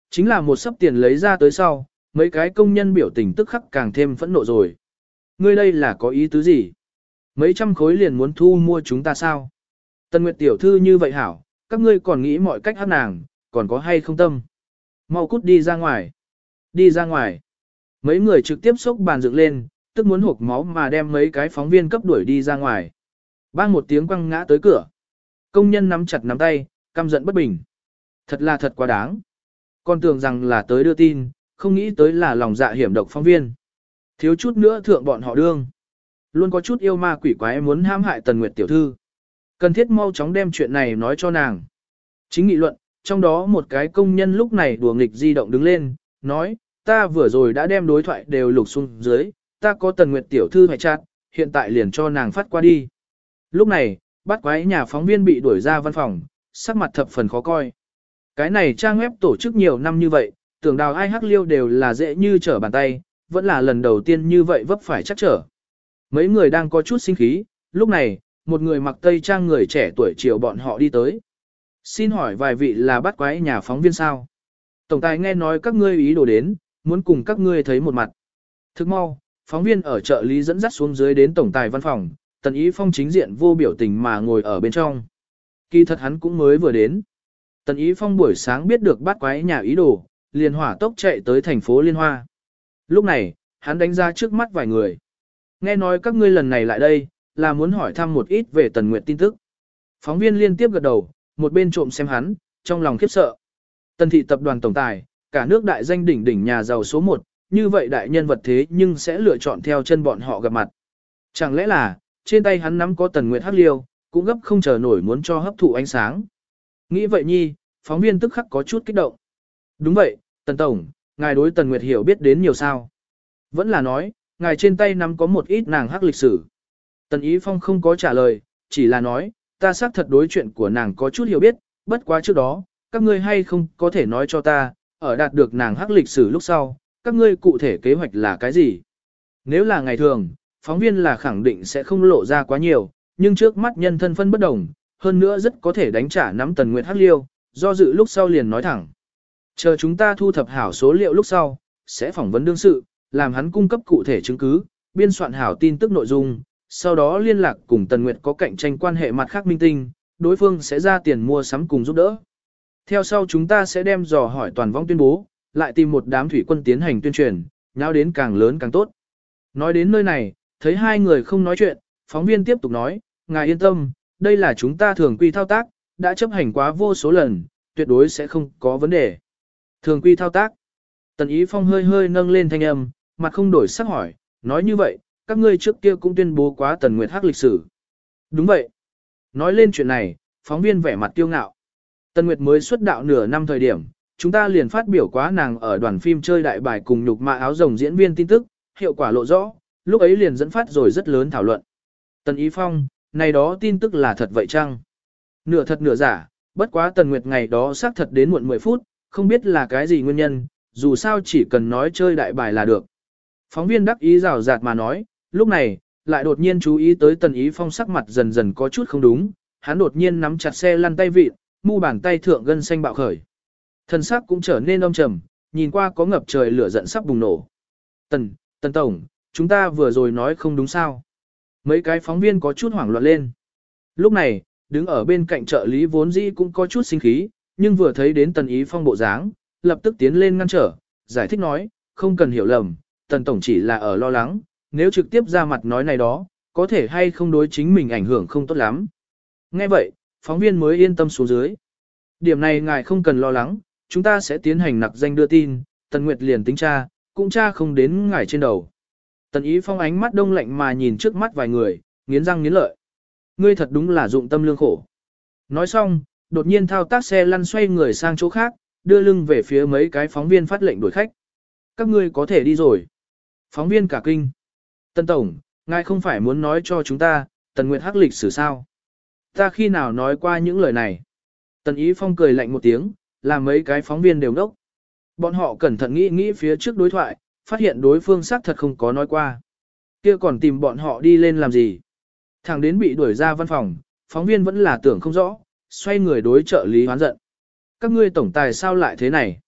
Chính là một sấp tiền lấy ra tới sau, mấy cái công nhân biểu tình tức khắc càng thêm phẫn nộ rồi. Ngươi đây là có ý tứ gì? Mấy trăm khối liền muốn thu mua chúng ta sao? Tần Nguyệt tiểu thư như vậy hảo, các ngươi còn nghĩ mọi cách hát nàng, còn có hay không tâm? Mau cút đi ra ngoài. Đi ra ngoài. Mấy người trực tiếp xốc bàn dựng lên, tức muốn hộc máu mà đem mấy cái phóng viên cấp đuổi đi ra ngoài. Bang một tiếng quăng ngã tới cửa. Công nhân nắm chặt nắm tay, căm giận bất bình. Thật là thật quá đáng. Con tưởng rằng là tới đưa tin, không nghĩ tới là lòng dạ hiểm độc phóng viên. Thiếu chút nữa thượng bọn họ đương. Luôn có chút yêu ma quỷ quái muốn hãm hại Tần Nguyệt tiểu thư. Cần thiết mau chóng đem chuyện này nói cho nàng. Chính nghị luận, trong đó một cái công nhân lúc này đùa nghịch di động đứng lên, nói, ta vừa rồi đã đem đối thoại đều lục xuống dưới, ta có Tần Nguyệt tiểu thư phải chặt, hiện tại liền cho nàng phát qua đi. Lúc này, bắt quái nhà phóng viên bị đuổi ra văn phòng, sắc mặt thập phần khó coi. Cái này trang web tổ chức nhiều năm như vậy, tưởng đào ai hắc liêu đều là dễ như trở bàn tay, vẫn là lần đầu tiên như vậy vấp phải chắc trở. Mấy người đang có chút sinh khí, lúc này, một người mặc tây trang người trẻ tuổi chiều bọn họ đi tới. Xin hỏi vài vị là bắt quái nhà phóng viên sao? Tổng tài nghe nói các ngươi ý đồ đến, muốn cùng các ngươi thấy một mặt. Thức mau, phóng viên ở trợ lý dẫn dắt xuống dưới đến tổng tài văn phòng, Tần Ý Phong chính diện vô biểu tình mà ngồi ở bên trong. Kỳ thật hắn cũng mới vừa đến. Tần Ý Phong buổi sáng biết được bắt quái nhà ý đồ, liền hỏa tốc chạy tới thành phố Liên Hoa. Lúc này, hắn đánh ra trước mắt vài người. Nghe nói các ngươi lần này lại đây, là muốn hỏi thăm một ít về Tần Nguyệt tin tức. Phóng viên liên tiếp gật đầu, một bên trộm xem hắn, trong lòng khiếp sợ. Tần thị tập đoàn tổng tài, cả nước đại danh đỉnh đỉnh nhà giàu số 1, như vậy đại nhân vật thế nhưng sẽ lựa chọn theo chân bọn họ gặp mặt. Chẳng lẽ là, trên tay hắn nắm có Tần Nguyệt hắc liêu, cũng gấp không chờ nổi muốn cho hấp thụ ánh sáng. Nghĩ vậy nhi, phóng viên tức khắc có chút kích động. Đúng vậy, Tần Tổng, ngài đối Tần Nguyệt hiểu biết đến nhiều sao. Vẫn là nói, ngài trên tay nắm có một ít nàng hắc lịch sử. Tần Ý Phong không có trả lời, chỉ là nói, ta xác thật đối chuyện của nàng có chút hiểu biết, bất quá trước đó, các ngươi hay không có thể nói cho ta, ở đạt được nàng hắc lịch sử lúc sau, các ngươi cụ thể kế hoạch là cái gì? Nếu là ngày thường, phóng viên là khẳng định sẽ không lộ ra quá nhiều, nhưng trước mắt nhân thân phân bất đồng, hơn nữa rất có thể đánh trả nắm Tần Nguyệt hắc liêu, do dự lúc sau liền nói thẳng. Chờ chúng ta thu thập hảo số liệu lúc sau, sẽ phỏng vấn đương sự, làm hắn cung cấp cụ thể chứng cứ, biên soạn hảo tin tức nội dung, sau đó liên lạc cùng Tần Nguyệt có cạnh tranh quan hệ mặt khác minh tinh, đối phương sẽ ra tiền mua sắm cùng giúp đỡ. Theo sau chúng ta sẽ đem dò hỏi toàn vong tuyên bố, lại tìm một đám thủy quân tiến hành tuyên truyền, nháo đến càng lớn càng tốt. Nói đến nơi này, thấy hai người không nói chuyện, phóng viên tiếp tục nói, ngài yên tâm, đây là chúng ta thường quy thao tác, đã chấp hành quá vô số lần, tuyệt đối sẽ không có vấn đề. Thường quy thao tác. Tần Ý Phong hơi hơi nâng lên thanh âm, mặt không đổi sắc hỏi, nói như vậy, các ngươi trước kia cũng tuyên bố quá Tần Nguyệt hắc lịch sử. Đúng vậy. Nói lên chuyện này, phóng viên vẻ mặt tiêu ngạo. Tần Nguyệt mới xuất đạo nửa năm thời điểm, chúng ta liền phát biểu quá nàng ở đoàn phim chơi đại bài cùng nhục mạ áo rồng diễn viên tin tức, hiệu quả lộ rõ, lúc ấy liền dẫn phát rồi rất lớn thảo luận. Tần Ý Phong, này đó tin tức là thật vậy chăng? Nửa thật nửa giả, bất quá Tần Nguyệt ngày đó xác thật đến muộn 10 phút, không biết là cái gì nguyên nhân, dù sao chỉ cần nói chơi đại bài là được. Phóng viên đắc ý rào rạt mà nói, lúc này, lại đột nhiên chú ý tới Tần Ý Phong sắc mặt dần dần có chút không đúng, hắn đột nhiên nắm chặt xe lăn tay vịt, mu bàn tay thượng gân xanh bạo khởi. Thân sắc cũng trở nên âm trầm, nhìn qua có ngập trời lửa giận sắp bùng nổ. Tần Tổng, chúng ta vừa rồi nói không đúng sao. Mấy cái phóng viên có chút hoảng loạn lên. Lúc này, đứng ở bên cạnh trợ lý vốn dĩ cũng có chút sinh khí, nhưng vừa thấy đến Tần Ý Phong bộ dáng, lập tức tiến lên ngăn trở, giải thích nói, không cần hiểu lầm, Tần Tổng chỉ là ở lo lắng, nếu trực tiếp ra mặt nói này đó, có thể hay không đối chính mình ảnh hưởng không tốt lắm. Nghe vậy, phóng viên mới yên tâm xuống dưới. Điểm này ngài không cần lo lắng, chúng ta sẽ tiến hành nặc danh đưa tin, Tần Nguyệt liền tính tra, cũng tra không đến ngài trên đầu. Tần Ý Phong ánh mắt đông lạnh mà nhìn trước mắt vài người, nghiến răng nghiến lợi. Ngươi thật đúng là dụng tâm lương khổ. Nói xong, đột nhiên thao tác xe lăn xoay người sang chỗ khác, đưa lưng về phía mấy cái phóng viên phát lệnh đuổi khách. Các ngươi có thể đi rồi. Phóng viên cả kinh. Tần Tổng, ngài không phải muốn nói cho chúng ta, Tần Nguyệt hắc lịch sử sao? Ta khi nào nói qua những lời này? Tần Ý Phong cười lạnh một tiếng, làm mấy cái phóng viên đều đốc. Bọn họ cẩn thận nghĩ phía trước đối thoại, phát hiện đối phương xác thật không có nói qua. Kia còn tìm bọn họ đi lên làm gì? Thằng đến bị đuổi ra văn phòng, phóng viên vẫn là tưởng không rõ, xoay người đối trợ lý hoán giận. Các ngươi tổng tài sao lại thế này?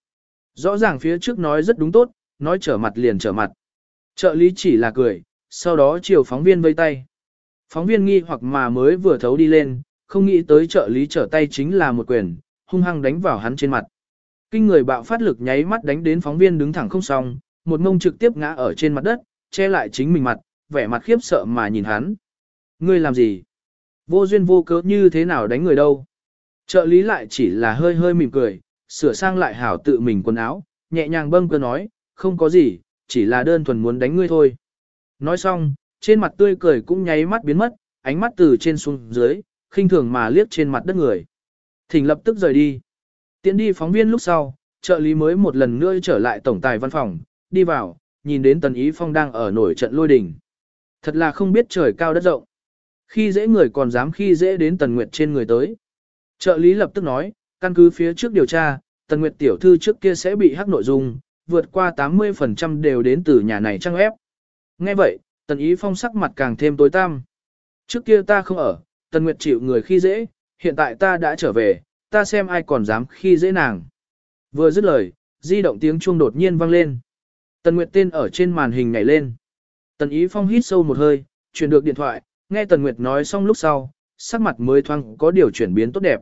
Rõ ràng phía trước nói rất đúng tốt, nói trở mặt liền trở mặt. Trợ lý chỉ là cười, sau đó chiều phóng viên vây tay. Phóng viên nghi hoặc mà mới vừa thấu đi lên, không nghĩ tới trợ lý trở tay chính là một quyền, hung hăng đánh vào hắn trên mặt. Kinh người bạo phát lực nháy mắt đánh đến phóng viên đứng thẳng không xong, một mông trực tiếp ngã ở trên mặt đất, che lại chính mình mặt, vẻ mặt khiếp sợ mà nhìn hắn. Ngươi làm gì? Vô duyên vô cớ như thế nào đánh người đâu? Trợ lý lại chỉ là hơi hơi mỉm cười, sửa sang lại hảo tự mình quần áo, nhẹ nhàng bâng cơ nói, không có gì, chỉ là đơn thuần muốn đánh ngươi thôi. Nói xong, trên mặt tươi cười cũng nháy mắt biến mất, ánh mắt từ trên xuống dưới, khinh thường mà liếc trên mặt đất người. Thỉnh lập tức rời đi. Tiến đi phóng viên lúc sau, trợ lý mới một lần nữa trở lại tổng tài văn phòng, đi vào, nhìn đến Tần Ý Phong đang ở nổi trận lôi đình. Thật là không biết trời cao đất rộng. Khi dễ người còn dám khi dễ đến Tần Nguyệt trên người tới. Trợ lý lập tức nói, căn cứ phía trước điều tra, Tần Nguyệt tiểu thư trước kia sẽ bị hack nội dung, vượt qua 80% đều đến từ nhà này trang ép. Nghe vậy, Tần Ý Phong sắc mặt càng thêm tối tăm. Trước kia ta không ở, Tần Nguyệt chịu người khi dễ, hiện tại ta đã trở về, ta xem ai còn dám khi dễ nàng. Vừa dứt lời, di động tiếng chuông đột nhiên vang lên. Tần Nguyệt tên ở trên màn hình nhảy lên. Tần Ý Phong hít sâu một hơi, chuyển được điện thoại, nghe Tần Nguyệt nói xong lúc sau, sắc mặt mới thoáng có điều chuyển biến tốt đẹp.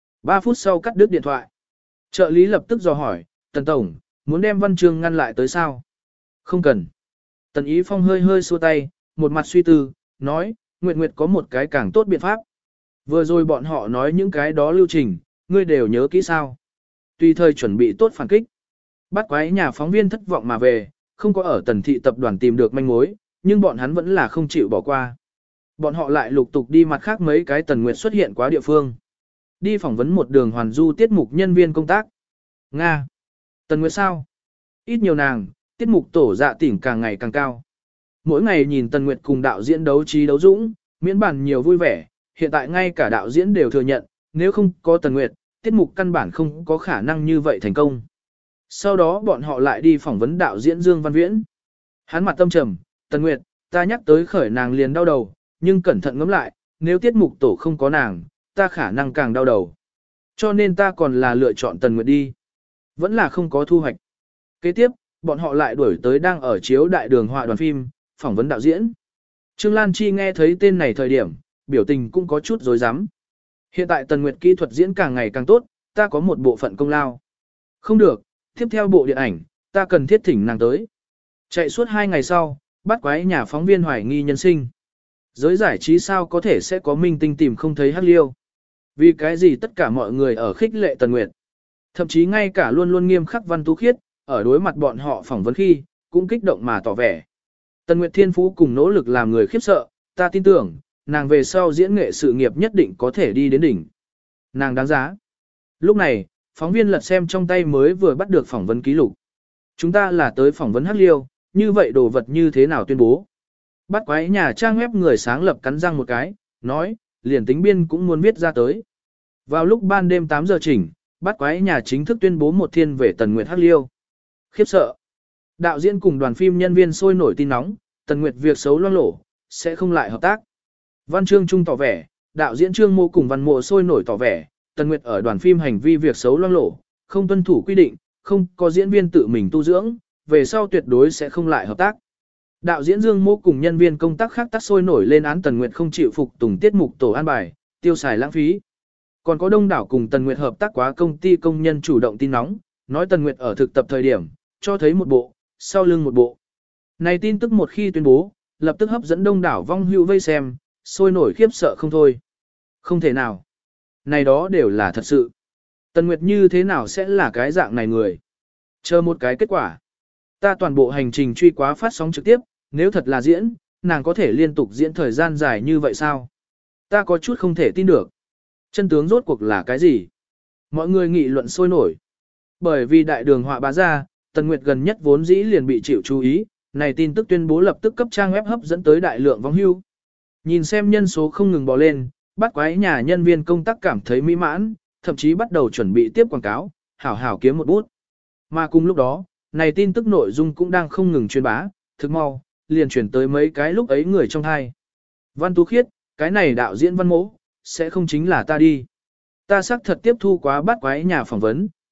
3 phút sau cắt đứt điện thoại. Trợ lý lập tức dò hỏi, Tần Tổng, muốn đem Văn Chương ngăn lại tới sao? Không cần. Tần Ý Phong hơi hơi xua tay, một mặt suy tư, nói, Nguyệt Nguyệt có một cái càng tốt biện pháp. Vừa rồi bọn họ nói những cái đó lưu trình, ngươi đều nhớ kỹ sao? Tùy thời chuẩn bị tốt phản kích. Bắt quái nhà phóng viên thất vọng mà về, không có ở Tần thị tập đoàn tìm được manh mối, nhưng bọn hắn vẫn là không chịu bỏ qua. Bọn họ lại lục tục đi mặt khác mấy cái Tần Nguyệt xuất hiện quá địa phương. Đi phỏng vấn một đường hoàn du tiết mục nhân viên công tác. Nga. Tần Nguyệt sao? Ít nhiều nàng, tiết mục tổ dạ tỉnh càng ngày càng cao. Mỗi ngày nhìn Tần Nguyệt cùng đạo diễn đấu trí đấu dũng, miễn bản nhiều vui vẻ, hiện tại ngay cả đạo diễn đều thừa nhận, nếu không có Tần Nguyệt, tiết mục căn bản không có khả năng như vậy thành công. Sau đó bọn họ lại đi phỏng vấn đạo diễn Dương Văn Viễn. Hắn mặt tâm trầm, Tần Nguyệt, ta nhắc tới khởi nàng liền đau đầu, nhưng cẩn thận ngẫm lại, nếu tiết mục tổ không có nàng, ta khả năng càng đau đầu. Cho nên ta còn là lựa chọn Tần Nguyệt đi. Vẫn là không có thu hoạch. Kế tiếp, bọn họ lại đuổi tới đang ở chiếu đại đường họa đoàn phim, phỏng vấn đạo diễn. Trương Lan Chi nghe thấy tên này thời điểm, biểu tình cũng có chút rối rắm. Hiện tại Tần Nguyệt kỹ thuật diễn càng ngày càng tốt, ta có một bộ phận công lao. Không được, tiếp theo bộ điện ảnh, ta cần thiết thỉnh nàng tới. Chạy suốt 2 ngày sau, bắt quái nhà phóng viên hoài nghi nhân sinh. Giới giải trí sao có thể sẽ có minh tinh tìm không thấy hắc liêu. Vì cái gì tất cả mọi người ở khích lệ Tần Nguyệt. Thậm chí ngay cả luôn luôn nghiêm khắc Văn Tú Khiết, ở đối mặt bọn họ phỏng vấn khi, cũng kích động mà tỏ vẻ. Tần Nguyệt thiên phú cùng nỗ lực làm người khiếp sợ, ta tin tưởng, nàng về sau diễn nghệ sự nghiệp nhất định có thể đi đến đỉnh. Nàng đáng giá. Lúc này, phóng viên lật xem trong tay mới vừa bắt được phỏng vấn ký lục. Chúng ta là tới phỏng vấn hắc liêu, như vậy đồ vật như thế nào tuyên bố. Bắt quái nhà trang web người sáng lập cắn răng một cái, nói, liền tính biên cũng muốn viết ra tới. Vào lúc ban đêm 8 giờ chỉnh, bắt quái nhà chính thức tuyên bố một thiên về Tần Nguyệt hắc liêu. Khiếp sợ. Đạo diễn cùng đoàn phim nhân viên sôi nổi tin nóng, Tần Nguyệt việc xấu loang lổ, sẽ không lại hợp tác. Văn Trương Trung tỏ vẻ, đạo diễn Trương Mô cùng Văn Mộ sôi nổi tỏ vẻ, Tần Nguyệt ở đoàn phim hành vi việc xấu loang lổ, không tuân thủ quy định, không có diễn viên tự mình tu dưỡng, về sau tuyệt đối sẽ không lại hợp tác. Đạo diễn Dương Mô cùng nhân viên công tác khác tác sôi nổi lên án Tần Nguyệt không chịu phục tùng tiết mục tổ an bài, tiêu xài lãng phí. Còn có đông đảo cùng Tần Nguyệt hợp tác quá công ty công nhân chủ động tin nóng, nói Tần Nguyệt ở thực tập thời điểm, cho thấy một bộ, sau lưng một bộ. Này tin tức một khi tuyên bố, lập tức hấp dẫn đông đảo vong hữu vây xem, sôi nổi khiếp sợ không thôi. Không thể nào. Này đó đều là thật sự. Tần Nguyệt như thế nào sẽ là cái dạng này người? Chờ một cái kết quả. Ta toàn bộ hành trình truy quá phát sóng trực tiếp, nếu thật là diễn, nàng có thể liên tục diễn thời gian dài như vậy sao? Ta có chút không thể tin được. Chân tướng rốt cuộc là cái gì? Mọi người nghị luận sôi nổi. Bởi vì đại đường họa bá ra, Tần Nguyệt gần nhất vốn dĩ liền bị chịu chú ý, này tin tức tuyên bố lập tức cấp trang web hấp dẫn tới đại lượng vong hưu. Nhìn xem nhân số không ngừng bò lên, bắt quái nhà nhân viên công tác cảm thấy mỹ mãn, thậm chí bắt đầu chuẩn bị tiếp quảng cáo, hảo hảo kiếm một bút. Mà cùng lúc đó, này tin tức nội dung cũng đang không ngừng truyền bá, thực mau, liền chuyển tới mấy cái lúc ấy người trong hai. Văn Tú Khiết, cái này đạo diễn Văn Mỗ, sẽ không chính là ta đi. Ta xác thật tiếp thu quá bắt quái nhà phỏng vấn,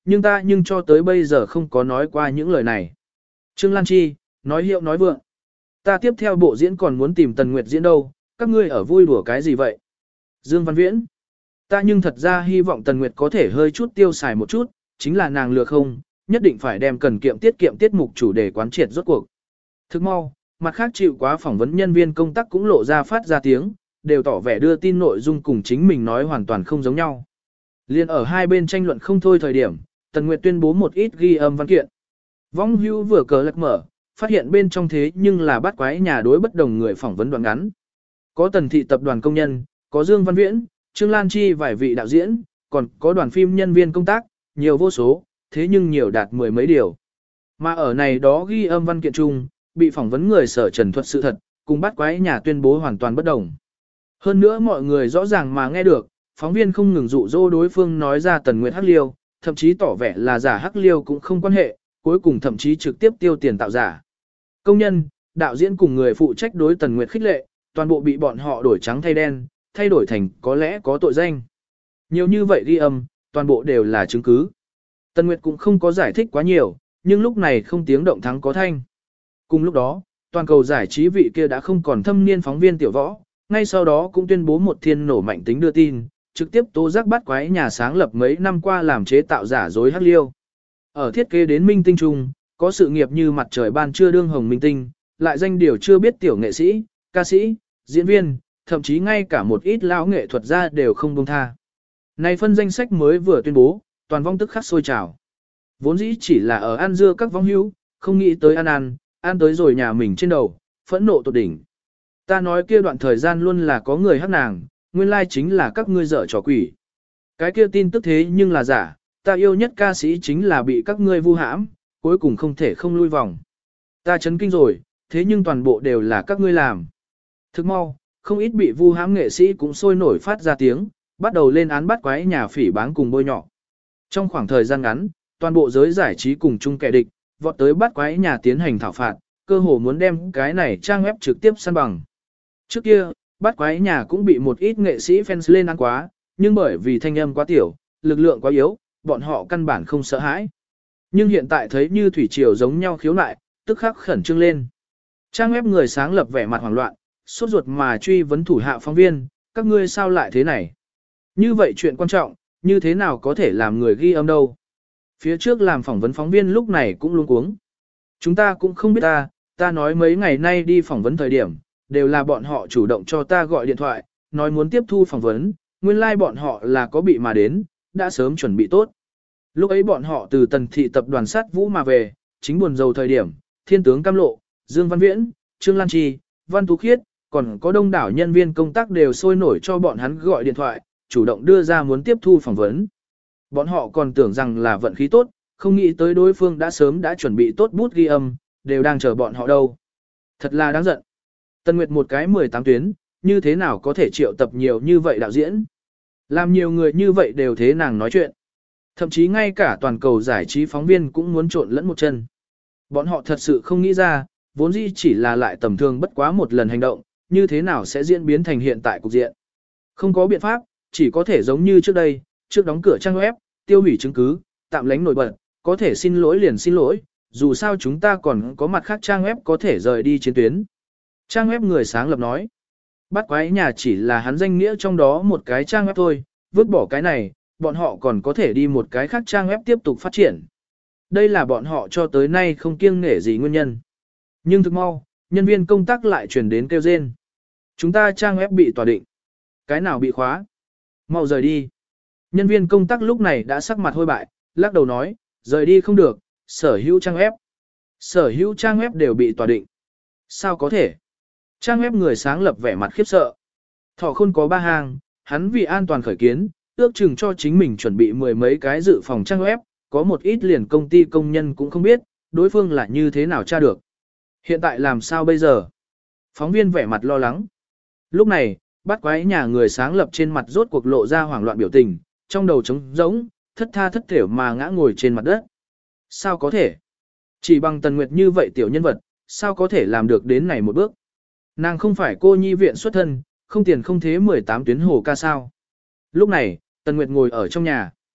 nhưng ta nhưng cho tới bây giờ không có nói qua những lời này. Trương Lan Chi, nói hiệu nói vượng. Ta tiếp theo bộ diễn còn muốn tìm Tần Nguyệt diễn đâu, các ngươi ở vui đùa cái gì vậy? Dương Văn Viễn, ta nhưng thật ra hy vọng Tần Nguyệt có thể hơi chút tiêu xài một chút, chính là nàng lừa không, nhất định phải đem cần kiệm tiết kiệm tiết mục chủ đề quán triệt rốt cuộc. Thức mau, mặt khác chịu quá phỏng vấn nhân viên công tác cũng lộ ra phát ra tiếng, đều tỏ vẻ đưa tin nội dung cùng chính mình nói hoàn toàn không giống nhau. Liên ở hai bên tranh luận không thôi thời điểm, Tần Nguyệt tuyên bố một ít ghi âm văn kiện. Vong Hưu vừa cờ lật mở, phát hiện bên trong thế nhưng là bắt quái nhà đối bất đồng người phỏng vấn đoạn ngắn. Có Tần thị tập đoàn công nhân, có Dương Văn Viễn, Trương Lan Chi vài vị đạo diễn, còn có đoàn phim nhân viên công tác, nhiều vô số, thế nhưng nhiều đạt mười mấy điều. Mà ở này đó ghi âm văn kiện chung, bị phỏng vấn người sở trần thuật sự thật, cùng bắt quái nhà tuyên bố hoàn toàn bất đồng. Hơn nữa mọi người rõ ràng mà nghe được, phóng viên không ngừng dụ dỗ đối phương nói ra Tần Nguyệt hắc liêu, thậm chí tỏ vẻ là giả hắc liêu cũng không quan hệ, cuối cùng thậm chí trực tiếp tiêu tiền tạo giả. Công nhân, đạo diễn cùng người phụ trách đối Tần Nguyệt khích lệ, toàn bộ bị bọn họ đổi trắng thay đen, thay đổi thành có lẽ có tội danh. Nhiều như vậy ghi âm, toàn bộ đều là chứng cứ. Tần Nguyệt cũng không có giải thích quá nhiều, nhưng lúc này không tiếng động thắng có thanh. Cùng lúc đó, toàn cầu giải trí vị kia đã không còn thâm niên phóng viên tiểu võ, ngay sau đó cũng tuyên bố một thiên nổ mạnh tính đưa tin, trực tiếp tố giác bắt quái nhà sáng lập mấy năm qua làm chế tạo giả dối hắc liêu. Ở thiết kế đến minh tinh trung, có sự nghiệp như mặt trời ban trưa đương hồng minh tinh, lại danh điều chưa biết tiểu nghệ sĩ, ca sĩ, diễn viên, thậm chí ngay cả một ít lão nghệ thuật gia đều không buông tha. Này phân danh sách mới vừa tuyên bố, toàn vong tức khắc sôi trào. Vốn dĩ chỉ là ở ăn dưa các vong hữu, không nghĩ tới ăn tới rồi nhà mình trên đầu, phẫn nộ tột đỉnh. Ta nói kia đoạn thời gian luôn là có người hắc nàng, nguyên lai chính là các ngươi dở trò quỷ. Cái kia tin tức thế nhưng là giả, ta yêu nhất ca sĩ chính là bị các ngươi vu hãm, cuối cùng không thể không lui vòng. Ta chấn kinh rồi, thế nhưng toàn bộ đều là các ngươi làm. Thức mau, không ít bị vu hãm nghệ sĩ cũng sôi nổi phát ra tiếng, bắt đầu lên án bắt quái nhà phỉ báng cùng bôi nhọ. Trong khoảng thời gian ngắn, toàn bộ giới giải trí cùng chung kẻ địch, vọt tới bắt quái nhà tiến hành thảo phạt, cơ hồ muốn đem cái này trang web trực tiếp săn bằng. Trước kia, bắt quái nhà cũng bị một ít nghệ sĩ fans lên án quá, nhưng bởi vì thanh âm quá tiểu, lực lượng quá yếu, bọn họ căn bản không sợ hãi. Nhưng hiện tại thấy như thủy triều giống nhau khiếu nại, tức khắc khẩn trương lên. Trang web người sáng lập vẻ mặt hoảng loạn, sốt ruột mà truy vấn thủ hạ phóng viên, các ngươi sao lại thế này? Như vậy chuyện quan trọng, như thế nào có thể làm người ghi âm đâu? Phía trước làm phỏng vấn phóng viên lúc này cũng luống cuống. Chúng ta cũng không biết ta nói mấy ngày nay đi phỏng vấn thời điểm, đều là bọn họ chủ động cho ta gọi điện thoại, nói muốn tiếp thu phỏng vấn, nguyên lai like bọn họ là có bị mà đến, đã sớm chuẩn bị tốt. Lúc ấy bọn họ từ Tần thị tập đoàn sát vũ mà về, chính buồn rầu thời điểm, Thiên tướng Cam Lộ, Dương Văn Viễn, Trương Lan Chi, Văn Tú Khiết, còn có đông đảo nhân viên công tác đều sôi nổi cho bọn hắn gọi điện thoại, chủ động đưa ra muốn tiếp thu phỏng vấn. Bọn họ còn tưởng rằng là vận khí tốt, không nghĩ tới đối phương đã sớm đã chuẩn bị tốt bút ghi âm, đều đang chờ bọn họ đâu. Thật là đáng giận. Tần Nguyệt một cái 18 tuyến, như thế nào có thể triệu tập nhiều như vậy đạo diễn? Làm nhiều người như vậy đều thế nàng nói chuyện. Thậm chí ngay cả toàn cầu giải trí phóng viên cũng muốn trộn lẫn một chân. Bọn họ thật sự không nghĩ ra, vốn dĩ chỉ là lại tầm thường bất quá một lần hành động, như thế nào sẽ diễn biến thành hiện tại cục diện. Không có biện pháp, chỉ có thể giống như trước đây, trước đóng cửa trang web, tiêu hủy chứng cứ, tạm lánh nổi bật, có thể xin lỗi liền xin lỗi, dù sao chúng ta còn có mặt khác trang web có thể rời đi chiến tuyến. Trang web người sáng lập nói, bắt quái nhà chỉ là hắn danh nghĩa trong đó một cái trang web thôi, vứt bỏ cái này, bọn họ còn có thể đi một cái khác trang web tiếp tục phát triển. Đây là bọn họ cho tới nay không kiêng nể gì nguyên nhân. Nhưng thực mau, nhân viên công tác lại truyền đến kêu rên. Chúng ta trang web bị tòa định. Cái nào bị khóa? Mau rời đi. Nhân viên công tác lúc này đã sắc mặt hôi bại, lắc đầu nói, rời đi không được, sở hữu trang web. Sở hữu trang web đều bị tòa định. Sao có thể? Trang web người sáng lập vẻ mặt khiếp sợ. Thỏ Khôn có 3 hàng, hắn vì an toàn khởi kiến, ước chừng cho chính mình chuẩn bị mười mấy cái dự phòng trang web, có một ít liền công ty công nhân cũng không biết, đối phương là như thế nào tra được. Hiện tại làm sao bây giờ? Phóng viên vẻ mặt lo lắng. Lúc này, bắt quái nhà người sáng lập trên mặt rốt cuộc lộ ra hoảng loạn biểu tình, trong đầu trống rỗng, thất tha thất thểu mà ngã ngồi trên mặt đất. Sao có thể? Chỉ bằng Tần Nguyệt như vậy tiểu nhân vật, sao có thể làm được đến này một bước? Nàng không phải cô nhi viện xuất thân, không tiền không thế 18 tuyến hồ ca sao. Lúc này, Tần Nguyệt ngồi ở trong nhà.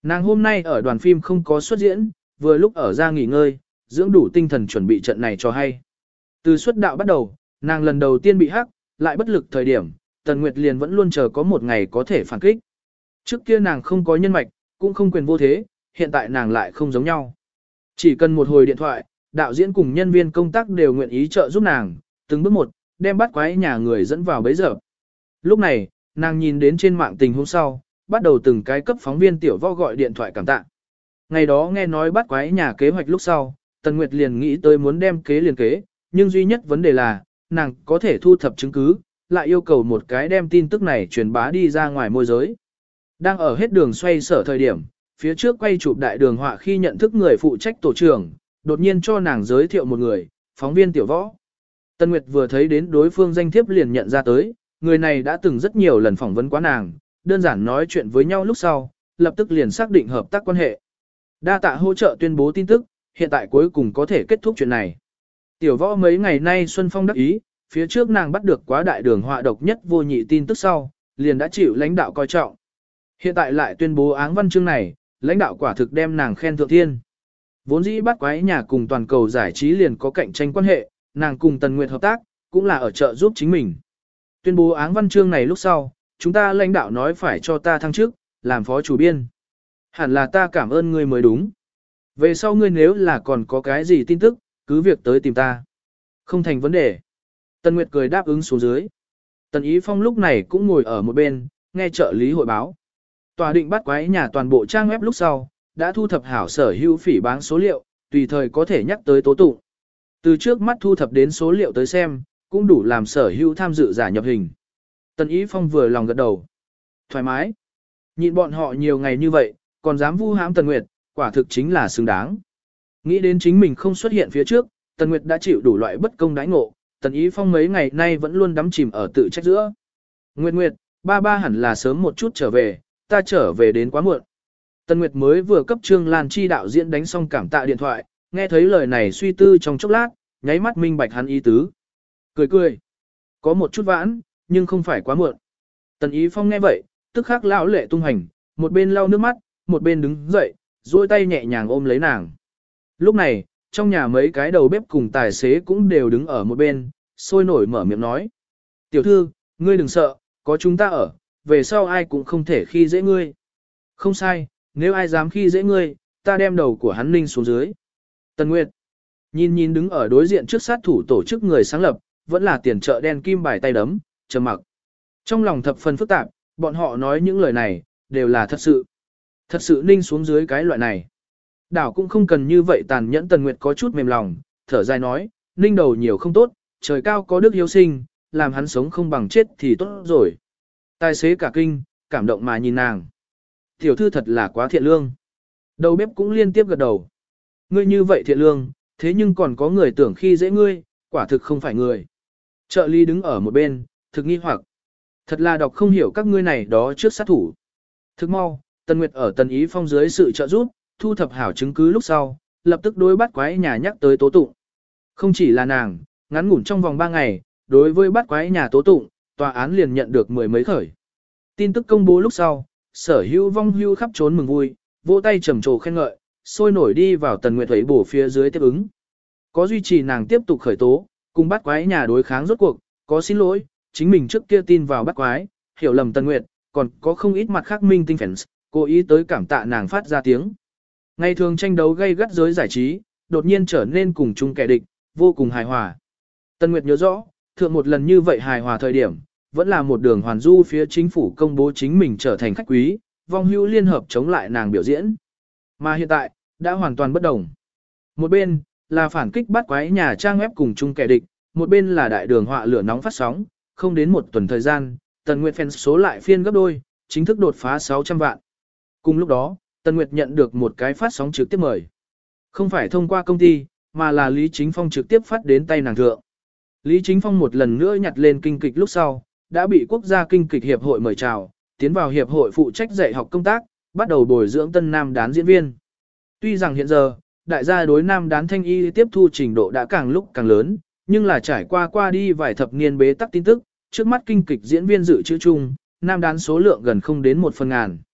Nàng hôm nay ở đoàn phim không có xuất diễn, vừa lúc ở ra nghỉ ngơi, dưỡng đủ tinh thần chuẩn bị trận này cho hay. Từ xuất đạo bắt đầu, nàng lần đầu tiên bị hắc, lại bất lực thời điểm, Tần Nguyệt liền vẫn luôn chờ có một ngày có thể phản kích. Trước kia nàng không có nhân mạch, cũng không quyền vô thế, hiện tại nàng lại không giống nhau. Chỉ cần một hồi điện thoại, đạo diễn cùng nhân viên công tác đều nguyện ý trợ giúp nàng, từng bước một, đem bắt quái nhà người dẫn vào bấy giờ. Lúc này, nàng nhìn đến trên mạng tình hôm sau, bắt đầu từng cái cấp phóng viên tiểu võ gọi điện thoại cảm tạ. Ngày đó nghe nói bắt quái nhà kế hoạch lúc sau, Tần Nguyệt liền nghĩ tới muốn đem kế liền kế, nhưng duy nhất vấn đề là, nàng có thể thu thập chứng cứ, lại yêu cầu một cái đem tin tức này truyền bá đi ra ngoài môi giới. Đang ở hết đường xoay sở thời điểm, phía trước quay chụp đại đường họa khi nhận thức người phụ trách tổ trưởng, đột nhiên cho nàng giới thiệu một người, phóng viên tiểu võ. Tần Nguyệt vừa thấy đến đối phương danh thiếp liền nhận ra tới, người này đã từng rất nhiều lần phỏng vấn quá nàng, đơn giản nói chuyện với nhau lúc sau, lập tức liền xác định hợp tác quan hệ. Đa tạ hỗ trợ tuyên bố tin tức, hiện tại cuối cùng có thể kết thúc chuyện này. Tiểu võ mấy ngày nay Xuân Phong đắc ý, phía trước nàng bắt được quá đại đường họa độc nhất vô nhị tin tức sau, liền đã chịu lãnh đạo coi trọng. Hiện tại lại tuyên bố áng văn chương này, lãnh đạo quả thực đem nàng khen thượng thiên. Vốn dĩ bắt quái nhà cùng toàn cầu giải trí liền có cạnh tranh quan hệ, nàng cùng Tần Nguyệt hợp tác, cũng là ở trợ giúp chính mình. Tuyên bố áng văn chương này lúc sau, chúng ta lãnh đạo nói phải cho ta thăng chức, làm phó chủ biên. Hẳn là ta cảm ơn ngươi mới đúng. Về sau ngươi nếu là còn có cái gì tin tức, cứ việc tới tìm ta. Không thành vấn đề. Tần Nguyệt cười đáp ứng xuống dưới. Tần Ý Phong lúc này cũng ngồi ở một bên, nghe trợ lý hội báo. Tòa định bắt quái nhà toàn bộ trang web lúc sau, đã thu thập hảo sở hữu phỉ báng số liệu, tùy thời có thể nhắc tới tố tụng. Từ trước mắt thu thập đến số liệu tới xem, cũng đủ làm sở hữu tham dự giả nhập hình. Tần Ý Phong vừa lòng gật đầu. Thoải mái. Nhịn bọn họ nhiều ngày như vậy, còn dám vu hãm Tần Nguyệt, quả thực chính là xứng đáng. Nghĩ đến chính mình không xuất hiện phía trước, Tần Nguyệt đã chịu đủ loại bất công đãi ngộ, Tần Ý Phong mấy ngày nay vẫn luôn đắm chìm ở tự trách giữa. Nguyệt Nguyệt, ba hẳn là sớm một chút trở về, ta trở về đến quá muộn. Tần Nguyệt mới vừa cấp Trương Lan Chi đạo diễn đánh xong cảm tạ điện thoại, nghe thấy lời này suy tư trong chốc lát, nháy mắt minh bạch hắn ý tứ. Cười. Có một chút vãn, nhưng không phải quá muộn. Tần Ý Phong nghe vậy, tức khắc lão lệ tung hành, một bên lau nước mắt, một bên đứng dậy, duỗi tay nhẹ nhàng ôm lấy nàng. Lúc này, trong nhà mấy cái đầu bếp cùng tài xế cũng đều đứng ở một bên, sôi nổi mở miệng nói. Tiểu thư, ngươi đừng sợ, có chúng ta ở, về sau ai cũng không thể khi dễ ngươi. Không sai, nếu ai dám khi dễ ngươi, ta đem đầu của hắn ninh xuống dưới. Tần Nguyệt, nhìn đứng ở đối diện trước sát thủ tổ chức người sáng lập, vẫn là tiền trợ đen kim bài tay đấm, trầm mặc. Trong lòng thập phần phức tạp, bọn họ nói những lời này, đều là thật sự. Thật sự ninh xuống dưới cái loại này. Đảo cũng không cần như vậy tàn nhẫn. Tần Nguyệt có chút mềm lòng, thở dài nói, ninh đầu nhiều không tốt, trời cao có đức hiếu sinh, làm hắn sống không bằng chết thì tốt rồi. Tài xế cả kinh, cảm động mà nhìn nàng. Tiểu thư thật là quá thiện lương. Đầu bếp cũng liên tiếp gật đầu. Ngươi như vậy thiện lương, thế nhưng còn có người tưởng khi dễ ngươi, quả thực không phải người. Trợ lý đứng ở một bên, thực nghi hoặc. Thật là đọc không hiểu các ngươi này đó trước sát thủ. Thực mau, Tần Nguyệt ở Tần Ý Phong dưới sự trợ giúp, thu thập hảo chứng cứ lúc sau, lập tức đối bắt quái nhà nhắc tới tố tụng. Không chỉ là nàng, ngắn ngủn trong vòng 3 ngày, đối với bắt quái nhà tố tụng, tòa án liền nhận được 10 mấy khởi. Tin tức công bố lúc sau, sở hữu vong hưu khắp trốn mừng vui, vỗ tay trầm trồ khen ngợi, sôi nổi đi vào Tần Nguyệt ấy bổ phía dưới tiếp ứng. Có duy trì nàng tiếp tục khởi tố, cùng bắt quái nhà đối kháng rốt cuộc, có xin lỗi, chính mình trước kia tin vào bắt quái, hiểu lầm Tần Nguyệt, còn có không ít mặt khác minh tinh fans, cố ý tới cảm tạ nàng phát ra tiếng. Ngày thường tranh đấu gây gắt giới giải trí, đột nhiên trở nên cùng chung kẻ địch, vô cùng hài hòa. Tần Nguyệt nhớ rõ, thượng một lần như vậy hài hòa thời điểm, vẫn là một đường hoàn du phía chính phủ công bố chính mình trở thành khách quý, vong hữu liên hợp chống lại nàng biểu diễn. Mà hiện tại, đã hoàn toàn bất đồng. Một bên, là phản kích bắt quái nhà trang web cùng chung kẻ địch, một bên là đại đường họa lửa nóng phát sóng, không đến một tuần thời gian, Tần Nguyệt fans số lại phiên gấp đôi, chính thức đột phá 600 vạn. Cùng lúc đó, Tần Nguyệt nhận được một cái phát sóng trực tiếp mời. Không phải thông qua công ty, mà là Lý Chính Phong trực tiếp phát đến tay nàng thượng. Lý Chính Phong một lần nữa nhặt lên kinh kịch lúc sau, đã bị Quốc gia Kinh kịch Hiệp hội mời chào, tiến vào Hiệp hội phụ trách dạy học công tác, bắt đầu bồi dưỡng tân nam đán diễn viên. Tuy rằng hiện giờ, đại gia đối nam đán thanh y tiếp thu trình độ đã càng lúc càng lớn, nhưng là trải qua đi vài thập niên bế tắc tin tức, trước mắt kinh kịch diễn viên dự trữ chung, nam đán số lượng gần không đến 1/1000.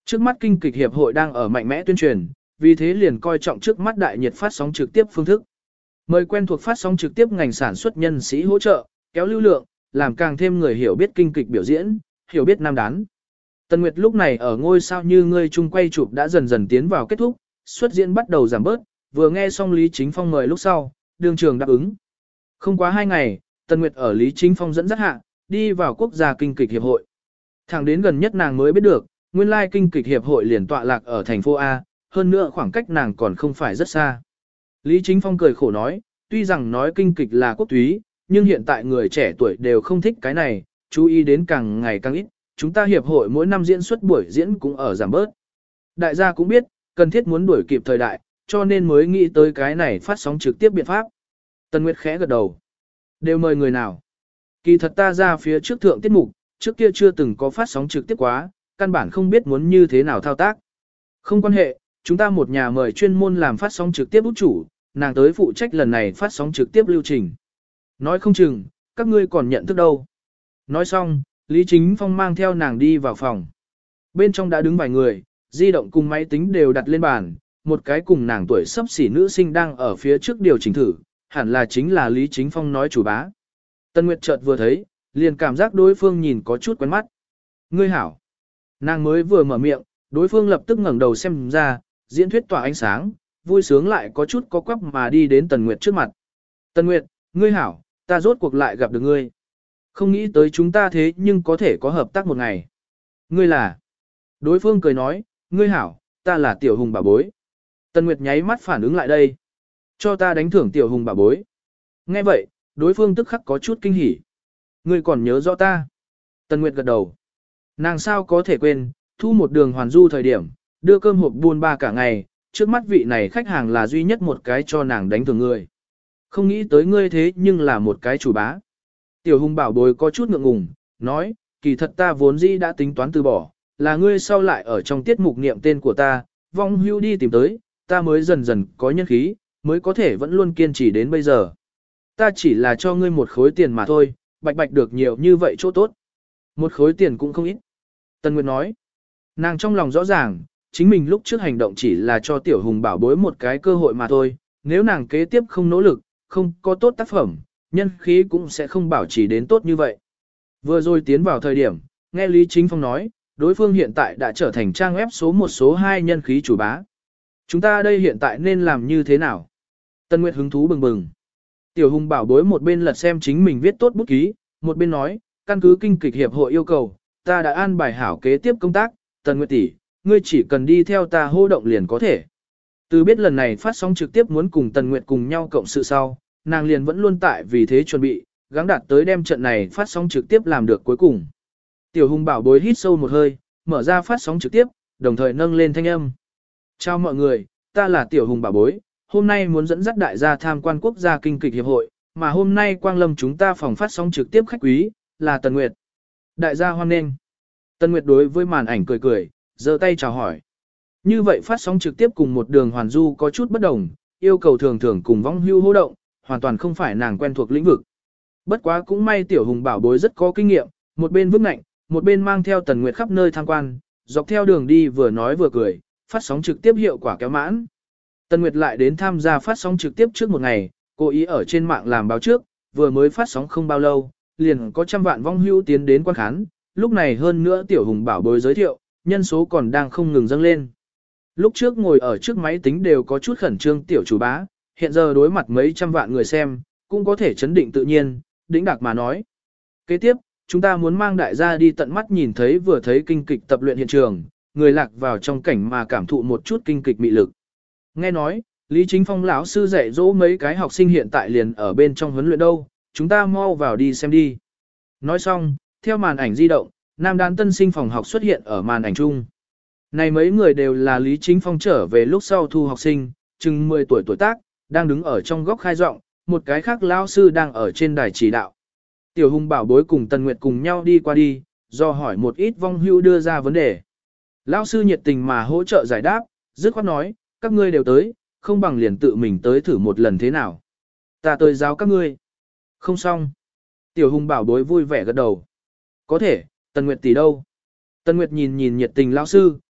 Trước mắt kinh kịch hiệp hội đang ở mạnh mẽ tuyên truyền, vì thế liền coi trọng trước mắt đại nhiệt phát sóng trực tiếp phương thức. Mời quen thuộc phát sóng trực tiếp ngành sản xuất nhân sĩ hỗ trợ, kéo lưu lượng, làm càng thêm người hiểu biết kinh kịch biểu diễn, hiểu biết nam đán. Tần Nguyệt lúc này ở ngôi sao như ngươi chung quay chụp đã dần dần tiến vào kết thúc, xuất diễn bắt đầu giảm bớt, vừa nghe xong Lý Chính Phong mời lúc sau, đường trường đáp ứng. Không quá 2 ngày, Tần Nguyệt ở Lý Chính Phong dẫn dắt hạ, đi vào quốc gia kinh kịch hiệp hội. Thẳng đến gần nhất nàng mới biết được, nguyên lai kinh kịch hiệp hội liền tọa lạc ở thành phố A, hơn nữa khoảng cách nàng còn không phải rất xa. Lý Chính Phong cười khổ nói, tuy rằng nói kinh kịch là quốc túy, nhưng hiện tại người trẻ tuổi đều không thích cái này, chú ý đến càng ngày càng ít, chúng ta hiệp hội mỗi năm diễn xuất buổi diễn cũng ở giảm bớt. Đại gia cũng biết, cần thiết muốn đuổi kịp thời đại, cho nên mới nghĩ tới cái này phát sóng trực tiếp biện pháp. Tần Nguyệt khẽ gật đầu. Đều mời người nào? Kỳ thật ta ra phía trước thượng tiết mục, trước kia chưa từng có phát sóng trực tiếp quá, căn bản không biết muốn như thế nào thao tác. Không quan hệ, chúng ta một nhà mời chuyên môn làm phát sóng trực tiếp út chủ, nàng tới phụ trách lần này phát sóng trực tiếp lưu trình. Nói không chừng, các ngươi còn nhận thức đâu. Nói xong, Lý Chính Phong mang theo nàng đi vào phòng. Bên trong đã đứng vài người, di động cùng máy tính đều đặt lên bàn, một cái cùng nàng tuổi sắp xỉ nữ sinh đang ở phía trước điều chỉnh thử, hẳn là chính là Lý Chính Phong nói chủ bá. Tân Nguyệt chợt vừa thấy, liền cảm giác đối phương nhìn có chút quen mắt. Ngươi hảo. Nàng mới vừa mở miệng, đối phương lập tức ngẩng đầu xem ra, diễn thuyết tỏa ánh sáng, vui sướng lại có chút có quắp mà đi đến Tần Nguyệt trước mặt. Tần Nguyệt, ngươi hảo, ta rốt cuộc lại gặp được ngươi. Không nghĩ tới chúng ta thế nhưng có thể có hợp tác một ngày. Ngươi là? Đối phương cười nói, ngươi hảo, ta là Tiểu Hùng bà bối. Tần Nguyệt nháy mắt phản ứng lại đây. Cho ta đánh thưởng Tiểu Hùng bà bối. Nghe vậy, đối phương tức khắc có chút kinh hỉ. Ngươi còn nhớ rõ ta? Tần Nguyệt gật đầu. Nàng sao có thể quên, thu một đường hoàn du thời điểm, đưa cơm hộp buôn ba cả ngày, trước mắt vị này khách hàng là duy nhất một cái cho nàng đánh thưởng người. Không nghĩ tới ngươi thế nhưng là một cái chủ bá. Tiểu Hùng bảo bối có chút ngượng ngùng, nói, kỳ thật ta vốn dĩ đã tính toán từ bỏ, là ngươi sau lại ở trong tiết mục niệm tên của ta, vong hưu đi tìm tới, ta mới dần dần có nhân khí, mới có thể vẫn luôn kiên trì đến bây giờ. Ta chỉ là cho ngươi một khối tiền mà thôi, bạch bạch được nhiều như vậy chỗ tốt. Một khối tiền cũng không ít. Tần Nguyệt nói, nàng trong lòng rõ ràng, chính mình lúc trước hành động chỉ là cho Tiểu Hùng bảo bối một cái cơ hội mà thôi, nếu nàng kế tiếp không nỗ lực, không có tốt tác phẩm, nhân khí cũng sẽ không bảo trì đến tốt như vậy. Vừa rồi tiến vào thời điểm, nghe Lý Chính Phong nói, đối phương hiện tại đã trở thành trang web số 1 số 2 nhân khí chủ bá. Chúng ta đây hiện tại nên làm như thế nào? Tân Nguyệt hứng thú bừng bừng. Tiểu Hùng bảo bối một bên lật xem chính mình viết tốt bút ký, một bên nói, căn cứ kinh kịch hiệp hội yêu cầu, ta đã an bài hảo kế tiếp công tác, Tần Nguyệt tỷ, ngươi chỉ cần đi theo ta hô động liền có thể. Từ biết lần này phát sóng trực tiếp muốn cùng Tần Nguyệt cùng nhau cộng sự sau, nàng liền vẫn luôn tại vì thế chuẩn bị, gắng đạt tới đem trận này phát sóng trực tiếp làm được cuối cùng. Tiểu Hùng bảo bối hít sâu một hơi, mở ra phát sóng trực tiếp, đồng thời nâng lên thanh âm. Chào mọi người, ta là Tiểu Hùng bảo bối, hôm nay muốn dẫn dắt đại gia tham quan quốc gia kinh kịch hiệp hội, mà hôm nay quang lâm chúng ta phòng phát sóng trực tiếp khách quý, là Tần Nguyệt. Đại gia hoan nghênh. Tần Nguyệt đối với màn ảnh cười cười, giơ tay chào hỏi. Như vậy phát sóng trực tiếp cùng một đường hoàn du có chút bất đồng, yêu cầu thường thường cùng vong hưu hô động, hoàn toàn không phải nàng quen thuộc lĩnh vực. Bất quá cũng may Tiểu Hùng bảo bối rất có kinh nghiệm, một bên vững ngạnh, một bên mang theo Tần Nguyệt khắp nơi tham quan, dọc theo đường đi vừa nói vừa cười, phát sóng trực tiếp hiệu quả kéo mãn. Tần Nguyệt lại đến tham gia phát sóng trực tiếp trước một ngày, cố ý ở trên mạng làm báo trước, vừa mới phát sóng không bao lâu, liền có trăm vạn vong hưu tiến đến quan khán, lúc này hơn nữa Tiểu Hùng bảo bối giới thiệu, nhân số còn đang không ngừng dâng lên. Lúc trước ngồi ở trước máy tính đều có chút khẩn trương tiểu chủ bá, hiện giờ đối mặt mấy trăm vạn người xem, cũng có thể chấn định tự nhiên, đĩnh đạc mà nói. Kế tiếp, chúng ta muốn mang đại gia đi tận mắt nhìn thấy vừa thấy kinh kịch tập luyện hiện trường, người lạc vào trong cảnh mà cảm thụ một chút kinh kịch mị lực. Nghe nói, Lý Chính Phong lão sư dạy dỗ mấy cái học sinh hiện tại liền ở bên trong huấn luyện đâu, chúng ta mau vào đi xem đi. Nói xong, theo màn ảnh di động, nam đan tân sinh phòng học xuất hiện ở màn ảnh chung. Này mấy người đều là Lý Chính Phong trở về lúc sau thu học sinh, chừng 10 tuổi tuổi tác, đang đứng ở trong góc khai giọng, một cái khác lão sư đang ở trên đài chỉ đạo. Tiểu Hùng bảo bối cùng Tần Nguyệt cùng nhau đi qua đi, do hỏi một ít vong hưu đưa ra vấn đề. Lão sư nhiệt tình mà hỗ trợ giải đáp, dứt khoát nói, các ngươi đều tới, không bằng liền tự mình tới thử một lần thế nào. Ta tới giáo các ngươi. Không xong. Tiểu Hùng bảo bối vui vẻ gật đầu. Có thể, Tần Nguyệt tỷ đâu? Tần Nguyệt nhìn nhìn nhiệt tình lão sư,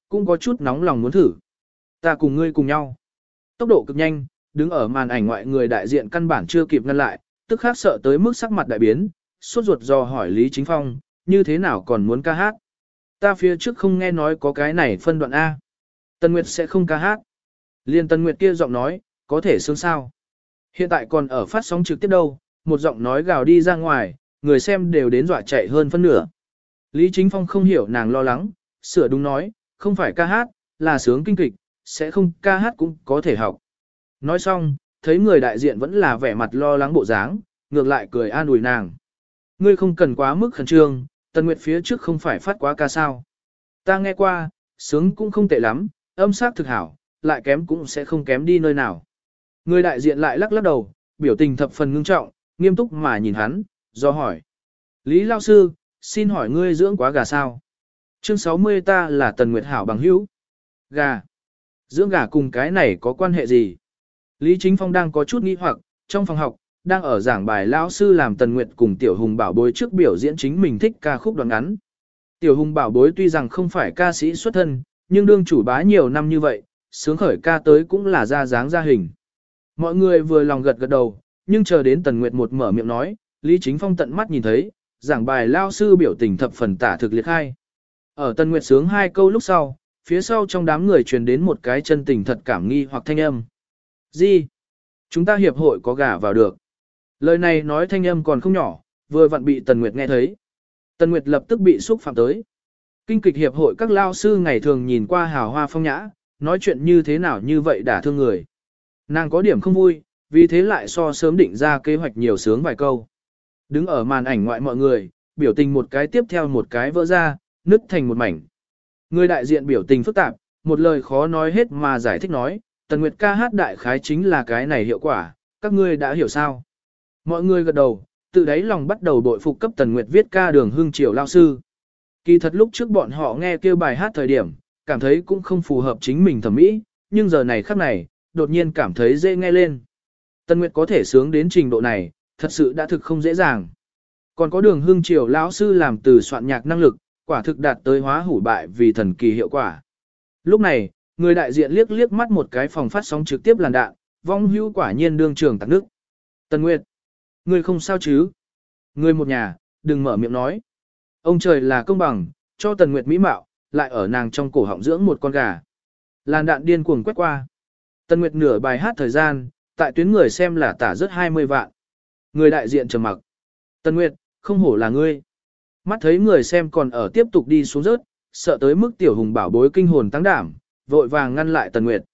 cũng có chút nóng lòng muốn thử. Ta cùng ngươi cùng nhau. Tốc độ cực nhanh, đứng ở màn ảnh ngoại người đại diện căn bản chưa kịp ngăn lại, tức khắc sợ tới mức sắc mặt đại biến, sốt ruột dò hỏi Lý Chính Phong, như thế nào còn muốn ca hát. Ta phía trước không nghe nói có cái này phân đoạn A. Tân Nguyệt sẽ không ca hát. Liên Tân Nguyệt kia giọng nói, có thể sướng sao. Hiện tại còn ở phát sóng trực tiếp đâu, một giọng nói gào đi ra ngoài, người xem đều đến dọa chạy hơn phân nửa. Lý Chính Phong không hiểu nàng lo lắng, sửa đúng nói, không phải ca hát, là sướng kinh kịch, sẽ không ca hát cũng có thể học. Nói xong, thấy người đại diện vẫn là vẻ mặt lo lắng bộ dáng, ngược lại cười an ủi nàng. Ngươi không cần quá mức khẩn trương, Tần Nguyệt phía trước không phải phát quá ca sao. Ta nghe qua, sướng cũng không tệ lắm, âm sắc thực hảo, lại kém cũng sẽ không kém đi nơi nào. Người đại diện lại lắc lắc đầu, biểu tình thập phần ngưng trọng, nghiêm túc mà nhìn hắn, do hỏi. Lý Lao Sư, xin hỏi ngươi dưỡng quá gà sao? Chương 60 ta là Tần Nguyệt hảo bằng hữu. Gà. Dưỡng gà cùng cái này có quan hệ gì? Lý Chính Phong đang có chút nghi hoặc, trong phòng học, đang ở giảng bài lão sư làm Tần Nguyệt cùng Tiểu Hùng Bảo Bối trước biểu diễn chính mình thích ca khúc đoạn ngắn. Tiểu Hùng Bảo Bối tuy rằng không phải ca sĩ xuất thân, nhưng đương chủ bá nhiều năm như vậy, sướng khởi ca tới cũng là ra dáng ra hình. Mọi người vừa lòng gật gật đầu, nhưng chờ đến Tần Nguyệt một mở miệng nói, Lý Chính Phong tận mắt nhìn thấy, giảng bài lão sư biểu tình thập phần tả thực liệt hai. Ở Tần Nguyệt sướng hai câu lúc sau, phía sau trong đám người truyền đến một cái chân tình thật cảm nghi hoặc thanh âm. Gì? Chúng ta hiệp hội có gả vào được. Lời này nói thanh âm còn không nhỏ, vừa vặn bị Tần Nguyệt nghe thấy. Tần Nguyệt lập tức bị xúc phạm tới. Kinh kịch hiệp hội các lao sư ngày thường nhìn qua hào hoa phong nhã, nói chuyện như thế nào như vậy đả thương người. Nàng có điểm không vui, vì thế lại so sớm định ra kế hoạch nhiều sướng vài câu. Đứng ở màn ảnh ngoại mọi người, biểu tình một cái tiếp theo một cái vỡ ra, nứt thành một mảnh. Người đại diện biểu tình phức tạp, một lời khó nói hết mà giải thích nói, Tần Nguyệt ca hát đại khái chính là cái này hiệu quả, các ngươi đã hiểu sao. Mọi người gật đầu, tự đáy lòng bắt đầu bội phục cấp Tần Nguyệt viết ca đường hương triều lao sư. Kỳ thật lúc trước bọn họ nghe kêu bài hát thời điểm, cảm thấy cũng không phù hợp chính mình thẩm mỹ, nhưng giờ này khắc này, đột nhiên cảm thấy dễ nghe lên. Tần Nguyệt có thể sướng đến trình độ này, thật sự đã thực không dễ dàng. Còn có đường hương triều lão sư làm từ soạn nhạc năng lực, quả thực đạt tới hóa hủ bại vì thần kỳ hiệu quả. Lúc này, người đại diện liếc liếc mắt một cái phòng phát sóng trực tiếp làn đạn, vong hữu quả nhiên đương trường tạc nước. Tần Nguyệt, ngươi không sao chứ? Ngươi một nhà, đừng mở miệng nói. Ông trời là công bằng, cho Tần Nguyệt mỹ mạo, lại ở nàng trong cổ họng dưỡng một con gà. Làn đạn điên cuồng quét qua. Tần Nguyệt nửa bài hát thời gian, tại tuyến người xem là tả rất 20 vạn. Người đại diện trầm mặc. Tần Nguyệt, không hổ là ngươi. Mắt thấy người xem còn ở tiếp tục đi xuống rớt, sợ tới mức Tiểu Hùng Bảo Bối kinh hồn tăng đảm, vội vàng ngăn lại Tần Nguyệt.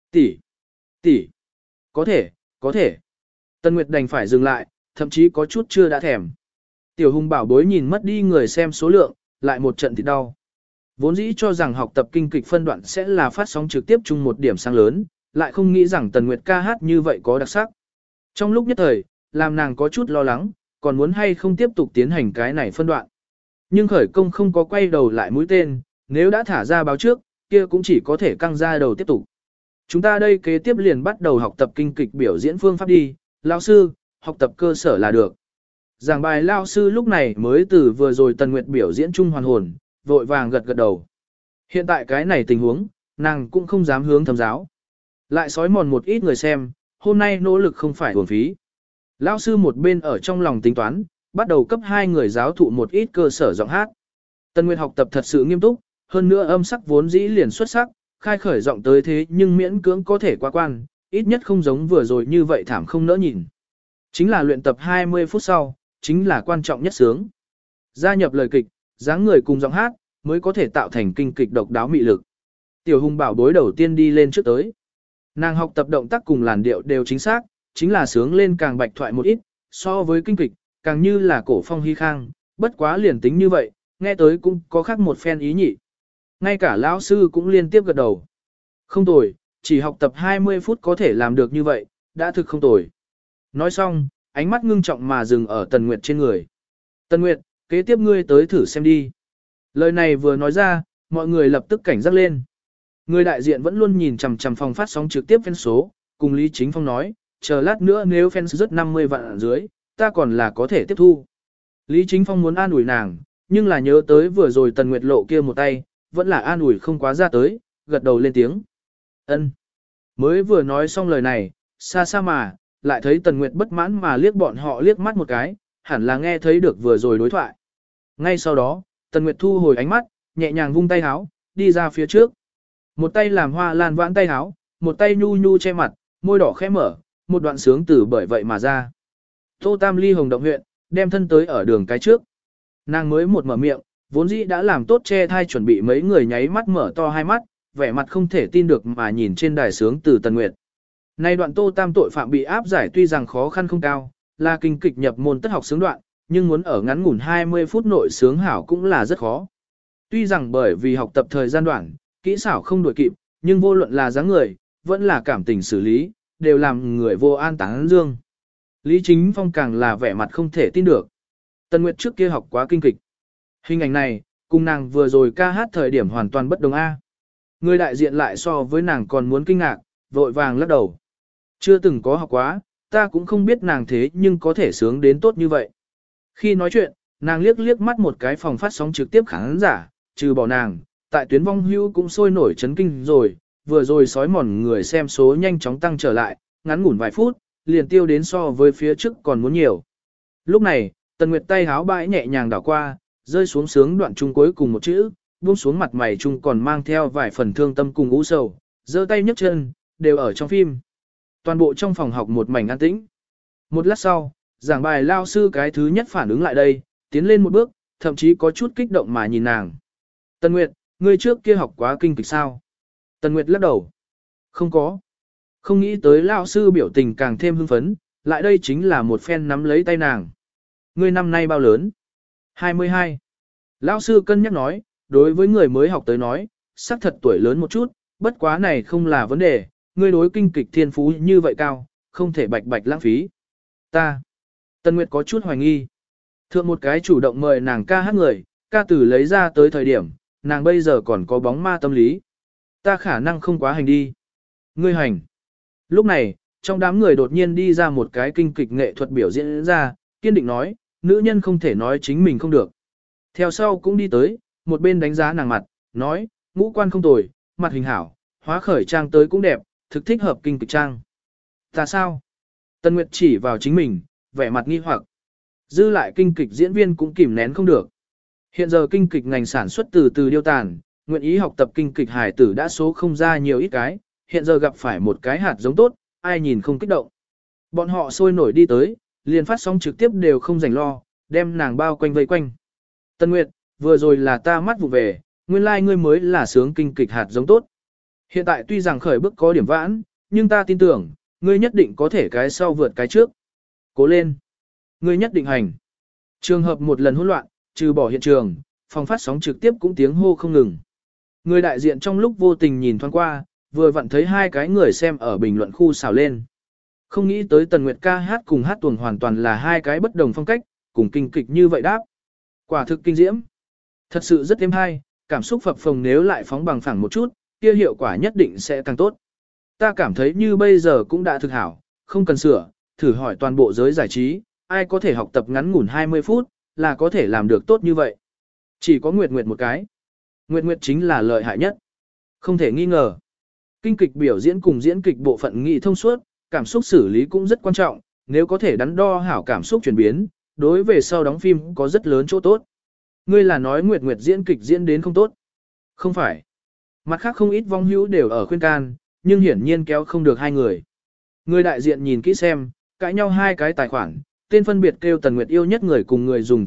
Tỷ, có thể. Tần Nguyệt đành phải dừng lại, thậm chí có chút chưa đã thèm. Tiểu Hùng Bảo Bối nhìn mất đi người xem số lượng, lại một trận thì đau. Vốn dĩ cho rằng học tập kinh kịch phân đoạn sẽ là phát sóng trực tiếp chung một điểm sáng lớn, lại không nghĩ rằng Tần Nguyệt ca hát như vậy có đặc sắc. Trong lúc nhất thời, làm nàng có chút lo lắng, còn muốn hay không tiếp tục tiến hành cái này phân đoạn. Nhưng khởi công không có quay đầu lại mũi tên, nếu đã thả ra báo trước, kia cũng chỉ có thể căng ra đầu tiếp tục. Chúng ta đây kế tiếp liền bắt đầu học tập kinh kịch biểu diễn phương pháp đi, lão sư, học tập cơ sở là được. Giảng bài lão sư lúc này mới từ vừa rồi Tần Nguyệt biểu diễn chung hoàn hồn, vội vàng gật gật đầu. Hiện tại cái này tình huống, nàng cũng không dám hướng thẩm giáo. Lại sói mòn một ít người xem, hôm nay nỗ lực không phải uổng phí. Lão sư một bên ở trong lòng tính toán, bắt đầu cấp 2 người giáo thụ một ít cơ sở giọng hát. Tần Nguyệt học tập thật sự nghiêm túc, hơn nữa âm sắc vốn dĩ liền xuất sắc, khai khởi giọng tới thế nhưng miễn cưỡng có thể qua quan, ít nhất không giống vừa rồi như vậy thảm không nỡ nhìn. Chính là luyện tập 20 phút sau, chính là quan trọng nhất sướng. Gia nhập lời kịch, dáng người cùng giọng hát, mới có thể tạo thành kinh kịch độc đáo mị lực. Tiểu Hùng Bảo Bối đầu tiên đi lên trước tới. Nàng học tập động tác cùng làn điệu đều chính xác, chính là sướng lên càng bạch thoại một ít, so với kinh kịch, càng như là cổ phong hy khang, bất quá liền tính như vậy, nghe tới cũng có khác một phen ý nhị. Ngay cả lão sư cũng liên tiếp gật đầu. Không tồi, chỉ học tập 20 phút có thể làm được như vậy, đã thực không tồi. Nói xong, ánh mắt ngưng trọng mà dừng ở Tần Nguyệt trên người. Tần Nguyệt, kế tiếp ngươi tới thử xem đi. Lời này vừa nói ra, mọi người lập tức cảnh giác lên. Người đại diện vẫn luôn nhìn chằm chằm phòng phát sóng trực tiếp fan số, cùng Lý Chính Phong nói, chờ lát nữa nếu fan rất 50 vạn ở dưới, ta còn là có thể tiếp thu. Lý Chính Phong muốn an ủi nàng, nhưng là nhớ tới vừa rồi Tần Nguyệt lộ kia một tay, vẫn là an ủi không quá ra tới, gật đầu lên tiếng. Ân. Mới vừa nói xong lời này, xa xa mà, lại thấy Tần Nguyệt bất mãn mà liếc bọn họ liếc mắt một cái, hẳn là nghe thấy được vừa rồi đối thoại. Ngay sau đó, Tần Nguyệt thu hồi ánh mắt, nhẹ nhàng vung tay háo, đi ra phía trước. Một tay làm hoa lan vãn tay háo, một tay nhu nhu che mặt, môi đỏ khẽ mở, một đoạn sướng từ bởi vậy mà ra. Tô Tam Ly Hồng Động huyện, đem thân tới ở đường cái trước. Nàng mới một mở miệng, vốn dĩ đã làm tốt che thai chuẩn bị mấy người nháy mắt mở to hai mắt, vẻ mặt không thể tin được mà nhìn trên đài sướng từ Tần Nguyệt. Nay đoạn Tô Tam tội phạm bị áp giải tuy rằng khó khăn không cao, là kinh kịch nhập môn tất học sướng đoạn, nhưng muốn ở ngắn ngủn 20 phút nội sướng hảo cũng là rất khó. Tuy rằng bởi vì học tập thời gian đoạn, kỹ xảo không đuổi kịp, nhưng vô luận là dáng người, vẫn là cảm tình xử lý, đều làm người vô an táng dương. Lý Chính Phong càng là vẻ mặt không thể tin được. Tần Nguyệt trước kia học quá kinh kịch. Hình ảnh này, cùng nàng vừa rồi ca hát thời điểm hoàn toàn bất đồng A. Người đại diện lại so với nàng còn muốn kinh ngạc, vội vàng lắc đầu. Chưa từng có học quá, ta cũng không biết nàng thế nhưng có thể sướng đến tốt như vậy. Khi nói chuyện, nàng liếc liếc mắt một cái phòng phát sóng trực tiếp khán giả, trừ bỏ nàng, tại tuyến vong hưu cũng sôi nổi chấn kinh rồi, vừa rồi sói mòn người xem số nhanh chóng tăng trở lại, ngắn ngủn vài phút, liền tiêu đến so với phía trước còn muốn nhiều. Lúc này, Tần Nguyệt tay háo bãi nhẹ nhàng đảo qua, rơi xuống sướng đoạn chung cuối cùng một chữ, buông xuống mặt mày chung còn mang theo vài phần thương tâm cùng u sầu, giơ tay nhấc chân, đều ở trong phim. Toàn bộ trong phòng học một mảnh an tĩnh. Một lát sau, giảng bài lao sư cái thứ nhất phản ứng lại đây, tiến lên một bước, thậm chí có chút kích động mà nhìn nàng. Tần Nguyệt, ngươi trước kia học quá kinh kịch sao? Tần Nguyệt lắc đầu. Không có. Không nghĩ tới lao sư biểu tình càng thêm hưng phấn, lại đây chính là một phen nắm lấy tay nàng. Ngươi năm nay bao lớn? 22. Lão sư cân nhắc nói, đối với người mới học tới nói, xác thật tuổi lớn một chút, bất quá này không là vấn đề, ngươi đối kinh kịch thiên phú như vậy cao, không thể bạch bạch lãng phí. Ta. Tần Nguyệt có chút hoài nghi. Thượng một cái chủ động mời nàng ca hát người, ca tử lấy ra tới thời điểm, nàng bây giờ còn có bóng ma tâm lý. Ta khả năng không quá hành đi. Ngươi hành. Lúc này, trong đám người đột nhiên đi ra một cái kinh kịch nghệ thuật biểu diễn ra, kiên định nói, nữ nhân không thể nói chính mình không được. Theo sau cũng đi tới, một bên đánh giá nàng mặt, nói, ngũ quan không tồi, mặt hình hảo, hóa khởi trang tới cũng đẹp, thực thích hợp kinh kịch trang. Ta sao? Tần Nguyệt chỉ vào chính mình, vẻ mặt nghi hoặc. Dư lại kinh kịch diễn viên cũng kìm nén không được. Hiện giờ kinh kịch ngành sản xuất từ từ điêu tàn, nguyện ý học tập kinh kịch hài tử đã số không ra nhiều ít cái, hiện giờ gặp phải một cái hạt giống tốt, ai nhìn không kích động. Bọn họ sôi nổi đi tới, liền phát sóng trực tiếp đều không rảnh lo, đem nàng bao quanh vây quanh. Tần Nguyệt, vừa rồi là ta mắt vụ về, nguyên lai ngươi mới là sướng kinh kịch hạt giống tốt. Hiện tại tuy rằng khởi bước có điểm vãn, nhưng ta tin tưởng, ngươi nhất định có thể cái sau vượt cái trước. Cố lên. Ngươi nhất định hành. Trường hợp một lần hỗn loạn, trừ bỏ hiện trường, phòng phát sóng trực tiếp cũng tiếng hô không ngừng. Người đại diện trong lúc vô tình nhìn thoáng qua, vừa vặn thấy hai cái người xem ở bình luận khu xào lên. Không nghĩ tới Tần Nguyệt ca hát cùng hát tuồng hoàn toàn là hai cái bất đồng phong cách, cùng kinh kịch như vậy đáp. Quả thực kinh diễm. Thật sự rất êm hay, cảm xúc phập phồng nếu lại phóng bằng phẳng một chút, kia hiệu quả nhất định sẽ càng tốt. Ta cảm thấy như bây giờ cũng đã thực hảo, không cần sửa, thử hỏi toàn bộ giới giải trí, ai có thể học tập ngắn ngủn 20 phút, là có thể làm được tốt như vậy. Chỉ có Nguyệt Nguyệt một cái. Nguyệt Nguyệt chính là lợi hại nhất. Không thể nghi ngờ. Kinh kịch biểu diễn cùng diễn kịch bộ phận nghị thông suốt, cảm xúc xử lý cũng rất quan trọng, nếu có thể đắn đo hảo cảm xúc chuyển biến, đối về sau đóng phim có rất lớn chỗ tốt. Ngươi là nói Nguyệt Nguyệt diễn kịch diễn đến không tốt? Không phải. Mặt khác không ít vong hữu đều ở khuyên can, nhưng hiển nhiên kéo không được hai người. Người đại diện nhìn kỹ xem, cãi nhau hai cái tài khoản, tên phân biệt kêu Tần Nguyệt yêu nhất người cùng người dùng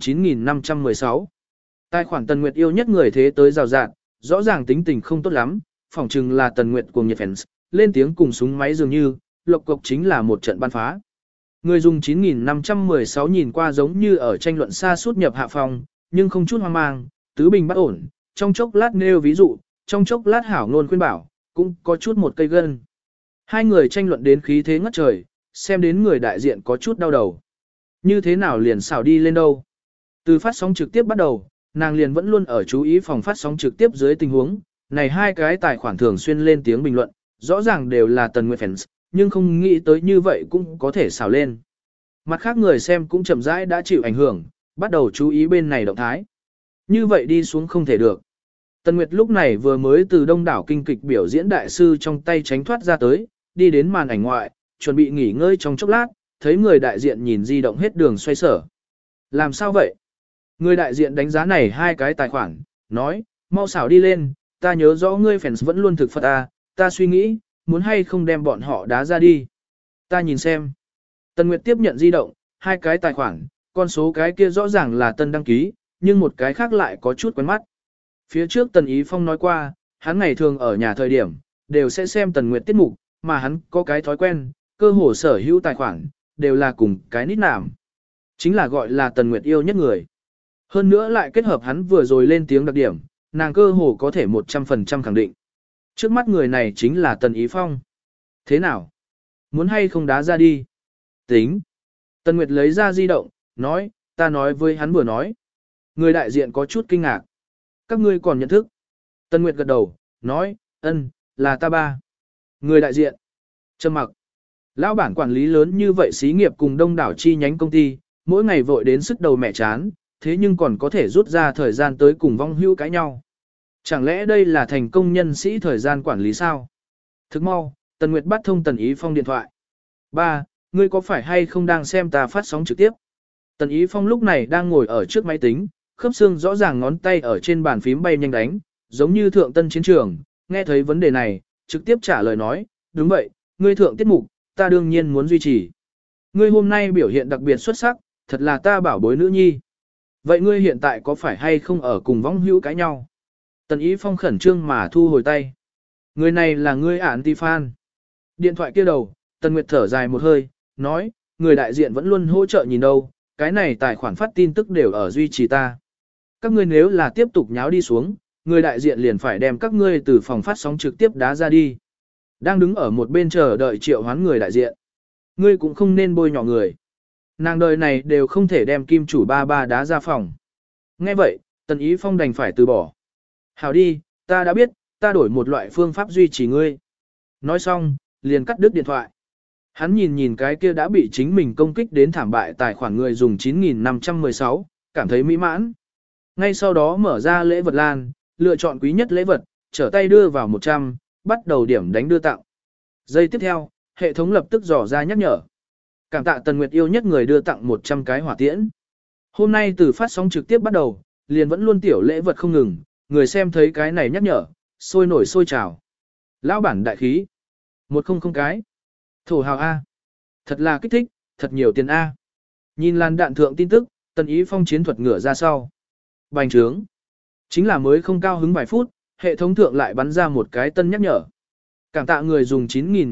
9516. Tài khoản Tần Nguyệt yêu nhất người thế tới rào rạt, rõ ràng tính tình không tốt lắm, phỏng chừng là Tần Nguyệt cuồng nhiệt fans, lên tiếng cùng súng máy dường như, lộc cộc chính là một trận ban phá. Người dùng 9516 nhìn qua giống như ở tranh luận xa suốt nhập hạ phòng, nhưng không chút hoang mang, tứ bình bất ổn, trong chốc lát nêu ví dụ, trong chốc lát hảo ngôn khuyên bảo, cũng có chút một cây gân. Hai người tranh luận đến khí thế ngất trời, xem đến người đại diện có chút đau đầu. Như thế nào liền xảo đi lên đâu? Từ phát sóng trực tiếp bắt đầu, nàng liền vẫn luôn ở chú ý phòng phát sóng trực tiếp dưới tình huống, này hai cái tài khoản thường xuyên lên tiếng bình luận, rõ ràng đều là Tần Nguyệt fans, nhưng không nghĩ tới như vậy cũng có thể xảo lên. Mặt khác người xem cũng chậm rãi đã chịu ảnh hưởng, bắt đầu chú ý bên này động thái. Như vậy đi xuống không thể được. Tần Nguyệt lúc này vừa mới từ đông đảo kinh kịch biểu diễn đại sư trong tay tránh thoát ra tới, đi đến màn ảnh ngoại, chuẩn bị nghỉ ngơi trong chốc lát, thấy người đại diện nhìn di động hết đường xoay sở. Làm sao vậy? Người đại diện đánh giá này hai cái tài khoản, nói, mau xảo đi lên, ta nhớ rõ ngươi fans vẫn luôn thực Phật ta suy nghĩ, muốn hay không đem bọn họ đá ra đi. Ta nhìn xem. Tần Nguyệt tiếp nhận di động, hai cái tài khoản, con số cái kia rõ ràng là tân đăng ký, nhưng một cái khác lại có chút quen mắt. Phía trước Tần Ý Phong nói qua, hắn ngày thường ở nhà thời điểm, đều sẽ xem Tần Nguyệt tiết mục, mà hắn có cái thói quen, cơ hồ sở hữu tài khoản, đều là cùng cái nít nạm. Chính là gọi là Tần Nguyệt yêu nhất người. Hơn nữa lại kết hợp hắn vừa rồi lên tiếng đặc điểm, nàng cơ hồ có thể 100% khẳng định. Trước mắt người này chính là Tần Ý Phong. Thế nào? Muốn hay không đá ra đi? Tính. Tần Nguyệt lấy ra di động, nói, ta nói với hắn vừa nói. Người đại diện có chút kinh ngạc. Các ngươi còn nhận thức. Tần Nguyệt gật đầu, nói, là ta ba. Người đại diện. Trầm mặc. Lão bản quản lý lớn như vậy xí nghiệp cùng đông đảo chi nhánh công ty, mỗi ngày vội đến sức đầu mẹ chán, thế nhưng còn có thể rút ra thời gian tới cùng vong hữu cãi nhau. Chẳng lẽ đây là thành công nhân sĩ thời gian quản lý sao? Thức mau, Tần Nguyệt bắt thông Tần Ý Phong điện thoại. Ba, ngươi có phải hay không đang xem ta phát sóng trực tiếp? Tần Ý Phong lúc này đang ngồi ở trước máy tính, khớp xương rõ ràng ngón tay ở trên bàn phím bay nhanh đánh, giống như thượng tân chiến trường, nghe thấy vấn đề này, trực tiếp trả lời nói, đúng vậy, ngươi thượng tiết mục, ta đương nhiên muốn duy trì. Ngươi hôm nay biểu hiện đặc biệt xuất sắc, thật là ta bảo bối nữ nhi. Vậy ngươi hiện tại có phải hay không ở cùng vong hữu cãi nhau? Tần Ý Phong khẩn trương mà thu hồi tay. Người này là ngươi anti-fan. Điện thoại kia đầu, Tần Nguyệt thở dài một hơi, nói, người đại diện vẫn luôn hỗ trợ nhìn đâu, cái này tài khoản phát tin tức đều ở duy trì ta. Các ngươi nếu là tiếp tục nháo đi xuống, người đại diện liền phải đem các ngươi từ phòng phát sóng trực tiếp đá ra đi. Đang đứng ở một bên chờ đợi triệu hoán người đại diện. Ngươi cũng không nên bôi nhỏ người. Nàng đời này đều không thể đem kim chủ ba ba đá ra phòng. Nghe vậy, Tần Ý Phong đành phải từ bỏ. Hảo đi, ta đã biết, ta đổi một loại phương pháp duy trì ngươi. Nói xong, liền cắt đứt điện thoại. Hắn nhìn cái kia đã bị chính mình công kích đến thảm bại tài khoản người dùng 9516, cảm thấy mỹ mãn. Ngay sau đó mở ra lễ vật lan, lựa chọn quý nhất lễ vật, trở tay đưa vào 100, bắt đầu điểm đánh đưa tặng. Giây tiếp theo, hệ thống lập tức dò ra nhắc nhở. Cảm tạ Tần Nguyệt yêu nhất người đưa tặng 100 cái hỏa tiễn. Hôm nay từ phát sóng trực tiếp bắt đầu, liền vẫn luôn tiểu lễ vật không ngừng, người xem thấy cái này nhắc nhở, sôi nổi sôi trào. Lão bản đại khí. 100 cái. Thổ hào A. Thật là kích thích, thật nhiều tiền A. Nhìn làn đạn thượng tin tức, Tần Ý Phong chiến thuật ngửa ra sau. Bành trướng. Chính là mới không cao hứng vài phút, hệ thống thượng lại bắn ra một cái tân nhắc nhở. Cảm tạ người dùng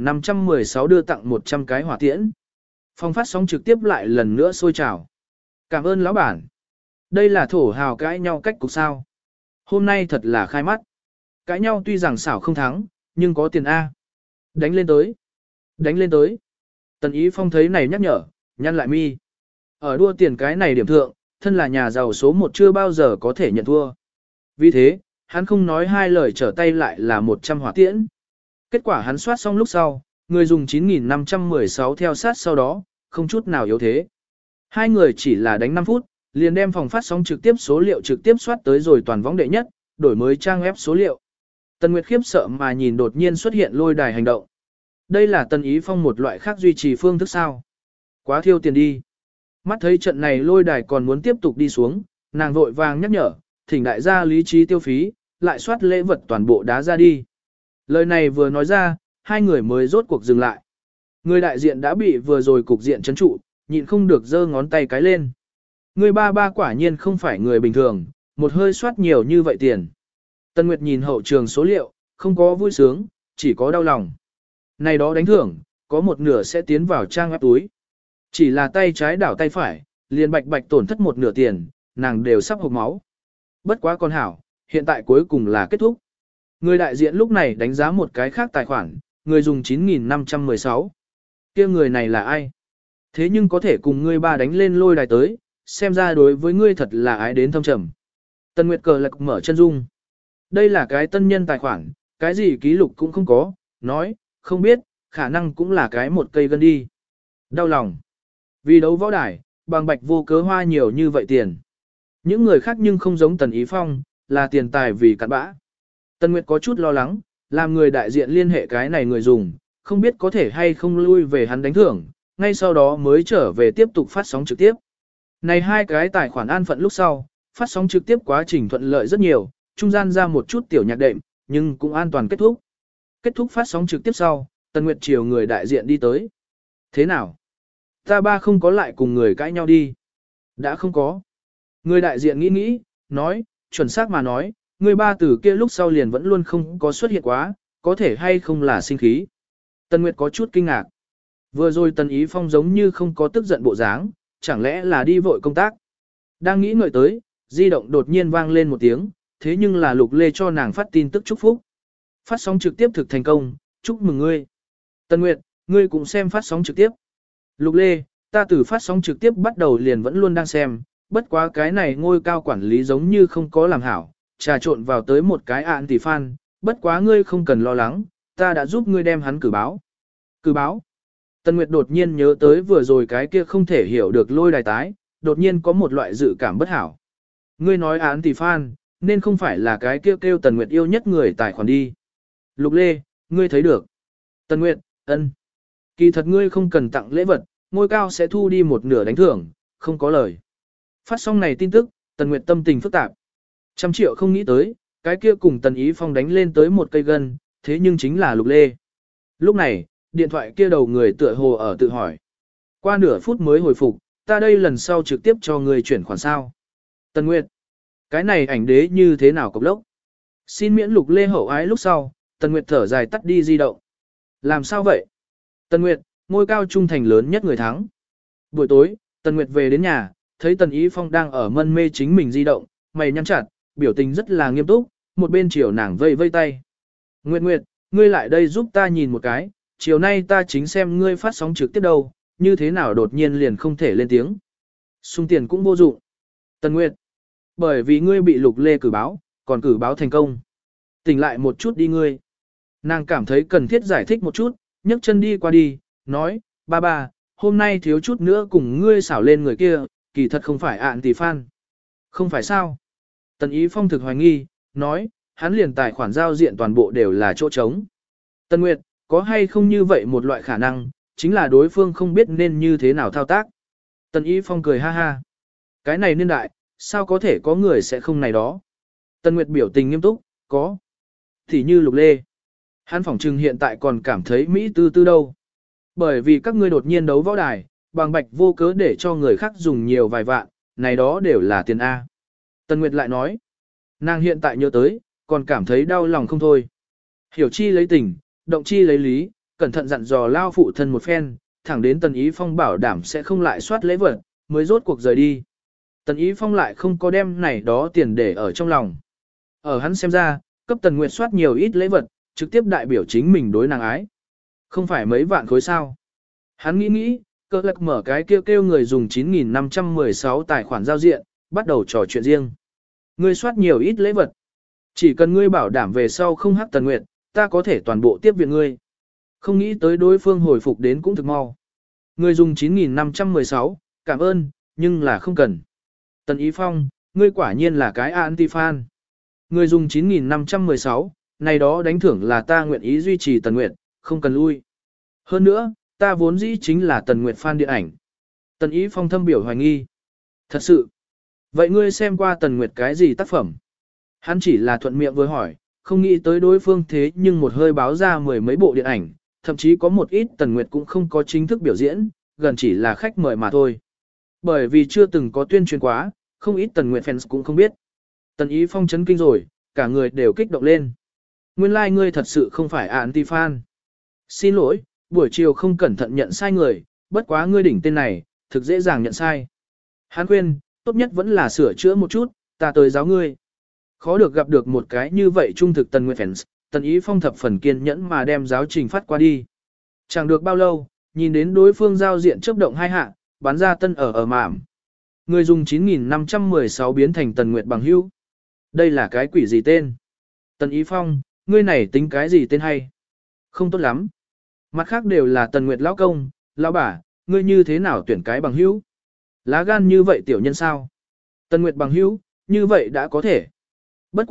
9516 đưa tặng 100 cái hỏa tiễn. Phong phát sóng trực tiếp lại lần nữa sôi trào. Cảm ơn lão bản. Đây là thổ hào cãi nhau cách cục sao. Hôm nay thật là khai mắt. Cãi nhau tuy rằng xảo không thắng, nhưng có tiền A. Đánh lên tới. Đánh lên tới. Tần Ý Phong thấy này nhắc nhở, nhăn lại mi. Ở đua tiền cái này điểm thượng, thân là nhà giàu số 1 chưa bao giờ có thể nhận thua. Vì thế, hắn không nói hai lời trở tay lại là 100 hỏa tiễn. Kết quả hắn soát xong lúc sau, người dùng 9516 theo sát sau đó, không chút nào yếu thế. Hai người chỉ là đánh 5 phút, liền đem phòng phát sóng trực tiếp số liệu trực tiếp soát tới rồi toàn võng đệ nhất, đổi mới trang web số liệu. Tần Nguyệt khiếp sợ mà nhìn đột nhiên xuất hiện lôi đài hành động. Đây là Tần Ý Phong một loại khác duy trì phương thức sao? Quá thiêu tiền đi. Mắt thấy trận này lôi đài còn muốn tiếp tục đi xuống, nàng vội vàng nhắc nhở, thỉnh đại gia lý trí tiêu phí, lại soát lễ vật toàn bộ đá ra đi. Lời này vừa nói ra, hai người mới rốt cuộc dừng lại. Người đại diện đã bị vừa rồi cục diện chấn trụ, nhịn không được giơ ngón tay cái lên. Người ba ba quả nhiên không phải người bình thường, một hơi soát nhiều như vậy tiền. Tân Nguyệt nhìn hậu trường số liệu, không có vui sướng, chỉ có đau lòng. Này đó đánh thưởng, có một nửa sẽ tiến vào trang web túi. Chỉ là tay trái đảo tay phải, liền bạch bạch tổn thất một nửa tiền, nàng đều sắp hộc máu. Bất quá con hảo, hiện tại cuối cùng là kết thúc. Người đại diện lúc này đánh giá một cái khác tài khoản, người dùng 9516. Kia người này là ai? Thế nhưng có thể cùng ngươi ba đánh lên lôi đài tới, xem ra đối với ngươi thật là ái đến thâm trầm. Tần Nguyệt cờ lạc mở chân dung. Đây là cái tân nhân tài khoản, cái gì ký lục cũng không có, nói, không biết, khả năng cũng là cái một cây gân đi. Đau lòng. Vì đấu võ đài, bằng bạch vô cớ hoa nhiều như vậy tiền. Những người khác nhưng không giống Tần Ý Phong, là tiền tài vì cặn bã. Tần Nguyệt có chút lo lắng, làm người đại diện liên hệ cái này người dùng, không biết có thể hay không lui về hắn đánh thưởng, ngay sau đó mới trở về tiếp tục phát sóng trực tiếp. Này hai cái tài khoản an phận lúc sau, phát sóng trực tiếp quá trình thuận lợi rất nhiều, trung gian ra một chút tiểu nhạc đệm, nhưng cũng an toàn kết thúc. Kết thúc phát sóng trực tiếp sau, Tần Nguyệt chiều người đại diện đi tới. Thế nào? Ta ba không có lại cùng người cãi nhau đi. Đã không có. Người đại diện nghĩ nghĩ, nói, chuẩn xác mà nói, người ba từ kia lúc sau liền vẫn luôn không có xuất hiện quá, có thể hay không là sinh khí. Tần Nguyệt có chút kinh ngạc. Vừa rồi Tần Ý Phong giống như không có tức giận bộ dáng, chẳng lẽ là đi vội công tác. Đang nghĩ ngợi tới, di động đột nhiên vang lên một tiếng, thế nhưng là Lục Lê cho nàng phát tin tức chúc phúc. Phát sóng trực tiếp thực thành công, chúc mừng ngươi. Tần Nguyệt, ngươi cũng xem phát sóng trực tiếp. Lục Lê, ta từ phát sóng trực tiếp bắt đầu liền vẫn luôn đang xem, bất quá cái này ngôi cao quản lý giống như không có làm hảo, trà trộn vào tới một cái ạn tỷ fan, bất quá ngươi không cần lo lắng, ta đã giúp ngươi đem hắn cử báo. Cử báo. Tần Nguyệt đột nhiên nhớ tới vừa rồi cái kia không thể hiểu được lôi đài tái, đột nhiên có một loại dự cảm bất hảo. Ngươi nói ạn tỷ fan, nên không phải là cái kia kêu Tần Nguyệt yêu nhất người tài khoản đi. Lục Lê, ngươi thấy được. Tần Nguyệt, ân. Kỳ thật ngươi không cần tặng lễ vật, ngôi cao sẽ thu đi một nửa đánh thưởng, không có lời. Phát xong này tin tức, Tần Nguyệt tâm tình phức tạp. 100 triệu không nghĩ tới, cái kia cùng Tần Ý Phong đánh lên tới một cây gân, thế nhưng chính là Lục Lê. Lúc này, điện thoại kia đầu người tựa hồ ở tự hỏi. Qua nửa phút mới hồi phục, ta đây lần sau trực tiếp cho người chuyển khoản sao. Tần Nguyệt, cái này ảnh đế như thế nào cục lốc? Xin miễn Lục Lê hậu ái lúc sau, Tần Nguyệt thở dài tắt đi di động. Làm sao vậy? Tần Nguyệt, ngôi cao trung thành lớn nhất người thắng. Buổi tối, Tần Nguyệt về đến nhà, thấy Tần Ý Phong đang ở mân mê chính mình di động, mày nhăn chặt, biểu tình rất là nghiêm túc, một bên chiều nàng vây vây tay. Nguyệt Nguyệt, ngươi lại đây giúp ta nhìn một cái, chiều nay ta chính xem ngươi phát sóng trực tiếp đâu, như thế nào đột nhiên liền không thể lên tiếng. Xung tiền cũng vô dụng. Tần Nguyệt, bởi vì ngươi bị Lục Lê cử báo, còn cử báo thành công. Tỉnh lại một chút đi ngươi. Nàng cảm thấy cần thiết giải thích một chút, nhấc chân đi qua đi, nói, ba ba, hôm nay thiếu chút nữa cùng ngươi xảo lên người kia, kỳ thật không phải ạn tỷ fan. Không phải sao? Tần Ý Phong thực hoài nghi, nói, hắn liền tài khoản giao diện toàn bộ đều là chỗ trống. Tần Nguyệt, có hay không như vậy một loại khả năng, chính là đối phương không biết nên như thế nào thao tác. Tần Ý Phong cười ha ha. Cái này niên đại, sao có thể có người sẽ không này đó. Tần Nguyệt biểu tình nghiêm túc, có. Thì như Lục Lê. Hắn phỏng trừng hiện tại còn cảm thấy Mỹ tư tư đâu. Bởi vì các ngươi đột nhiên đấu võ đài, bằng bạch vô cớ để cho người khác dùng nhiều vài vạn, này đó đều là tiền A. Tần Nguyệt lại nói, nàng hiện tại nhớ tới, còn cảm thấy đau lòng không thôi. Hiểu chi lấy tình, động chi lấy lý, cẩn thận dặn dò lao phụ thân một phen, thẳng đến Tần Ý Phong bảo đảm sẽ không lại soát lễ vật, mới rốt cuộc rời đi. Tần Ý Phong lại không có đem này đó tiền để ở trong lòng. Ở hắn xem ra, cấp Tần Nguyệt soát nhiều ít lễ vật, trực tiếp đại biểu chính mình đối nàng ái. Không phải mấy vạn khối sao. Hắn nghĩ, cơ lạc mở cái kêu người dùng 9.516 tài khoản giao diện, bắt đầu trò chuyện riêng. Ngươi soát nhiều ít lễ vật. Chỉ cần ngươi bảo đảm về sau không hắc Tần Nguyệt, ta có thể toàn bộ tiếp viện ngươi. Không nghĩ tới đối phương hồi phục đến cũng thực mau. Ngươi dùng 9.516, cảm ơn, nhưng là không cần. Tần Ý Phong, ngươi quả nhiên là cái anti-fan. Ngươi dùng 9.516, này đó đánh thưởng là ta nguyện ý duy trì Tần Nguyệt, không cần lui. Hơn nữa, ta vốn dĩ chính là Tần Nguyệt fan điện ảnh. Tần Ý Phong thâm biểu hoài nghi. Thật sự. Vậy ngươi xem qua Tần Nguyệt cái gì tác phẩm? Hắn chỉ là thuận miệng với hỏi, không nghĩ tới đối phương thế nhưng một hơi báo ra mười mấy bộ điện ảnh, thậm chí có một ít Tần Nguyệt cũng không có chính thức biểu diễn, gần chỉ là khách mời mà thôi. Bởi vì chưa từng có tuyên truyền quá, không ít Tần Nguyệt fans cũng không biết. Tần Ý Phong chấn kinh rồi, cả người đều kích động lên. Nguyên lai like ngươi thật sự không phải anti-fan. Xin lỗi, buổi chiều không cẩn thận nhận sai người, bất quá ngươi đỉnh tên này, thực dễ dàng nhận sai. Hắn khuyên, tốt nhất vẫn là sửa chữa một chút, ta tới giáo ngươi. Khó được gặp được một cái như vậy trung thực Tần Nguyệt fans, Tần Ý Phong thập phần kiên nhẫn mà đem giáo trình phát qua đi. Chẳng được bao lâu, nhìn đến đối phương giao diện chớp động hai hạ, bắn ra tân ở mảm. Người dùng 9.516 biến thành Tần Nguyệt bằng hữu. Đây là cái quỷ gì tên? Tần Ý Phong, ngươi này tính cái gì tên hay? Không tốt lắm. Mặt khác đều là Tần Nguyệt lão công, lão bà, ngươi như thế nào tuyển cái bằng hữu? Lá gan như vậy tiểu nhân sao? Tần Nguyệt bằng hữu, như vậy đã có thể. Bất quá,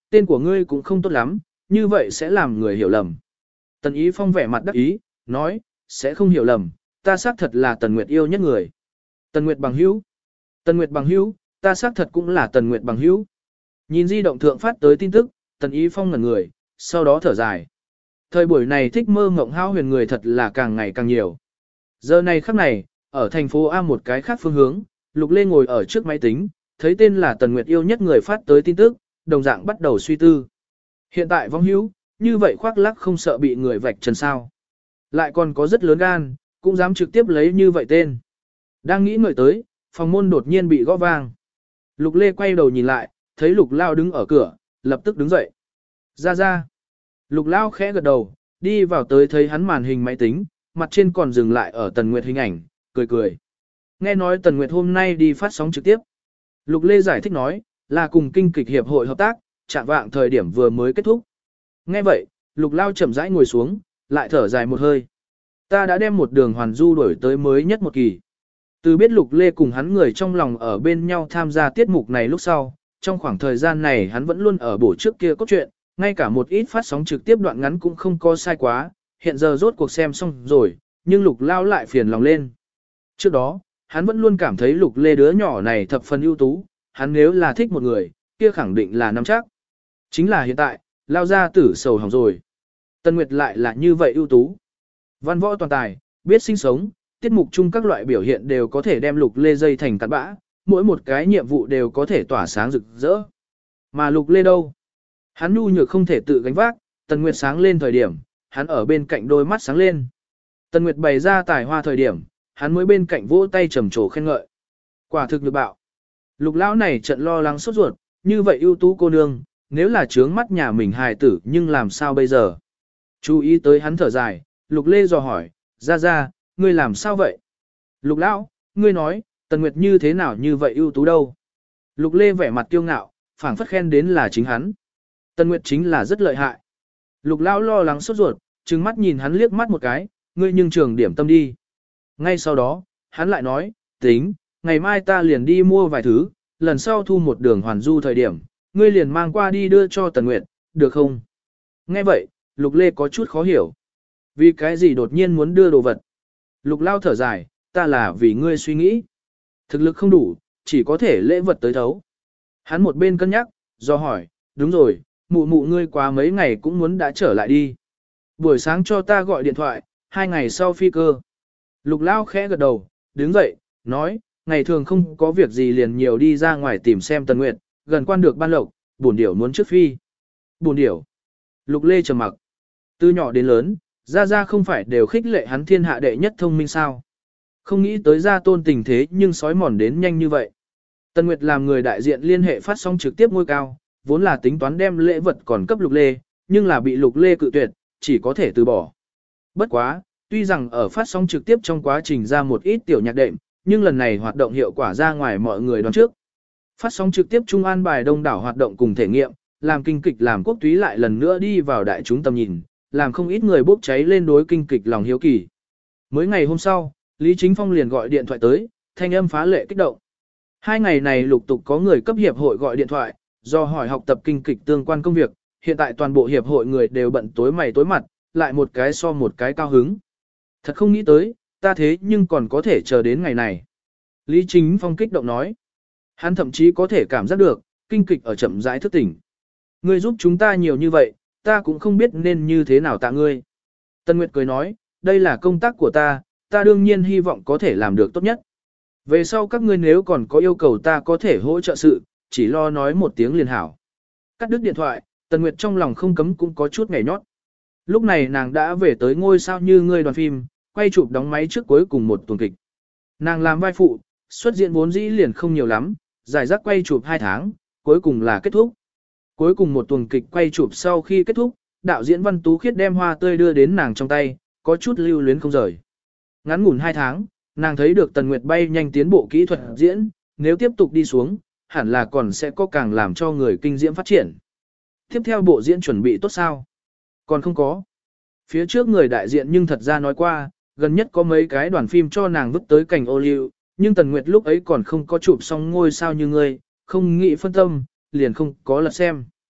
tên của ngươi cũng không tốt lắm, như vậy sẽ làm người hiểu lầm. Tần Ý Phong vẻ mặt đắc ý, nói, sẽ không hiểu lầm, ta xác thật là Tần Nguyệt yêu nhất người. Tần Nguyệt bằng hữu. Tần Nguyệt bằng hữu, ta xác thật cũng là Tần Nguyệt bằng hữu. Nhìn di động thượng phát tới tin tức, Tần Ý Phong ngẩn người, sau đó thở dài. Thời buổi này thích mơ mộng hao huyền người thật là càng ngày càng nhiều. Giờ này khắc này, ở thành phố A một cái khác phương hướng, Lục Lê ngồi ở trước máy tính, thấy tên là Tần Nguyệt yêu nhất người phát tới tin tức, đồng dạng bắt đầu suy tư. Hiện tại vong hữu, như vậy khoác lác không sợ bị người vạch trần sao. Lại còn có rất lớn gan, cũng dám trực tiếp lấy như vậy tên. Đang nghĩ ngợi tới, phòng môn đột nhiên bị gõ vang. Lục Lê quay đầu nhìn lại, thấy Lục Lao đứng ở cửa, lập tức đứng dậy. Ra. Lục Lao khẽ gật đầu, đi vào tới thấy hắn màn hình máy tính, mặt trên còn dừng lại ở Tần Nguyệt hình ảnh, cười. Nghe nói Tần Nguyệt hôm nay đi phát sóng trực tiếp. Lục Lê giải thích nói, là cùng kinh kịch hiệp hội hợp tác, chạm vạng thời điểm vừa mới kết thúc. Nghe vậy, Lục Lao chậm rãi ngồi xuống, lại thở dài một hơi. Ta đã đem một đường hoàn du đổi tới mới nhất một kỳ. Từ biết Lục Lê cùng hắn người trong lòng ở bên nhau tham gia tiết mục này lúc sau, trong khoảng thời gian này hắn vẫn luôn ở bổ trước kia cốt truyện, ngay cả một ít phát sóng trực tiếp đoạn ngắn cũng không có sai quá, hiện giờ rốt cuộc xem xong rồi, nhưng Lục Lao lại phiền lòng lên. Trước đó, hắn vẫn luôn cảm thấy Lục Lê đứa nhỏ này thập phần ưu tú, hắn nếu là thích một người, kia khẳng định là nắm chắc. Chính là hiện tại, Lao ra tử sầu hỏng rồi. Tân Nguyệt lại là như vậy ưu tú. Văn võ toàn tài, biết sinh sống, tiết mục chung các loại biểu hiện đều có thể đem Lục Lê dây thành cặn bã, mỗi một cái nhiệm vụ đều có thể tỏa sáng rực rỡ. Mà Lục Lê đâu? Hắn nhu nhược không thể tự gánh vác, Tần Nguyệt sáng lên thời điểm, hắn ở bên cạnh đôi mắt sáng lên. Tần Nguyệt bày ra tài hoa thời điểm, hắn mới bên cạnh vỗ tay trầm trồ khen ngợi. Quả thực lực bạo. Lục lão này trận lo lắng sốt ruột, như vậy ưu tú cô nương, nếu là trướng mắt nhà mình hài tử nhưng làm sao bây giờ? Chú ý tới hắn thở dài, Lục Lê dò hỏi, ra, ngươi làm sao vậy? Lục lão, ngươi nói, Tần Nguyệt như thế nào như vậy ưu tú đâu? Lục Lê vẻ mặt kiêu ngạo, phảng phất khen đến là chính hắn. Tần Nguyệt chính là rất lợi hại. Lục lão lo lắng sốt ruột, trừng mắt nhìn hắn liếc mắt một cái, ngươi nhưng trường điểm tâm đi. Ngay sau đó, hắn lại nói, tính, ngày mai ta liền đi mua vài thứ, lần sau thu một đường hoàn du thời điểm, ngươi liền mang qua đi đưa cho Tần Nguyệt, được không? Nghe vậy, Lục Lê có chút khó hiểu. Vì cái gì đột nhiên muốn đưa đồ vật? Lục Lao thở dài, ta là vì ngươi suy nghĩ. Thực lực không đủ, chỉ có thể lễ vật tới thấu. Hắn một bên cân nhắc, do hỏi, đúng rồi, mụ ngươi quá mấy ngày cũng muốn đã trở lại đi. Buổi sáng cho ta gọi điện thoại, 2 ngày sau phi cơ. Lục Lao khẽ gật đầu, đứng dậy, nói, ngày thường không có việc gì liền nhiều đi ra ngoài tìm xem Tần Nguyệt, gần quan được ban lộc, bổn điểu muốn trước phi. Bổn điểu. Lục Lê trầm mặc. Từ nhỏ đến lớn, Gia không phải đều khích lệ hắn thiên hạ đệ nhất thông minh sao. Không nghĩ tới Gia Tôn tình thế nhưng sói mòn đến nhanh như vậy. Tần Nguyệt làm người đại diện liên hệ phát sóng trực tiếp ngôi cao, vốn là tính toán đem lễ vật còn cấp Lục Lê, nhưng là bị Lục Lê cự tuyệt, chỉ có thể từ bỏ. Bất quá, tuy rằng ở phát sóng trực tiếp trong quá trình ra một ít tiểu nhạc đệm, nhưng lần này hoạt động hiệu quả ra ngoài mọi người đoán trước. Phát sóng trực tiếp Trung An bài đông đảo hoạt động cùng thể nghiệm, làm kinh kịch làm quốc túy lại lần nữa đi vào đại chúng tầm nhìn, làm không ít người bốc cháy lên đối kinh kịch lòng hiếu kỳ. Mới ngày hôm sau, Lý Chính Phong liền gọi điện thoại tới, thanh âm phá lệ kích động. 2 ngày này lục tục có người cấp hiệp hội gọi điện thoại, do hỏi học tập kinh kịch tương quan công việc, hiện tại toàn bộ hiệp hội người đều bận tối mày tối mặt, lại một cái so một cái cao hứng. Thật không nghĩ tới, ta thế nhưng còn có thể chờ đến ngày này. Lý Chính Phong kích động nói. Hắn thậm chí có thể cảm giác được, kinh kịch ở chậm rãi thức tỉnh. Ngươi giúp chúng ta nhiều như vậy, ta cũng không biết nên như thế nào tạ ngươi. Tân Nguyệt cười nói, đây là công tác của ta đương nhiên hy vọng có thể làm được tốt nhất. Về sau các ngươi nếu còn có yêu cầu ta có thể hỗ trợ sự, chỉ lo nói một tiếng liền hảo. Cắt đứt điện thoại, Tân Nguyệt trong lòng không cấm cũng có chút nhảy nhót. Lúc này nàng đã về tới ngôi sao như ngươi đoàn phim, quay chụp đóng máy trước cuối cùng một tuần kịch. Nàng làm vai phụ, xuất diễn vốn dĩ liền không nhiều lắm, giải rác quay chụp 2 tháng, cuối cùng là kết thúc. Cuối cùng một tuần kịch quay chụp sau khi kết thúc, đạo diễn Văn Tú Khiết đem hoa tươi đưa đến nàng trong tay, có chút lưu luyến không rời. Ngắn ngủn 2 tháng, nàng thấy được Tần Nguyệt bay nhanh tiến bộ kỹ thuật diễn, nếu tiếp tục đi xuống, hẳn là còn sẽ có càng làm cho người kinh diễm phát triển. Tiếp theo bộ diễn chuẩn bị tốt sao? Còn không có. Phía trước người đại diện nhưng thật ra nói qua, gần nhất có mấy cái đoàn phim cho nàng vứt tới cảnh ô liu, nhưng Tần Nguyệt lúc ấy còn không có chụp xong ngôi sao như ngươi, không nghĩ phân tâm, liền không có lật xem.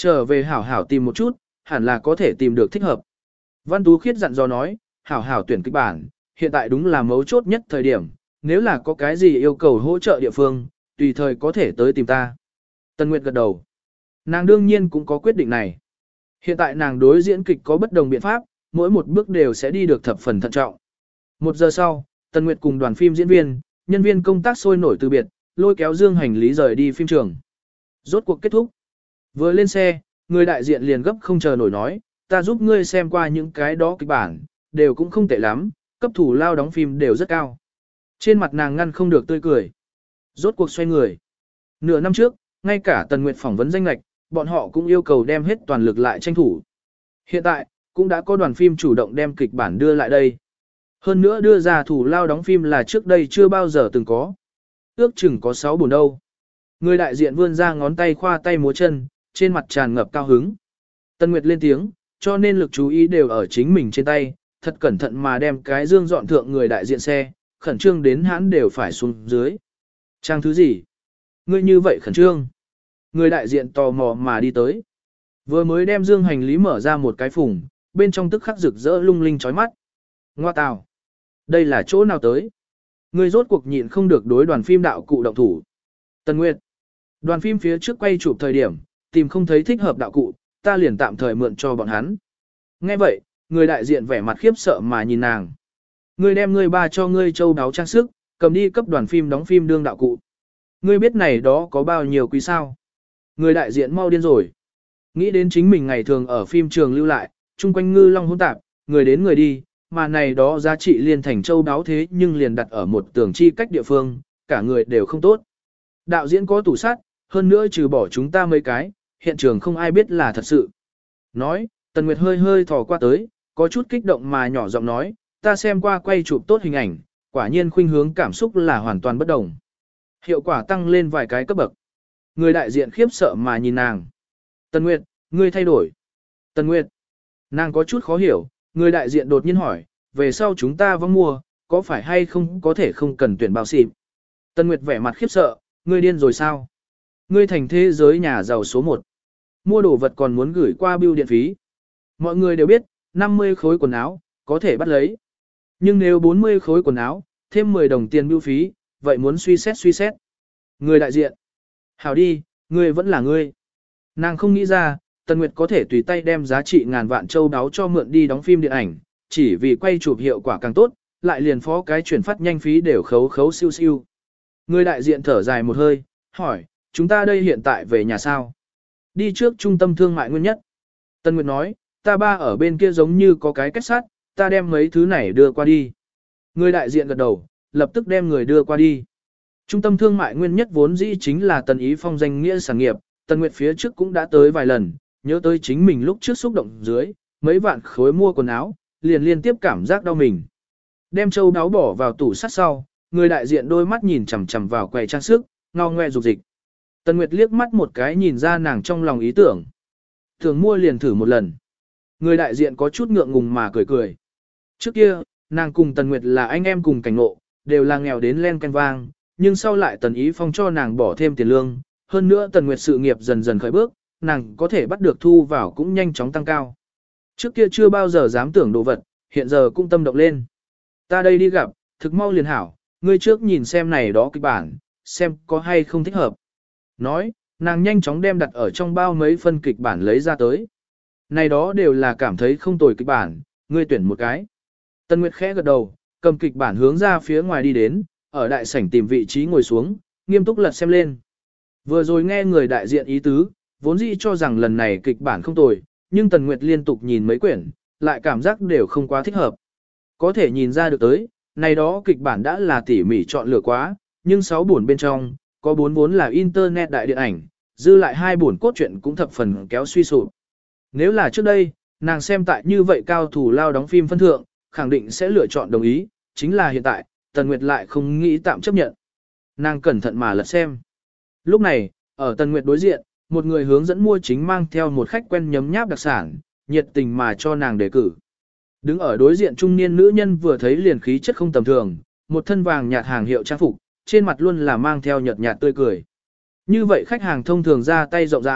Trở về hảo hảo tìm một chút, hẳn là có thể tìm được thích hợp. Văn Tú Khiết dặn dò nói, hảo hảo tuyển kịch bản, hiện tại đúng là mấu chốt nhất thời điểm, nếu là có cái gì yêu cầu hỗ trợ địa phương, tùy thời có thể tới tìm ta. Tân Nguyệt gật đầu. Nàng đương nhiên cũng có quyết định này. Hiện tại nàng đối diễn kịch có bất đồng biện pháp, mỗi một bước đều sẽ đi được thập phần thận trọng. 1 giờ sau, Tân Nguyệt cùng đoàn phim diễn viên, nhân viên công tác sôi nổi từ biệt, lôi kéo dương hành lý rời đi phim trường. Rốt cuộc kết thúc. Vừa lên xe, người đại diện liền gấp không chờ nổi nói, ta giúp ngươi xem qua những cái đó kịch bản, đều cũng không tệ lắm, cấp thủ lao đóng phim đều rất cao. Trên mặt nàng ngăn không được tươi cười. Rốt cuộc xoay người. Nửa năm trước, ngay cả Tần Nguyệt phỏng vấn danh lạch, bọn họ cũng yêu cầu đem hết toàn lực lại tranh thủ. Hiện tại, cũng đã có đoàn phim chủ động đem kịch bản đưa lại đây. Hơn nữa đưa ra thủ lao đóng phim là trước đây chưa bao giờ từng có. Ước chừng có 6 buồn đâu. Người đại diện vươn ra ngón tay khoa tay múa chân, trên mặt tràn ngập cao hứng. Tân Nguyệt lên tiếng, cho nên lực chú ý đều ở chính mình trên tay, thật cẩn thận mà đem cái dương dọn thượng người đại diện xe, khẩn trương đến hãn đều phải xuống dưới. Trang thứ gì? Ngươi như vậy khẩn trương. Người đại diện tò mò mà đi tới. Vừa mới đem dương hành lý mở ra một cái phùng, bên trong tức khắc rực rỡ lung linh chói mắt. Ngoa tào. Đây là chỗ nào tới? Ngươi rốt cuộc nhịn không được đối đoàn phim đạo cụ động thủ. Tân Nguyệt. Đoàn phim phía trước quay chụp thời điểm, tìm không thấy thích hợp đạo cụ, ta liền tạm thời mượn cho bọn hắn. Nghe vậy, người đại diện vẻ mặt khiếp sợ mà nhìn nàng. Ngươi đem ngươi ba cho ngươi châu đáo trang sức, cầm đi cấp đoàn phim đóng phim đương đạo cụ. Ngươi biết này đó có bao nhiêu quý sao? Người đại diện mau điên rồi. Nghĩ đến chính mình ngày thường ở phim trường lưu lại, chung quanh ngư long hỗn tạp, người đến người đi, mà này đó giá trị liên thành châu đáo thế nhưng liền đặt ở một tường chi cách địa phương, cả người đều không tốt. Đạo diễn có tủ sắt, hơn nữa trừ bỏ chúng ta mấy cái, hiện trường không ai biết là thật sự. Nói, Tần Nguyệt hơi hơi thò qua tới, có chút kích động mà nhỏ giọng nói, ta xem qua quay chụp tốt hình ảnh, quả nhiên khuynh hướng cảm xúc là hoàn toàn bất đồng. Hiệu quả tăng lên vài cái cấp bậc. Người đại diện khiếp sợ mà nhìn nàng. Tần Nguyệt, ngươi thay đổi. Tần Nguyệt, nàng có chút khó hiểu, người đại diện đột nhiên hỏi, về sau chúng ta vong mua, có phải hay không có thể không cần tuyển bao xịp. Tần Nguyệt vẻ mặt khiếp sợ, ngươi điên rồi sao? Ngươi thành thế giới nhà giàu số 1. Mua đồ vật còn muốn gửi qua bưu điện phí. Mọi người đều biết, 50 khối quần áo, có thể bắt lấy. Nhưng nếu 40 khối quần áo, thêm 10 đồng tiền bưu phí, vậy muốn suy xét. Người đại diện. Hảo đi, ngươi vẫn là ngươi. Nàng không nghĩ ra, Tần Nguyệt có thể tùy tay đem giá trị ngàn vạn châu đáo cho mượn đi đóng phim điện ảnh, chỉ vì quay chụp hiệu quả càng tốt, lại liền phó cái chuyển phát nhanh phí đều khấu siêu siêu. Người đại diện thở dài một hơi, hỏi, chúng ta đây hiện tại về nhà sao? Đi trước trung tâm thương mại Nguyên Nhất. Tần Nguyệt nói, ta ba ở bên kia giống như có cái kết sắt, ta đem mấy thứ này đưa qua đi. Người đại diện gật đầu, lập tức đem người đưa qua đi. Trung tâm thương mại Nguyên Nhất vốn dĩ chính là Tần Ý Phong danh nghĩa sản nghiệp, Tần Nguyệt phía trước cũng đã tới vài lần, nhớ tới chính mình lúc trước xúc động dưới, mấy vạn khối mua quần áo, liền liên tiếp cảm giác đau mình. Đem châu đáo bỏ vào tủ sắt sau, người đại diện đôi mắt nhìn chằm chằm vào quầy trang sức, ngao ngoe dục dịch. Tần Nguyệt liếc mắt một cái nhìn ra nàng trong lòng ý tưởng. Thường mua liền thử một lần. Người đại diện có chút ngượng ngùng mà cười cười. Trước kia, nàng cùng Tần Nguyệt là anh em cùng cảnh ngộ, đều là nghèo đến len canh vang, nhưng sau lại Tần Ý Phong cho nàng bỏ thêm tiền lương, hơn nữa Tần Nguyệt sự nghiệp dần dần khởi bước, nàng có thể bắt được thu vào cũng nhanh chóng tăng cao. Trước kia chưa bao giờ dám tưởng đồ vật, hiện giờ cũng tâm động lên. Ta đây đi gặp, thực mau liền hảo, ngươi trước nhìn xem này đó kịch bản, xem có hay không thích hợp. Nói, nàng nhanh chóng đem đặt ở trong bao mấy phân kịch bản lấy ra tới. Này đó đều là cảm thấy không tồi kịch bản, ngươi tuyển một cái. Tân Nguyệt khẽ gật đầu, cầm kịch bản hướng ra phía ngoài đi đến, ở đại sảnh tìm vị trí ngồi xuống, nghiêm túc lật xem lên. Vừa rồi nghe người đại diện ý tứ, vốn dĩ cho rằng lần này kịch bản không tồi, nhưng Tần Nguyệt liên tục nhìn mấy quyển, lại cảm giác đều không quá thích hợp. Có thể nhìn ra được tới, này đó kịch bản đã là tỉ mỉ chọn lựa quá, nhưng 6 buồn bên trong, có 4 vốn là internet đại điện ảnh, dư lại 2 buồn cốt truyện cũng thập phần kéo suy sụp. Nếu là trước đây, nàng xem tại như vậy cao thủ lao đóng phim phân thượng, khẳng định sẽ lựa chọn đồng ý, chính là hiện tại, Tần Nguyệt lại không nghĩ tạm chấp nhận. Nàng cẩn thận mà lật xem. Lúc này, ở Tần Nguyệt đối diện, một người hướng dẫn mua chính mang theo một khách quen nhấm nháp đặc sản, nhiệt tình mà cho nàng đề cử. Đứng ở đối diện trung niên nữ nhân vừa thấy liền khí chất không tầm thường, một thân vàng nhạt hàng hiệu trang phục, trên mặt luôn là mang theo nhợt nhạt tươi cười. Như vậy khách hàng thông thường ra tay rộng rãi,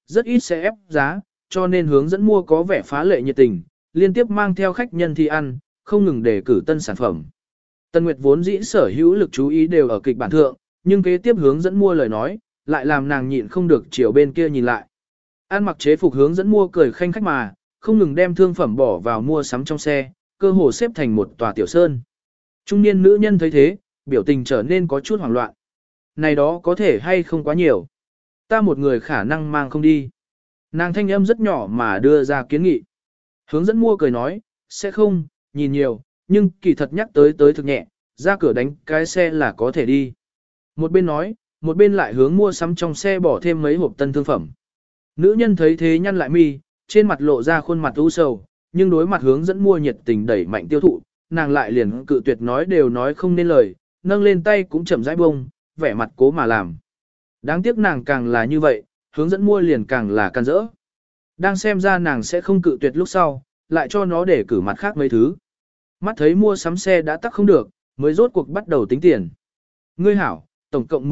rất ít sẽ ép giá, cho nên hướng dẫn mua có vẻ phá lệ nhiệt tình, liên tiếp mang theo khách nhân thi ăn, không ngừng đề cử tân sản phẩm. Tân Nguyệt vốn dĩ sở hữu lực chú ý đều ở kịch bản thượng, nhưng kế tiếp hướng dẫn mua lời nói, lại làm nàng nhịn không được chiều bên kia nhìn lại. An mặc chế phục hướng dẫn mua cười khanh khách mà, không ngừng đem thương phẩm bỏ vào mua sắm trong xe, cơ hồ xếp thành một tòa tiểu sơn. Trung niên nữ nhân thấy thế, biểu tình trở nên có chút hoảng loạn. Này đó có thể hay không quá nhiều. Ta một người khả năng mang không đi. Nàng thanh âm rất nhỏ mà đưa ra kiến nghị. Hướng dẫn mua cười nói, sẽ không, nhìn nhiều, nhưng kỳ thật nhắc tới thực nhẹ, ra cửa đánh cái xe là có thể đi. Một bên nói, một bên lại hướng mua sắm trong xe bỏ thêm mấy hộp tân thương phẩm. Nữ nhân thấy thế nhăn lại mi, trên mặt lộ ra khuôn mặt u sầu, nhưng đối mặt hướng dẫn mua nhiệt tình đẩy mạnh tiêu thụ, nàng lại liền cự tuyệt nói đều nói không nên lời, nâng lên tay cũng chậm rãi bông, vẻ mặt cố mà làm. Đáng tiếc nàng càng là như vậy, hướng dẫn mua liền càng là can rỡ. Đang xem ra nàng sẽ không cự tuyệt lúc sau, lại cho nó để cử mặt khác mấy thứ. Mắt thấy mua sắm xe đã tắc không được, mới rốt cuộc bắt đầu tính tiền. Ngươi hảo, tổng cộng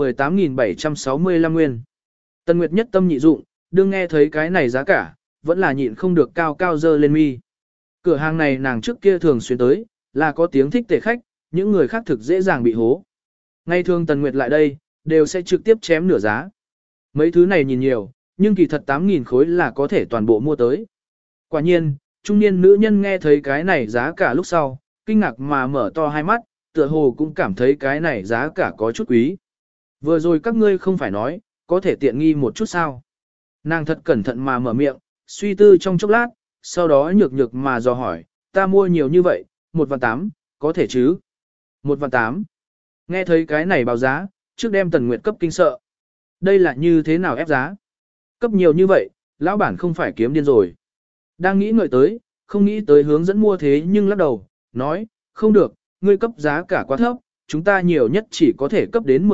18.765 nguyên. Tân Nguyệt nhất tâm nhị dụng, đương nghe thấy cái này giá cả, vẫn là nhịn không được cao cao dơ lên mi. Cửa hàng này nàng trước kia thường xuyên tới, là có tiếng thích tể khách, những người khác thực dễ dàng bị hố. Ngay thường Tần Nguyệt lại đây, đều sẽ trực tiếp chém nửa giá. Mấy thứ này nhìn nhiều, nhưng kỳ thật 8.000 khối là có thể toàn bộ mua tới. Quả nhiên, trung niên nữ nhân nghe thấy cái này giá cả lúc sau, kinh ngạc mà mở to hai mắt, tựa hồ cũng cảm thấy cái này giá cả có chút quý. Vừa rồi các ngươi không phải nói, có thể tiện nghi một chút sao. Nàng thật cẩn thận mà mở miệng, suy tư trong chốc lát, sau đó nhược nhược mà dò hỏi, ta mua nhiều như vậy, 1.800.000, có thể chứ? 1.800.000. Nghe thấy cái này báo giá, trước đem Tần Nguyệt cấp kinh sợ. Đây là như thế nào ép giá? Cấp nhiều như vậy, lão bản không phải kiếm điên rồi. Đang nghĩ ngợi tới, không nghĩ tới hướng dẫn mua thế nhưng lắc đầu, nói, không được, ngươi cấp giá cả quá thấp, chúng ta nhiều nhất chỉ có thể cấp đến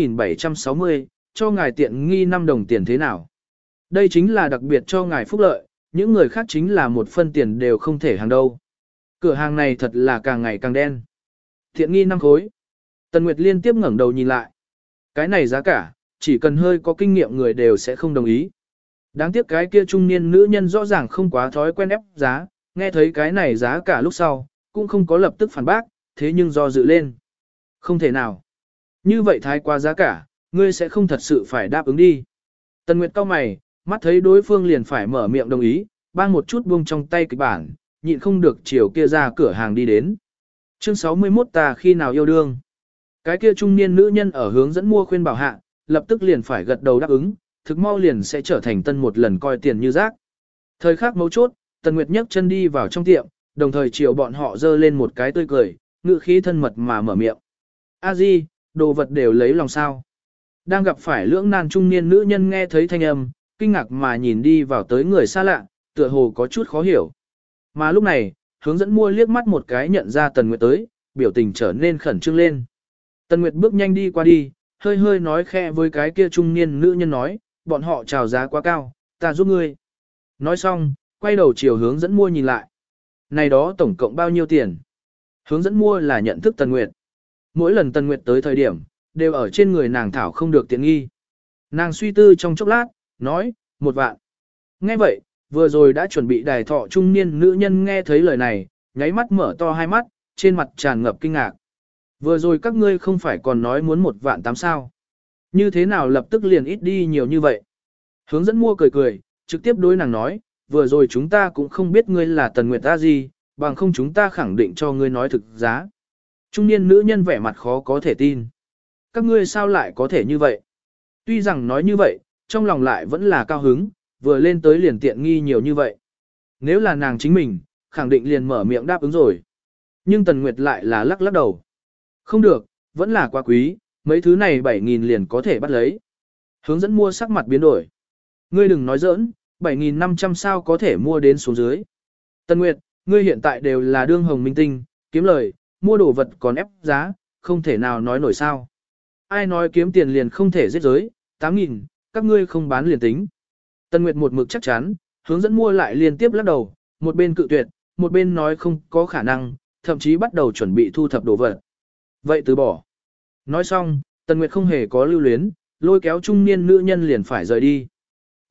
18.760, cho ngài tiện nghi 5 đồng tiền thế nào. Đây chính là đặc biệt cho ngài phúc lợi, những người khác chính là một phân tiền đều không thể hàng đâu. Cửa hàng này thật là càng ngày càng đen. Tiện nghi 5 khối. Tần Nguyệt liên tiếp ngẩng đầu nhìn lại. Cái này giá cả, chỉ cần hơi có kinh nghiệm người đều sẽ không đồng ý. Đáng tiếc cái kia trung niên nữ nhân rõ ràng không quá thói quen ép giá, nghe thấy cái này giá cả lúc sau, cũng không có lập tức phản bác, thế nhưng do dự lên. Không thể nào. Như vậy thái quá giá cả, ngươi sẽ không thật sự phải đáp ứng đi. Tần Nguyệt cau mày, mắt thấy đối phương liền phải mở miệng đồng ý, bang một chút buông trong tay kịch bản, nhịn không được chiều kia ra cửa hàng đi đến. Chương 61 ta khi nào yêu đương. Cái kia trung niên nữ nhân ở hướng dẫn mua khuyên bảo hạ, lập tức liền phải gật đầu đáp ứng, thực mau liền sẽ trở thành tân một lần coi tiền như rác. Thời khắc mấu chốt, Tần Nguyệt nhấc chân đi vào trong tiệm, đồng thời chiều bọn họ dơ lên một cái tươi cười, ngữ khí thân mật mà mở miệng. A Di, đồ vật đều lấy lòng sao. Đang gặp phải lưỡng nan trung niên nữ nhân nghe thấy thanh âm, kinh ngạc mà nhìn đi vào tới người xa lạ, tựa hồ có chút khó hiểu. Mà lúc này, hướng dẫn mua liếc mắt một cái nhận ra Tần Nguyệt tới, biểu tình trở nên khẩn trương lên. Tần Nguyệt bước nhanh đi qua đi, hơi hơi nói khẽ với cái kia trung niên nữ nhân nói, bọn họ chào giá quá cao, ta giúp ngươi. Nói xong, quay đầu chiều hướng dẫn mua nhìn lại. Này đó tổng cộng bao nhiêu tiền? Hướng dẫn mua là nhận thức Tần Nguyệt. Mỗi lần Tần Nguyệt tới thời điểm, đều ở trên người nàng thảo không được tiện nghi. Nàng suy tư trong chốc lát, nói, 1 vạn. Nghe vậy, vừa rồi đã chuẩn bị đài thọ trung niên nữ nhân nghe thấy lời này, nháy mắt mở to hai mắt, trên mặt tràn ngập kinh ngạc. Vừa rồi các ngươi không phải còn nói muốn 1.800.000 sao? Như thế nào lập tức liền ít đi nhiều như vậy? Hướng dẫn mua cười cười, trực tiếp đối nàng nói, vừa rồi chúng ta cũng không biết ngươi là Tần Nguyệt ta gì, bằng không chúng ta khẳng định cho ngươi nói thực giá. Trung niên nữ nhân vẻ mặt khó có thể tin. Các ngươi sao lại có thể như vậy? Tuy rằng nói như vậy, trong lòng lại vẫn là cao hứng, vừa lên tới liền tiện nghi nhiều như vậy. Nếu là nàng chính mình, khẳng định liền mở miệng đáp ứng rồi. Nhưng Tần Nguyệt lại là lắc lắc đầu. Không được, vẫn là quá quý, mấy thứ này 7.000 liền có thể bắt lấy. Hướng dẫn mua sắc mặt biến đổi. Ngươi đừng nói giỡn, 7.500 sao có thể mua đến xuống dưới. Tần Nguyệt, ngươi hiện tại đều là đương hồng minh tinh, kiếm lời, mua đồ vật còn ép giá, không thể nào nói nổi sao. Ai nói kiếm tiền liền không thể giết giới, 8.000, các ngươi không bán liền tính. Tần Nguyệt một mực chắc chắn, hướng dẫn mua lại liên tiếp lắc đầu, một bên cự tuyệt, một bên nói không có khả năng, thậm chí bắt đầu chuẩn bị thu thập đồ vật. Vậy từ bỏ. Nói xong, Tần Nguyệt không hề có lưu luyến, lôi kéo trung niên nữ nhân liền phải rời đi.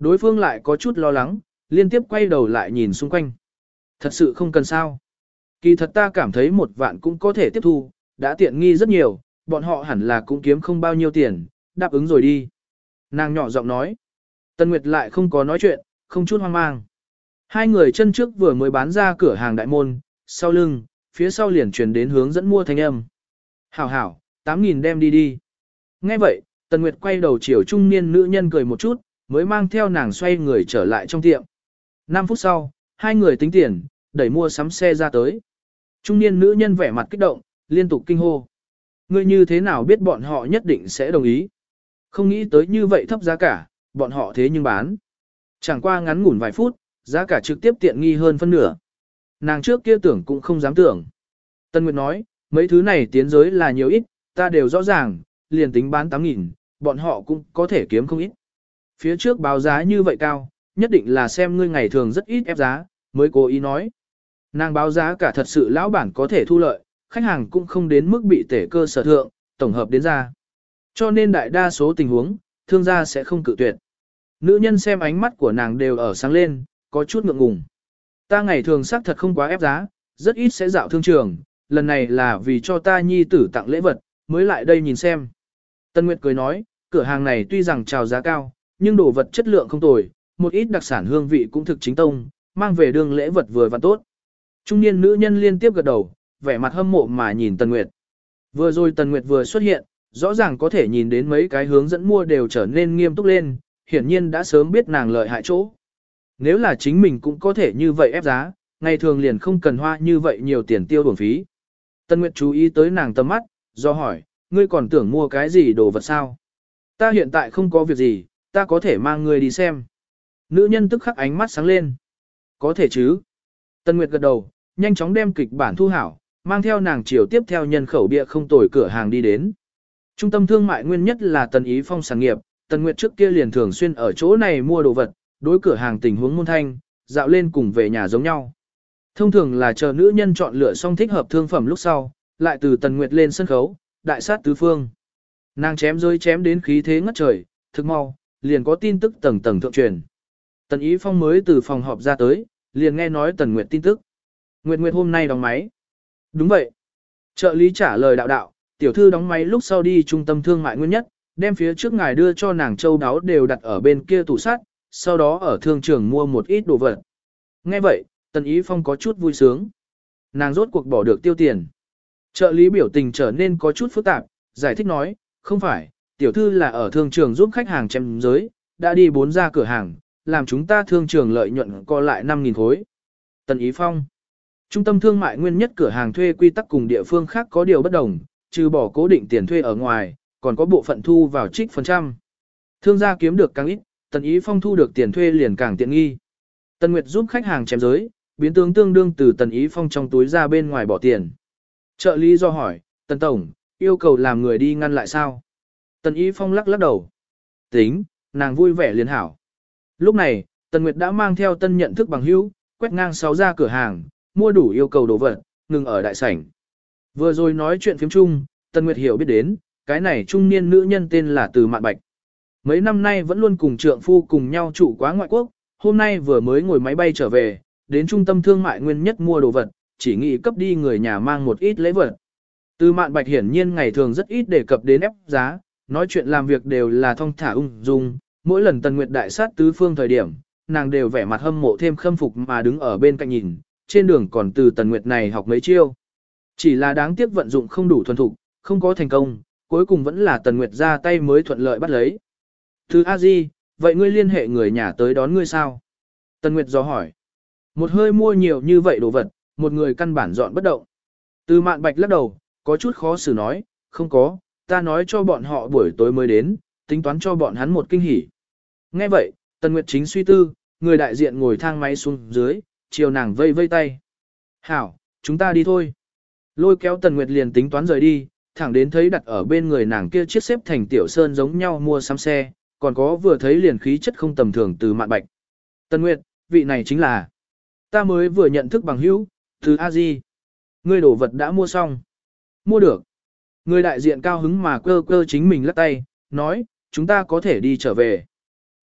Đối phương lại có chút lo lắng, liên tiếp quay đầu lại nhìn xung quanh. Thật sự không cần sao. Kỳ thật ta cảm thấy 1 vạn cũng có thể tiếp thu, đã tiện nghi rất nhiều, bọn họ hẳn là cũng kiếm không bao nhiêu tiền, đáp ứng rồi đi. Nàng nhỏ giọng nói. Tân Nguyệt lại không có nói chuyện, không chút hoang mang. Hai người chân trước vừa mới bán ra cửa hàng đại môn, sau lưng, phía sau liền truyền đến hướng dẫn mua thanh âm. Hảo hảo, 8.000 đem đi đi. Nghe vậy, Tần Nguyệt quay đầu chiều trung niên nữ nhân cười một chút, mới mang theo nàng xoay người trở lại trong tiệm. 5 phút sau, hai người tính tiền, đẩy mua sắm xe ra tới. Trung niên nữ nhân vẻ mặt kích động, liên tục kinh hô. Ngươi như thế nào biết bọn họ nhất định sẽ đồng ý? Không nghĩ tới như vậy thấp giá cả, bọn họ thế nhưng bán. Chẳng qua ngắn ngủn vài phút, giá cả trực tiếp tiện nghi hơn phân nửa. Nàng trước kia tưởng cũng không dám tưởng. Tân Nguyệt nói, mấy thứ này tiến giới là nhiều ít, ta đều rõ ràng, liền tính bán 8.000, bọn họ cũng có thể kiếm không ít. Phía trước báo giá như vậy cao, nhất định là xem ngươi ngày thường rất ít ép giá, mới cố ý nói. Nàng báo giá cả thật sự lão bản có thể thu lợi, khách hàng cũng không đến mức bị tể cơ sở thượng, tổng hợp đến ra. Cho nên đại đa số tình huống, thương gia sẽ không cự tuyệt. Nữ nhân xem ánh mắt của nàng đều ở sáng lên, có chút ngượng ngùng. Ta ngày thường xác thật không quá ép giá, rất ít sẽ dạo thương trường, lần này là vì cho ta nhi tử tặng lễ vật, mới lại đây nhìn xem. Tân Nguyệt cười nói, cửa hàng này tuy rằng chào giá cao, nhưng đồ vật chất lượng không tồi, một ít đặc sản hương vị cũng thực chính tông, mang về đường lễ vật vừa và tốt. Trung niên nữ nhân liên tiếp gật đầu, vẻ mặt hâm mộ mà nhìn Tần Nguyệt. Vừa rồi Tần Nguyệt vừa xuất hiện, rõ ràng có thể nhìn đến mấy cái hướng dẫn mua đều trở nên nghiêm túc lên, hiển nhiên đã sớm biết nàng lợi hại chỗ. Nếu là chính mình cũng có thể như vậy ép giá, ngày thường liền không cần hoa như vậy nhiều tiền tiêu bổng phí. Tần Nguyệt chú ý tới nàng tầm mắt, do hỏi, ngươi còn tưởng mua cái gì đồ vật sao? Ta hiện tại không có việc gì, ta có thể mang ngươi đi xem. Nữ nhân tức khắc ánh mắt sáng lên. Có thể chứ? Tần Nguyệt gật đầu, nhanh chóng đem kịch bản thu hảo, mang theo nàng chiều tiếp theo nhân khẩu bia không tồi cửa hàng đi đến. Trung tâm thương mại nguyên nhất là Tần Ý Phong sản nghiệp, Tần Nguyệt trước kia liền thường xuyên ở chỗ này mua đồ vật, đối cửa hàng tình huống môn thanh, dạo lên cùng về nhà giống nhau. Thông thường là chờ nữ nhân chọn lựa xong thích hợp thương phẩm lúc sau, lại từ Tần Nguyệt lên sân khấu, đại sát tứ phương. Nàng chém rơi chém đến khí thế ngất trời, thực mau, liền có tin tức tầng tầng thượng truyền. Tần Ý Phong mới từ phòng họp ra tới, liền nghe nói Tần Nguyệt tin tức. Nguyệt Nguyệt hôm nay đóng máy. Đúng vậy. Trợ lý trả lời đạo đạo, tiểu thư đóng máy lúc sau đi trung tâm thương mại nguyên nhất, đem phía trước ngài đưa cho nàng châu đáo đều đặt ở bên kia tủ sắt, sau đó ở thương trường mua một ít đồ vật. Nghe vậy, Tần Ý Phong có chút vui sướng. Nàng rốt cuộc bỏ được tiêu tiền. Trợ lý biểu tình trở nên có chút phức tạp, giải thích nói, không phải, tiểu thư là ở thương trường giúp khách hàng chém giới, đã đi 4 ra cửa hàng, làm chúng ta thương trường lợi nhuận co lại 5.000 khối. Tần Ý Phong. Trung tâm thương mại nguyên nhất cửa hàng thuê quy tắc cùng địa phương khác có điều bất đồng, trừ bỏ cố định tiền thuê ở ngoài, còn có bộ phận thu vào trích phần trăm. Thương gia kiếm được càng ít, Tần Ý Phong thu được tiền thuê liền càng tiện nghi. Tần Nguyệt giúp khách hàng chém giới, biến tướng tương đương từ Tần Ý Phong trong túi ra bên ngoài bỏ tiền. Trợ lý do hỏi, Tần Tổng, yêu cầu làm người đi ngăn lại sao? Tần Ý Phong lắc lắc đầu. Tính, nàng vui vẻ liền hảo. Lúc này, Tần Nguyệt đã mang theo tân nhận thức bằng hữu, quét ngang 6 ra cửa hàng, mua đủ yêu cầu đồ vật, ngừng ở đại sảnh. Vừa rồi nói chuyện phiếm chung, Tần Nguyệt hiểu biết đến, cái này trung niên nữ nhân tên là Từ Mạn Bạch. Mấy năm nay vẫn luôn cùng trượng phu cùng nhau trụ quá ngoại quốc, hôm nay vừa mới ngồi máy bay trở về, đến trung tâm thương mại nguyên nhất mua đồ vật, chỉ nghĩ cấp đi người nhà mang một ít lễ vật. Từ Mạn Bạch hiển nhiên ngày thường rất ít đề cập đến ép giá, nói chuyện làm việc đều là thong thả ung dung, mỗi lần Tần Nguyệt đại sát tứ phương thời điểm, nàng đều vẻ mặt hâm mộ thêm khâm phục mà đứng ở bên cạnh nhìn, trên đường còn từ Tần Nguyệt này học mấy chiêu. Chỉ là đáng tiếc vận dụng không đủ thuần thục, không có thành công, cuối cùng vẫn là Tần Nguyệt ra tay mới thuận lợi bắt lấy. Từ A Di, vậy ngươi liên hệ người nhà tới đón ngươi sao? Tần Nguyệt dò hỏi. Một hơi mua nhiều như vậy đồ vật, một người căn bản dọn bất động. Từ Mạn Bạch lắc đầu, có chút khó xử nói, không có, ta nói cho bọn họ buổi tối mới đến, tính toán cho bọn hắn một kinh hỉ. Nghe vậy, Tần Nguyệt chính suy tư, người đại diện ngồi thang máy xuống dưới, chiều nàng vây vây tay. Hảo, chúng ta đi thôi. Lôi kéo Tần Nguyệt liền tính toán rời đi, thẳng đến thấy đặt ở bên người nàng kia chiếc xếp thành tiểu sơn giống nhau mua sắm xe, còn có vừa thấy liền khí chất không tầm thường từ Mạn Bạch. Tần Nguyệt, vị này chính là ta mới vừa nhận thức bằng hữu, từ A Di. Ngươi đổ vật đã mua xong. Mua được. Người đại diện cao hứng mà cơ cơ chính mình lắc tay, nói, chúng ta có thể đi trở về.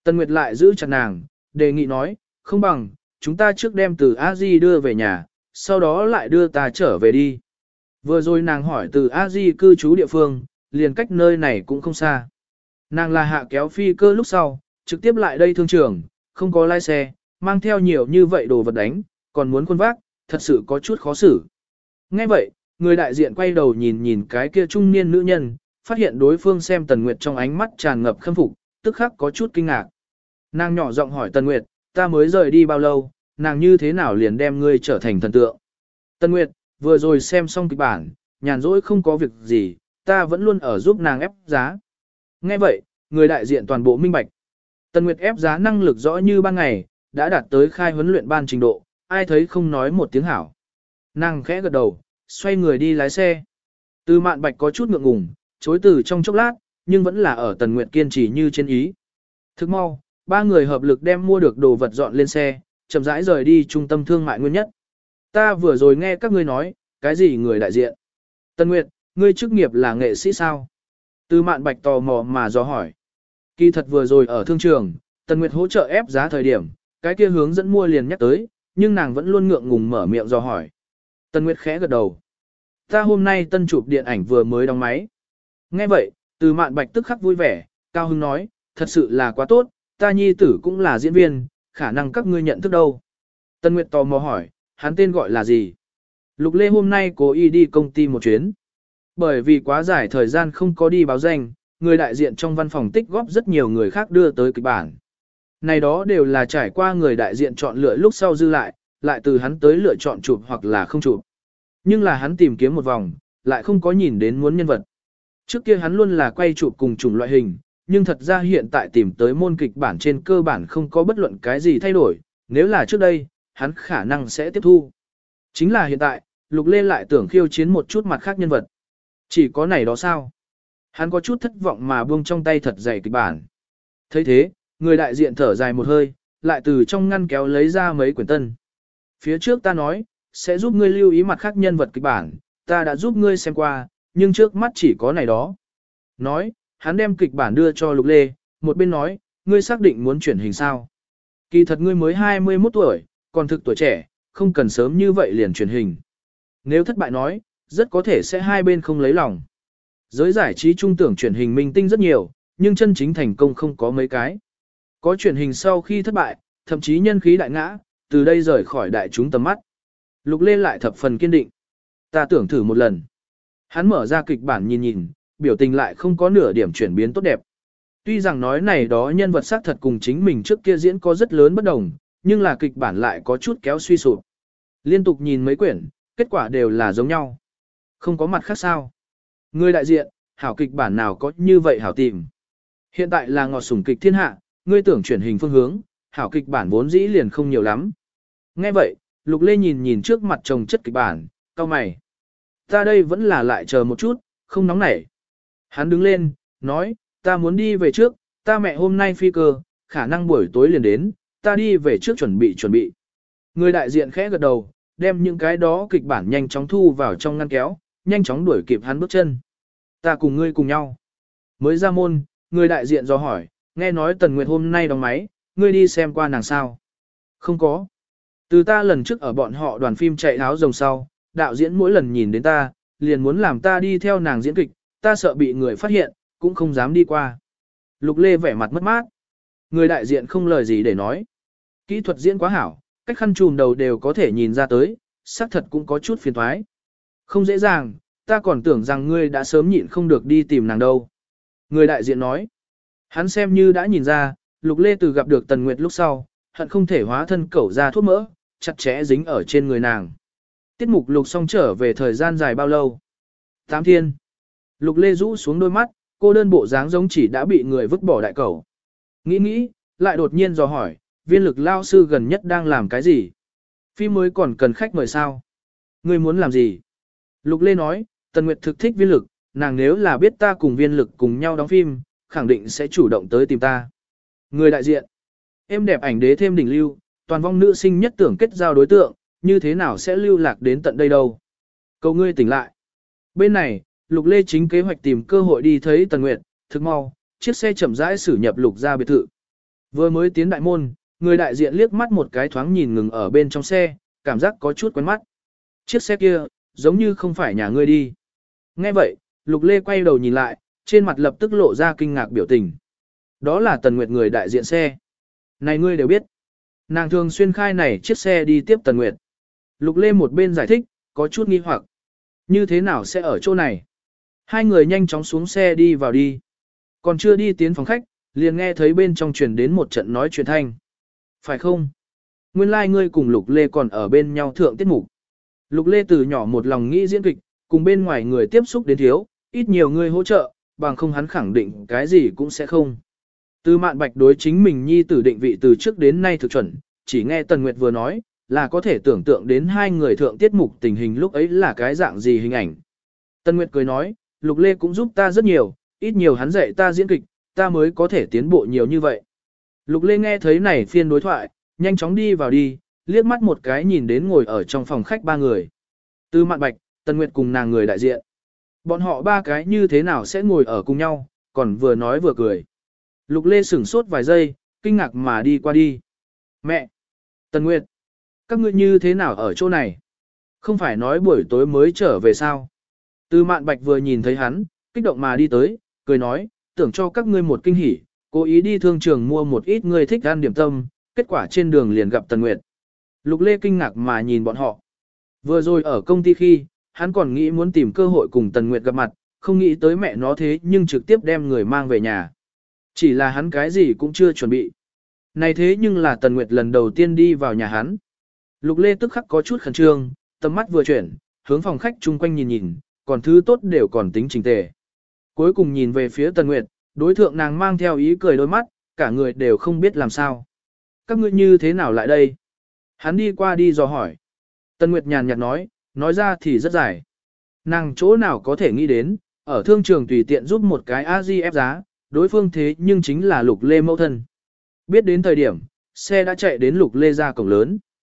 Tần Nguyệt lại giữ chặt nàng, đề nghị nói, không bằng, chúng ta trước đem từ A Di đưa về nhà, sau đó lại đưa ta trở về đi. Vừa rồi nàng hỏi từ A Di cư trú địa phương, liền cách nơi này cũng không xa. Nàng là hạ kéo phi cơ lúc sau, trực tiếp lại đây thương trường, không có lái xe, mang theo nhiều như vậy đồ vật đánh, còn muốn quân vác, thật sự có chút khó xử. Nghe vậy, người đại diện quay đầu nhìn nhìn cái kia trung niên nữ nhân, phát hiện đối phương xem Tần Nguyệt trong ánh mắt tràn ngập khâm phục, tức khắc có chút kinh ngạc. Nàng nhỏ giọng hỏi Tần Nguyệt, ta mới rời đi bao lâu, nàng như thế nào liền đem ngươi trở thành thần tượng. Tần Nguyệt, vừa rồi xem xong kịch bản, nhàn rỗi không có việc gì, ta vẫn luôn ở giúp nàng ép giá. Nghe vậy, người đại diện toàn bộ minh bạch. Tần Nguyệt ép giá năng lực rõ như ban ngày, đã đạt tới khai huấn luyện ban trình độ, ai thấy không nói một tiếng hảo. Nàng khẽ gật đầu, xoay người đi lái xe. Từ Mạn Bạch có chút ngượng ngùng, chối từ trong chốc lát, nhưng vẫn là ở Tần Nguyệt kiên trì như trên ý. Thức mau, ba người hợp lực đem mua được đồ vật dọn lên xe, chậm rãi rời đi trung tâm thương mại Nguyên Nhất. Ta vừa rồi nghe các ngươi nói, cái gì người đại diện? Tần Nguyệt, ngươi chức nghiệp là nghệ sĩ sao? Từ Mạn Bạch tò mò mà dò hỏi. Kỳ thật vừa rồi ở thương trường, Tần Nguyệt hỗ trợ ép giá thời điểm, cái kia hướng dẫn mua liền nhắc tới, nhưng nàng vẫn luôn ngượng ngùng mở miệng dò hỏi. Tần Nguyệt khẽ gật đầu. Ta hôm nay tân chụp điện ảnh vừa mới đóng máy. Nghe vậy, Từ Mạn Bạch tức khắc vui vẻ, cao hứng nói, thật sự là quá tốt, ta nhi tử cũng là diễn viên, khả năng các ngươi nhận thức đâu. Tần Nguyệt tò mò hỏi, hắn tên gọi là gì? Lục Lê hôm nay cố ý đi công ty một chuyến. Bởi vì quá dài thời gian không có đi báo danh, người đại diện trong văn phòng tích góp rất nhiều người khác đưa tới kịch bản. Này đó đều là trải qua người đại diện chọn lựa lúc sau dư lại từ hắn tới lựa chọn chụp hoặc là không chụp. Nhưng là hắn tìm kiếm một vòng, lại không có nhìn đến muốn nhân vật. Trước kia hắn luôn là quay chụp cùng chủng loại hình, nhưng thật ra hiện tại tìm tới môn kịch bản trên cơ bản không có bất luận cái gì thay đổi, nếu là trước đây, hắn khả năng sẽ tiếp thu. Chính là hiện tại, Lục Lê lại tưởng khiêu chiến một chút mặt khác nhân vật. Chỉ có này đó sao? Hắn có chút thất vọng mà buông trong tay thật dày kịch bản. thấy thế, người đại diện thở dài một hơi, lại từ trong ngăn kéo lấy ra mấy quyển tân. Phía trước ta nói, sẽ giúp ngươi lưu ý mặt khác nhân vật kịch bản, ta đã giúp ngươi xem qua, nhưng trước mắt chỉ có này đó. Nói, hắn đem kịch bản đưa cho Lục Lê, một bên nói, ngươi xác định muốn chuyển hình sao. Kỳ thật ngươi mới 21 tuổi, còn thực tuổi trẻ, không cần sớm như vậy liền chuyển hình. Nếu thất bại nói, rất có thể sẽ hai bên không lấy lòng. Giới giải trí trung tưởng chuyển hình minh tinh rất nhiều, nhưng chân chính thành công không có mấy cái. Có chuyển hình sau khi thất bại, thậm chí nhân khí đại ngã, từ đây rời khỏi đại chúng tầm mắt. Lục Lê lại thập phần kiên định. Ta tưởng thử một lần. Hắn mở ra kịch bản nhìn nhìn, biểu tình lại không có nửa điểm chuyển biến tốt đẹp. Tuy rằng nói này đó nhân vật xác thật cùng chính mình trước kia diễn có rất lớn bất đồng, nhưng là kịch bản lại có chút kéo suy sụp. Liên tục nhìn mấy quyển, kết quả đều là giống nhau. Không có mặt khác sao. Người đại diện, hảo kịch bản nào có như vậy hảo tìm. Hiện tại là ngọt sủng kịch thiên hạ, ngươi tưởng chuyển hình phương hướng, hảo kịch bản vốn dĩ liền không nhiều lắm. Nghe vậy, Lục Lê nhìn nhìn trước mặt chồng chất kịch bản, cau mày. Ta đây vẫn là lại chờ một chút, không nóng nảy. Hắn đứng lên, nói, ta muốn đi về trước, ta mẹ hôm nay phi cơ, khả năng buổi tối liền đến, ta đi về trước chuẩn bị. Người đại diện khẽ gật đầu, đem những cái đó kịch bản nhanh chóng thu vào trong ngăn kéo, nhanh chóng đuổi kịp hắn bước chân. Ta cùng ngươi cùng nhau. Mới ra môn, người đại diện do hỏi, nghe nói Tần Nguyệt hôm nay đóng máy, ngươi đi xem qua nàng sao? Không có. Từ ta lần trước ở bọn họ đoàn phim chạy áo rồng sau, đạo diễn mỗi lần nhìn đến ta, liền muốn làm ta đi theo nàng diễn kịch, ta sợ bị người phát hiện, cũng không dám đi qua. Lục Lê vẻ mặt mất mát. Người đại diện không lời gì để nói. Kỹ thuật diễn quá hảo, cách khăn trùm đầu đều có thể nhìn ra tới, xác thật cũng có chút phiền toái. Không dễ dàng, ta còn tưởng rằng ngươi đã sớm nhịn không được đi tìm nàng đâu. Người đại diện nói. Hắn xem như đã nhìn ra, Lục Lê từ gặp được Tần Nguyệt lúc sau, hận không thể hóa thân cẩu ra thuốc mỡ, chặt chẽ dính ở trên người nàng. Tiết mục lục xong trở về thời gian dài bao lâu? 8 thiên. Lục Lê rũ xuống đôi mắt, cô đơn bộ dáng giống chỉ đã bị người vứt bỏ đại cẩu. Nghĩ, lại đột nhiên dò hỏi, viên lực lao sư gần nhất đang làm cái gì? Phim mới còn cần khách mời sao? Ngươi muốn làm gì? Lục Lê nói, Tần Nguyệt thực thích viên lực, nàng nếu là biết ta cùng viên lực cùng nhau đóng phim, khẳng định sẽ chủ động tới tìm ta. Người đại diện. Em đẹp ảnh đế thêm đỉnh lưu, toàn vong nữ sinh nhất tưởng kết giao đối tượng, như thế nào sẽ lưu lạc đến tận đây đâu? Cầu ngươi tỉnh lại. Bên này, Lục Lê chính kế hoạch tìm cơ hội đi thấy Tần Nguyệt, thực mau, chiếc xe chậm rãi xử nhập Lục ra biệt thự. Vừa mới tiến đại môn, người đại diện liếc mắt một cái thoáng nhìn ngừng ở bên trong xe, cảm giác có chút quen mắt. Chiếc xe kia, giống như không phải nhà ngươi đi. Nghe vậy, Lục Lê quay đầu nhìn lại, trên mặt lập tức lộ ra kinh ngạc biểu tình. Đó là Tần Nguyệt người đại diện xe. Này ngươi đều biết. Nàng thường xuyên khai này chiếc xe đi tiếp Tần Nguyệt. Lục Lê một bên giải thích, có chút nghi hoặc. Như thế nào sẽ ở chỗ này? Hai người nhanh chóng xuống xe đi vào đi. Còn chưa đi tiến phòng khách, liền nghe thấy bên trong truyền đến một trận nói chuyện thanh. Phải không? Nguyên lai like ngươi cùng Lục Lê còn ở bên nhau thượng tiết mục. Lục Lê từ nhỏ một lòng nghĩ diễn kịch, cùng bên ngoài người tiếp xúc đến thiếu, ít nhiều người hỗ trợ, bằng không hắn khẳng định cái gì cũng sẽ không. Từ Mạn Bạch đối chính mình nhi tử định vị từ trước đến nay thực chuẩn, chỉ nghe Tần Nguyệt vừa nói, là có thể tưởng tượng đến hai người thượng tiết mục tình hình lúc ấy là cái dạng gì hình ảnh. Tần Nguyệt cười nói, Lục Lê cũng giúp ta rất nhiều, ít nhiều hắn dạy ta diễn kịch, ta mới có thể tiến bộ nhiều như vậy. Lục Lê nghe thấy này phiên đối thoại, nhanh chóng đi vào đi, liếc mắt một cái nhìn đến ngồi ở trong phòng khách ba người. Từ Mạn Bạch, Tần Nguyệt cùng nàng người đại diện. Bọn họ ba cái như thế nào sẽ ngồi ở cùng nhau, còn vừa nói vừa cười. Lục Lê sửng sốt vài giây, kinh ngạc mà đi qua đi. Mẹ! Tần Nguyệt! Các ngươi như thế nào ở chỗ này? Không phải nói buổi tối mới trở về sao? Từ Mạn Bạch vừa nhìn thấy hắn, kích động mà đi tới, cười nói, tưởng cho các ngươi một kinh hỉ, cố ý đi thương trường mua một ít người thích ăn điểm tâm, kết quả trên đường liền gặp Tần Nguyệt. Lục Lê kinh ngạc mà nhìn bọn họ. Vừa rồi ở công ty khi, hắn còn nghĩ muốn tìm cơ hội cùng Tần Nguyệt gặp mặt, không nghĩ tới mẹ nó thế nhưng trực tiếp đem người mang về nhà. Chỉ là hắn cái gì cũng chưa chuẩn bị. Này thế nhưng là Tần Nguyệt lần đầu tiên đi vào nhà hắn. Lục Lê tức khắc có chút khẩn trương, tầm mắt vừa chuyển, hướng phòng khách chung quanh nhìn nhìn, còn thứ tốt đều còn tính chỉnh tề. Cuối cùng nhìn về phía Tần Nguyệt, đối thượng nàng mang theo ý cười đôi mắt, cả người đều không biết làm sao. Các ngươi như thế nào lại đây? Hắn đi qua đi dò hỏi. Tần Nguyệt nhàn nhạt nói ra thì rất dài. Nàng chỗ nào có thể nghĩ đến, ở thương trường tùy tiện giúp một cái A-di ép giá, đối phương thế nhưng chính là Lục Lê mẫu thân. Biết đến thời điểm, xe đã chạy đến Lục Lê ra cổng lớn.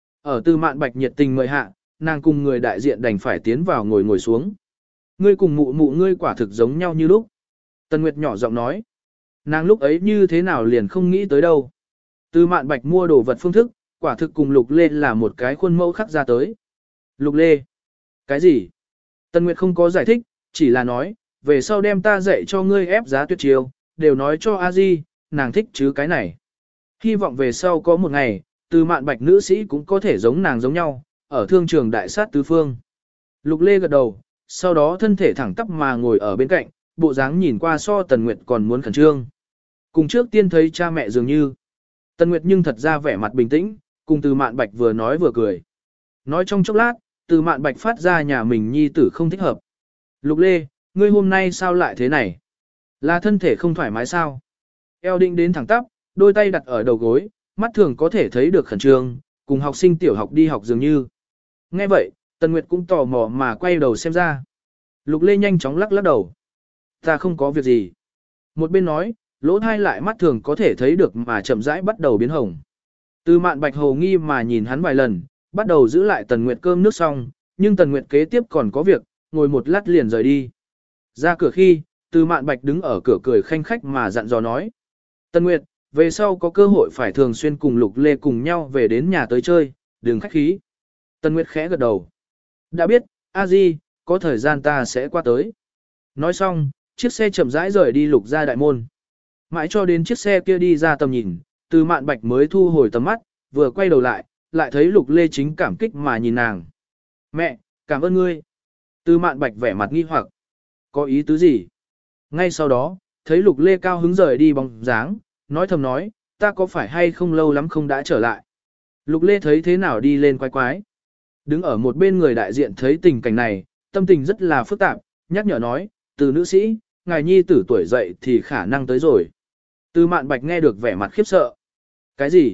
Ở Từ Mạn Bạch nhiệt tình mời hạ, nàng cùng người đại diện đành phải tiến vào ngồi xuống. Ngươi cùng mụ mụ ngươi quả thực giống nhau như lúc. Tần Nguyệt nhỏ giọng nói. Nàng lúc ấy như thế nào liền không nghĩ tới đâu. Từ Mạn Bạch mua đồ vật phương thức, quả thực cùng Lục Lê là một cái khuôn mẫu khắc ra tới. Lục Lê? Cái gì? Tần Nguyệt không có giải thích, chỉ là nói, về sau đem ta dạy cho ngươi ép giá tuyệt chiêu, đều nói cho A Di, nàng thích chứ cái này. Hy vọng về sau có một ngày, Từ Mạn Bạch nữ sĩ cũng có thể giống nàng giống nhau, ở thương trường đại sát tứ phương. Lục Lê gật đầu, sau đó thân thể thẳng tắp mà ngồi ở bên cạnh, bộ dáng nhìn qua so Tần Nguyệt còn muốn khẩn trương. Cùng trước tiên thấy cha mẹ dường như. Tần Nguyệt nhưng thật ra vẻ mặt bình tĩnh, cùng Từ Mạn Bạch vừa nói vừa cười. Nói trong chốc lát, Từ Mạn Bạch phát ra nhà mình nhi tử không thích hợp. Lục Lê, ngươi hôm nay sao lại thế này? Là thân thể không thoải mái sao? Eo định đến thẳng tắp, đôi tay đặt ở đầu gối, mắt thường có thể thấy được khẩn trương, cùng học sinh tiểu học đi học dường như. Nghe vậy, Tần Nguyệt cũng tò mò mà quay đầu xem ra. Lục Lê nhanh chóng lắc đầu. Ta không có việc gì. Một bên nói, lỗ thai lại mắt thường có thể thấy được mà chậm rãi bắt đầu biến hồng. Từ Mạn Bạch hồ nghi mà nhìn hắn vài lần, bắt đầu giữ lại Tần Nguyệt cơm nước xong, nhưng Tần Nguyệt kế tiếp còn có việc, ngồi một lát liền rời đi. Ra cửa khi, Từ Mạn Bạch đứng ở cửa cười khanh khách mà dặn dò nói. Tần Nguyệt, về sau có cơ hội phải thường xuyên cùng Lục Lê cùng nhau về đến nhà tới chơi, đừng khách khí. Tần Nguyệt khẽ gật đầu. Đã biết, A Di, có thời gian ta sẽ qua tới. Nói xong, chiếc xe chậm rãi rời đi Lục ra đại môn. Mãi cho đến chiếc xe kia đi ra tầm nhìn, Từ Mạn Bạch mới thu hồi tầm mắt, vừa quay đầu lại, lại thấy Lục Lê chính cảm kích mà nhìn nàng. Mẹ, cảm ơn ngươi. Từ Mạn Bạch vẻ mặt nghi hoặc. Có ý tứ gì? Ngay sau đó, thấy Lục Lê cao hứng rời đi bóng dáng, nói thầm nói, ta có phải hay không lâu lắm không đã trở lại. Lục Lê thấy thế nào đi lên quái quái. Đứng ở một bên người đại diện thấy tình cảnh này, tâm tình rất là phức tạp, nhắc nhở nói, Từ nữ sĩ, ngài nhi tử tuổi dậy thì khả năng tới rồi. Từ Mạn Bạch nghe được vẻ mặt khiếp sợ. Cái gì?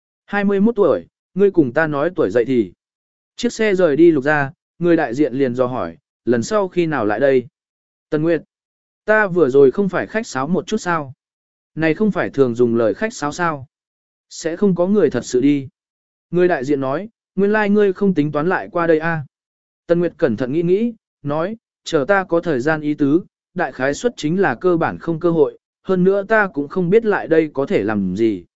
21 tuổi, ngươi cùng ta nói tuổi dậy thì. Chiếc xe rời đi Lục ra, người đại diện liền dò hỏi, lần sau khi nào lại đây? Tần Nguyệt, ta vừa rồi không phải khách sáo một chút sao? Này không phải thường dùng lời khách sáo sao? Sẽ không có người thật sự đi. Người đại diện nói, nguyên lai ngươi không tính toán lại qua đây a. Tần Nguyệt cẩn thận nghĩ nghĩ, nói, chờ ta có thời gian ý tứ, đại khái suất chính là cơ bản không cơ hội, hơn nữa ta cũng không biết lại đây có thể làm gì.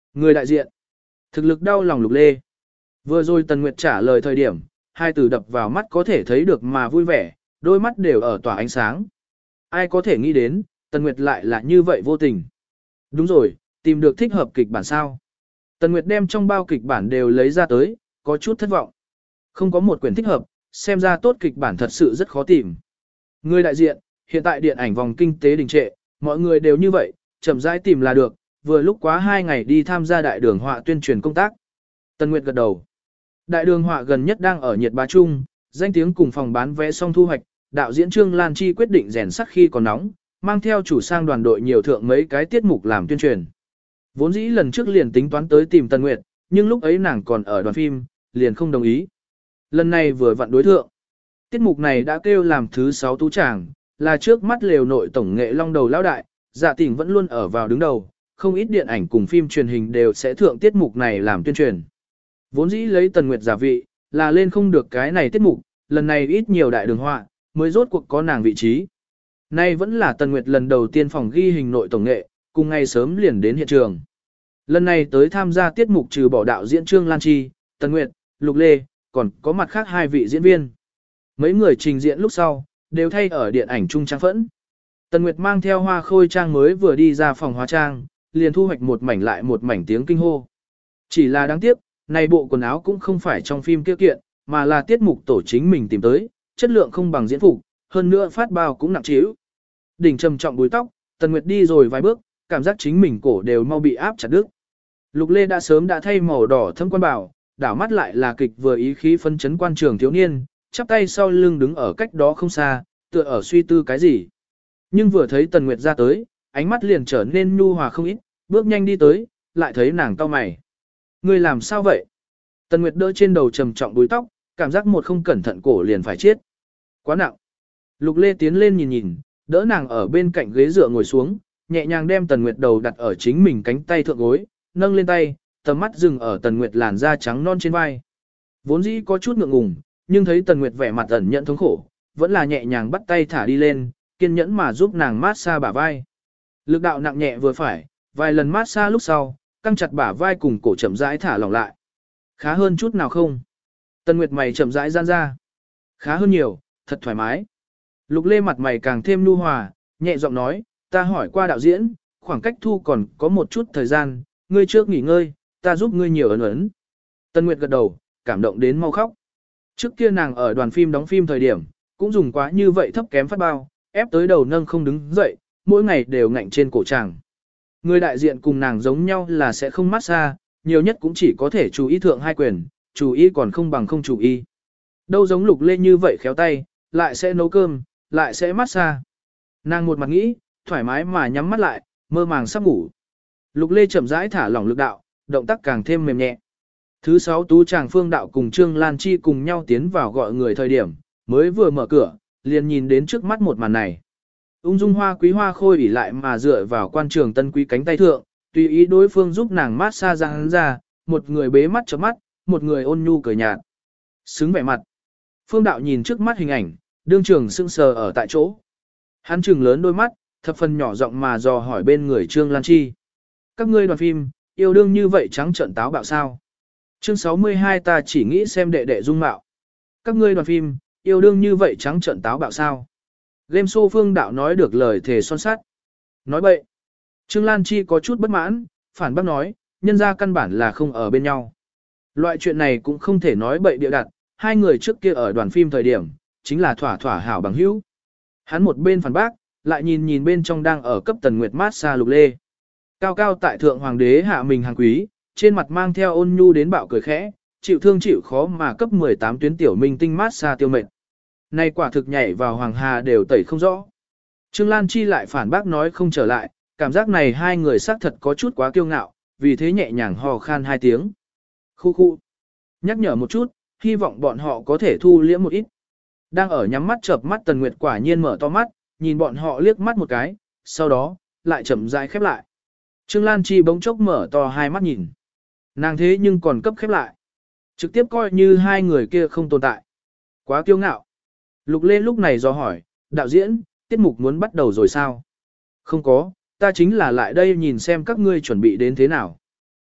Người đại diện. Thực lực đau lòng Lục Lê. Vừa rồi Tần Nguyệt trả lời thời điểm, hai từ đập vào mắt có thể thấy được mà vui vẻ, đôi mắt đều ở tỏa ánh sáng. Ai có thể nghĩ đến, Tần Nguyệt lại là như vậy vô tình. Đúng rồi, tìm được thích hợp kịch bản sao. Tần Nguyệt đem trong bao kịch bản đều lấy ra tới, có chút thất vọng. Không có một quyển thích hợp, xem ra tốt kịch bản thật sự rất khó tìm. Người đại diện, hiện tại điện ảnh vòng kinh tế đình trệ, mọi người đều như vậy, chậm rãi tìm là được, vừa lúc quá 2 ngày đi tham gia đại đường họa tuyên truyền công tác. Tần Nguyệt gật đầu. Đại đường họa gần nhất đang ở nhiệt bá trung, danh tiếng cùng phòng bán vé xong thu hoạch, đạo diễn Trương Lan Chi quyết định rèn sắt khi còn nóng, mang theo chủ sang đoàn đội nhiều thượng mấy cái tiết mục làm tuyên truyền. Vốn dĩ lần trước liền tính toán tới tìm Tần Nguyệt, nhưng lúc ấy nàng còn ở đoàn phim, liền không đồng ý. Lần này vừa vặn đối thượng. Tiết mục này đã kêu làm thứ 6 tú tràng, là trước mắt lều nội tổng nghệ long đầu lão đại, Dạ Tỉnh vẫn luôn ở vào đứng đầu, không ít điện ảnh cùng phim truyền hình đều sẽ thượng tiết mục này làm tuyên truyền. Vốn dĩ lấy Tần Nguyệt giả vị, là lên không được cái này tiết mục, lần này ít nhiều đại đường họa, mới rốt cuộc có nàng vị trí. Nay vẫn là Tần Nguyệt lần đầu tiên phòng ghi hình nội tổng nghệ, cùng ngày sớm liền đến hiện trường. Lần này tới tham gia tiết mục trừ bỏ đạo diễn Trương Lan Chi, Tần Nguyệt, Lục Lê, còn có mặt khác 2 vị diễn viên. Mấy người trình diễn lúc sau, đều thay ở điện ảnh trung trang phẫn. Tần Nguyệt mang theo hoa khôi trang mới vừa đi ra phòng hóa trang, liền thu hoạch một mảnh lại một mảnh tiếng kinh hô. Chỉ là đáng tiếc, này bộ quần áo cũng không phải trong phim kia kiện, mà là tiết mục tổ chính mình tìm tới, chất lượng không bằng diễn phục, hơn nữa phát bao cũng nặng trĩu. Đỉnh trầm trọng búi tóc, Tần Nguyệt đi rồi vài bước, cảm giác chính mình cổ đều mau bị áp chặt đứt. Lục Lê đã sớm đã thay màu đỏ thâm quan bảo, đảo mắt lại là kịch vừa ý khí phân chấn quan trường thiếu niên, chắp tay sau lưng đứng ở cách đó không xa, tựa ở suy tư cái gì. Nhưng vừa thấy Tần Nguyệt ra tới, ánh mắt liền trở nên nhu hòa không ít, bước nhanh đi tới, lại thấy nàng cau mày. Ngươi làm sao vậy? Tần Nguyệt đỡ trên đầu trầm trọng búi tóc, cảm giác một không cẩn thận cổ liền phải chết. Quá nặng. Lục Lê tiến lên nhìn nhìn, đỡ nàng ở bên cạnh ghế dựa ngồi xuống, nhẹ nhàng đem Tần Nguyệt đầu đặt ở chính mình cánh tay thượng gối, nâng lên tay, tầm mắt dừng ở Tần Nguyệt làn da trắng non trên vai. Vốn dĩ có chút ngượng ngùng, nhưng thấy Tần Nguyệt vẻ mặt ẩn nhận thống khổ, vẫn là nhẹ nhàng bắt tay thả đi lên, kiên nhẫn mà giúp nàng mát xa bả vai. Lực đạo nặng nhẹ vừa phải, vài lần mát xa lúc sau, căng chặt bả vai cùng cổ chậm rãi thả lỏng lại. Khá hơn chút nào không? Tần Nguyệt mày chậm rãi giãn ra. Khá hơn nhiều, thật thoải mái. Lục Lê mặt mày càng thêm nhu hòa, nhẹ giọng nói, ta hỏi qua đạo diễn, khoảng cách thu còn có một chút thời gian, ngươi trước nghỉ ngơi, ta giúp ngươi nhiều ấn ấn. Tần Nguyệt gật đầu, cảm động đến mau khóc. Trước kia nàng ở đoàn phim đóng phim thời điểm, cũng dùng quá như vậy thấp kém phát bao, ép tới đầu nâng không đứng dậy, mỗi ngày đều ngạnh trên cổ chàng. Người đại diện cùng nàng giống nhau là sẽ không massage, nhiều nhất cũng chỉ có thể chú ý thượng 2 quyền, chú ý còn không bằng không chú ý. Đâu giống Lục Lê như vậy khéo tay, lại sẽ nấu cơm, lại sẽ massage. Nàng một mặt nghĩ, thoải mái mà nhắm mắt lại, mơ màng sắp ngủ. Lục Lê chậm rãi thả lỏng lực đạo, động tác càng thêm mềm nhẹ. Thứ 6 tú chàng Phương Đạo cùng Trương Lan Chi cùng nhau tiến vào gọi người thời điểm, mới vừa mở cửa, liền nhìn đến trước mắt một màn này. Ung dung hoa quý hoa khôi ỉ lại mà dựa vào quan trường tân quý cánh tay thượng, tùy ý đối phương giúp nàng mát xa ra hắn ra, một người bế mắt chớp mắt, một người ôn nhu cười nhạt. Xứng vẻ mặt. Phương Đạo nhìn trước mắt hình ảnh, đương trường sững sờ ở tại chỗ. Hắn trừng lớn đôi mắt, thập phần nhỏ giọng mà dò hỏi bên người Trương Lan Chi. Các ngươi đoàn phim, yêu đương như vậy trắng trợn táo bạo sao? Chương 62 ta chỉ nghĩ xem đệ đệ dung mạo. Các ngươi đoàn phim, yêu đương như vậy trắng trợn táo bạo sao? Game show Phương Đạo nói được lời thề son sắt. Nói bậy. Trương Lan Chi có chút bất mãn, phản bác nói, nhân ra căn bản là không ở bên nhau. Loại chuyện này cũng không thể nói bậy bịa đặt, 2 người trước kia ở đoàn phim thời điểm, chính là thỏa thỏa hảo bằng hữu. Hắn một bên phản bác, lại nhìn nhìn bên trong đang ở cấp Tần Nguyệt mát xa Lục Lê. Cao cao tại thượng hoàng đế hạ mình hàng quý, trên mặt mang theo ôn nhu đến bạo cười khẽ, chịu thương chịu khó mà cấp 18 tuyến tiểu minh tinh mát xa tiêu mệnh. Nay quả thực nhảy vào hoàng hà đều tẩy không rõ. Trương Lan Chi lại phản bác nói không trở lại, cảm giác này 2 người xác thật có chút quá kiêu ngạo, vì thế nhẹ nhàng hò khan 2 tiếng. Khu khu. Nhắc nhở một chút, hy vọng bọn họ có thể thu liễm một ít. Đang ở nhắm mắt chợp mắt Tần Nguyệt quả nhiên mở to mắt, nhìn bọn họ liếc mắt một cái, sau đó, lại chậm rãi khép lại. Trương Lan Chi bỗng chốc mở to 2 mắt nhìn. Nàng thế nhưng còn cấp khép lại. Trực tiếp coi như 2 người kia không tồn tại. Quá kiêu ngạo. Lục Lê lúc này do hỏi, đạo diễn, tiết mục muốn bắt đầu rồi sao? Không có, ta chính là lại đây nhìn xem các ngươi chuẩn bị đến thế nào.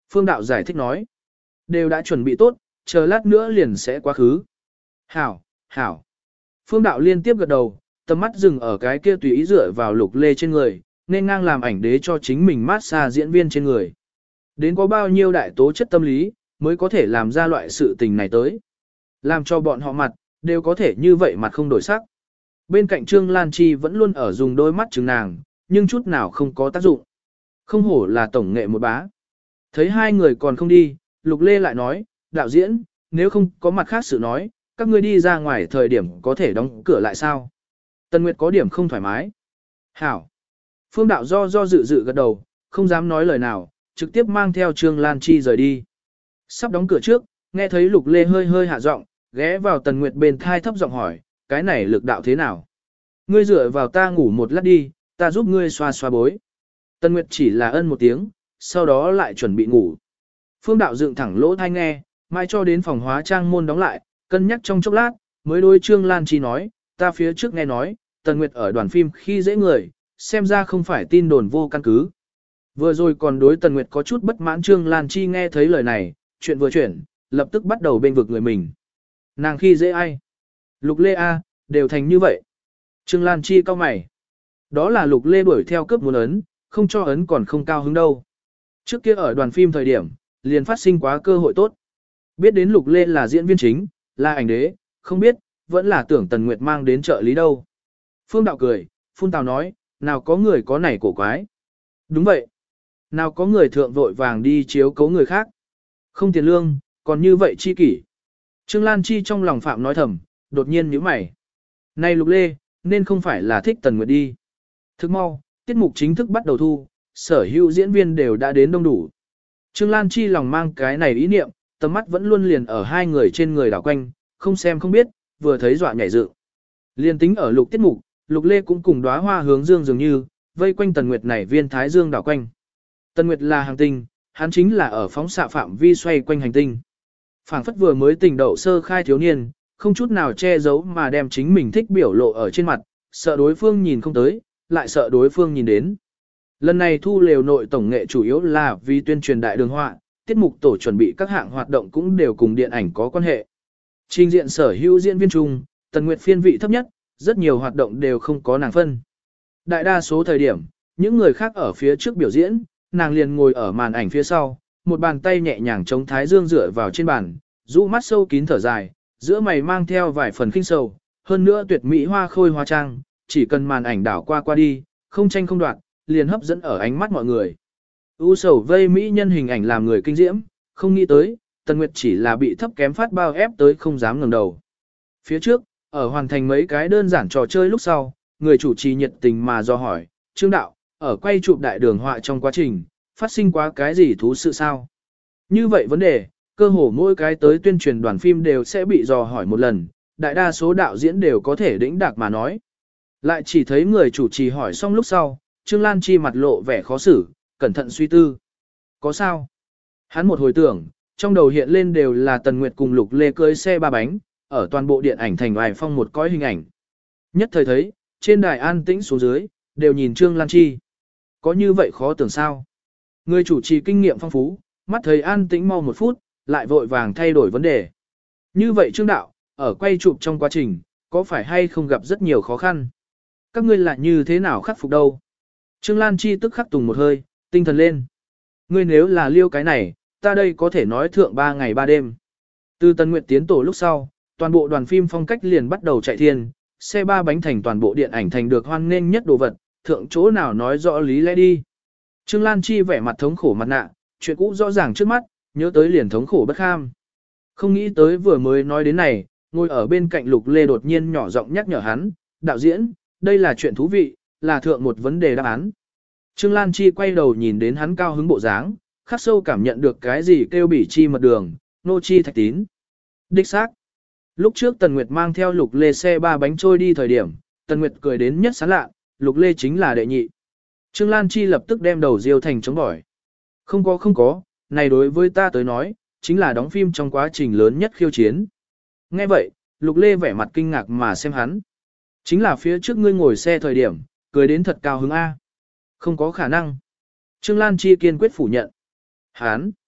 Phương Đạo giải thích nói. Đều đã chuẩn bị tốt, chờ lát nữa liền sẽ quá khứ. Hảo, hảo. Phương Đạo liên tiếp gật đầu, tầm mắt dừng ở cái kia tùy ý dựa vào Lục Lê trên người, nên ngang làm ảnh đế cho chính mình mát xa diễn viên trên người. Đến có bao nhiêu đại tố chất tâm lý, mới có thể làm ra loại sự tình này tới. Làm cho bọn họ mặt, đều có thể như vậy mặt không đổi sắc. Bên cạnh Trương Lan Chi vẫn luôn ở dùng đôi mắt chừng nàng, nhưng chút nào không có tác dụng. Không hổ là tổng nghệ một bá. Thấy hai người còn không đi, Lục Lê lại nói, đạo diễn, nếu không có mặt khác sự nói, các ngươi đi ra ngoài thời điểm có thể đóng cửa lại sao? Tần Nguyệt có điểm không thoải mái. Hảo. Phương Đạo do dự gật đầu, không dám nói lời nào, trực tiếp mang theo Trương Lan Chi rời đi. Sắp đóng cửa trước, nghe thấy Lục Lê hơi hạ giọng, ghé vào Tần Nguyệt bên thai thấp giọng hỏi, cái này lực đạo thế nào? Ngươi dựa vào ta ngủ một lát đi, ta giúp ngươi xoa xoa bối. Tần Nguyệt chỉ là ân một tiếng, sau đó lại chuẩn bị ngủ. Phương Đạo dựng thẳng lỗ thai nghe, mai cho đến phòng hóa trang môn đóng lại, cân nhắc trong chốc lát, mới đối Trương Lan Chi nói, ta phía trước nghe nói, Tần Nguyệt ở đoàn phim khi dễ người, xem ra không phải tin đồn vô căn cứ. Vừa rồi còn đối Tần Nguyệt có chút bất mãn, Trương Lan Chi nghe thấy lời này, chuyện vừa chuyển, lập tức bắt đầu bên vực người mình. Nàng khi dễ ai? Lục Lê A, đều thành như vậy. Trương Lan Chi cau mày. Đó là Lục Lê đuổi theo cướp muốn ấn, không cho ấn còn không cao hứng đâu. Trước kia ở đoàn phim thời điểm, liền phát sinh quá cơ hội tốt. Biết đến Lục Lê là diễn viên chính, là ảnh đế, không biết, vẫn là tưởng Tần Nguyệt mang đến trợ lý đâu. Phương Đạo cười, phun tào nói, nào có người có này cổ quái. Đúng vậy. Nào có người thượng vội vàng đi chiếu cố người khác. Không tiền lương, còn như vậy chi kỷ. Trương Lan Chi trong lòng phạm nói thầm, đột nhiên nhíu mày. Này Lục Lê, nên không phải là thích Tần Nguyệt đi. Thức mau, tiết mục chính thức bắt đầu thu, sở hữu diễn viên đều đã đến đông đủ. Trương Lan Chi lòng mang cái này ý niệm, tầm mắt vẫn luôn liền ở hai người trên người đảo quanh, không xem không biết, vừa thấy dọa nhảy dựng. Liên tính ở Lục tiết mục, Lục Lê cũng cùng đóa hoa hướng dương dường như, vây quanh Tần Nguyệt này viên thái dương đảo quanh. Tần Nguyệt là hành tinh, hắn chính là ở phóng xạ phạm vi xoay quanh hành tinh. Phảng phất vừa mới tình đậu sơ khai thiếu niên, không chút nào che giấu mà đem chính mình thích biểu lộ ở trên mặt, sợ đối phương nhìn không tới, lại sợ đối phương nhìn đến. Lần này thu lều nội tổng nghệ chủ yếu là vì tuyên truyền đại đường họa, tiết mục tổ chuẩn bị các hạng hoạt động cũng đều cùng điện ảnh có quan hệ. Trình diện sở hữu diễn viên chung, Tần Nguyệt phiên vị thấp nhất, rất nhiều hoạt động đều không có nàng phân. Đại đa số thời điểm, những người khác ở phía trước biểu diễn, nàng liền ngồi ở màn ảnh phía sau, một bàn tay nhẹ nhàng chống thái dương dựa vào trên bàn, rũ mắt sâu kín thở dài, giữa mày mang theo vài phần khinh sầu, hơn nữa tuyệt mỹ hoa khôi hoa trang, chỉ cần màn ảnh đảo qua đi, không tranh không đoạt, liền hấp dẫn ở ánh mắt mọi người. U sầu vây mỹ nhân hình ảnh làm người kinh diễm, không nghĩ tới, Tần Nguyệt chỉ là bị thấp kém phát bao ép tới không dám ngẩng đầu. Phía trước, ở hoàn thành mấy cái đơn giản trò chơi lúc sau, người chủ trì nhiệt tình mà do hỏi, Trương Đạo, ở quay chụp đại đường họa trong quá trình, phát sinh quá cái gì thú sự sao? Như vậy vấn đề, cơ hồ mỗi cái tới tuyên truyền đoàn phim đều sẽ bị dò hỏi một lần, đại đa số đạo diễn đều có thể đĩnh đạc mà nói. Lại chỉ thấy người chủ trì hỏi xong lúc sau, Trương Lan Chi mặt lộ vẻ khó xử, cẩn thận suy tư. Có sao? Hắn một hồi tưởng, trong đầu hiện lên đều là Tần Nguyệt cùng Lục Lê cưới xe ba bánh, ở toàn bộ điện ảnh thành vài phong một cõi hình ảnh. Nhất thời thấy, trên đài an tĩnh xuống dưới, đều nhìn Trương Lan Chi. Có như vậy khó tưởng sao? Người chủ trì kinh nghiệm phong phú, mắt thấy an tĩnh mau một phút, lại vội vàng thay đổi vấn đề. Như vậy Trương Đạo, ở quay chụp trong quá trình, có phải hay không gặp rất nhiều khó khăn? Các ngươi lại như thế nào khắc phục đâu? Trương Lan Chi tức khắc tùng một hơi, tinh thần lên. Ngươi nếu là liêu cái này, ta đây có thể nói thượng 3 ngày 3 đêm. Từ Tần Nguyệt tiến tổ lúc sau, toàn bộ đoàn phim phong cách liền bắt đầu chạy thiên, xe ba bánh thành toàn bộ điện ảnh thành được hoan nghênh nhất đồ vật, thượng chỗ nào nói rõ lý lẽ đi. Trương Lan Chi vẻ mặt thống khổ mặt nạ, chuyện cũ rõ ràng trước mắt, nhớ tới liền thống khổ bất kham. Không nghĩ tới vừa mới nói đến này, ngồi ở bên cạnh Lục Lê đột nhiên nhỏ giọng nhắc nhở hắn, đạo diễn, đây là chuyện thú vị, là thượng một vấn đề đáp án. Trương Lan Chi quay đầu nhìn đến hắn cao hứng bộ dáng, khắc sâu cảm nhận được cái gì kêu bỉ chi mật đường, nô chi thạch tín. Đích xác. Lúc trước Tần Nguyệt mang theo Lục Lê xe ba bánh trôi đi thời điểm, Tần Nguyệt cười đến nhất sán lạ, Lục Lê chính là đệ nhị. Trương Lan Chi lập tức đem đầu diêu thành chống bỏi. Không có, này đối với ta tới nói, chính là đóng phim trong quá trình lớn nhất khiêu chiến. Nghe vậy, Lục Lê vẻ mặt kinh ngạc mà xem hắn. Chính là phía trước ngươi ngồi xe thời điểm, cười đến thật cao hứng A. Không có khả năng. Trương Lan Chi kiên quyết phủ nhận. Hán.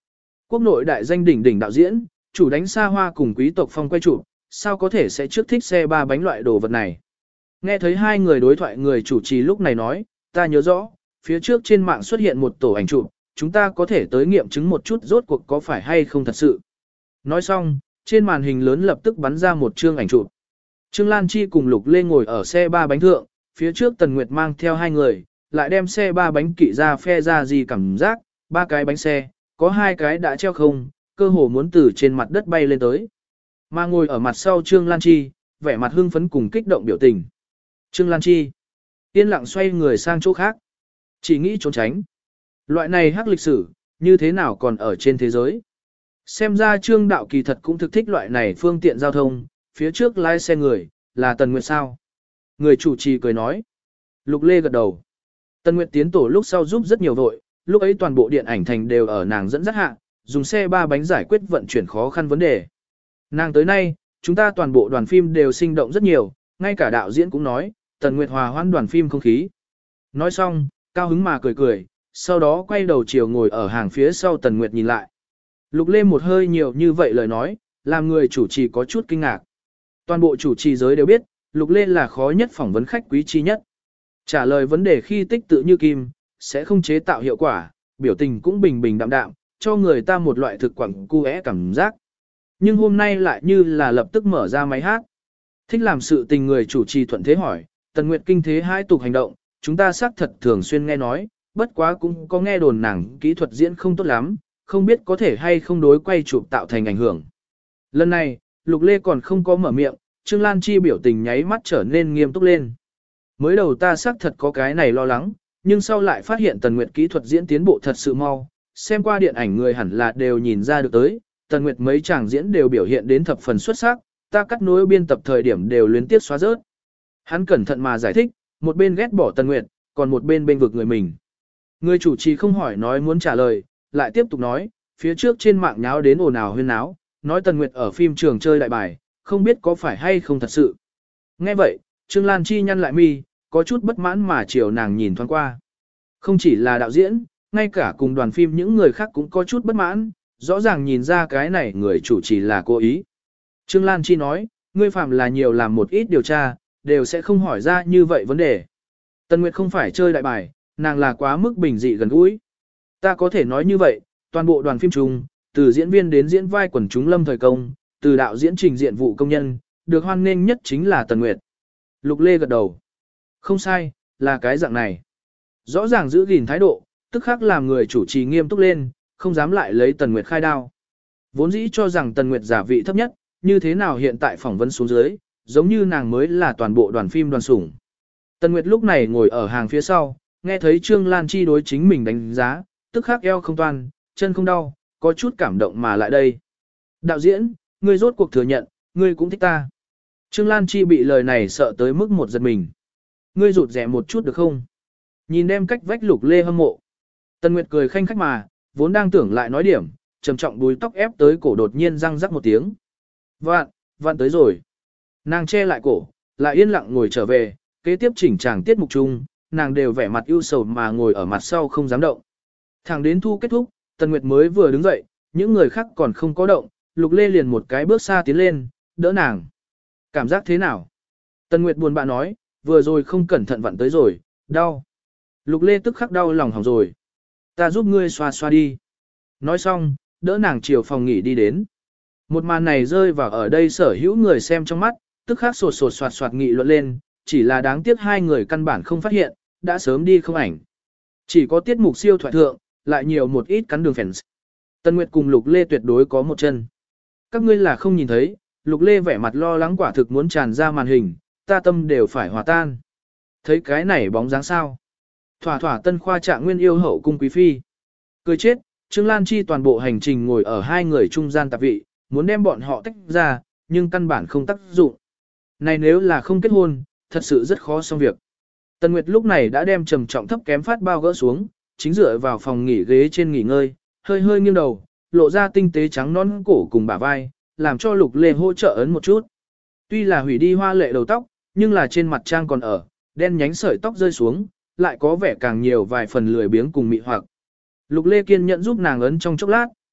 Quốc nội đại danh đỉnh đỉnh đạo diễn, chủ đánh xa hoa cùng quý tộc phong quay chụp, sao có thể sẽ trước thích xe ba bánh loại đồ vật này. Nghe thấy hai người đối thoại, người chủ trì lúc này nói, ta nhớ rõ, phía trước trên mạng xuất hiện một tổ ảnh chụp, chúng ta có thể tới nghiệm chứng một chút rốt cuộc có phải hay không thật sự. Nói xong, trên màn hình lớn lập tức bắn ra một chương ảnh chụp. Trương Lan Chi cùng Lục Lê ngồi ở xe ba bánh thượng, phía trước Tần Nguyệt mang theo hai người, lại đem xe ba bánh kỵ ra phe ra gì cảm giác, ba cái bánh xe, có hai cái đã treo không, cơ hồ muốn từ trên mặt đất bay lên tới. Mà ngồi ở mặt sau Trương Lan Chi, vẻ mặt hưng phấn cùng kích động biểu tình. Trương Lan Chi, yên lặng xoay người sang chỗ khác, chỉ nghĩ trốn tránh. Loại này hắc lịch sử, như thế nào còn ở trên thế giới? Xem ra Trương Đạo kỳ thật cũng thực thích loại này phương tiện giao thông, phía trước lái xe người, là Tần Nguyệt sao? Người chủ trì cười nói. Lục Lê gật đầu. Tần Nguyệt tiến tổ lúc sau giúp rất nhiều vội, lúc ấy toàn bộ điện ảnh thành đều ở nàng dẫn dắt hạ, dùng xe ba bánh giải quyết vận chuyển khó khăn vấn đề. Nàng tới nay, chúng ta toàn bộ đoàn phim đều sinh động rất nhiều, ngay cả đạo diễn cũng nói, Tần Nguyệt hòa hoãn đoàn phim không khí. Nói xong, cao hứng mà cười cười, sau đó quay đầu chiều ngồi ở hàng phía sau Tần Nguyệt nhìn lại. Lục Lê một hơi nhiều như vậy lời nói, làm người chủ trì có chút kinh ngạc. Toàn bộ chủ trì giới đều biết, Lục Lê là khó nhất phỏng vấn khách quý chi nhất. Trả lời vấn đề khi tích tự như kim, sẽ không chế tạo hiệu quả, biểu tình cũng bình bình đạm đạm, cho người ta một loại thực quẳng cu é cảm giác. Nhưng hôm nay lại như là lập tức mở ra máy hát. Thích làm sự tình người chủ trì thuận thế hỏi, Tần Nguyệt kinh thế hai tục hành động, chúng ta xác thật thường xuyên nghe nói, bất quá cũng có nghe đồn nàng kỹ thuật diễn không tốt lắm, không biết có thể hay không đối quay chụp tạo thành ảnh hưởng. Lần này, Lục Lê còn không có mở miệng, Trương Lan Chi biểu tình nháy mắt trở nên nghiêm túc lên. Mới đầu ta xác thật có cái này lo lắng, nhưng sau lại phát hiện Tần Nguyệt kỹ thuật diễn tiến bộ thật sự mau, xem qua điện ảnh người hẳn là đều nhìn ra được tới, Tần Nguyệt mấy chàng diễn đều biểu hiện đến thập phần xuất sắc, ta cắt nối biên tập thời điểm đều luyến tiếc xóa rớt. Hắn cẩn thận mà giải thích, một bên ghét bỏ Tần Nguyệt, còn một bên bênh vực người mình. Người chủ trì không hỏi nói muốn trả lời, lại tiếp tục nói, phía trước trên mạng nháo đến ồn ào huyên náo, nói Tần Nguyệt ở phim trường chơi đại bài, không biết có phải hay không thật sự. Nghe vậy, Trương Lan Chi nhăn lại mi, có chút bất mãn mà chiều nàng nhìn thoáng qua. Không chỉ là đạo diễn, ngay cả cùng đoàn phim những người khác cũng có chút bất mãn, rõ ràng nhìn ra cái này người chủ trì là cố ý. Trương Lan Chi nói, ngươi phạm là nhiều làm một ít điều tra, đều sẽ không hỏi ra như vậy vấn đề. Tần Nguyệt không phải chơi đại bài, nàng là quá mức bình dị gần gũi. Ta có thể nói như vậy, toàn bộ đoàn phim chung, từ diễn viên đến diễn vai quần chúng lâm thời công, từ đạo diễn trình diện vụ công nhân, được hoan nghênh nhất chính là Tần Nguyệt. Lục Lê gật đầu. Không sai, là cái dạng này. Rõ ràng giữ gìn thái độ, tức khắc làm người chủ trì nghiêm túc lên, không dám lại lấy Tần Nguyệt khai đao. Vốn dĩ cho rằng Tần Nguyệt giả vị thấp nhất, như thế nào hiện tại phỏng vấn xuống dưới, giống như nàng mới là toàn bộ đoàn phim đoàn sủng. Tần Nguyệt lúc này ngồi ở hàng phía sau, nghe thấy Trương Lan Chi đối chính mình đánh giá, tức khắc eo không toan, chân không đau, có chút cảm động mà lại đây. Đạo diễn, ngươi rốt cuộc thừa nhận, ngươi cũng thích ta. Trương Lan Chi bị lời này sợ tới mức một giật mình. Ngươi rụt rẻ một chút được không? Nhìn đem cách vách Lục Lê hâm mộ. Tần Nguyệt cười khanh khách mà, vốn đang tưởng lại nói điểm, trầm trọng đuôi tóc ép tới cổ đột nhiên răng rắc một tiếng. Vạn tới rồi. Nàng che lại cổ, lại yên lặng ngồi trở về, kế tiếp chỉnh tràng tiết mục chung, nàng đều vẻ mặt ưu sầu mà ngồi ở mặt sau không dám động. Thẳng đến thu kết thúc, Tần Nguyệt mới vừa đứng dậy, những người khác còn không có động, Lục Lê liền một cái bước xa tiến lên, đỡ nàng. Cảm giác thế nào? Tần Nguyệt buồn bã nói, vừa rồi không cẩn thận vặn tới rồi, đau. Lục Lê tức khắc đau lòng hỏng rồi. Ta giúp ngươi xoa xoa đi. Nói xong, đỡ nàng chiều phòng nghỉ đi đến. Một màn này rơi vào ở đây sở hữu người xem trong mắt, tức khắc sột sột soạt soạt nghị luận lên, chỉ là đáng tiếc hai người căn bản không phát hiện, đã sớm đi không ảnh. Chỉ có tiết mục siêu thoại thượng, lại nhiều một ít cắn đường fans. Tần Nguyệt cùng Lục Lê tuyệt đối có một chân. Các ngươi là không nhìn thấy, Lục Lê vẻ mặt lo lắng quả thực muốn tràn ra màn hình, ta tâm đều phải hòa tan. Thấy cái này bóng dáng sao? Thỏa thỏa Tân Khoa Trạng Nguyên yêu hậu cung quý phi. Cười chết, Trương Lan Chi toàn bộ hành trình ngồi ở hai người trung gian tạp vị, muốn đem bọn họ tách ra, nhưng căn bản không tác dụng. Này nếu là không kết hôn, thật sự rất khó xong việc. Tần Nguyệt lúc này đã đem trầm trọng thấp kém phát bao gỡ xuống, chính dựa vào phòng nghỉ ghế trên nghỉ ngơi, hơi hơi nghiêng đầu, lộ ra tinh tế trắng non cổ cùng bả vai, làm cho Lục Lê hỗ trợ ấn một chút. Tuy là hủy đi hoa lệ đầu tóc, nhưng là trên mặt trang còn ở, đen nhánh sợi tóc rơi xuống, lại có vẻ càng nhiều vài phần lười biếng cùng mị hoặc. Lục Lê kiên nhẫn giúp nàng ấn trong chốc lát,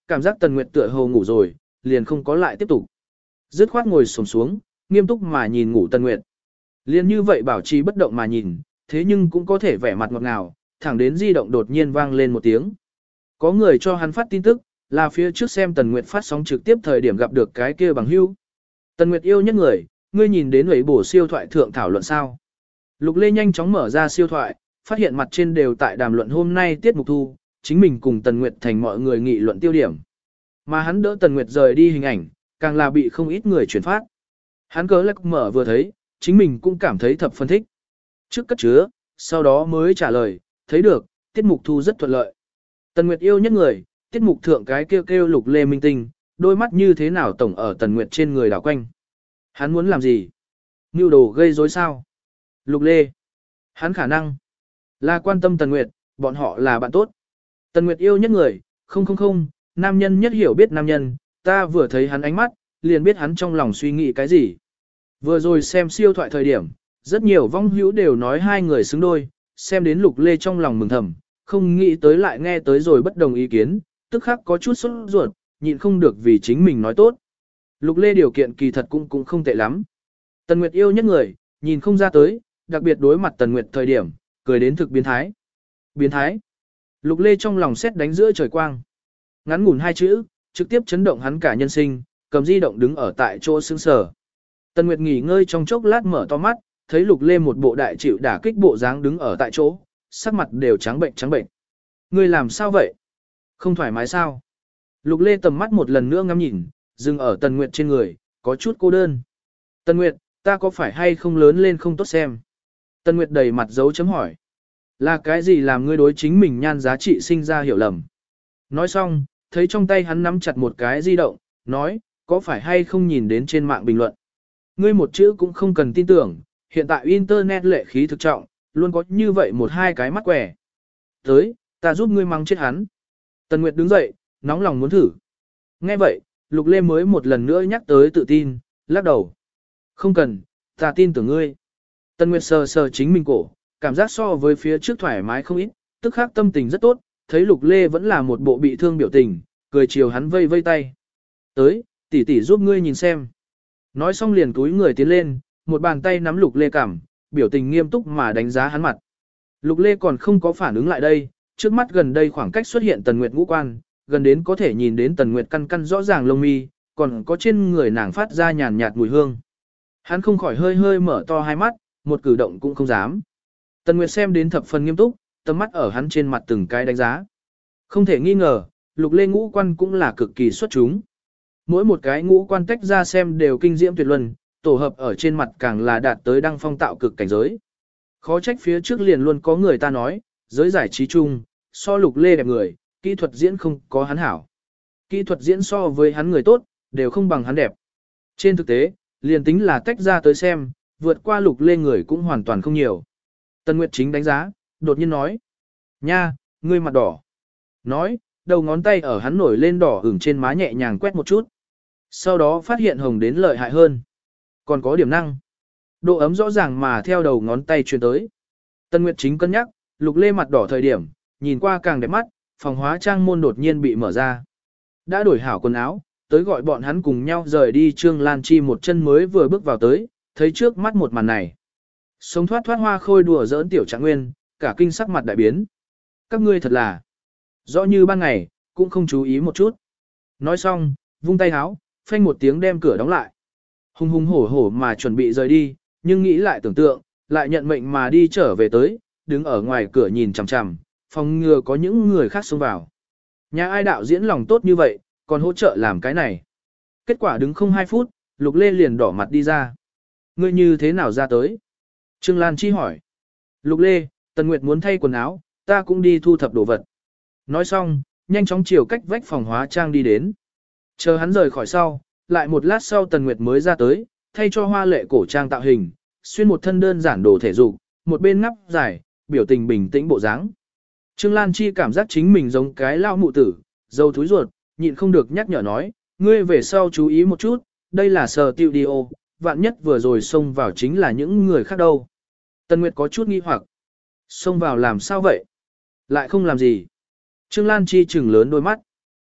cảm giác Tần Nguyệt tựa hồ ngủ rồi, liền không có lại tiếp tục. Dứt khoát ngồi xổm xuống, nghiêm túc mà nhìn ngủ Tần Nguyệt. Liền như vậy bảo trì bất động mà nhìn, thế nhưng cũng có thể vẻ mặt ngọt ngào, thẳng đến di động đột nhiên vang lên một tiếng. Có người cho hắn phát tin tức, là phía trước xem Tần Nguyệt phát sóng trực tiếp thời điểm gặp được cái kia bằng hữu. Tần Nguyệt yêu nhất người, ngươi nhìn đến ủy bổ siêu thoại thượng thảo luận sao? Lục Lê nhanh chóng mở ra siêu thoại, phát hiện mặt trên đều tại đàm luận hôm nay tiết mục thu, chính mình cùng Tần Nguyệt thành mọi người nghị luận tiêu điểm. Mà hắn đỡ Tần Nguyệt rời đi hình ảnh, càng là bị không ít người chuyển phát. Hắn cớ lắc mở vừa thấy, chính mình cũng cảm thấy thập phân thích. Trước cất chứa, sau đó mới trả lời, thấy được, tiết mục thu rất thuận lợi. Tần Nguyệt yêu nhất người, tiết mục thượng cái kêu kêu Lục Lê minh tinh, đôi mắt như thế nào tổng ở Tần Nguyệt trên người đảo quanh. Hắn muốn làm gì? Mưu đồ gây rối sao? Lục Lê. Hắn khả năng là quan tâm Tần Nguyệt, bọn họ là bạn tốt. Tần Nguyệt yêu nhất người, không, nam nhân nhất hiểu biết nam nhân, ta vừa thấy hắn ánh mắt, liền biết hắn trong lòng suy nghĩ cái gì. Vừa rồi xem siêu thoại thời điểm, rất nhiều vong hữu đều nói hai người xứng đôi, xem đến Lục Lê trong lòng mừng thầm, không nghĩ tới lại nghe tới rồi bất đồng ý kiến, tức khắc có chút sốt ruột, nhịn không được vì chính mình nói tốt. Lục Lê điều kiện kỳ thật cũng không tệ lắm. Tần Nguyệt yêu nhất người, nhìn không ra tới, đặc biệt đối mặt Tần Nguyệt thời điểm, cười đến thực biến thái. Biến thái. Lục Lê trong lòng xét đánh giữa trời quang. Ngắn ngủn hai chữ, trực tiếp chấn động hắn cả nhân sinh, cầm di động đứng ở tại chỗ sững sờ. Tần Nguyệt nghỉ ngơi trong chốc lát mở to mắt, thấy Lục Lê một bộ đại chịu đả kích bộ dáng đứng ở tại chỗ, sắc mặt đều trắng bệnh. Ngươi làm sao vậy? Không thoải mái sao? Lục Lê tầm mắt một lần nữa ngắm nhìn, dừng ở Tần Nguyệt trên người, có chút cô đơn. Tần Nguyệt, ta có phải hay không lớn lên không tốt xem? Tần Nguyệt đầy mặt dấu chấm hỏi. Là cái gì làm ngươi đối chính mình nhan giá trị sinh ra hiểu lầm? Nói xong, thấy trong tay hắn nắm chặt một cái di động, nói, có phải hay không nhìn đến trên mạng bình luận? Ngươi một chữ cũng không cần tin tưởng, hiện tại Internet lệ khí thực trọng, luôn có như vậy một hai cái mắt quẻ. Tới, ta giúp ngươi mắng chết hắn. Tần Nguyệt đứng dậy, nóng lòng muốn thử. Nghe vậy, Lục Lê mới một lần nữa nhắc tới tự tin, lắc đầu. Không cần, ta tin tưởng ngươi. Tần Nguyệt sờ sờ chính mình cổ, cảm giác so với phía trước thoải mái không ít, tức khắc tâm tình rất tốt, thấy Lục Lê vẫn là một bộ bị thương biểu tình, cười chiều hắn vây vây tay. Tới, tỷ tỷ giúp ngươi nhìn xem. Nói xong liền túi người tiến lên, một bàn tay nắm Lục Lê cằm, biểu tình nghiêm túc mà đánh giá hắn mặt. Lục Lê còn không có phản ứng lại đây, trước mắt gần đây khoảng cách xuất hiện Tần Nguyệt ngũ quan, gần đến có thể nhìn đến Tần Nguyệt căn căn rõ ràng lông mi, còn có trên người nàng phát ra nhàn nhạt mùi hương. Hắn không khỏi hơi hơi mở to hai mắt, một cử động cũng không dám. Tần Nguyệt xem đến thập phần nghiêm túc, tầm mắt ở hắn trên mặt từng cái đánh giá. Không thể nghi ngờ, Lục Lê ngũ quan cũng là cực kỳ xuất chúng. Mỗi một cái ngũ quan tách ra xem đều kinh diễm tuyệt luân, tổ hợp ở trên mặt càng là đạt tới đăng phong tạo cực cảnh giới. Khó trách phía trước liền luôn có người ta nói, giới giải trí chung, so Lục Lê đẹp người, kỹ thuật diễn không có hắn hảo. Kỹ thuật diễn so với hắn người tốt, đều không bằng hắn đẹp. Trên thực tế, liền tính là tách ra tới xem, vượt qua Lục Lê người cũng hoàn toàn không nhiều. Tần Nguyệt chính đánh giá, đột nhiên nói. Nha, ngươi mặt đỏ. Nói, đầu ngón tay ở hắn nổi lên đỏ ửng trên má nhẹ nhàng quét một chút. Sau đó phát hiện hồng đến lợi hại hơn. Còn có điểm năng. Độ ấm rõ ràng mà theo đầu ngón tay truyền tới. Tần Nguyệt chính cân nhắc, Lục Lê mặt đỏ thời điểm, nhìn qua càng đẹp mắt, phòng hóa trang môn đột nhiên bị mở ra. Đã đổi hảo quần áo, tới gọi bọn hắn cùng nhau rời đi. Trương Lan Chi một chân mới vừa bước vào tới, thấy trước mắt một màn này. Sống thoát hoa khôi đùa giỡn tiểu Trạng Nguyên, cả kinh sắc mặt đại biến. Các ngươi thật là rõ như ban ngày, cũng không chú ý một chút. Nói xong, vung tay háo, phanh một tiếng đem cửa đóng lại. Hùng hùng hổ hổ mà chuẩn bị rời đi, nhưng nghĩ lại tưởng tượng, lại nhận mệnh mà đi trở về tới, đứng ở ngoài cửa nhìn chằm chằm, phòng ngừa có những người khác xông vào. Nhà ai đạo diễn lòng tốt như vậy, còn hỗ trợ làm cái này. Kết quả đứng không 2 phút, Lục Lê liền đỏ mặt đi ra. Ngươi như thế nào ra tới? Trương Lan Chi hỏi. Lục Lê, Tần Nguyệt muốn thay quần áo, ta cũng đi thu thập đồ vật. Nói xong, nhanh chóng chiều cách vách phòng hóa trang đi đến. Chờ hắn rời khỏi sau, lại một lát sau Tần Nguyệt mới ra tới, thay cho hoa lệ cổ trang tạo hình, xuyên một thân đơn giản đồ thể dục, một bên ngắp dài, biểu tình bình tĩnh bộ dáng. Trương Lan Chi cảm giác chính mình giống cái lao mụ tử, dâu thúi ruột, nhịn không được nhắc nhở nói, ngươi về sau chú ý một chút, đây là studio, vạn nhất vừa rồi xông vào chính là những người khác đâu. Tần Nguyệt có chút nghi hoặc, xông vào làm sao vậy? Lại không làm gì. Trương Lan Chi trừng lớn đôi mắt.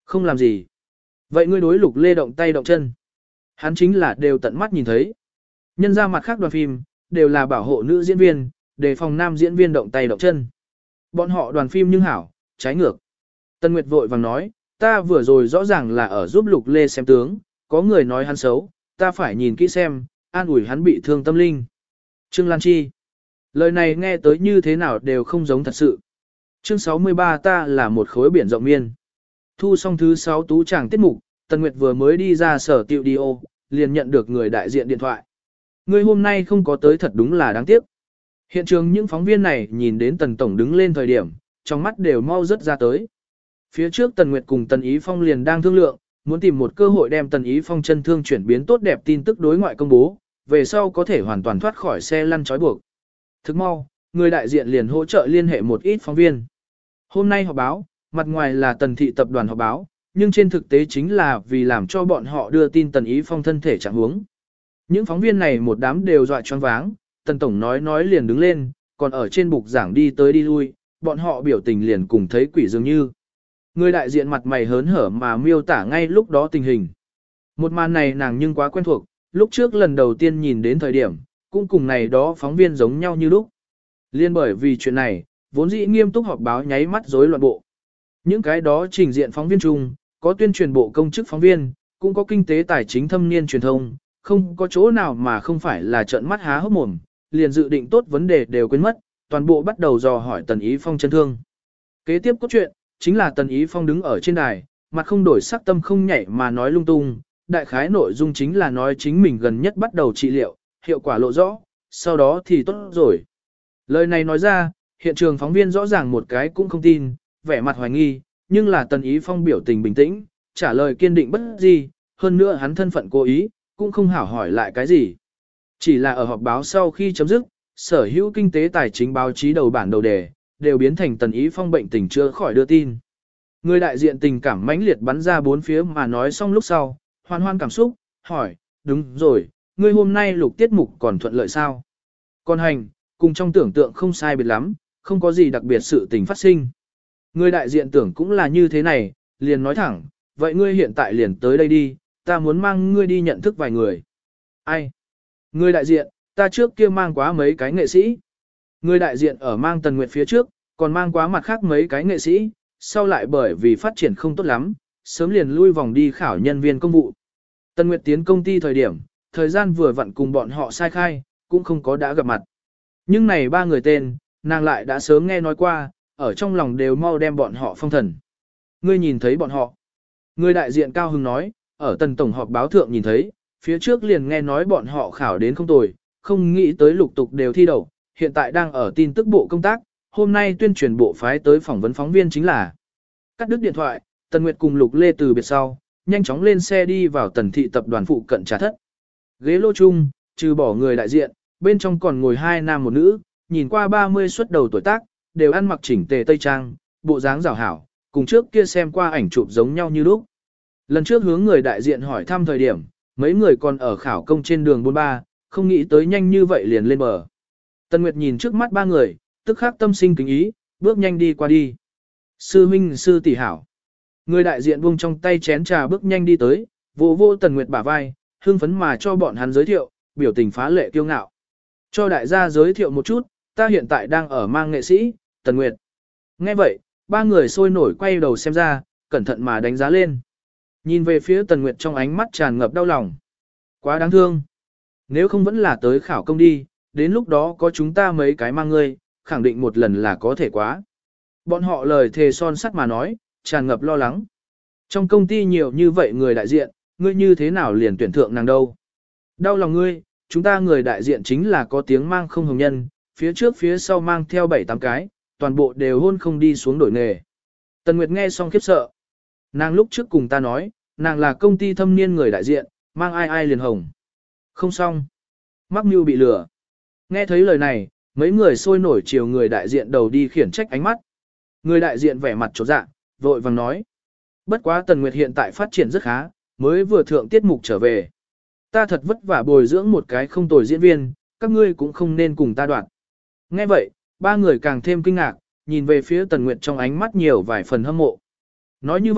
Không làm gì. Vậy ngươi đối Lục Lê động tay động chân. Hắn chính là đều tận mắt nhìn thấy. Nhân ra mặt khác đoàn phim, đều là bảo hộ nữ diễn viên, đề phòng nam diễn viên động tay động chân. Bọn họ đoàn phim nhưng hảo, trái ngược. Tân Nguyệt vội vàng nói, ta vừa rồi rõ ràng là ở giúp Lục Lê xem tướng, có người nói hắn xấu, ta phải nhìn kỹ xem, an ủi hắn bị thương tâm linh. Trương Lan Chi. Lời này nghe tới như thế nào đều không giống thật sự. Chương 63 ta là một khối biển rộng miên. Thu xong thứ 6 tú tràng tiết mục, Tần Nguyệt vừa mới đi ra sở tiệu đi ô, liền nhận được người đại diện điện thoại. Người hôm nay không có tới thật đúng là đáng tiếc. Hiện trường những phóng viên này nhìn đến Tần Tổng đứng lên thời điểm, trong mắt đều mau rớt ra tới. Phía trước Tần Nguyệt cùng Tần Ý Phong liền đang thương lượng, muốn tìm một cơ hội đem Tần Ý Phong chân thương chuyển biến tốt đẹp tin tức đối ngoại công bố, về sau có thể hoàn toàn thoát khỏi xe lăn trói buộc. Thức mau, người đại diện liền hỗ trợ liên hệ một ít phóng viên. Hôm nay họp báo, mặt ngoài là Tần thị tập đoàn họp báo, nhưng trên thực tế chính là vì làm cho bọn họ đưa tin Tần Ý Phong thân thể trạng huống. Những phóng viên này một đám đều dọa choáng váng, Tần Tổng nói liền đứng lên, còn ở trên bục giảng đi tới đi lui, bọn họ biểu tình liền cùng thấy quỷ dường như. Người đại diện mặt mày hớn hở mà miêu tả ngay lúc đó tình hình. Một màn này nàng nhưng quá quen thuộc, lúc trước lần đầu tiên nhìn đến thời điểm, cũng cùng này đó phóng viên giống nhau như lúc. Liên bởi vì chuyện này, vốn dĩ nghiêm túc họp báo nháy mắt rối loạn bộ. Những cái đó trình diện phóng viên chung, có tuyên truyền bộ công chức phóng viên, cũng có kinh tế tài chính thâm niên truyền thông, không có chỗ nào mà không phải là trợn mắt há hốc mồm, liền dự định tốt vấn đề đều quên mất, toàn bộ bắt đầu dò hỏi Tần Ý Phong chân thương. Kế tiếp cốt truyện, chính là Tần Ý Phong đứng ở trên đài, mặt không đổi sắc tâm không nhảy mà nói lung tung, đại khái nội dung chính là nói chính mình gần nhất bắt đầu trị liệu, hiệu quả lộ rõ, sau đó thì tốt rồi. Lời này nói ra, hiện trường phóng viên rõ ràng một cái cũng không tin, vẻ mặt hoài nghi, nhưng là Tần Ý Phong biểu tình bình tĩnh, trả lời kiên định bất di, hơn nữa hắn thân phận cố ý, cũng không hảo hỏi lại cái gì. Chỉ là ở họp báo sau khi chấm dứt, sở hữu kinh tế tài chính báo chí đầu bản đầu đề, đều biến thành Tần Ý Phong bệnh tình chưa khỏi đưa tin. Người đại diện tình cảm mãnh liệt bắn ra bốn phía mà nói xong lúc sau, hoan hoan cảm xúc, hỏi, đúng rồi, ngươi hôm nay lục tiết mục còn thuận lợi sao? Còn hành, cùng trong tưởng tượng không sai biệt lắm, không có gì đặc biệt sự tình phát sinh. Người đại diện tưởng cũng là như thế này, liền nói thẳng, vậy ngươi hiện tại liền tới đây đi, ta muốn mang ngươi đi nhận thức vài người. Ai? Người đại diện, ta trước kia mang quá mấy cái nghệ sĩ. Người đại diện ở mang Tần Nguyệt phía trước, còn mang quá mặt khác mấy cái nghệ sĩ, sau lại bởi vì phát triển không tốt lắm, sớm liền lui vòng đi khảo nhân viên công vụ. Tần Nguyệt tiến công ty thời điểm, thời gian vừa vặn cùng bọn họ sai khai, cũng không có đã gặp mặt. Nhưng này ba người tên, nàng lại đã sớm nghe nói qua, ở trong lòng đều mau đem bọn họ phong thần. Ngươi nhìn thấy bọn họ. Người đại diện cao hứng nói, ở Tần tổng họp báo thượng nhìn thấy, phía trước liền nghe nói bọn họ khảo đến không tồi, không nghĩ tới lục tục đều thi đậu, hiện tại đang ở tin tức bộ công tác, hôm nay tuyên truyền bộ phái tới phỏng vấn phóng viên chính là. Cắt đứt điện thoại, Tần Nguyệt cùng Lục Lê từ biệt sau, nhanh chóng lên xe đi vào Tần thị tập đoàn phụ cận trà thất. Ghế lô chung, trừ bỏ người đại diện, bên trong còn ngồi hai nam một nữ, nhìn qua 30 xuất đầu tuổi tác, đều ăn mặc chỉnh tề tây trang, bộ dáng rào hảo, cùng trước kia xem qua ảnh chụp giống nhau như lúc. Lần trước hướng người đại diện hỏi thăm thời điểm, mấy người còn ở khảo công trên đường 43, không nghĩ tới nhanh như vậy liền lên bờ. Tần Nguyệt nhìn trước mắt ba người, tức khắc tâm sinh kính ý, bước nhanh đi qua đi. Sư huynh sư tỷ hảo. Người đại diện buông trong tay chén trà bước nhanh đi tới, vô vô Tần Nguyệt bả vai, hưng phấn mà cho bọn hắn giới thiệu, biểu tình phá lệ kiêu ngạo. Cho đại gia giới thiệu một chút, ta hiện tại đang ở mang nghệ sĩ, Tần Nguyệt. Nghe vậy, ba người sôi nổi quay đầu xem ra, cẩn thận mà đánh giá lên. Nhìn về phía Tần Nguyệt trong ánh mắt tràn ngập đau lòng. Quá đáng thương. Nếu không vẫn là tới khảo công đi, đến lúc đó có chúng ta mấy cái mang ngươi, khẳng định một lần là có thể quá. Bọn họ lời thề son sắt mà nói, tràn ngập lo lắng. Trong công ty nhiều như vậy người đại diện, ngươi như thế nào liền tuyển thượng nàng đâu. Đau lòng ngươi, chúng ta người đại diện chính là có tiếng mang không hồng nhân, phía trước phía sau mang theo 7-8 cái, toàn bộ đều hôn không đi xuống đổi nghề. Tần Nguyệt nghe xong khiếp sợ. Nàng lúc trước cùng ta nói, nàng là công ty thâm niên người đại diện, mang ai ai liền hồng. Không xong. Mắc mưu bị lừa. Nghe thấy lời này, mấy người sôi nổi chiều người đại diện đầu đi khiển trách ánh mắt. Người đại diện vẻ mặt chột dạ, vội vàng nói. Bất quá Tần Nguyệt hiện tại phát triển rất khá, mới vừa thượng tiết mục trở về. Ta thật vất vả bồi dưỡng một cái không tồi diễn viên, các ngươi cũng không nên cùng ta đoạn. Nghe vậy, ba người càng thêm kinh ngạc, nhìn về phía Tần Nguyệt trong ánh mắt nhiều vài phần hâm mộ. Nói như vậy,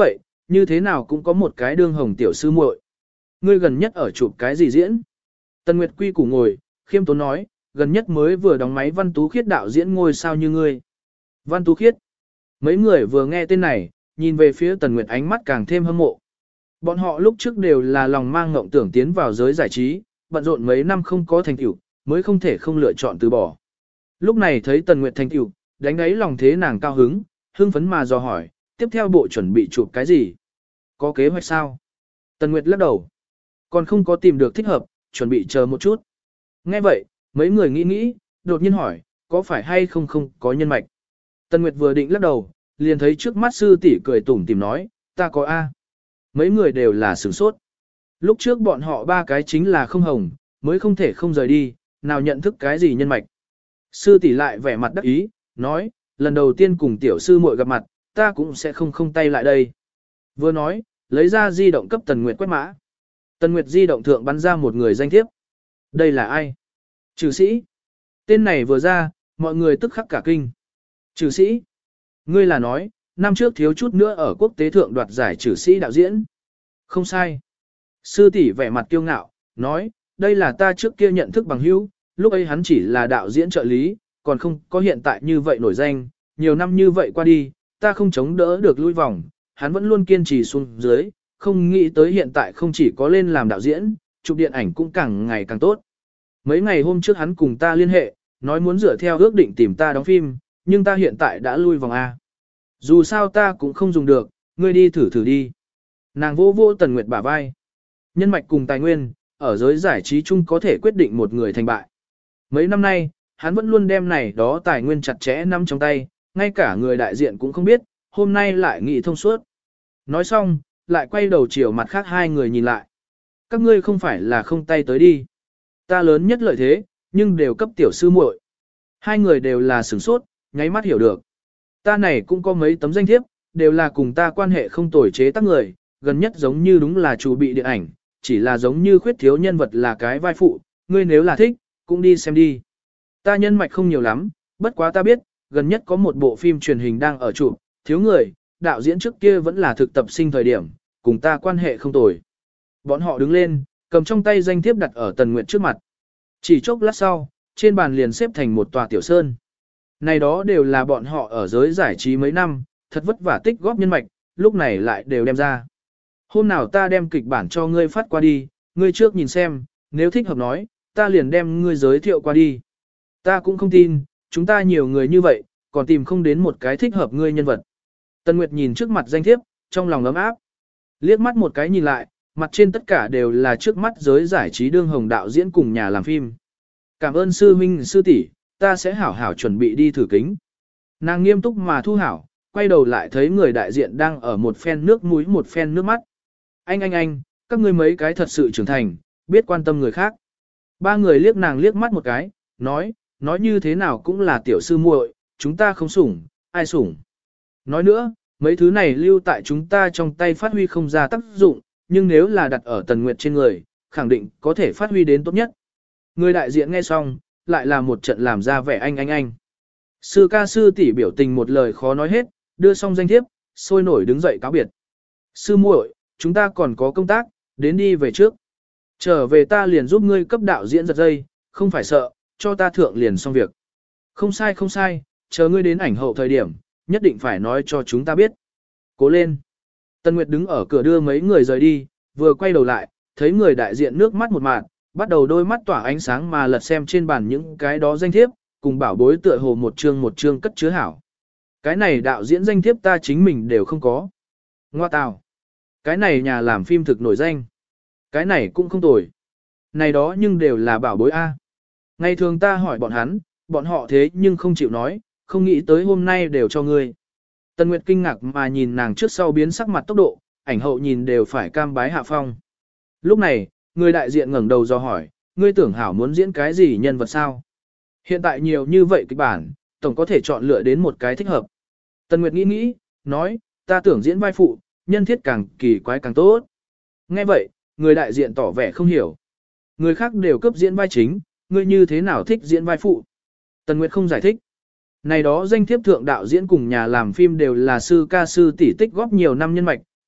như thế nào cũng có một cái đương hồng tiểu sư muội. Ngươi gần nhất ở chụp cái gì diễn? Tần Nguyệt quy củ ngồi, khiêm tốn nói, gần nhất mới vừa đóng máy Văn Tú Khiết đạo diễn ngôi sao như ngươi. Văn Tú Khiết. Mấy người vừa nghe tên này, nhìn về phía Tần Nguyệt ánh mắt càng thêm hâm mộ. Bọn họ lúc trước đều là lòng mang ngộng tưởng tiến vào giới giải trí, bận rộn mấy năm không có thành tựu, mới không thể không lựa chọn từ bỏ. Lúc này thấy Tần Nguyệt thành tựu, đánh đáy lòng thế nàng cao hứng, hưng phấn mà dò hỏi, tiếp theo bộ chuẩn bị chụp cái gì? Có kế hoạch sao? Tần Nguyệt lắc đầu. Còn không có tìm được thích hợp, chuẩn bị chờ một chút. Nghe vậy, mấy người nghĩ, đột nhiên hỏi, có phải hay không có nhân mạch? Tần Nguyệt vừa định lắc đầu, liền thấy trước mắt sư tỷ cười tủm tìm nói, ta có A. Mấy người đều là sửng sốt. Lúc trước bọn họ ba cái chính là không hồng, mới không thể không rời đi, nào nhận thức cái gì nhân mạch. Sư tỷ lại vẻ mặt đắc ý, nói, lần đầu tiên cùng tiểu sư muội gặp mặt, ta cũng sẽ không tay lại đây. Vừa nói, lấy ra di động cấp Tần Nguyệt quét mã. Tần Nguyệt di động thượng bắn ra một người danh thiếp. Đây là ai? Trừ sĩ. Tên này vừa ra, mọi người tức khắc cả kinh. Trừ sĩ. Ngươi là nói, năm trước thiếu chút nữa ở quốc tế thượng đoạt giải trừ sĩ đạo diễn. Không sai. Sư tỷ vẻ mặt kiêu ngạo, nói, đây là ta trước kia nhận thức bằng hữu, lúc ấy hắn chỉ là đạo diễn trợ lý, còn không có hiện tại như vậy nổi danh, nhiều năm như vậy qua đi, ta không chống đỡ được lui vòng, hắn vẫn luôn kiên trì xuống dưới, không nghĩ tới hiện tại không chỉ có lên làm đạo diễn, chụp điện ảnh cũng càng ngày càng tốt. Mấy ngày hôm trước hắn cùng ta liên hệ, nói muốn dựa theo ước định tìm ta đóng phim, nhưng ta hiện tại đã lui vòng A. Dù sao ta cũng không dùng được, ngươi đi thử đi. Nàng vô Tần Nguyệt bả vai. Nhân mạch cùng tài nguyên, ở giới giải trí chung có thể quyết định một người thành bại. Mấy năm nay, hắn vẫn luôn đem này đó tài nguyên chặt chẽ nắm trong tay, ngay cả người đại diện cũng không biết, hôm nay lại nghĩ thông suốt. Nói xong, lại quay đầu chiều mặt khác hai người nhìn lại. Các ngươi không phải là không tay tới đi. Ta lớn nhất lợi thế, nhưng đều cấp tiểu sư muội. Hai người đều là sửng sốt, nháy mắt hiểu được. Ta này cũng có mấy tấm danh thiếp, đều là cùng ta quan hệ không tồi chế tác người, gần nhất giống như đúng là chủ bị điện ảnh, chỉ là giống như khuyết thiếu nhân vật là cái vai phụ, ngươi nếu là thích, cũng đi xem đi. Ta nhân mạch không nhiều lắm, bất quá ta biết, gần nhất có một bộ phim truyền hình đang ở chụp, thiếu người, đạo diễn trước kia vẫn là thực tập sinh thời điểm, cùng ta quan hệ không tồi. Bọn họ đứng lên, cầm trong tay danh thiếp đặt ở Tần Nguyệt trước mặt. Chỉ chốc lát sau, trên bàn liền xếp thành một tòa tiểu sơn. Này đó đều là bọn họ ở giới giải trí mấy năm, thật vất vả tích góp nhân mạch, lúc này lại đều đem ra. Hôm nào ta đem kịch bản cho ngươi phát qua đi, ngươi trước nhìn xem, nếu thích hợp nói, ta liền đem ngươi giới thiệu qua đi. Ta cũng không tin, chúng ta nhiều người như vậy, còn tìm không đến một cái thích hợp ngươi nhân vật. Tần Nguyệt nhìn trước mặt danh thiếp, trong lòng ấm áp. Liếc mắt một cái nhìn lại, mặt trên tất cả đều là trước mắt giới giải trí đương hồng đạo diễn cùng nhà làm phim. Cảm ơn sư huynh sư tỷ, ta sẽ hảo hảo chuẩn bị đi thử kính. Nàng nghiêm túc mà thu hảo, quay đầu lại thấy người đại diện đang ở một phen nước mũi một phen nước mắt. Anh, các ngươi mấy cái thật sự trưởng thành, biết quan tâm người khác. Ba người liếc nàng liếc mắt một cái, nói như thế nào cũng là tiểu sư muội, chúng ta không sủng, ai sủng. Nói nữa, mấy thứ này lưu tại chúng ta trong tay phát huy không ra tác dụng, nhưng nếu là đặt ở Tần Nguyệt trên người, khẳng định có thể phát huy đến tốt nhất. Người đại diện nghe xong, lại là một trận làm ra vẻ anh. Sư ca sư tỷ biểu tình một lời khó nói hết, đưa xong danh thiếp, sôi nổi đứng dậy cáo biệt. Sư muội, chúng ta còn có công tác, đến đi về trước. Trở về ta liền giúp ngươi cấp đạo diễn giật dây, không phải sợ, cho ta thượng liền xong việc. Không sai, chờ ngươi đến ảnh hậu thời điểm, nhất định phải nói cho chúng ta biết. Cố lên. Tần Nguyệt đứng ở cửa đưa mấy người rời đi, vừa quay đầu lại, thấy người đại diện nước mắt một mạt, bắt đầu đôi mắt tỏa ánh sáng mà lật xem trên bàn những cái đó danh thiếp, cùng bảo bối tựa hồ một chương cất chứa hảo. Cái này đạo diễn danh thiếp ta chính mình đều không có. Ngoa tào. Cái này nhà làm phim thực nổi danh. Cái này cũng không tồi. Này đó nhưng đều là bảo bối A. Ngày thường ta hỏi bọn họ thế nhưng không chịu nói, không nghĩ tới hôm nay đều cho ngươi. Tần Nguyệt kinh ngạc mà nhìn nàng trước sau biến sắc mặt tốc độ, ảnh hậu nhìn đều phải cam bái hạ phong. Lúc này, người đại diện ngẩng đầu do hỏi, ngươi tưởng hảo muốn diễn cái gì nhân vật sao? Hiện tại nhiều như vậy kịch bản, tổng có thể chọn lựa đến một cái thích hợp. Tần Nguyệt nghĩ, nói, ta tưởng diễn vai phụ, nhân thiết càng kỳ quái càng tốt. Nghe vậy, người đại diện tỏ vẻ không hiểu. Người khác đều cấp diễn vai chính, ngươi như thế nào thích diễn vai phụ? Tần Nguyệt không giải thích. Này đó danh thiếp thượng đạo diễn cùng nhà làm phim đều là sư ca sư tỷ tích góp nhiều năm nhân mạch,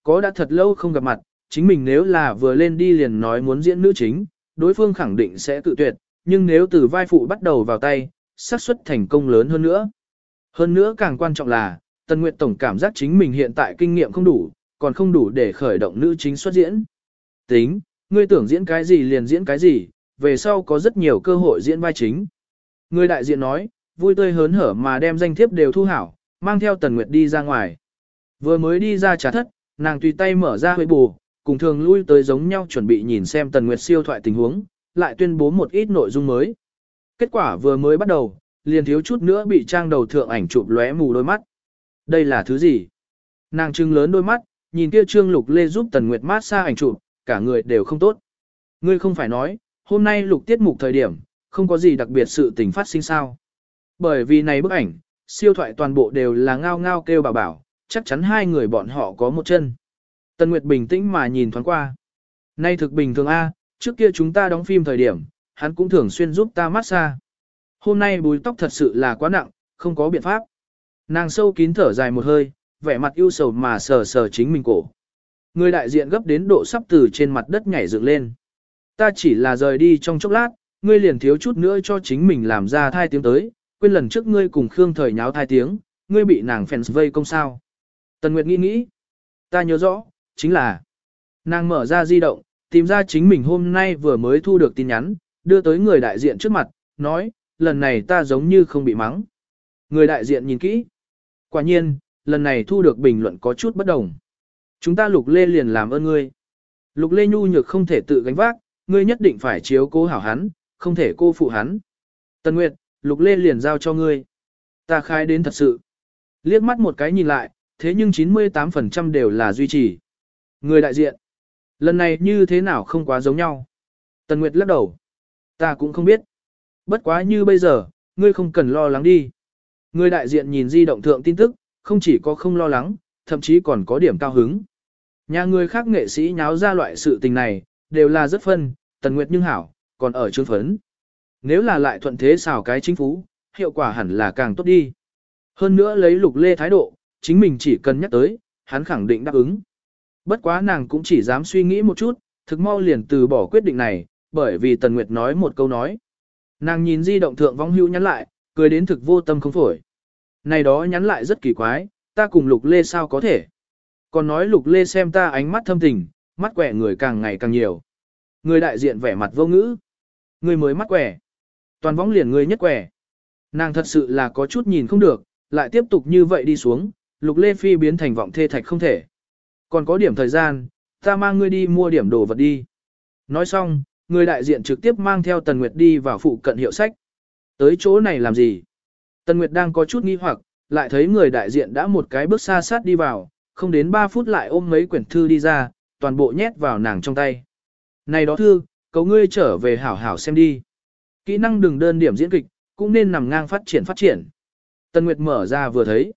có đã thật lâu không gặp mặt, chính mình nếu là vừa lên đi liền nói muốn diễn nữ chính, đối phương khẳng định sẽ tự tuyệt, nhưng nếu từ vai phụ bắt đầu vào tay, xác suất thành công lớn hơn nữa. Hơn nữa càng quan trọng là, Tần Nguyệt tổng cảm giác chính mình hiện tại kinh nghiệm không đủ, còn không đủ để khởi động nữ chính xuất diễn. Tính, ngươi tưởng diễn cái gì liền diễn cái gì, về sau có rất nhiều cơ hội diễn vai chính. Người đại diện nói, vui tươi hớn hở mà đem danh thiếp đều thu hảo, mang theo Tần Nguyệt đi ra ngoài. Vừa mới đi ra trà thất, nàng tùy tay mở ra huệ bù, cùng thường lui tới giống nhau chuẩn bị nhìn xem Tần Nguyệt siêu thoại tình huống, lại tuyên bố một ít nội dung mới. Kết quả vừa mới bắt đầu, liền thiếu chút nữa bị trang đầu thượng ảnh chụp lóe mù đôi mắt. Đây là thứ gì? Nàng trưng lớn đôi mắt, nhìn kia Trương Lục Lê giúp Tần Nguyệt mát xa ảnh chụp, cả người đều không tốt. Ngươi không phải nói, hôm nay Lục tiết mục thời điểm, không có gì đặc biệt sự tình phát sinh sao? Bởi vì này bức ảnh, siêu thoại toàn bộ đều là ngao ngao kêu bảo bảo, chắc chắn hai người bọn họ có một chân. Tần Nguyệt bình tĩnh mà nhìn thoáng qua. Nay thực bình thường a, trước kia chúng ta đóng phim thời điểm, hắn cũng thường xuyên giúp ta massage. Hôm nay búi tóc thật sự là quá nặng, không có biện pháp. Nàng sâu kín thở dài một hơi, vẻ mặt ưu sầu mà sờ sờ chính mình cổ. Người đại diện gấp đến độ sắp từ trên mặt đất nhảy dựng lên. Ta chỉ là rời đi trong chốc lát, ngươi liền thiếu chút nữa cho chính mình làm ra thai tiếng tới, quên lần trước ngươi cùng Khương Thời nháo thai tiếng, ngươi bị nàng fans vây công sao. Tần Nguyệt nghĩ, ta nhớ rõ, chính là, nàng mở ra di động, tìm ra chính mình hôm nay vừa mới thu được tin nhắn, đưa tới người đại diện trước mặt, nói, lần này ta giống như không bị mắng. Người đại diện nhìn kỹ. Quả nhiên, lần này thu được bình luận có chút bất đồng. Chúng ta Lục Lê liền làm ơn ngươi. Lục Lê nhu nhược không thể tự gánh vác, ngươi nhất định phải chiếu cố hảo hắn, không thể cô phụ hắn. Tần Nguyệt, Lục Lê liền giao cho ngươi. Ta khai đến thật sự. Liếc mắt một cái nhìn lại, thế nhưng 98% đều là duy trì. Người đại diện. Lần này như thế nào không quá giống nhau. Tần Nguyệt lắc đầu. Ta cũng không biết. Bất quá như bây giờ, ngươi không cần lo lắng đi. Người đại diện nhìn di động thượng tin tức, không chỉ có không lo lắng, thậm chí còn có điểm cao hứng. Nhà người khác nghệ sĩ nháo ra loại sự tình này, đều là rất phân, Tần Nguyệt nhưng hảo, còn ở trương phấn. Nếu là lại thuận thế xào cái chính phú, hiệu quả hẳn là càng tốt đi. Hơn nữa lấy Lục Lê thái độ, chính mình chỉ cần nhắc tới, hắn khẳng định đáp ứng. Bất quá nàng cũng chỉ dám suy nghĩ một chút, thực mau liền từ bỏ quyết định này, bởi vì Tần Nguyệt nói một câu nói. Nàng nhìn di động thượng vong hữu nhắn lại, cười đến thực vô tâm không phổi. Này đó nhắn lại rất kỳ quái, ta cùng Lục Lê sao có thể. Còn nói Lục Lê xem ta ánh mắt thâm tình, mắt quẻ người càng ngày càng nhiều. Người đại diện vẻ mặt vô ngữ. Người mới mắt quẻ. Toàn võng liền người nhất quẻ. Nàng thật sự là có chút nhìn không được, lại tiếp tục như vậy đi xuống, Lục Lê phi biến thành vọng thê thạch không thể. Còn có điểm thời gian, ta mang ngươi đi mua điểm đồ vật đi. Nói xong, người đại diện trực tiếp mang theo Tần Nguyệt đi vào phụ cận hiệu sách. Tới chỗ này làm gì? Tần Nguyệt đang có chút nghi hoặc, lại thấy người đại diện đã một cái bước xa sát đi vào, không đến 3 phút lại ôm mấy quyển thư đi ra, toàn bộ nhét vào nàng trong tay. Này đó thư, cầu ngươi trở về hảo hảo xem đi. Kỹ năng đừng đơn điểm diễn kịch, cũng nên nằm ngang phát triển. Tần Nguyệt mở ra vừa thấy.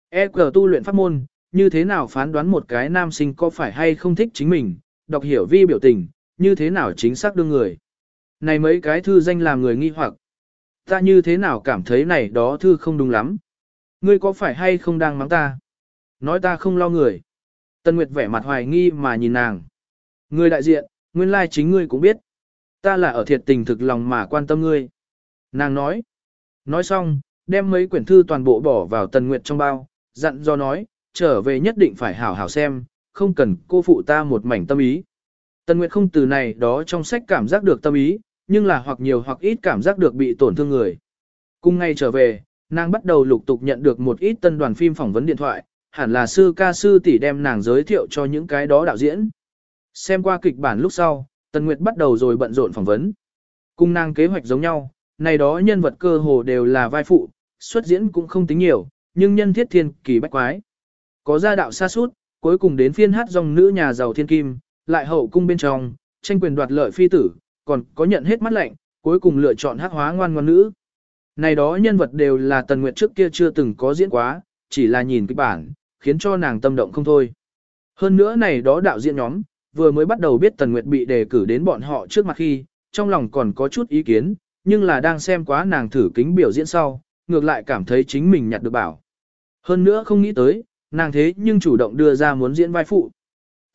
EQ tu luyện pháp môn, như thế nào phán đoán một cái nam sinh có phải hay không thích chính mình, đọc hiểu vi biểu tình, như thế nào chính xác đương người. Này mấy cái thư danh làm người nghi hoặc. Ta như thế nào cảm thấy này đó thư không đúng lắm. Ngươi có phải hay không đang mắng ta? Nói ta không lo người. Tần Nguyệt vẻ mặt hoài nghi mà nhìn nàng. Người đại diện, nguyên lai chính ngươi cũng biết. Ta là ở thiệt tình thực lòng mà quan tâm ngươi. Nàng nói. Nói xong, đem mấy quyển thư toàn bộ bỏ vào Tần Nguyệt trong bao, dặn do nói, trở về nhất định phải hảo hảo xem, không cần cô phụ ta một mảnh tâm ý. Tần Nguyệt không từ này đó trong sách cảm giác được tâm ý, nhưng là hoặc nhiều hoặc ít cảm giác được bị tổn thương người. Cùng ngày trở về, nàng bắt đầu lục tục nhận được một ít tân đoàn phim phỏng vấn điện thoại, hẳn là sư ca sư tỷ đem nàng giới thiệu cho những cái đó đạo diễn. Xem qua kịch bản lúc sau, Tần Nguyệt bắt đầu rồi bận rộn phỏng vấn. Cùng nàng kế hoạch giống nhau, này đó nhân vật cơ hồ đều là vai phụ, xuất diễn cũng không tính nhiều, nhưng nhân thiết thiên kỳ bách quái. Có gia đạo xa sút cuối cùng đến phiên hát dòng nữ nhà giàu thiên kim, lại hậu cung bên trong, tranh quyền đoạt lợi phi tử, còn có nhận hết mắt lạnh, cuối cùng lựa chọn hắc hóa ngoan ngoãn nữ. Này đó nhân vật đều là Tần Nguyệt trước kia chưa từng có diễn quá, chỉ là nhìn kịch bản, khiến cho nàng tâm động không thôi. Hơn nữa này đó đạo diễn nhóm, vừa mới bắt đầu biết Tần Nguyệt bị đề cử đến bọn họ trước mặt khi, trong lòng còn có chút ý kiến, nhưng là đang xem quá nàng thử kính biểu diễn sau, ngược lại cảm thấy chính mình nhặt được bảo. Hơn nữa không nghĩ tới, nàng thế nhưng chủ động đưa ra muốn diễn vai phụ.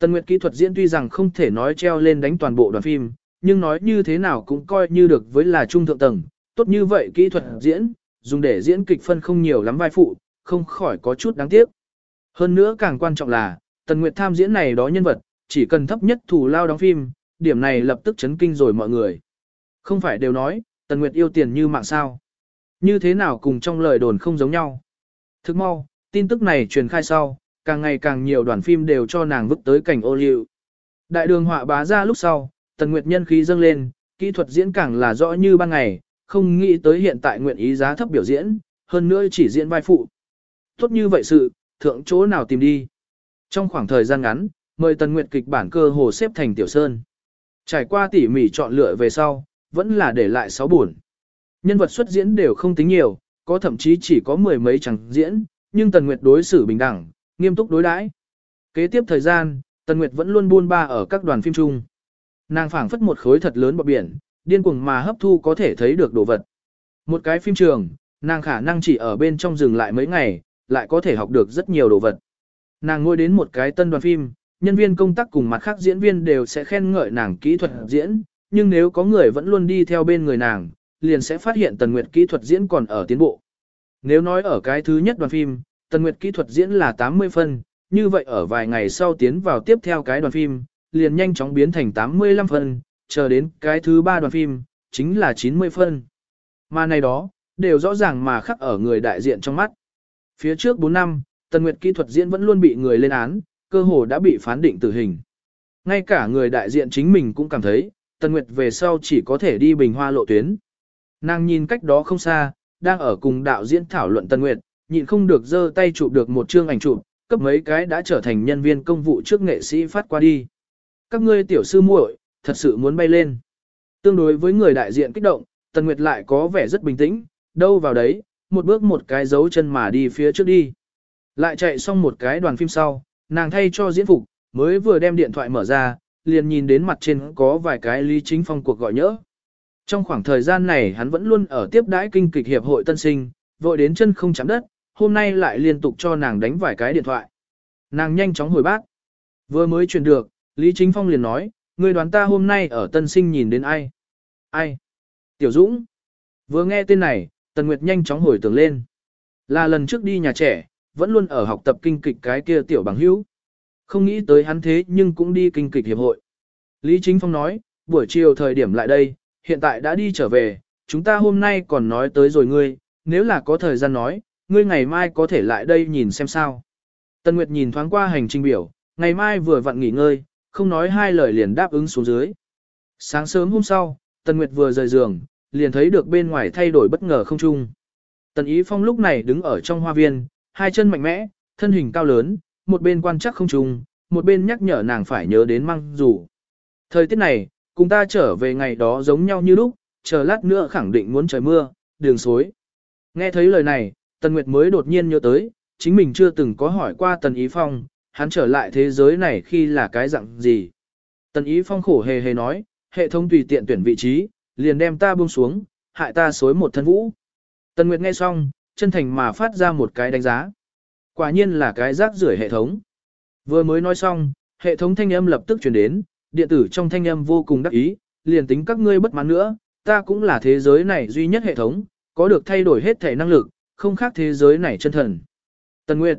Tần Nguyệt kỹ thuật diễn tuy rằng không thể nói treo lên đánh toàn bộ đoàn phim, nhưng nói như thế nào cũng coi như được với là trung thượng tầng, tốt như vậy kỹ thuật diễn, dùng để diễn kịch phân không nhiều lắm vai phụ, không khỏi có chút đáng tiếc. Hơn nữa càng quan trọng là, Tần Nguyệt tham diễn này đó nhân vật, chỉ cần thấp nhất thù lao đóng phim, điểm này lập tức chấn kinh rồi mọi người. Không phải đều nói, Tần Nguyệt yêu tiền như mạng sao. Như thế nào cùng trong lời đồn không giống nhau. Thức mau, tin tức này truyền khai sau, càng ngày càng nhiều đoàn phim đều cho nàng vứt tới cảnh ô liu. Đại đường họa bá ra lúc sau, Tần Nguyệt nhân khí dâng lên, kỹ thuật diễn càng là rõ như ban ngày, không nghĩ tới hiện tại nguyện ý giá thấp biểu diễn, hơn nữa chỉ diễn vai phụ. Tốt như vậy sự, thượng chỗ nào tìm đi. Trong khoảng thời gian ngắn, mời Tần Nguyệt kịch bản cơ hồ xếp thành tiểu sơn. Trải qua tỉ mỉ chọn lựa về sau, vẫn là để lại 6 buồn. Nhân vật xuất diễn đều không tính nhiều, có thậm chí chỉ có 10 mấy chẳng diễn, nhưng Tần Nguyệt đối xử bình đẳng, nghiêm túc đối đãi. Kế tiếp thời gian, Tần Nguyệt vẫn luôn buôn ba ở các đoàn phim chung. Nàng phảng phất một khối thật lớn bọt biển, điên cuồng mà hấp thu có thể thấy được đồ vật. Một cái phim trường, nàng khả năng chỉ ở bên trong dừng lại mấy ngày, lại có thể học được rất nhiều đồ vật. Nàng ngồi đến một cái tân đoàn phim, nhân viên công tác cùng mặt khác diễn viên đều sẽ khen ngợi nàng kỹ thuật diễn, nhưng nếu có người vẫn luôn đi theo bên người nàng, liền sẽ phát hiện Tần Nguyệt kỹ thuật diễn còn ở tiến bộ. Nếu nói ở cái thứ nhất đoàn phim, Tần Nguyệt kỹ thuật diễn là 80 phân, như vậy ở vài ngày sau tiến vào tiếp theo cái đoàn phim, liền nhanh chóng biến thành 85 phân, chờ đến cái thứ ba đoàn phim, chính là 90 phân. Mà này đó, đều rõ ràng mà khắc ở người đại diện trong mắt. Phía trước 4 năm, Tần Nguyệt kỹ thuật diễn vẫn luôn bị người lên án, cơ hồ đã bị phán định tử hình. Ngay cả người đại diện chính mình cũng cảm thấy, Tần Nguyệt về sau chỉ có thể đi bình hoa lộ tuyến. Nàng nhìn cách đó không xa, đang ở cùng đạo diễn thảo luận Tần Nguyệt, nhịn không được giơ tay chụp được một chương ảnh chụp, cấp mấy cái đã trở thành nhân viên công vụ trước nghệ sĩ phát qua đi. Các ngươi tiểu sư muội, thật sự muốn bay lên. Tương đối với người đại diện kích động, Tần Nguyệt lại có vẻ rất bình tĩnh, đâu vào đấy, một bước một cái dấu chân mà đi phía trước đi. Lại chạy xong một cái đoàn phim sau, nàng thay cho diễn phục, mới vừa đem điện thoại mở ra, liền nhìn đến mặt trên có vài cái Lý Chính Phong cuộc gọi nhỡ. Trong khoảng thời gian này hắn vẫn luôn ở tiếp đãi kinh kịch hiệp hội tân sinh, vội đến chân không chạm đất, hôm nay lại liên tục cho nàng đánh vài cái điện thoại. Nàng nhanh chóng hồi bác. Vừa mới truyền được, Lý Chính Phong liền nói, ngươi đoán ta hôm nay ở tân sinh nhìn đến ai? Ai? Tiểu Dũng. Vừa nghe tên này, Tần Nguyệt nhanh chóng hồi tưởng lên. Là lần trước đi nhà trẻ, vẫn luôn ở học tập kinh kịch cái kia tiểu bằng hữu. Không nghĩ tới hắn thế nhưng cũng đi kinh kịch hiệp hội. Lý Chính Phong nói, buổi chiều thời điểm lại đây, hiện tại đã đi trở về, chúng ta hôm nay còn nói tới rồi ngươi, nếu là có thời gian nói, ngươi ngày mai có thể lại đây nhìn xem sao. Tần Nguyệt nhìn thoáng qua hành trình biểu, ngày mai vừa vặn nghỉ ngơi, không nói hai lời liền đáp ứng xuống dưới. Sáng sớm hôm sau, Tần Nguyệt vừa rời giường, liền thấy được bên ngoài thay đổi bất ngờ không trung. Tần Ý Phong lúc này đứng ở trong hoa viên, hai chân mạnh mẽ, thân hình cao lớn, một bên quan chắc không trung, một bên nhắc nhở nàng phải nhớ đến măng rủ. Thời tiết này, cùng ta trở về ngày đó giống nhau như lúc, chờ lát nữa khẳng định muốn trời mưa, đường xối. Nghe thấy lời này, Tần Nguyệt mới đột nhiên nhớ tới, chính mình chưa từng có hỏi qua Tần Ý Phong, hắn trở lại thế giới này khi là cái dạng gì. Tần Ý Phong khổ hề hề nói, hệ thống tùy tiện tuyển vị trí, liền đem ta buông xuống, hại ta xối một thân vũ. Tần Nguyệt nghe xong, chân thành mà phát ra một cái đánh giá. Quả nhiên là cái rác rưởi hệ thống. Vừa mới nói xong, hệ thống thanh âm lập tức truyền đến, điện tử trong thanh âm vô cùng đắc ý, liền tính các ngươi bất mãn nữa, ta cũng là thế giới này duy nhất hệ thống, có được thay đổi hết thể năng lực, không khác thế giới này chân thần. Tần Nguyệt.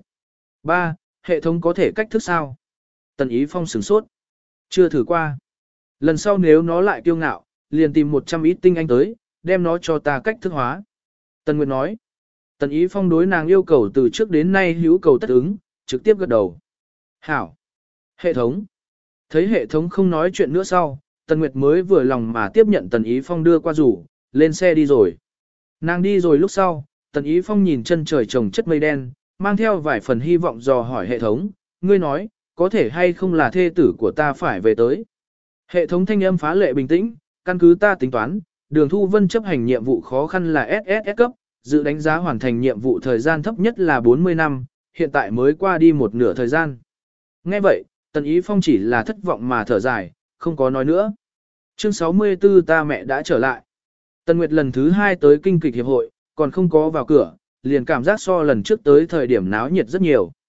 3. Hệ thống có thể cách thức sao? Tần Ý Phong sửng sốt. Chưa thử qua. Lần sau nếu nó lại kiêu ngạo, liền tìm 100 ít tinh anh tới, đem nó cho ta cách thức hóa. Tần Nguyệt nói. Tần Ý Phong đối nàng yêu cầu từ trước đến nay hữu cầu tất ứng, trực tiếp gật đầu. Hảo. Hệ thống. Thấy hệ thống không nói chuyện nữa sau, Tần Nguyệt mới vừa lòng mà tiếp nhận Tần Ý Phong đưa qua rủ, lên xe đi rồi. Nàng đi rồi lúc sau, Tần Ý Phong nhìn chân trời trồng chất mây đen, mang theo vài phần hy vọng dò hỏi hệ thống, ngươi nói, có thể hay không là thê tử của ta phải về tới. Hệ thống thanh âm phá lệ bình tĩnh, căn cứ ta tính toán, Đường Thu Vân chấp hành nhiệm vụ khó khăn là SSS cấp, dự đánh giá hoàn thành nhiệm vụ thời gian thấp nhất là 40 năm, hiện tại mới qua đi một nửa thời gian. Nghe vậy, Tần Ý Phong chỉ là thất vọng mà thở dài, không có nói nữa. Chương 64 ta mẹ đã trở lại. Tần Nguyệt lần thứ 2 tới kinh kịch hiệp hội, còn không có vào cửa, liền cảm giác so lần trước tới thời điểm náo nhiệt rất nhiều.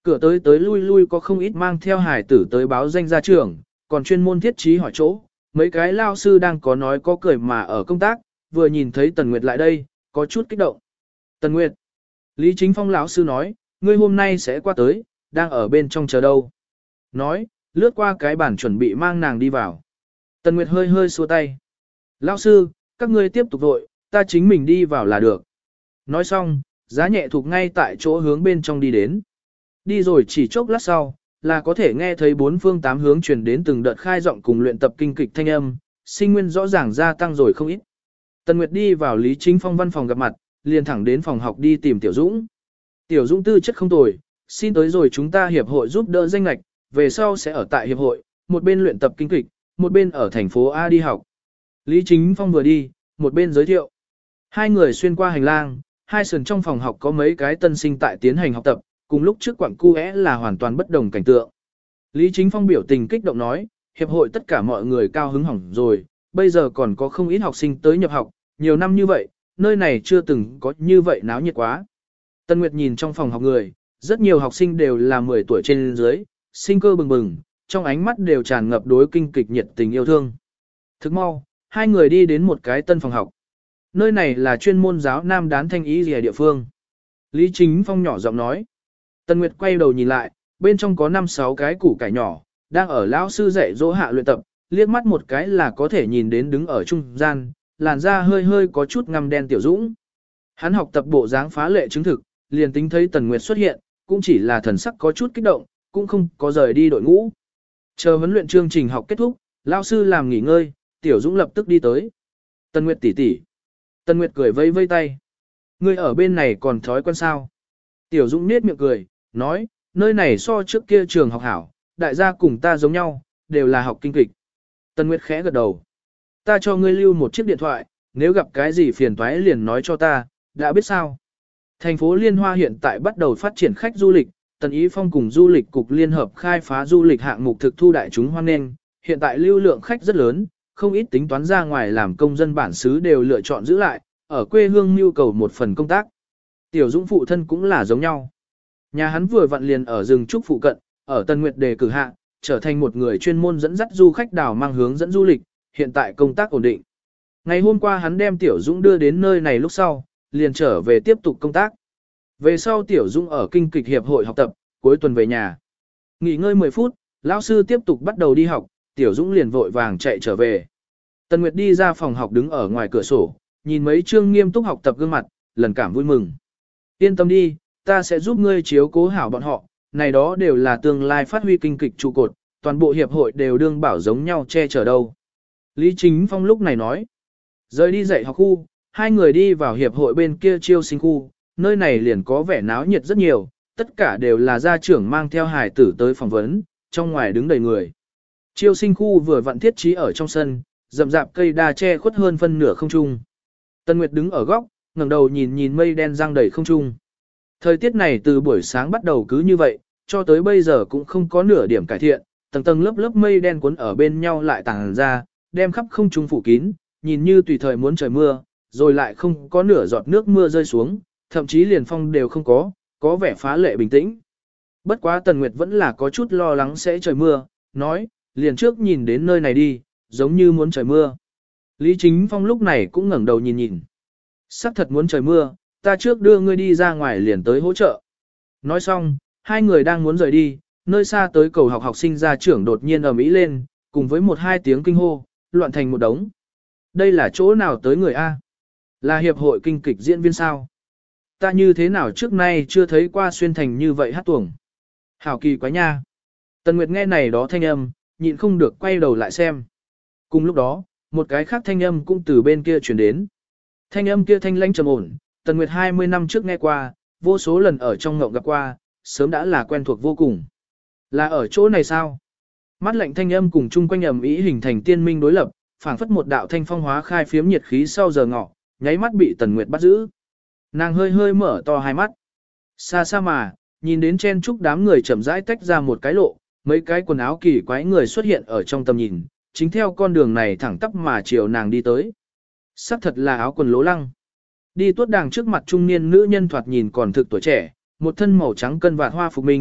Cửa tới tới lui lui có không ít mang theo hải tử tới báo danh gia trưởng, còn chuyên môn thiết trí hỏi chỗ, mấy cái lao sư đang có nói có cười mà ở công tác, vừa nhìn thấy Tần Nguyệt lại đây, có chút kích động. Tần Nguyệt, Lý Chính Phong lão sư nói, ngươi hôm nay sẽ qua tới, đang ở bên trong chờ đâu. Nói, lướt qua cái bàn chuẩn bị mang nàng đi vào. Tần Nguyệt hơi hơi xua tay. Lão sư, các ngươi tiếp tục vội, ta chính mình đi vào là được. Nói xong, giá nhẹ thuộc ngay tại chỗ hướng bên trong đi đến. Đi rồi chỉ chốc lát sau, là có thể nghe thấy bốn phương tám hướng truyền đến từng đợt khai giọng cùng luyện tập kinh kịch thanh âm, sinh nguyên rõ ràng gia tăng rồi không ít. Tần Nguyệt đi vào Lý Chính Phong văn phòng gặp mặt, liền thẳng đến phòng học đi tìm Tiểu Dũng. Tiểu Dũng tư chất không tồi, xin tới rồi chúng ta hiệp hội giúp đỡ danh lạch, về sau sẽ ở tại hiệp hội, một bên luyện tập kinh kịch, một bên ở thành phố A đi học. Lý Chính Phong vừa đi, một bên giới thiệu. Hai người xuyên qua hành lang, hai sườn trong phòng học có mấy cái tân sinh tại tiến hành học tập, cùng lúc trước quặng cu là hoàn toàn bất đồng cảnh tượng. Lý Chính Phong biểu tình kích động nói, hiệp hội tất cả mọi người cao hứng hỏng rồi, bây giờ còn có không ít học sinh tới nhập học, nhiều năm như vậy, nơi này chưa từng có như vậy náo nhiệt quá. Tân Nguyệt nhìn trong phòng học người, rất nhiều học sinh đều là 10 tuổi trên dưới, sinh cơ bừng bừng, trong ánh mắt đều tràn ngập đối kinh kịch nhiệt tình yêu thương. Thức mau, hai người đi đến một cái tân phòng học. Nơi này là chuyên môn giáo nam đán thanh ý gì địa phương. Lý Chính Phong nhỏ giọng nói. Tân Nguyệt quay đầu nhìn lại, bên trong có 5-6 cái củ cải nhỏ, đang ở lão sư dạy dỗ hạ luyện tập, liếc mắt một cái là có thể nhìn đến đứng ở trung gian, làn da hơi hơi có chút ngăm đen Tiểu Dũng. Hắn học tập bộ dáng phá lệ chứng thực, liền tính thấy Tần Nguyệt xuất hiện, cũng chỉ là thần sắc có chút kích động, cũng không có rời đi đội ngũ. Chờ huấn luyện chương trình học kết thúc, lão sư làm nghỉ ngơi, Tiểu Dũng lập tức đi tới. Tần Nguyệt tỷ tỷ. Tần Nguyệt cười vây vây tay. Ngươi ở bên này còn thói quen sao? Tiểu Dũng nết miệng cười, nói, nơi này so trước kia trường học hảo, đại gia cùng ta giống nhau, đều là học kinh kịch. Tần Nguyệt khẽ gật đầu. Ta cho ngươi lưu một chiếc điện thoại, nếu gặp cái gì phiền toái liền nói cho ta, đã biết sao? Thành phố Liên Hoa hiện tại bắt đầu phát triển khách du lịch, Tần Ý Phong cùng du lịch cục liên hợp khai phá du lịch hạng mục thực thu đại chúng hoan nghênh, hiện tại lưu lượng khách rất lớn, không ít tính toán ra ngoài làm công dân bản xứ đều lựa chọn giữ lại, ở quê hương nhu cầu một phần công tác. Tiểu Dũng phụ thân cũng là giống nhau. Nhà hắn vừa vặn liền ở rừng trúc phụ cận, ở Tân Nguyệt đề cử hạ, trở thành một người chuyên môn dẫn dắt du khách đảo mang hướng dẫn du lịch, hiện tại công tác ổn định. Ngày hôm qua hắn đem Tiểu Dũng đưa đến nơi này lúc sau, liền trở về tiếp tục công tác. Về sau Tiểu Dũng ở kinh kịch hiệp hội học tập, cuối tuần về nhà. Nghỉ ngơi 10 phút, lão sư tiếp tục bắt đầu đi học, Tiểu Dũng liền vội vàng chạy trở về. Tần Nguyệt đi ra phòng học đứng ở ngoài cửa sổ, nhìn mấy chương nghiêm túc học tập gương mặt, lần cảm vui mừng. Yên tâm đi, ta sẽ giúp ngươi chiếu cố hảo bọn họ, này đó đều là tương lai phát huy kinh kịch trụ cột, toàn bộ hiệp hội đều đương bảo giống nhau che chở đâu. Lý Chính Phong lúc này nói, rời đi dạy học khu, hai người đi vào hiệp hội bên kia chiêu sinh khu, nơi này liền có vẻ náo nhiệt rất nhiều, tất cả đều là gia trưởng mang theo hài tử tới phỏng vấn, trong ngoài đứng đầy người. Chiêu sinh khu vừa vặn thiết trí ở trong sân, rậm rạp cây đa che khuất hơn phân nửa không trung. Tân Nguyệt đứng ở góc, ngẩng đầu nhìn nhìn mây đen giăng đầy không trung. Thời tiết này từ buổi sáng bắt đầu cứ như vậy, cho tới bây giờ cũng không có nửa điểm cải thiện, tầng tầng lớp lớp mây đen cuốn ở bên nhau lại tàng ra, đem khắp không trung phủ kín, nhìn như tùy thời muốn trời mưa, rồi lại không có nửa giọt nước mưa rơi xuống, thậm chí liền phong đều không có vẻ phá lệ bình tĩnh. Bất quá Tần Nguyệt vẫn là có chút lo lắng sẽ trời mưa, nói, liền trước nhìn đến nơi này đi, giống như muốn trời mưa. Lý Chính Phong lúc này cũng ngẩng đầu nhìn nhìn. Sắc thật muốn trời mưa, ta trước đưa ngươi đi ra ngoài liền tới hỗ trợ. Nói xong, hai người đang muốn rời đi, nơi xa tới cầu học học sinh ra trưởng đột nhiên ầm ĩ lên, cùng với 1-2 tiếng kinh hô, loạn thành một đống. Đây là chỗ nào tới người A? Là hiệp hội kinh kịch diễn viên sao? Ta như thế nào trước nay chưa thấy qua xuyên thành như vậy hát tuồng. Hảo kỳ quá nha. Tần Nguyệt nghe này đó thanh âm, nhịn không được quay đầu lại xem. Cùng lúc đó, một cái khác thanh âm cũng từ bên kia truyền đến. Thanh âm kia thanh lãnh trầm ổn, Tần Nguyệt 20 năm trước nghe qua, vô số lần ở trong ngộng gặp qua, sớm đã là quen thuộc vô cùng. Là ở chỗ này sao? Mắt lạnh thanh âm cùng chung quanh ầm ĩ hình thành tiên minh đối lập, phảng phất một đạo thanh phong hóa khai phiếm nhiệt khí sau giờ ngọ, nháy mắt bị Tần Nguyệt bắt giữ. Nàng hơi hơi mở to hai mắt. Xa xa mà, nhìn đến chen chúc đám người chậm rãi tách ra một cái lộ, mấy cái quần áo kỳ quái người xuất hiện ở trong tầm nhìn, chính theo con đường này thẳng tắp mà chiều nàng đi tới. Sắc thật là áo quần lố lăng. Đi tuốt đàng trước mặt trung niên nữ nhân thoạt nhìn còn thực tuổi trẻ, một thân màu trắng cân vạt hoa phục minh,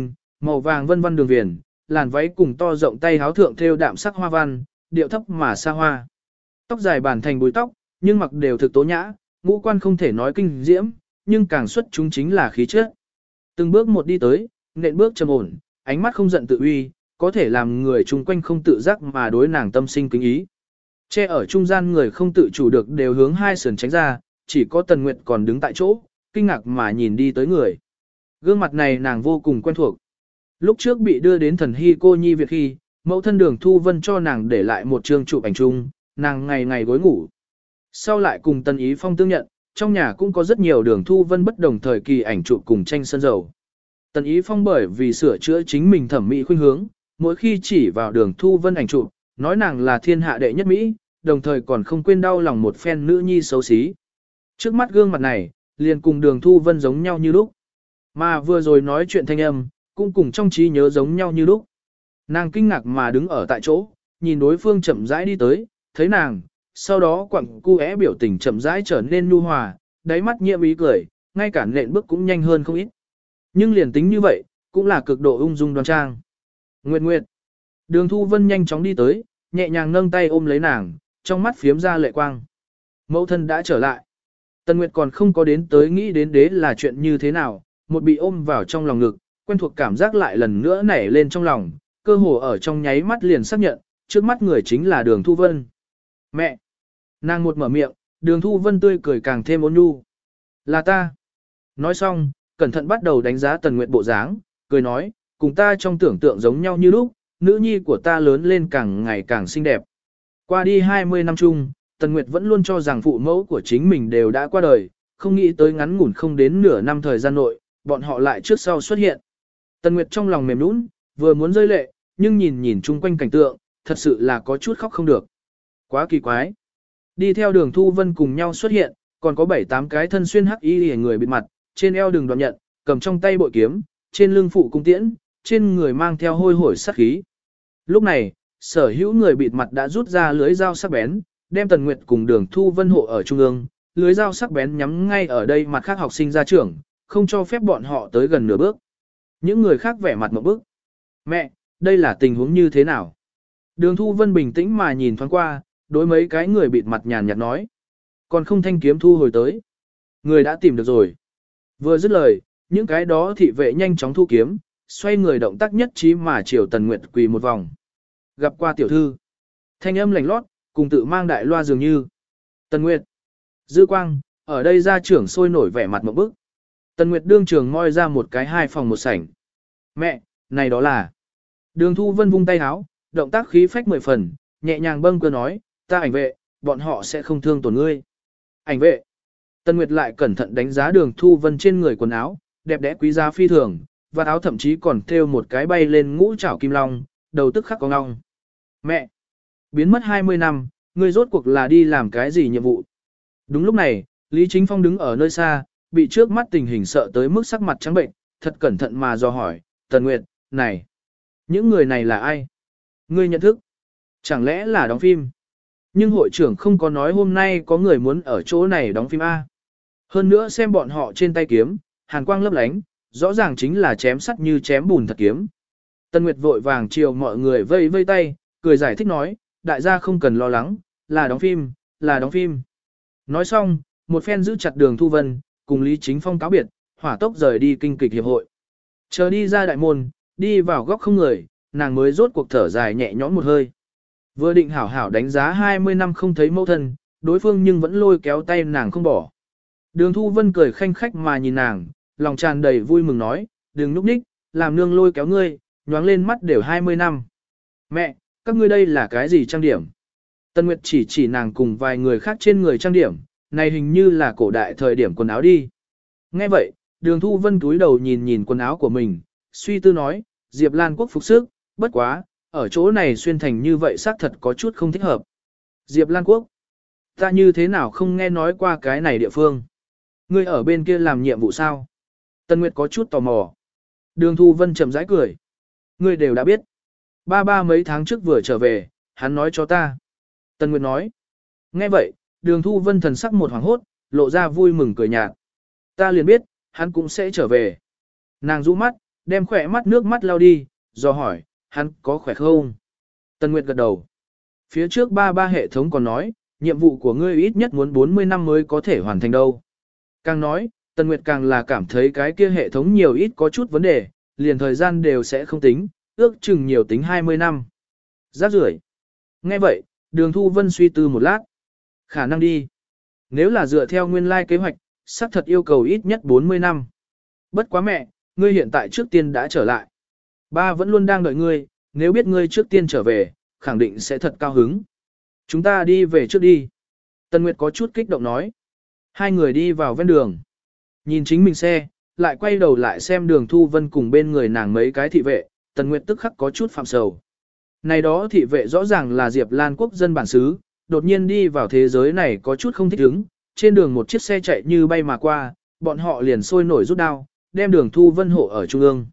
màu vàng vân vân đường viền, làn váy cùng to rộng tay háo thượng thêu đạm sắc hoa văn, điệu thấp mà xa hoa. Tóc dài bản thành búi tóc, nhưng mặc đều thực tố nhã, ngũ quan không thể nói kinh diễm, nhưng càng xuất chúng chính là khí chất. Từng bước một đi tới, nện bước trầm ổn, ánh mắt không giận tự uy, có thể làm người chung quanh không tự giác mà đối nàng tâm sinh kính ý. Che ở trung gian người không tự chủ được đều hướng hai sườn tránh ra, chỉ có Tần Nguyệt còn đứng tại chỗ, kinh ngạc mà nhìn đi tới người. Gương mặt này nàng vô cùng quen thuộc. Lúc trước bị đưa đến thần hy cô nhi việc khi, mẫu thân Đường Thu Vân cho nàng để lại một chương chụp ảnh chung, nàng ngày ngày gối ngủ. Sau lại cùng Tần Ý Phong tương nhận, trong nhà cũng có rất nhiều Đường Thu Vân bất đồng thời kỳ ảnh chụp cùng tranh sơn dầu. Tần Ý Phong bởi vì sửa chữa chính mình thẩm mỹ khuynh hướng, mỗi khi chỉ vào Đường Thu Vân ảnh chụp, nói nàng là thiên hạ đệ nhất Mỹ, đồng thời còn không quên đau lòng một phen nữ nhi xấu xí. Trước mắt gương mặt này, liền cùng Đường Thu Vân giống nhau như lúc. Mà vừa rồi nói chuyện thanh âm, cũng cùng trong trí nhớ giống nhau như lúc. Nàng kinh ngạc mà đứng ở tại chỗ, nhìn đối phương chậm rãi đi tới, thấy nàng, sau đó quặng cu é biểu tình chậm rãi trở nên nhu hòa, đáy mắt nhiễm ý cười, ngay cả nện bước cũng nhanh hơn không ít. Nhưng liền tính như vậy, cũng là cực độ ung dung đoan trang. Nguyệt Nguyệt. Đường Thu Vân nhanh chóng đi tới, nhẹ nhàng nâng tay ôm lấy nàng, trong mắt phiếm ra lệ quang. Mẫu thân đã trở lại. Tần Nguyệt còn không có đến tới nghĩ đến đế là chuyện như thế nào, một bị ôm vào trong lòng ngực, quen thuộc cảm giác lại lần nữa nảy lên trong lòng, cơ hồ ở trong nháy mắt liền xác nhận, trước mắt người chính là Đường Thu Vân. Mẹ! Nàng một mở miệng, Đường Thu Vân tươi cười càng thêm ôn nhu. Là ta! Nói xong, cẩn thận bắt đầu đánh giá Tần Nguyệt bộ dáng, cười nói, cùng ta trong tưởng tượng giống nhau như lúc, nữ nhi của ta lớn lên càng ngày càng xinh đẹp. Qua đi 20 năm chung, Tần Nguyệt vẫn luôn cho rằng phụ mẫu của chính mình đều đã qua đời, không nghĩ tới ngắn ngủn không đến nửa năm thời gian nội, bọn họ lại trước sau xuất hiện. Tần Nguyệt trong lòng mềm nũng, vừa muốn rơi lệ, nhưng nhìn nhìn chung quanh cảnh tượng, thật sự là có chút khóc không được. Quá kỳ quái. Đi theo Đường Thu Vân cùng nhau xuất hiện, còn có 7-8 cái thân xuyên hắc y hề người bịt mặt, trên eo đường đoạn nhận, cầm trong tay bội kiếm, trên lưng phụ cung tiễn, trên người mang theo hôi hổi sát khí. Lúc này, sở hữu người bịt mặt đã rút ra lưới dao sắc bén, đem Tần Nguyệt cùng Đường Thu Vân hộ ở trung ương, lưới dao sắc bén nhắm ngay ở đây mặt khác học sinh ra trưởng, không cho phép bọn họ tới gần nửa bước. Những người khác vẻ mặt một bức. Mẹ, đây là tình huống như thế nào? Đường Thu Vân bình tĩnh mà nhìn thoáng qua, đối mấy cái người bịt mặt nhàn nhạt nói. Còn không thanh kiếm thu hồi tới. Người đã tìm được rồi. Vừa dứt lời, những cái đó thị vệ nhanh chóng thu kiếm, xoay người động tác nhất trí mà chiều Tần Nguyệt quỳ một vòng. Gặp qua tiểu thư. Thanh âm lành lót, cùng tự mang đại loa dường như. Tần Nguyệt. Dư quang, ở đây gia trưởng sôi nổi vẻ mặt một bức. Tần Nguyệt đương trường ngoi ra một cái 2 phòng 1 sảnh. Mẹ, này đó là. Đường Thu Vân vung tay háo, động tác khí phách 10 phần, nhẹ nhàng bâng cơ nói, ta ảnh vệ, bọn họ sẽ không thương tổn ngươi. Ảnh vệ. Tần Nguyệt lại cẩn thận đánh giá Đường Thu Vân trên người quần áo, đẹp đẽ quý giá phi thường, và áo thậm chí còn thêu một cái bay lên ngũ trảo kim long, đầu tức khắc có ngong. Mẹ. Biến mất 20 năm, ngươi rốt cuộc là đi làm cái gì nhiệm vụ? Đúng lúc này, Lý Chính Phong đứng ở nơi xa, bị trước mắt tình hình sợ tới mức sắc mặt trắng bệnh, thật cẩn thận mà dò hỏi, Tần Nguyệt, này, những người này là ai? Ngươi nhận thức? Chẳng lẽ là đóng phim? Nhưng hội trưởng không có nói hôm nay có người muốn ở chỗ này đóng phim A. Hơn nữa xem bọn họ trên tay kiếm, hàn quang lấp lánh, rõ ràng chính là chém sắt như chém bùn thật kiếm. Tần Nguyệt vội vàng chiều mọi người vây vây tay, cười giải thích nói, đại gia không cần lo lắng, là đóng phim, là đóng phim. Nói xong, một phen giữ chặt Đường Thu Vân, cùng Lý Chính Phong cáo biệt, hỏa tốc rời đi kinh kịch hiệp hội. Chờ đi ra đại môn, đi vào góc không người, nàng mới rốt cuộc thở dài nhẹ nhõm một hơi. Vừa định hảo hảo đánh giá 20 năm không thấy mẫu thân, đối phương nhưng vẫn lôi kéo tay nàng không bỏ. Đường Thu Vân cười khanh khách mà nhìn nàng, lòng tràn đầy vui mừng nói, đừng núp ních, làm nương lôi kéo ngươi, nhoáng lên mắt đều 20 năm. Mẹ, các ngươi đây là cái gì trang điểm? Tân Nguyệt chỉ nàng cùng vài người khác trên người trang điểm, này hình như là cổ đại thời điểm quần áo đi. Nghe vậy, Đường Thu Vân cúi đầu nhìn nhìn quần áo của mình, suy tư nói, Diệp Lan Quốc phục sức, bất quá, ở chỗ này xuyên thành như vậy xác thật có chút không thích hợp. Diệp Lan Quốc, ta như thế nào không nghe nói qua cái này địa phương? Ngươi ở bên kia làm nhiệm vụ sao? Tân Nguyệt có chút tò mò. Đường Thu Vân chậm rãi cười. Ngươi đều đã biết. Ba mấy tháng trước vừa trở về, hắn nói cho ta. Tân Nguyệt nói. Nghe vậy, Đường Thu Vân thần sắc một hoảng hốt, lộ ra vui mừng cười nhạt. Ta liền biết, hắn cũng sẽ trở về. Nàng rũ mắt, đem khỏe mắt nước mắt lau đi, do hỏi, hắn có khỏe không? Tần Nguyệt gật đầu. Phía trước ba hệ thống còn nói, nhiệm vụ của ngươi ít nhất muốn 40 năm mới có thể hoàn thành đâu. Càng nói, Tần Nguyệt càng là cảm thấy cái kia hệ thống nhiều ít có chút vấn đề, liền thời gian đều sẽ không tính, ước chừng nhiều tính 20 năm. Rác rưởi. Nghe vậy, Đường Thu Vân suy tư một lát. Khả năng đi. Nếu là dựa theo nguyên lai kế hoạch, xác thật yêu cầu ít nhất 40 năm. Bất quá mẹ, ngươi hiện tại trước tiên đã trở lại. Ba vẫn luôn đang đợi ngươi, nếu biết ngươi trước tiên trở về, khẳng định sẽ thật cao hứng. Chúng ta đi về trước đi. Tần Nguyệt có chút kích động nói. Hai người đi vào ven đường. Nhìn chính mình xe, lại quay đầu lại xem Đường Thu Vân cùng bên người nàng mấy cái thị vệ, Tần Nguyệt tức khắc có chút phạm sầu. Này đó thị vệ rõ ràng là Diệp Lan quốc dân bản xứ, đột nhiên đi vào thế giới này có chút không thích ứng, trên đường một chiếc xe chạy như bay mà qua, bọn họ liền sôi nổi rút đao, đem Đường Thu Vân hộ ở trung ương.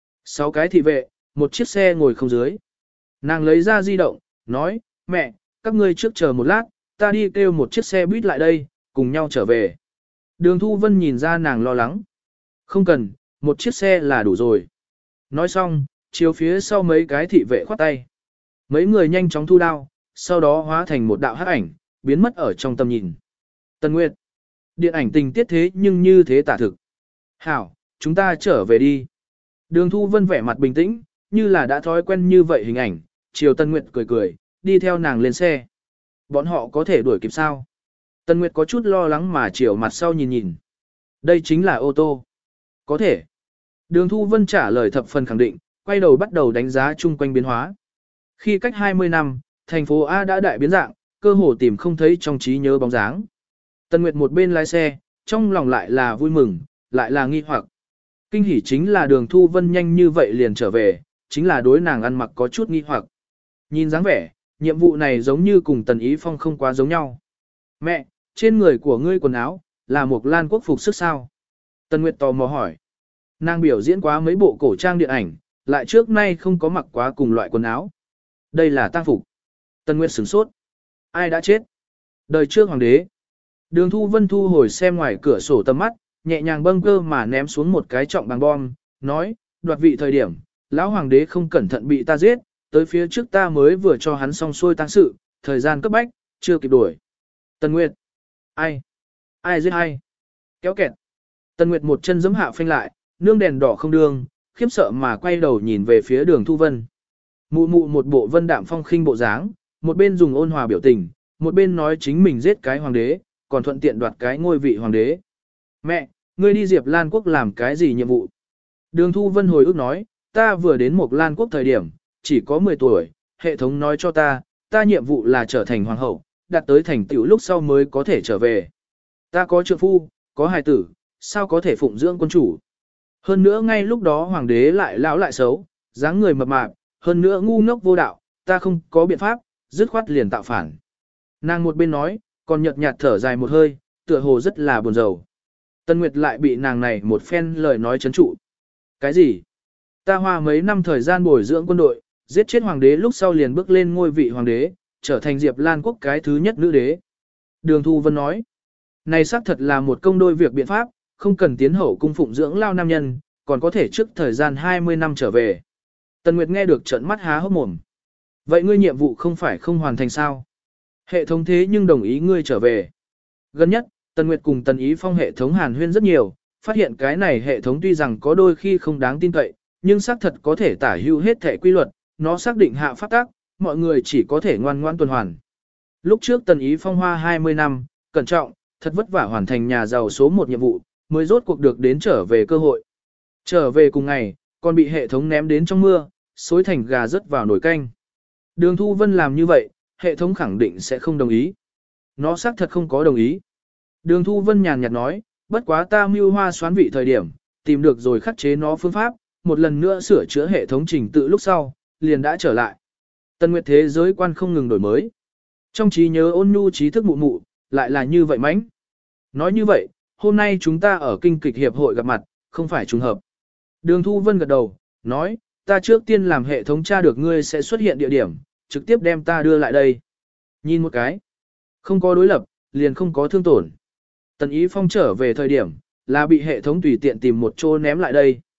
6 cái thị vệ, một chiếc xe ngồi không dưới. Nàng lấy ra di động, nói, mẹ, các ngươi trước chờ một lát, ta đi kêu một chiếc xe buýt lại đây, cùng nhau trở về. Đường Thu Vân nhìn ra nàng lo lắng. Không cần, một chiếc xe là đủ rồi. Nói xong, chiếu phía sau mấy cái thị vệ khoát tay. Mấy người nhanh chóng thu đao, sau đó hóa thành một đạo hắc ảnh, biến mất ở trong tầm nhìn. Tần Nguyệt. Điện ảnh tình tiết thế nhưng như thế tả thực. Hảo, chúng ta trở về đi. Đường Thu Vân vẻ mặt bình tĩnh, như là đã thói quen như vậy hình ảnh, chiều Tần Nguyệt cười cười, đi theo nàng lên xe. Bọn họ có thể đuổi kịp sao? Tần Nguyệt có chút lo lắng mà chiều mặt sau nhìn nhìn. Đây chính là ô tô. Có thể. Đường Thu Vân trả lời thập phần khẳng định, quay đầu bắt đầu đánh giá chung quanh biến hóa. Khi cách 20 năm, thành phố A đã đại biến dạng, cơ hồ tìm không thấy trong trí nhớ bóng dáng. Tần Nguyệt một bên lái xe, trong lòng lại là vui mừng, lại là nghi hoặc. Kinh hỉ chính là Đường Thu Vân nhanh như vậy liền trở về, chính là đối nàng ăn mặc có chút nghi hoặc. Nhìn dáng vẻ, nhiệm vụ này giống như cùng Tần Ý Phong không quá giống nhau. Mẹ, trên người của ngươi quần áo, là một lan quốc phục sức sao? Tần Nguyệt tò mò hỏi. Nàng biểu diễn quá mấy bộ cổ trang điện ảnh, lại trước nay không có mặc quá cùng loại quần áo. Đây là tang phục. Tần Nguyệt sửng sốt. Ai đã chết? Đời trước hoàng đế. Đường Thu Vân thu hồi xem ngoài cửa sổ tầm mắt, nhẹ nhàng bâng cơ mà ném xuống một cái trọng bằng bom, nói, đoạt vị thời điểm, lão hoàng đế không cẩn thận bị ta giết, tới phía trước ta mới vừa cho hắn xong xuôi tang sự, thời gian cấp bách, chưa kịp đuổi. Tần Nguyệt. Ai? Ai giết ai? Kéo kẹt. Tần Nguyệt một chân giẫm hạ phanh lại, nương đèn đỏ không đường, khiếp sợ mà quay đầu nhìn về phía Đường Thu Vân. Mụ mụ một bộ vân đạm phong khinh bộ dáng, một bên dùng ôn hòa biểu tình, một bên nói chính mình giết cái hoàng đế, còn thuận tiện đoạt cái ngôi vị hoàng đế. Mẹ, ngươi đi Diệp Lan quốc làm cái gì nhiệm vụ? Đường Thu Vân hồi ức nói, ta vừa đến một Lan quốc thời điểm, chỉ có 10 tuổi, hệ thống nói cho ta nhiệm vụ là trở thành hoàng hậu, đạt tới thành tựu lúc sau mới có thể trở về. Ta có trượng phu, có hài tử, sao có thể phụng dưỡng quân chủ? Hơn nữa ngay lúc đó hoàng đế lại lão lại xấu, dáng người mập mạp, hơn nữa ngu ngốc vô đạo, ta không có biện pháp, dứt khoát liền tạo phản. Nàng một bên nói, còn nhợt nhạt thở dài một hơi, tựa hồ rất là buồn rầu. Tân Nguyệt lại bị nàng này một phen lời nói chấn trụ. Cái gì? Ta hoa mấy năm thời gian bồi dưỡng quân đội, giết chết hoàng đế lúc sau liền bước lên ngôi vị hoàng đế, trở thành Diệp Lan quốc cái thứ nhất nữ đế. Đường Thu Vân nói, này xác thật là một công đôi việc biện pháp, không cần tiến hậu cung phụng dưỡng lao nam nhân, còn có thể trước thời gian 20 năm trở về. Tần Nguyệt nghe được trợn mắt há hốc mồm. Vậy ngươi nhiệm vụ không phải không hoàn thành sao? Hệ thống thế nhưng đồng ý ngươi trở về. Gần nhất, Tần Nguyệt cùng Tần Ý Phong hệ thống hàn huyên rất nhiều, phát hiện cái này hệ thống tuy rằng có đôi khi không đáng tin cậy, nhưng xác thật có thể tả hữu hết thể quy luật, nó xác định hạ pháp tắc, mọi người chỉ có thể ngoan ngoan tuần hoàn. Lúc trước Tần Ý Phong hoa 20 năm, cẩn trọng, thật vất vả hoàn thành nhà giàu số 1 nhiệm vụ, mới rốt cuộc được đến trở về cơ hội. Trở về cùng ngày, còn bị hệ thống ném đến trong mưa, xối thành gà rớt vào nồi canh. Đường Thu Vân làm như vậy, hệ thống khẳng định sẽ không đồng ý. Nó xác thật không có đồng ý. Đường Thu Vân nhàn nhạt nói, bất quá ta mưu hoa xoán vị thời điểm, tìm được rồi khắc chế nó phương pháp, một lần nữa sửa chữa hệ thống trình tự lúc sau, liền đã trở lại. Tân Nguyệt thế giới quan không ngừng đổi mới. Trong trí nhớ ôn nhu trí thức mụ mụ, lại là như vậy mánh. Nói như vậy, hôm nay chúng ta ở kinh kịch hiệp hội gặp mặt, không phải trùng hợp. Đường Thu Vân gật đầu, nói, ta trước tiên làm hệ thống tra được ngươi sẽ xuất hiện địa điểm, trực tiếp đem ta đưa lại đây. Nhìn một cái, không có đối lập, liền không có thương tổn. Tần Ý Phong trở về thời điểm, là bị hệ thống tùy tiện tìm một chỗ ném lại đây.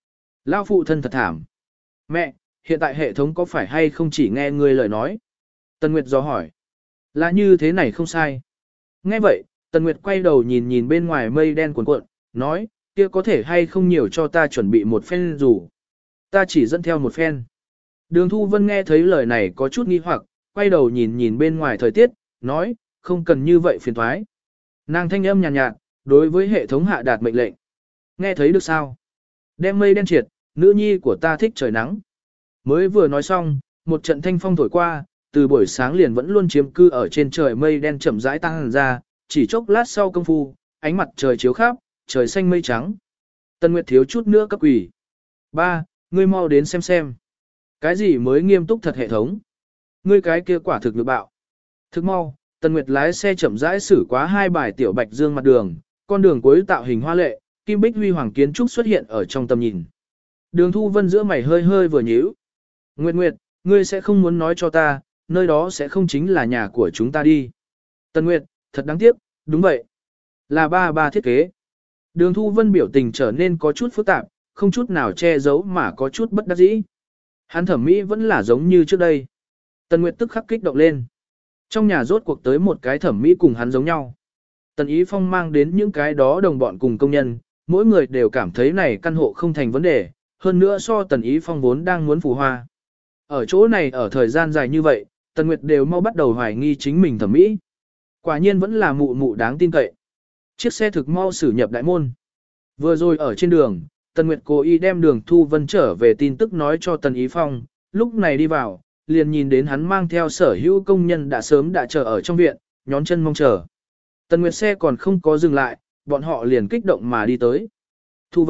Lao phụ thân thật thảm. Mẹ, hiện tại hệ thống có phải hay không chỉ nghe ngươi lời nói? Tần Nguyệt dò hỏi. Là như thế này không sai. Nghe vậy, Tần Nguyệt quay đầu nhìn nhìn bên ngoài mây đen cuồn cuộn, nói, kia có thể hay không nhiều cho ta chuẩn bị một phen dù. Ta chỉ dẫn theo một phen. Đường Thu Vân nghe thấy lời này có chút nghi hoặc, quay đầu nhìn nhìn bên ngoài thời tiết, nói, không cần như vậy phiền thoái. Nàng thanh âm nhàn nhạt, đối với hệ thống hạ đạt mệnh lệnh. Nghe thấy được sao? Đem mây đen triệt, nữ nhi của ta thích trời nắng. Mới vừa nói xong, một trận thanh phong thổi qua, từ buổi sáng liền vẫn luôn chiếm cư ở trên trời mây đen chậm rãi tăng ra, chỉ chốc lát sau công phu, ánh mặt trời chiếu khắp, trời xanh mây trắng. Tân Nguyệt thiếu chút nữa cấp quỷ. Ba, ngươi mau đến xem. Cái gì mới nghiêm túc thật hệ thống? Ngươi cái kia quả thực lực bạo. Thức mau, Tân Nguyệt lái xe chậm rãi xử quá 2 bài tiểu bạch dương mặt đường, con đường cuối tạo hình hoa lệ, kim bích huy hoàng kiến trúc xuất hiện ở trong tầm nhìn. Đường Thu Vân giữa mày hơi hơi vừa nhíu. Nguyệt, ngươi sẽ không muốn nói cho ta, nơi đó sẽ không chính là nhà của chúng ta đi. Tân Nguyệt, thật đáng tiếc, đúng vậy. Là ba thiết kế. Đường Thu Vân biểu tình trở nên có chút phức tạp, không chút nào che giấu mà có chút bất đắc dĩ. Hắn thẩm mỹ vẫn là giống như trước đây. Tần Nguyệt tức khắc kích động lên. Trong nhà rốt cuộc tới một cái thẩm mỹ cùng hắn giống nhau. Tần Ý Phong mang đến những cái đó đồng bọn cùng công nhân, mỗi người đều cảm thấy này căn hộ không thành vấn đề, hơn nữa so Tần Ý Phong vốn đang muốn phù hoa. Ở chỗ này ở thời gian dài như vậy, Tần Nguyệt đều mau bắt đầu hoài nghi chính mình thẩm mỹ. Quả nhiên vẫn là mụ mụ đáng tin cậy. Chiếc xe thực mau xử nhập đại môn. Vừa rồi ở trên đường, Tần Nguyệt cố ý đem Đường Thu Vân trở về tin tức nói cho Tần Ý Phong, lúc này đi vào, liền nhìn đến hắn mang theo sở hữu công nhân đã sớm chờ ở trong viện, nhón chân mong chờ. Tần Nguyệt xe còn không có dừng lại, bọn họ liền kích động mà đi tới. Thu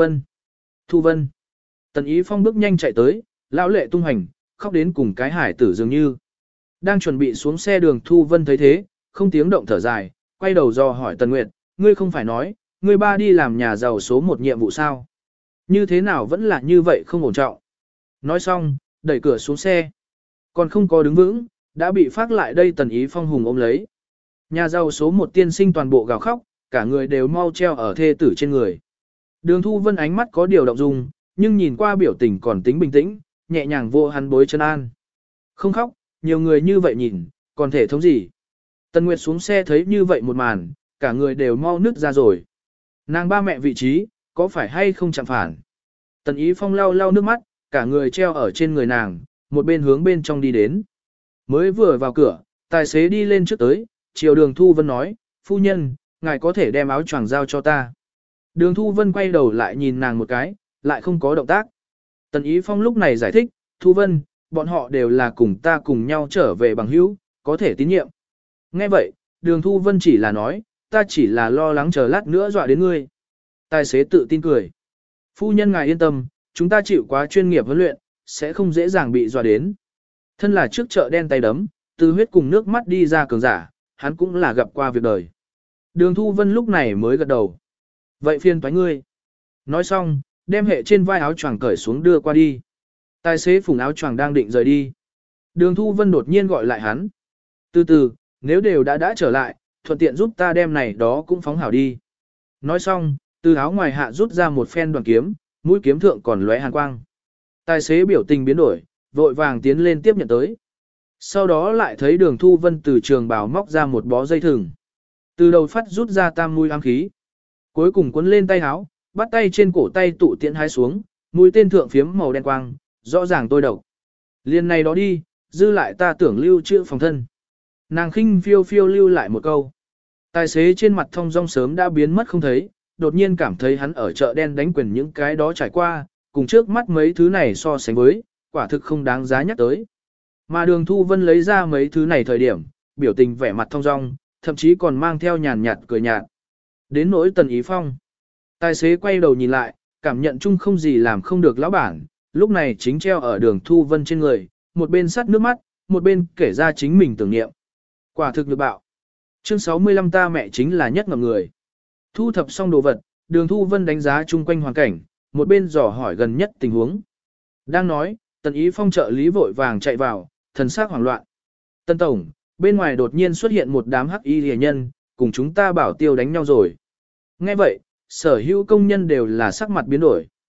Vân. Tần Ý Phong bước nhanh chạy tới, lão lệ tung hành, khóc đến cùng cái hải tử dường như. Đang chuẩn bị xuống xe Đường Thu Vân thấy thế, không tiếng động thở dài, quay đầu do hỏi Tần Nguyệt, ngươi không phải nói, ngươi ba đi làm nhà giàu số 1 nhiệm vụ sao? Như thế nào vẫn là như vậy không ổn trọng? Nói xong, đẩy cửa xuống xe. Còn không có đứng vững, đã bị phát lại đây Tần Ý Phong hùng ôm lấy. Nhà giàu số 1 tiên sinh toàn bộ gào khóc, cả người đều mau treo ở thê tử trên người. Đường Thu Vân ánh mắt có điều động dung, nhưng nhìn qua biểu tình còn tính bình tĩnh, nhẹ nhàng vô hắn bối chân an. Không khóc, nhiều người như vậy nhìn, còn thể thống gì? Tần Nguyệt xuống xe thấy như vậy một màn, cả người đều mau nứt ra rồi. Nàng ba mẹ vị trí, có phải hay không chạm phản? Tần Ý Phong lau nước mắt, cả người treo ở trên người nàng, một bên hướng bên trong đi đến. Mới vừa vào cửa, tài xế đi lên trước tới, chiều Đường Thu Vân nói, phu nhân, ngài có thể đem áo choàng giao cho ta. Đường Thu Vân quay đầu lại nhìn nàng một cái, lại không có động tác. Tần Ý Phong lúc này giải thích, Thu Vân, bọn họ đều là cùng ta cùng nhau trở về bằng hữu, có thể tín nhiệm. Nghe vậy, Đường Thu Vân chỉ là nói, ta chỉ là lo lắng chờ lát nữa dọa đến ngươi. Tài xế tự tin cười. Phu nhân ngài yên tâm, chúng ta chịu quá chuyên nghiệp huấn luyện, sẽ không dễ dàng bị dọa đến. Thân là trước chợ đen tay đấm, từ huyết cùng nước mắt đi ra cường giả, hắn cũng là gặp qua việc đời. Đường Thu Vân lúc này mới gật đầu. Vậy phiền toái ngươi. Nói xong, đem hệ trên vai áo choàng cởi xuống đưa qua đi. Tài xế phùng áo choàng đang định rời đi. Đường Thu Vân đột nhiên gọi lại hắn. Từ từ, nếu đều đã trở lại, thuận tiện giúp ta đem này đó cũng phóng hảo đi. Nói xong, từ áo ngoài hạ rút ra một phen đoàn kiếm, mũi kiếm thượng còn lóe hàn quang. Tài xế biểu tình biến đổi, vội vàng tiến lên tiếp nhận tới. Sau đó lại thấy Đường Thu Vân từ trường bào móc ra một bó dây thừng. Từ đầu phát rút ra tam mũi ám khí. Cuối cùng cuốn lên tay áo, bắt tay trên cổ tay tụ tiễn hái xuống, mũi tên thượng phiếm màu đen quang, rõ ràng tôi độc. Liên này đó đi, dư lại ta tưởng lưu trữ phòng thân. Nàng khinh phiêu phiêu lưu lại một câu. Tài xế trên mặt thông dong sớm đã biến mất không thấy, đột nhiên cảm thấy hắn ở chợ đen đánh quyền những cái đó trải qua, cùng trước mắt mấy thứ này so sánh với, quả thực không đáng giá nhắc tới. Mà Đường Thu Vân lấy ra mấy thứ này thời điểm, biểu tình vẻ mặt thông dong, thậm chí còn mang theo nhàn nhạt cười nhạt. Đến nỗi Tần Ý Phong. Tài xế quay đầu nhìn lại, cảm nhận chung không gì làm không được lão bản, lúc này chính treo ở Đường Thu Vân trên người, một bên sắt nước mắt, một bên kể ra chính mình tưởng niệm. Quả thực lực bạo. Chương 65 ta mẹ chính là nhất ngậm người. Thu thập xong đồ vật, Đường Thu Vân đánh giá chung quanh hoàn cảnh, một bên dò hỏi gần nhất tình huống. Đang nói, Tần Ý Phong trợ lý vội vàng chạy vào, thần sắc hoảng loạn. Tân Tổng, bên ngoài đột nhiên xuất hiện một đám hắc y rìa nhân, cùng chúng ta bảo tiêu đánh nhau rồi. Nghe vậy, sở hữu công nhân đều là sắc mặt biến đổi.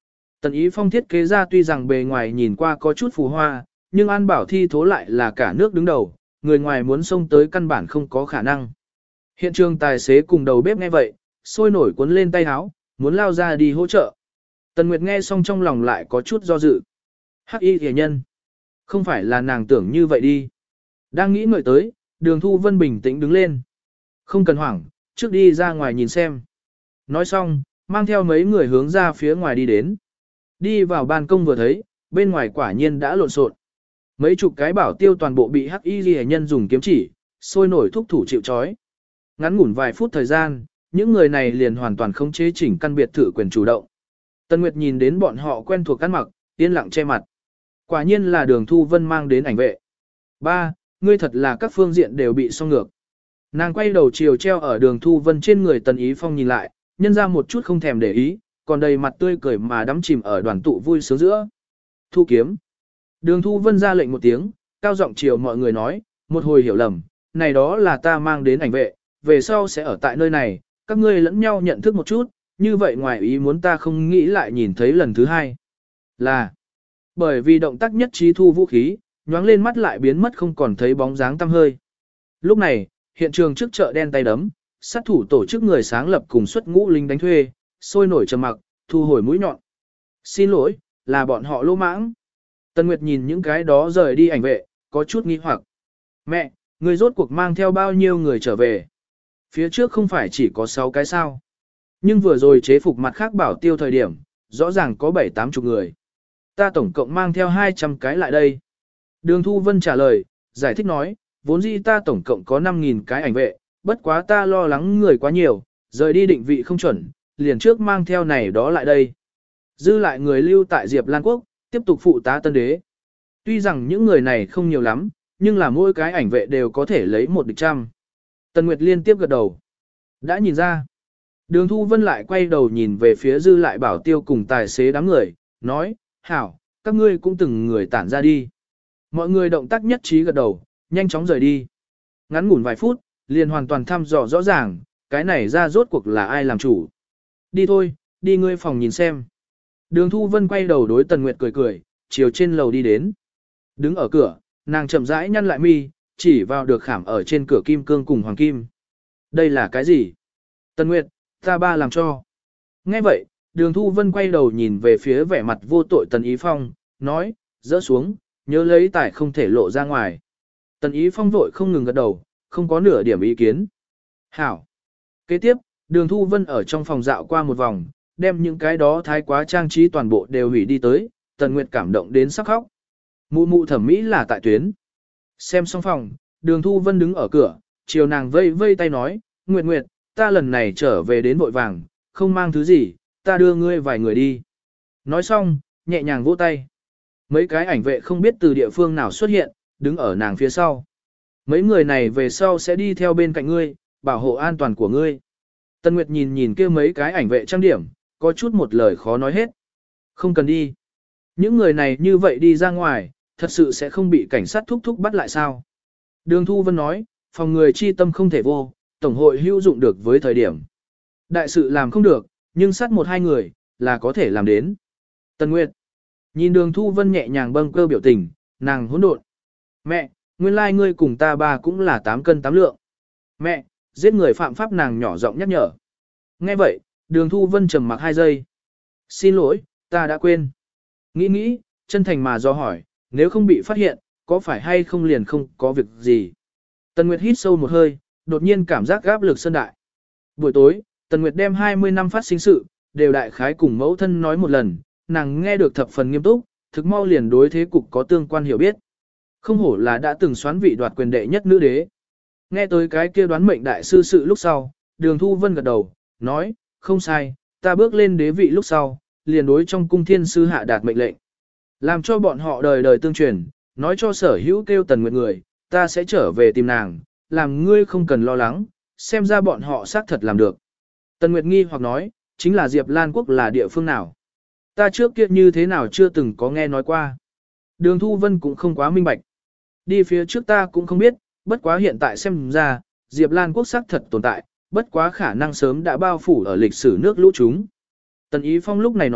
Tần Ý Phong thiết kế ra tuy rằng bề ngoài nhìn qua có chút phù hoa, nhưng An Bảo thi thố lại là cả nước đứng đầu, người ngoài muốn xông tới căn bản không có khả năng. Hiện trường tài xế cùng đầu bếp nghe vậy, sôi nổi cuốn lên tay háo, muốn lao ra đi hỗ trợ. Tần Nguyệt nghe xong trong lòng lại có chút do dự. Hắc y thề nhân. Không phải là nàng tưởng như vậy đi. Đang nghĩ ngợi tới, Đường Thu Vân bình tĩnh đứng lên. Không cần hoảng, trước đi ra ngoài nhìn xem. Nói xong, mang theo mấy người hướng ra phía ngoài đi đến. Đi vào ban công vừa thấy, bên ngoài quả nhiên đã lộn xộn. Mấy chục cái bảo tiêu toàn bộ bị hắc y ghi nhân dùng kiếm chỉ, sôi nổi thúc thủ chịu trói. Ngắn ngủn vài phút thời gian, những người này liền hoàn toàn không chế chỉnh căn biệt thự quyền chủ động. Tân Nguyệt nhìn đến bọn họ quen thuộc ăn mặc, yên lặng che mặt. Quả nhiên là Đường Thu Vân mang đến ảnh vệ. Ba, ngươi thật là các phương diện đều bị song ngược. Nàng quay đầu chiều treo ở Đường Thu Vân trên người Tần Ý Phong nhìn lại, nhân ra một chút không thèm để ý, còn đầy mặt tươi cười mà đắm chìm ở đoàn tụ vui sướng giữa. Thu kiếm. Đường Thu Vân ra lệnh một tiếng, cao giọng chiều mọi người nói, một hồi hiểu lầm, này đó là ta mang đến ảnh vệ, về sau sẽ ở tại nơi này, các ngươi lẫn nhau nhận thức một chút, như vậy ngoài ý muốn ta không nghĩ lại nhìn thấy lần thứ hai. Là, bởi vì động tác nhất trí thu vũ khí, nhoáng lên mắt lại biến mất không còn thấy bóng dáng tăm hơi. Lúc này, hiện trường trước chợ đen tay đấm, sát thủ tổ chức người sáng lập cùng xuất ngũ lính đánh thuê, sôi nổi trầm mặc, thu hồi mũi nhọn. Xin lỗi, là bọn họ lỗ mãng. Tần Nguyệt nhìn những cái đó rời đi ảnh vệ, có chút nghi hoặc. Mẹ, người rốt cuộc mang theo bao nhiêu người trở về? Phía trước không phải chỉ có 6 cái sao. Nhưng vừa rồi chế phục mặt khác bảo tiêu thời điểm, rõ ràng có 7-80 người. Ta tổng cộng mang theo 200 cái lại đây. Đường Thu Vân trả lời, giải thích nói, vốn dĩ ta tổng cộng có 5.000 cái ảnh vệ, bất quá ta lo lắng người quá nhiều, rời đi định vị không chuẩn, liền trước mang theo này đó lại đây. Dư lại người lưu tại Diệp Lan Quốc, tiếp tục phụ tá tân đế. Tuy rằng những người này không nhiều lắm, nhưng là mỗi cái ảnh vệ đều có thể lấy 100. Tần Nguyệt liên tiếp gật đầu. Đã nhìn ra. Đường Thu Vân lại quay đầu nhìn về phía dư lại bảo tiêu cùng tài xế đám người, nói, hảo, các ngươi cũng từng người tản ra đi. Mọi người động tác nhất trí gật đầu, nhanh chóng rời đi. Ngắn ngủn vài phút, liền hoàn toàn thăm dò rõ ràng, cái này ra rốt cuộc là ai làm chủ. Đi thôi, đi ngươi phòng nhìn xem. Đường Thu Vân quay đầu đối Tần Nguyệt cười cười, chiều trên lầu đi đến. Đứng ở cửa, nàng chậm rãi nhăn lại mi, chỉ vào được khảm ở trên cửa kim cương cùng hoàng kim. Đây là cái gì? Tần Nguyệt, ta ba làm cho. Nghe vậy, Đường Thu Vân quay đầu nhìn về phía vẻ mặt vô tội Tần Ý Phong, nói, dỡ xuống, nhớ lấy tải không thể lộ ra ngoài. Tần Ý Phong vội không ngừng gật đầu, không có nửa điểm ý kiến. Hảo. Kế tiếp, Đường Thu Vân ở trong phòng dạo qua một vòng, đem những cái đó thái quá trang trí toàn bộ đều hủy đi tới, Tần Nguyệt cảm động đến sắp khóc. Mụ mụ thẩm mỹ là tại tuyến. Xem xong phòng, Đường Thu Vân đứng ở cửa, chiều nàng vây vây tay nói, Nguyệt Nguyệt, ta lần này trở về đến vội vàng, không mang thứ gì, ta đưa ngươi vài người đi. Nói xong, nhẹ nhàng vỗ tay. Mấy cái ảnh vệ không biết từ địa phương nào xuất hiện, đứng ở nàng phía sau. Mấy người này về sau sẽ đi theo bên cạnh ngươi, bảo hộ an toàn của ngươi. Tân Nguyệt nhìn nhìn kia mấy cái ảnh vệ trang điểm, có chút một lời khó nói hết. Không cần đi. Những người này như vậy đi ra ngoài, thật sự sẽ không bị cảnh sát thúc thúc bắt lại sao? Đường Thu Vân nói, phòng người chi tâm không thể vô, tổng hội hữu dụng được với thời điểm. Đại sự làm không được, nhưng sát một hai người, là có thể làm đến. Tân Nguyệt. Nhìn Đường Thu Vân nhẹ nhàng bâng cơ biểu tình, nàng hỗn độn. Mẹ, nguyên lai ngươi cùng ta ba cũng là 8 cân 8 lượng. Mẹ, giết người phạm pháp nàng nhỏ giọng nhắc nhở. Nghe vậy, Đường Thu Vân trầm mặc 2 giây. Xin lỗi, ta đã quên. Nghĩ nghĩ, chân thành mà do hỏi, nếu không bị phát hiện, có phải hay không liền không có việc gì. Tần Nguyệt hít sâu một hơi, đột nhiên cảm giác áp lực sơn đại. Buổi tối, Tần Nguyệt đem 20 năm phát sinh sự, đều đại khái cùng mẫu thân nói một lần, nàng nghe được thập phần nghiêm túc, thực mau liền đối thế cục có tương quan hiểu biết. Không hổ là đã từng xoán vị đoạt quyền đệ nhất nữ đế. Nghe tới cái kia đoán mệnh đại sư sự lúc sau, Đường Thu Vân gật đầu, nói, không sai, ta bước lên đế vị lúc sau, liền đối trong cung thiên sư hạ đạt mệnh lệnh. Làm cho bọn họ đời đời tương truyền, nói cho sở hữu kêu Tần Nguyệt người, ta sẽ trở về tìm nàng, làm ngươi không cần lo lắng, xem ra bọn họ xác thật làm được. Tần Nguyệt nghi hoặc nói, chính là Diệp Lan Quốc là địa phương nào? Ta trước kia như thế nào chưa từng có nghe nói qua. Đường Thu Vân cũng không quá minh bạch. Đi phía trước ta cũng không biết, bất quá hiện tại xem ra, Diệp Lan Quốc xác thật tồn tại, bất quá khả năng sớm đã bao phủ ở lịch sử nước lũ chúng. Tần Ý Phong lúc này nói,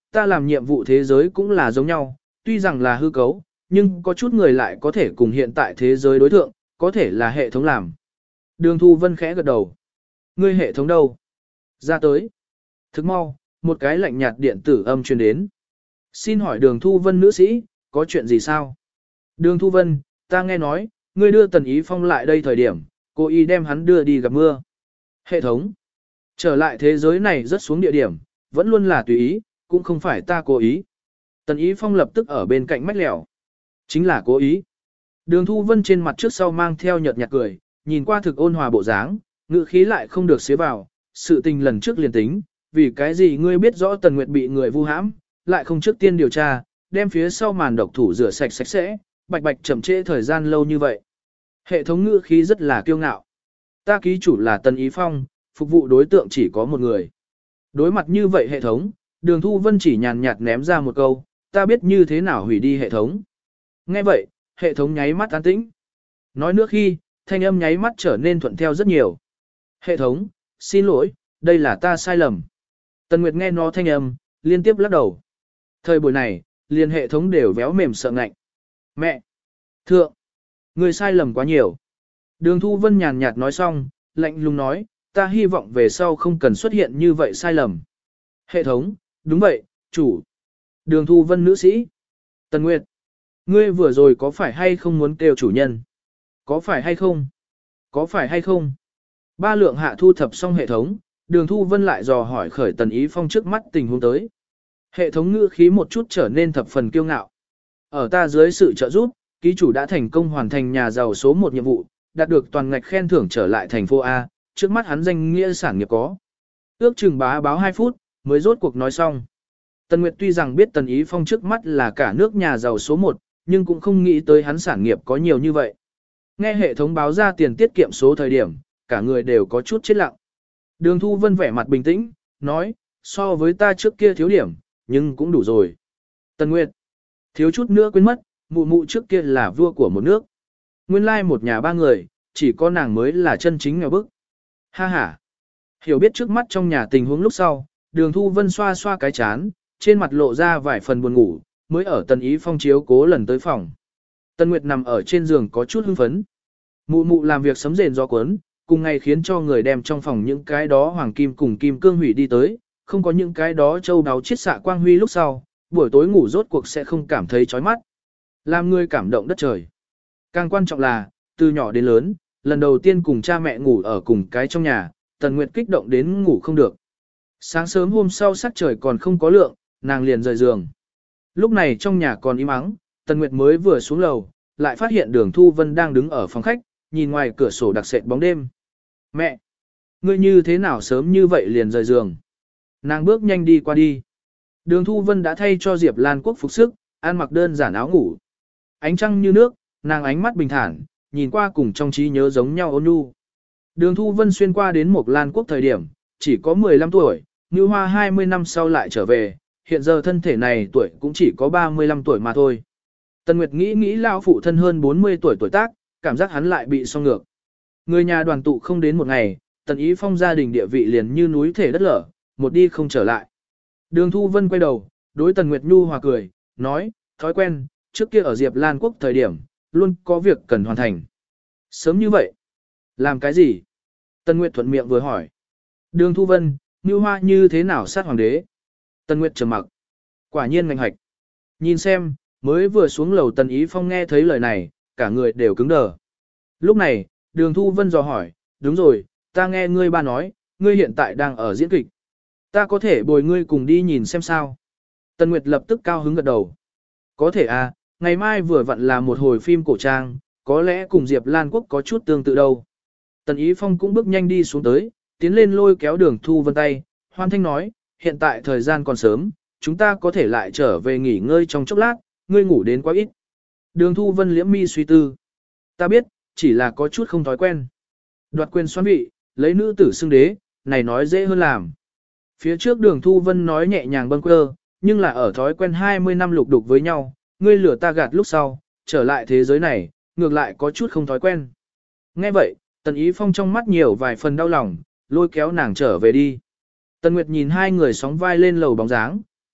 ta làm nhiệm vụ thế giới cũng là giống nhau, tuy rằng là hư cấu, nhưng có chút người lại có thể cùng hiện tại thế giới đối thượng, có thể là hệ thống làm. Đường Thu Vân khẽ gật đầu. Ngươi hệ thống đâu? Ra tới. Thức mau, một cái lạnh nhạt điện tử âm truyền đến. Xin hỏi Đường Thu Vân nữ sĩ, có chuyện gì sao? Đường Thu Vân, ta nghe nói, ngươi đưa Tần Ý Phong lại đây thời điểm, cô ý đem hắn đưa đi gặp mưa. Hệ thống. Trở lại thế giới này rất xuống địa điểm, vẫn luôn là tùy ý, cũng không phải ta cố ý. Tần Ý Phong lập tức ở bên cạnh mách lẻo. Chính là cố ý. Đường Thu Vân trên mặt trước sau mang theo nhợt nhạt cười, nhìn qua thực ôn hòa bộ dáng, ngữ khí lại không được xế vào, sự tình lần trước liền tính, vì cái gì ngươi biết rõ Tần Nguyệt bị người vu hãm, lại không trước tiên điều tra, đem phía sau màn độc thủ rửa sạch sạch sẽ, bạch bạch chậm trễ thời gian lâu như vậy. Hệ thống ngữ khí rất là kiêu ngạo. Ta ký chủ là Tần Ý Phong, phục vụ đối tượng chỉ có một người. Đối mặt như vậy hệ thống, Đường Thu Vân chỉ nhàn nhạt ném ra một câu, ta biết như thế nào hủy đi hệ thống. Nghe vậy, hệ thống nháy mắt an tĩnh. Nói nữa khi, thanh âm nháy mắt trở nên thuận theo rất nhiều. Hệ thống, xin lỗi, đây là ta sai lầm. Tần Nguyệt nghe nó thanh âm, liên tiếp lắc đầu. Thời buổi này, liền hệ thống đều véo mềm sợ ngạnh. Mẹ! Thượng! Người sai lầm quá nhiều. Đường Thu Vân nhàn nhạt nói xong, lạnh lùng nói, ta hy vọng về sau không cần xuất hiện như vậy sai lầm. Hệ thống, đúng vậy, chủ. Đường Thu Vân nữ sĩ. Tần Nguyệt, ngươi vừa rồi có phải hay không muốn kêu chủ nhân? Có phải hay không? Có phải hay không? Ba lượng hạ thu thập xong hệ thống, Đường Thu Vân lại dò hỏi khởi Tần Ý Phong trước mắt tình huống tới. Hệ thống ngữ khí một chút trở nên thập phần kiêu ngạo. Ở ta dưới sự trợ giúp, ký chủ đã thành công hoàn thành nhà giàu số 1 nhiệm vụ, đạt được toàn ngạch khen thưởng trở lại thành phố A, trước mắt hắn danh nghĩa sản nghiệp có. Ước chừng bá báo 2 phút, mới rốt cuộc nói xong. Tần Nguyệt tuy rằng biết Tần Ý Phong trước mắt là cả nước nhà giàu số 1, nhưng cũng không nghĩ tới hắn sản nghiệp có nhiều như vậy. Nghe hệ thống báo ra tiền tiết kiệm số thời điểm, cả người đều có chút chết lặng. Đường Thu Vân vẻ mặt bình tĩnh, nói, so với ta trước kia thiếu điểm, nhưng cũng đủ rồi. Tần Nguyệt, thiếu chút nữa quên mất, mụ mụ trước kia là vua của một nước. Nguyên lai một nhà ba người, chỉ có nàng mới là chân chính nghèo bức. Ha ha. Hiểu biết trước mắt trong nhà tình huống lúc sau, Đường Thu Vân xoa xoa cái chán, trên mặt lộ ra vài phần buồn ngủ, mới ở Tần Ý Phong chiếu cố lần tới phòng. Tần Nguyệt nằm ở trên giường có chút hưng phấn. Mụ mụ làm việc sấm rền gió cuốn, cùng ngày khiến cho người đem trong phòng những cái đó hoàng kim cùng kim cương hủy đi tới, không có những cái đó châu đáo chiết xạ quang huy lúc sau, buổi tối ngủ rốt cuộc sẽ không cảm thấy chói mắt. Làm người cảm động đất trời. Càng quan trọng là, từ nhỏ đến lớn, lần đầu tiên cùng cha mẹ ngủ ở cùng cái trong nhà, Tần Nguyệt kích động đến ngủ không được. Sáng sớm hôm sau sắc trời còn không có lượng, nàng liền rời giường. Lúc này trong nhà còn im ắng, Tần Nguyệt mới vừa xuống lầu, lại phát hiện Đường Thu Vân đang đứng ở phòng khách, nhìn ngoài cửa sổ đặc sệt bóng đêm. Mẹ! Ngươi như thế nào sớm như vậy liền rời giường? Nàng bước nhanh đi qua đi. Đường Thu Vân đã thay cho Diệp Lan Quốc phục sức, ăn mặc đơn giản áo ngủ. Ánh trăng như nước, nàng ánh mắt bình thản, nhìn qua cùng trong trí nhớ giống nhau ôn nhu. Đường Thu Vân xuyên qua đến một Lan Quốc thời điểm, chỉ có 15 tuổi, Như Hoa 20 năm sau lại trở về, hiện giờ thân thể này tuổi cũng chỉ có 35 tuổi mà thôi. Tần Nguyệt nghĩ lao phụ thân hơn 40 tuổi tuổi tác, cảm giác hắn lại bị song ngược. Người nhà đoàn tụ không đến một ngày, Tần Ý Phong gia đình địa vị liền như núi thể đất lở, một đi không trở lại. Đường Thu Vân quay đầu, đối Tần Nguyệt Nhu hòa cười, nói, thói quen, trước kia ở Diệp Lan Quốc thời điểm, luôn có việc cần hoàn thành. Sớm như vậy, làm cái gì? Tần Nguyệt thuận miệng vừa hỏi. Đường Thu Vân, Nhu Hoa như thế nào sát hoàng đế? Tần Nguyệt trầm mặc. Quả nhiên ngành hạch. Nhìn xem, mới vừa xuống lầu Tần Ý Phong nghe thấy lời này, cả người đều cứng đờ. Lúc này, Đường Thu Vân dò hỏi, đúng rồi, ta nghe ngươi ba nói, ngươi hiện tại đang ở diễn kịch. Ta có thể bồi ngươi cùng đi nhìn xem sao. Tần Nguyệt lập tức cao hứng gật đầu. Có thể à, ngày mai vừa vặn là một hồi phim cổ trang, có lẽ cùng Diệp Lan Quốc có chút tương tự đâu. Tần Ý Phong cũng bước nhanh đi xuống tới, tiến lên lôi kéo Đường Thu Vân tay, hoan thanh nói, hiện tại thời gian còn sớm, chúng ta có thể lại trở về nghỉ ngơi trong chốc lát, ngươi ngủ đến quá ít. Đường Thu Vân liễm mi suy tư. Ta biết, chỉ là có chút không thói quen. Đoạt quyền xoán vị, lấy nữ tử xưng đế, này nói dễ hơn làm. Phía trước Đường Thu Vân nói nhẹ nhàng bâng quơ, nhưng là ở thói quen 20 năm lục đục với nhau, ngươi lửa ta gạt lúc sau, trở lại thế giới này, ngược lại có chút không thói quen. Nghe vậy, Tần Ý Phong trong mắt nhiều vài phần đau lòng, lôi kéo nàng trở về đi. Tần Nguyệt nhìn hai người sóng vai lên lầu bóng dáng,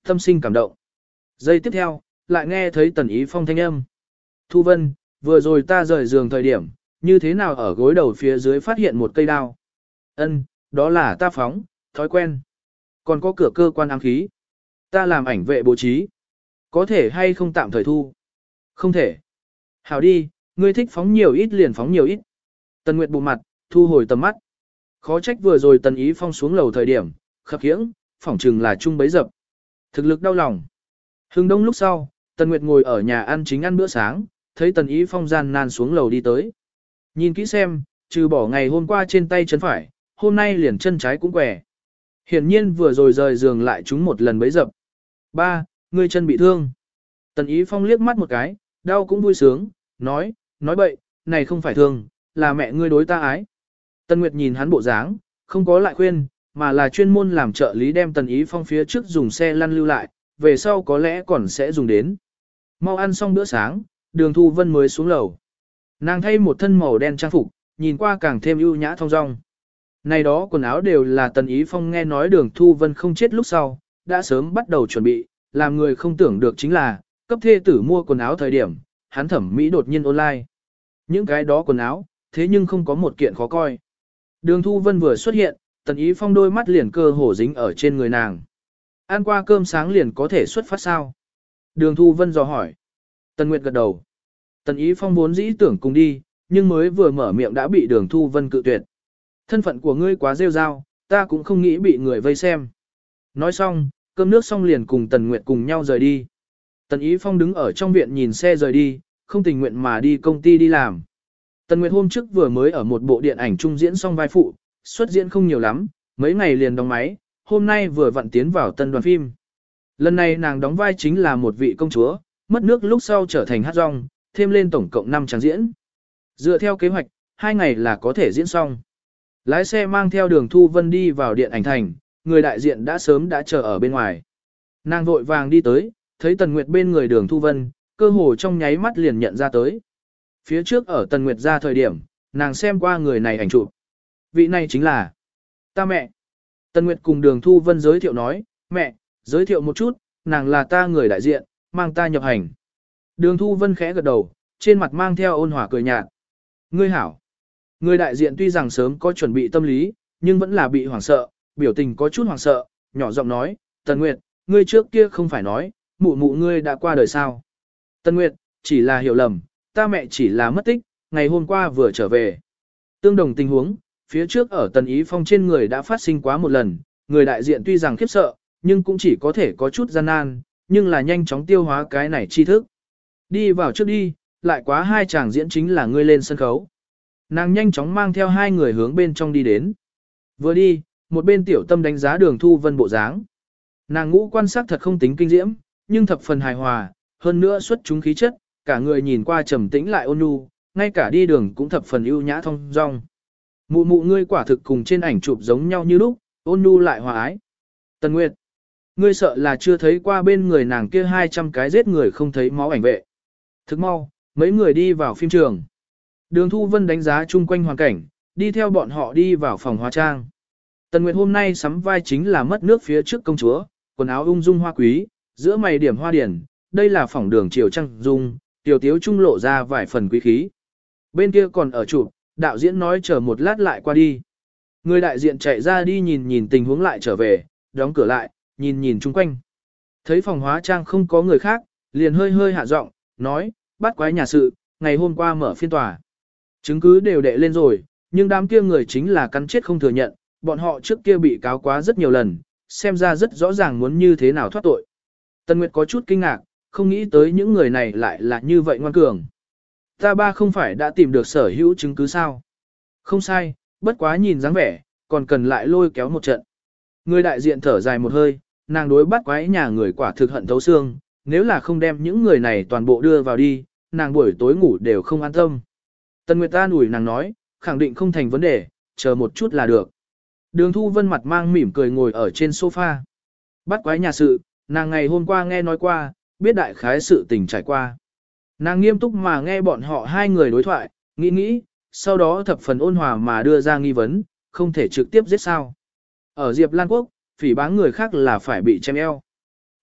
Tâm sinh cảm động. Giây tiếp theo, lại nghe thấy Tần Ý Phong thanh âm. Thu Vân, vừa rồi ta rời giường thời điểm, như thế nào ở gối đầu phía dưới phát hiện một cây đao? Ân, đó là ta phóng, thói quen. Còn có cửa cơ quan ám khí. Ta làm ảnh vệ bố trí. Có thể hay không tạm thời thu? Không thể. Hảo đi, ngươi thích phóng nhiều ít liền phóng nhiều ít. Tần Nguyệt bụng mặt, thu hồi tầm mắt. Khó trách vừa rồi Tần Ý Phong xuống lầu thời điểm, khập khiễng, phỏng chừng là chung bấy dập. Thực lực đau lòng. Hưng đông lúc sau, Tần Nguyệt ngồi ở nhà ăn chính ăn bữa sáng, thấy Tần Ý Phong gian nan xuống lầu đi tới. Nhìn kỹ xem, trừ bỏ ngày hôm qua trên tay chân phải, hôm nay liền chân trái cũng quẻ. Hiển nhiên vừa rồi rời giường lại trúng một lần bấy dập. Ba, ngươi chân bị thương. Tần Ý Phong liếc mắt một cái, đau cũng vui sướng, nói bậy, này không phải thương, là mẹ ngươi đối ta ái. Tần Nguyệt nhìn hắn bộ dáng, không có lại khuyên, mà là chuyên môn làm trợ lý đem Tần Ý Phong phía trước dùng xe lăn lưu lại, về sau có lẽ còn sẽ dùng đến. Mau ăn xong bữa sáng, Đường Thu Vân mới xuống lầu. Nàng thay một thân màu đen trang phục, nhìn qua càng thêm ưu nhã thong dong. Này đó quần áo đều là Tần Ý Phong nghe nói Đường Thu Vân không chết lúc sau, đã sớm bắt đầu chuẩn bị, làm người không tưởng được chính là, cấp thê tử mua quần áo thời điểm, hắn thẩm mỹ đột nhiên online. Những cái đó quần áo, thế nhưng không có một kiện khó coi. Đường Thu Vân vừa xuất hiện, Tần Ý Phong đôi mắt liền cơ hổ dính ở trên người nàng. Ăn qua cơm sáng liền có thể xuất phát sao? Đường Thu Vân dò hỏi. Tần Nguyệt gật đầu. Tần Ý Phong vốn dĩ tưởng cùng đi, nhưng mới vừa mở miệng đã bị Đường Thu Vân cự tuyệt. Thân phận của ngươi quá rêu rao, ta cũng không nghĩ bị người vây xem. Nói xong, cơm nước xong liền cùng Tần Nguyệt cùng nhau rời đi. Tần Ý Phong đứng ở trong viện nhìn xe rời đi, không tình nguyện mà đi công ty đi làm. Tần Nguyệt hôm trước vừa mới ở một bộ điện ảnh trung diễn xong vai phụ, xuất diễn không nhiều lắm, mấy ngày liền đóng máy, hôm nay vừa vặn tiến vào tân đoàn phim. Lần này nàng đóng vai chính là một vị công chúa, mất nước lúc sau trở thành hát rong, thêm lên tổng cộng 5 tràng diễn. Dựa theo kế hoạch, 2 ngày là có thể diễn xong. Lái xe mang theo Đường Thu Vân đi vào điện ảnh thành, người đại diện đã sớm đã chờ ở bên ngoài. Nàng vội vàng đi tới, thấy Tần Nguyệt bên người Đường Thu Vân, cơ hồ trong nháy mắt liền nhận ra tới. Phía trước ở Tần Nguyệt ra thời điểm, nàng xem qua người này ảnh chụp. Vị này chính là ta mẹ. Tần Nguyệt cùng Đường Thu Vân giới thiệu nói, mẹ, giới thiệu một chút, nàng là ta người đại diện, mang ta nhập hành. Đường Thu Vân khẽ gật đầu, trên mặt mang theo ôn hòa cười nhạt. Ngươi hảo. Người đại diện tuy rằng sớm có chuẩn bị tâm lý, nhưng vẫn là bị hoảng sợ, biểu tình có chút hoảng sợ, nhỏ giọng nói, Tần Nguyệt, ngươi trước kia không phải nói, mụ mụ ngươi đã qua đời sao. Tần Nguyệt, chỉ là hiểu lầm, ta mẹ chỉ là mất tích, ngày hôm qua vừa trở về. Tương đồng tình huống, phía trước ở Tần Ý Phong trên người đã phát sinh quá một lần, người đại diện tuy rằng khiếp sợ, nhưng cũng chỉ có thể có chút gian nan, nhưng là nhanh chóng tiêu hóa cái này tri thức. Đi vào trước đi, lại quá 2 chàng diễn chính là ngươi lên sân khấu. Nàng nhanh chóng mang theo 2 người hướng bên trong đi đến. Vừa đi, một bên tiểu tâm đánh giá Đường Thu Vân bộ dáng. Nàng ngũ quan sát thật không tính kinh diễm, nhưng thập phần hài hòa, hơn nữa xuất chúng khí chất, cả người nhìn qua trầm tĩnh lại ôn nhu, ngay cả đi đường cũng thập phần ưu nhã thong dong. Mụ mụ ngươi quả thực cùng trên ảnh chụp giống nhau như lúc, ôn nhu lại hòa ái. Tần Nguyệt, ngươi sợ là chưa thấy qua bên người nàng kia 200 cái giết người không thấy máu ảnh vệ. Thức mau, mấy người đi vào phim trường. Đường Thu Vân đánh giá chung quanh hoàn cảnh, đi theo bọn họ đi vào phòng hóa trang. Tần Nguyệt hôm nay sắm vai chính là mất nước phía trước công chúa, quần áo ung dung hoa quý, giữa mày điểm hoa điển, đây là phỏng đường chiều trăng dung, tiểu tiếu trung lộ ra vài phần quý khí. Bên kia còn ở chụp, đạo diễn nói chờ một lát lại qua đi. Người đại diện chạy ra đi nhìn nhìn tình huống lại trở về, đóng cửa lại, nhìn nhìn chung quanh. Thấy phòng hóa trang không có người khác, liền hơi hơi hạ giọng, nói, bắt quái nhà sự, ngày hôm qua mở phiên tòa. Chứng cứ đều đệ lên rồi, nhưng đám kia người chính là cắn chết không thừa nhận, bọn họ trước kia bị cáo quá rất nhiều lần, xem ra rất rõ ràng muốn như thế nào thoát tội. Tần Nguyệt có chút kinh ngạc, không nghĩ tới những người này lại là như vậy ngoan cường. Ta ba không phải đã tìm được sở hữu chứng cứ sao? Không sai, bất quá nhìn dáng vẻ, còn cần lại lôi kéo một trận. Người đại diện thở dài một hơi, nàng đối bắt quái nhà người quả thực hận thấu xương, nếu là không đem những người này toàn bộ đưa vào đi, nàng buổi tối ngủ đều không an tâm. Tần Nguyệt ta ủi nàng nói, khẳng định không thành vấn đề, chờ một chút là được. Đường Thu Vân mặt mang mỉm cười ngồi ở trên sofa. Bắt quái nhà sự, nàng ngày hôm qua nghe nói qua, biết đại khái sự tình trải qua. Nàng nghiêm túc mà nghe bọn họ 2 người đối thoại, nghĩ, sau đó thập phần ôn hòa mà đưa ra nghi vấn, không thể trực tiếp giết sao. Ở Diệp Lan Quốc, phỉ báng người khác là phải bị chém eo.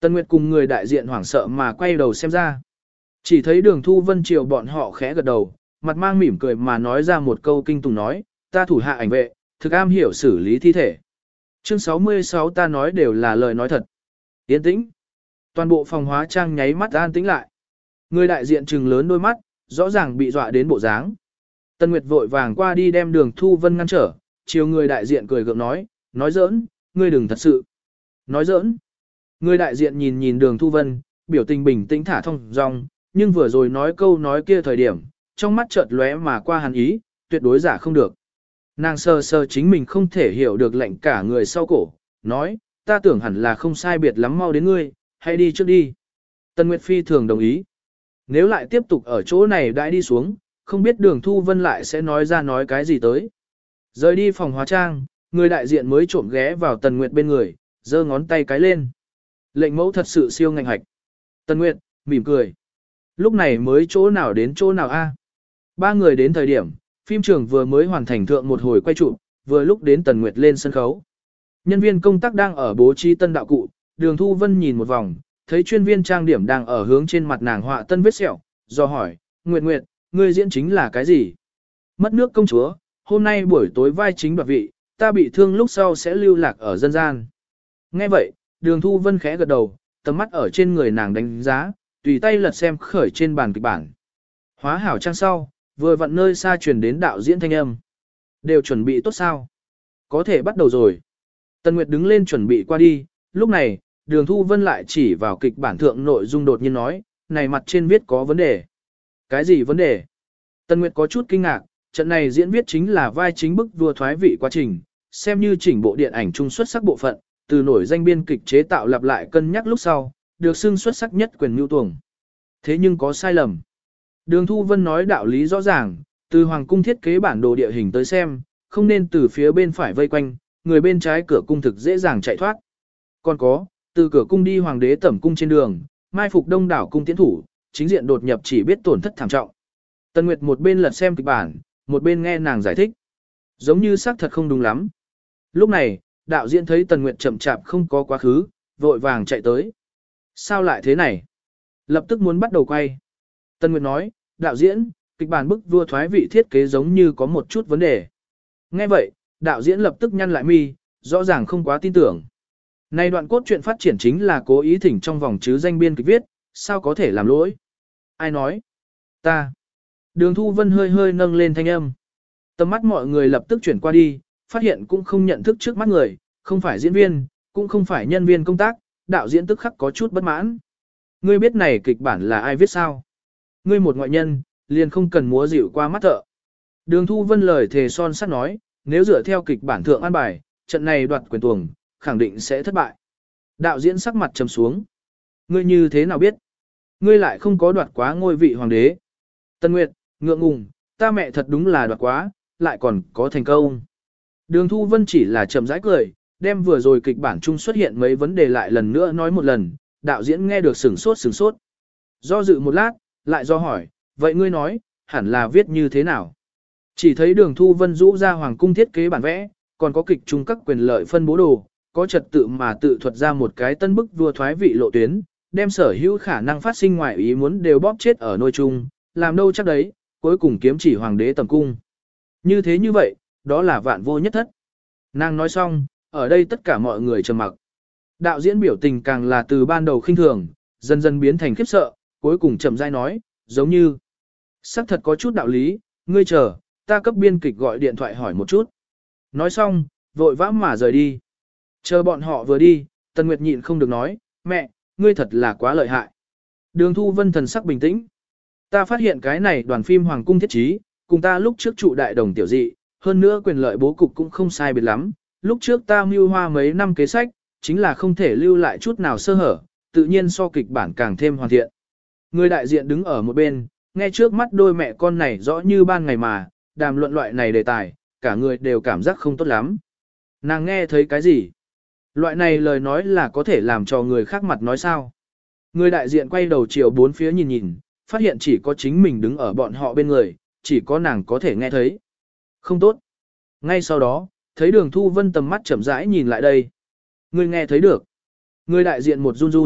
Tần Nguyệt cùng người đại diện hoảng sợ mà quay đầu xem ra. Chỉ thấy Đường Thu Vân chiều bọn họ khẽ gật đầu, mặt mang mỉm cười mà nói ra một câu kinh tùng nói, ta thủ hạ ảnh vệ, thực am hiểu xử lý thi thể. Chương 66 ta nói đều là lời nói thật. Yên tĩnh. Toàn bộ phòng hóa trang nháy mắt an tĩnh lại. Người đại diện trừng lớn đôi mắt, rõ ràng bị dọa đến bộ dáng. Tần Nguyệt vội vàng qua đi đem Đường Thu Vân ngăn trở, chiều người đại diện cười gượng nói giỡn, ngươi đừng thật sự. Nói giỡn. Người đại diện nhìn nhìn Đường Thu Vân, biểu tình bình tĩnh thả thông dong, nhưng vừa rồi nói câu nói kia thời điểm, trong mắt chợt lóe mà qua hàn ý, tuyệt đối giả không được. Nàng sờ sờ chính mình không thể hiểu được lệnh cả người sau cổ, nói, ta tưởng hẳn là không sai biệt lắm mau đến ngươi, hãy đi trước đi. Tần Nguyệt Phi thường đồng ý. Nếu lại tiếp tục ở chỗ này đãi đi xuống, không biết Đường Thu Vân lại sẽ nói cái gì tới. Rời đi phòng hóa trang, người đại diện mới trộm ghé vào Tần Nguyệt bên người, giơ ngón tay cái lên. Lệnh mẫu thật sự siêu ngành hạch. Tần Nguyệt, mỉm cười. Lúc này mới chỗ nào đến chỗ nào a? Ba người đến thời điểm, phim trường vừa mới hoàn thành thượng một hồi quay chụp, vừa lúc đến Tần Nguyệt lên sân khấu. Nhân viên công tác đang ở bố trí tân đạo cụ, Đường Thu Vân nhìn một vòng, thấy chuyên viên trang điểm đang ở hướng trên mặt nàng họa tân vết sẹo, do hỏi, Nguyệt Nguyệt, ngươi diễn chính là cái gì? Mất nước công chúa, hôm nay buổi tối vai chính đoạt vị, ta bị thương lúc sau sẽ lưu lạc ở dân gian. Nghe vậy, Đường Thu Vân khẽ gật đầu, tầm mắt ở trên người nàng đánh giá, tùy tay lật xem khởi trên bàn kịch bản. Hóa hảo trang sau, vừa vặn nơi xa truyền đến đạo diễn thanh âm. Đều chuẩn bị tốt sao? Có thể bắt đầu rồi. Tần Nguyệt đứng lên chuẩn bị qua đi, lúc này, Đường Thu Vân lại chỉ vào kịch bản thượng nội dung đột nhiên nói, này mặt trên viết có vấn đề. Cái gì vấn đề? Tần Nguyệt có chút kinh ngạc, trận này diễn viết chính là vai chính bức vua thoái vị quá trình, xem như chỉnh bộ điện ảnh trung xuất sắc bộ phận, từ nổi danh biên kịch chế tạo lặp lại cân nhắc lúc sau, được xưng xuất sắc nhất quyền mưu tuồng. Thế nhưng có sai lầm. Đường Thu Vân nói đạo lý rõ ràng, từ hoàng cung thiết kế bản đồ địa hình tới xem, không nên từ phía bên phải vây quanh, người bên trái cửa cung thực dễ dàng chạy thoát. Còn có, từ cửa cung đi hoàng đế tẩm cung trên đường, mai phục đông đảo cung tiến thủ, chính diện đột nhập chỉ biết tổn thất thảm trọng. Tần Nguyệt một bên lật xem kịch bản, một bên nghe nàng giải thích. Giống như xác thật không đúng lắm. Lúc này, đạo diễn thấy Tần Nguyệt chậm chạp không có quá khứ, vội vàng chạy tới. Sao lại thế này? Lập tức muốn bắt đầu quay. Tần Nguyệt nói, đạo diễn, kịch bản bức vua thoái vị thiết kế giống như có một chút vấn đề. Nghe vậy, đạo diễn lập tức nhăn lại mi, rõ ràng không quá tin tưởng. Này đoạn cốt truyện phát triển chính là cố ý thỉnh trong vòng chứ danh biên kịch viết, sao có thể làm lỗi? Ai nói? Ta. Đường Thu Vân hơi hơi nâng lên thanh âm. Tầm mắt mọi người lập tức chuyển qua đi, phát hiện cũng không nhận thức trước mắt người, không phải diễn viên, cũng không phải nhân viên công tác, đạo diễn tức khắc có chút bất mãn. Ngươi biết này kịch bản là ai viết sao? Ngươi một ngoại nhân, liền không cần múa dịu qua mắt thợ. Đường Thu Vân lời thề son sắt nói, nếu dựa theo kịch bản thượng an bài, trận này đoạt quyền tuồng, khẳng định sẽ thất bại. Đạo diễn sắc mặt trầm xuống. Ngươi như thế nào biết? Ngươi lại không có đoạt quá ngôi vị hoàng đế. Tân Nguyệt, ngượng ngùng, ta mẹ thật đúng là đoạt quá, lại còn có thành công. Đường Thu Vân chỉ là chậm rãi cười, đem vừa rồi kịch bản chung xuất hiện mấy vấn đề lại lần nữa nói một lần, đạo diễn nghe được sửng sốt. Do dự một lát, lại do hỏi, vậy ngươi nói, hẳn là viết như thế nào? Chỉ thấy Đường Thu Vân rũ ra hoàng cung thiết kế bản vẽ, còn có kịch chung các quyền lợi phân bố đồ, có trật tự mà tự thuật ra một cái tân bức vua thoái vị lộ tuyến, đem sở hữu khả năng phát sinh ngoài ý muốn đều bóp chết ở nôi chung, làm đâu chắc đấy, cuối cùng kiếm chỉ hoàng đế tầm cung. Như thế như vậy, đó là vạn vô nhất thất. Nàng nói xong, ở đây tất cả mọi người trầm mặc. Đạo diễn biểu tình càng là từ ban đầu khinh thường, dần dần biến thành khiếp sợ, cuối cùng chậm rãi nói, giống như xác thật có chút đạo lý, ngươi chờ, ta cấp biên kịch gọi điện thoại hỏi một chút. Nói xong, vội vã mà rời đi. Chờ bọn họ vừa đi, Tần Nguyệt nhịn không được nói, mẹ, ngươi thật là quá lợi hại. Đường Thu Vân thần sắc bình tĩnh. Ta phát hiện cái này đoàn phim Hoàng cung thiết trí, cùng ta lúc trước trụ đại đồng tiểu dị, hơn nữa quyền lợi bố cục cũng không sai biệt lắm. Lúc trước ta mưu hoa mấy năm kế sách, chính là không thể lưu lại chút nào sơ hở, tự nhiên so kịch bản càng thêm hoàn thiện. Người đại diện đứng ở một bên, nghe trước mắt đôi mẹ con này rõ như ban ngày mà, đàm luận loại này đề tài, cả người đều cảm giác không tốt lắm. Nàng nghe thấy cái gì? Loại này lời nói là có thể làm cho người khác mặt nói sao? Người đại diện quay đầu chiều bốn phía nhìn nhìn, phát hiện chỉ có chính mình đứng ở bọn họ bên người, chỉ có nàng có thể nghe thấy. Không tốt. Ngay sau đó, thấy Đường Thu Vân tầm mắt chậm rãi nhìn lại đây. Người nghe thấy được. Người đại diện một run run,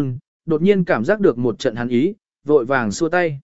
đột nhiên cảm giác được một trận hắn ý, vội vàng xua tay.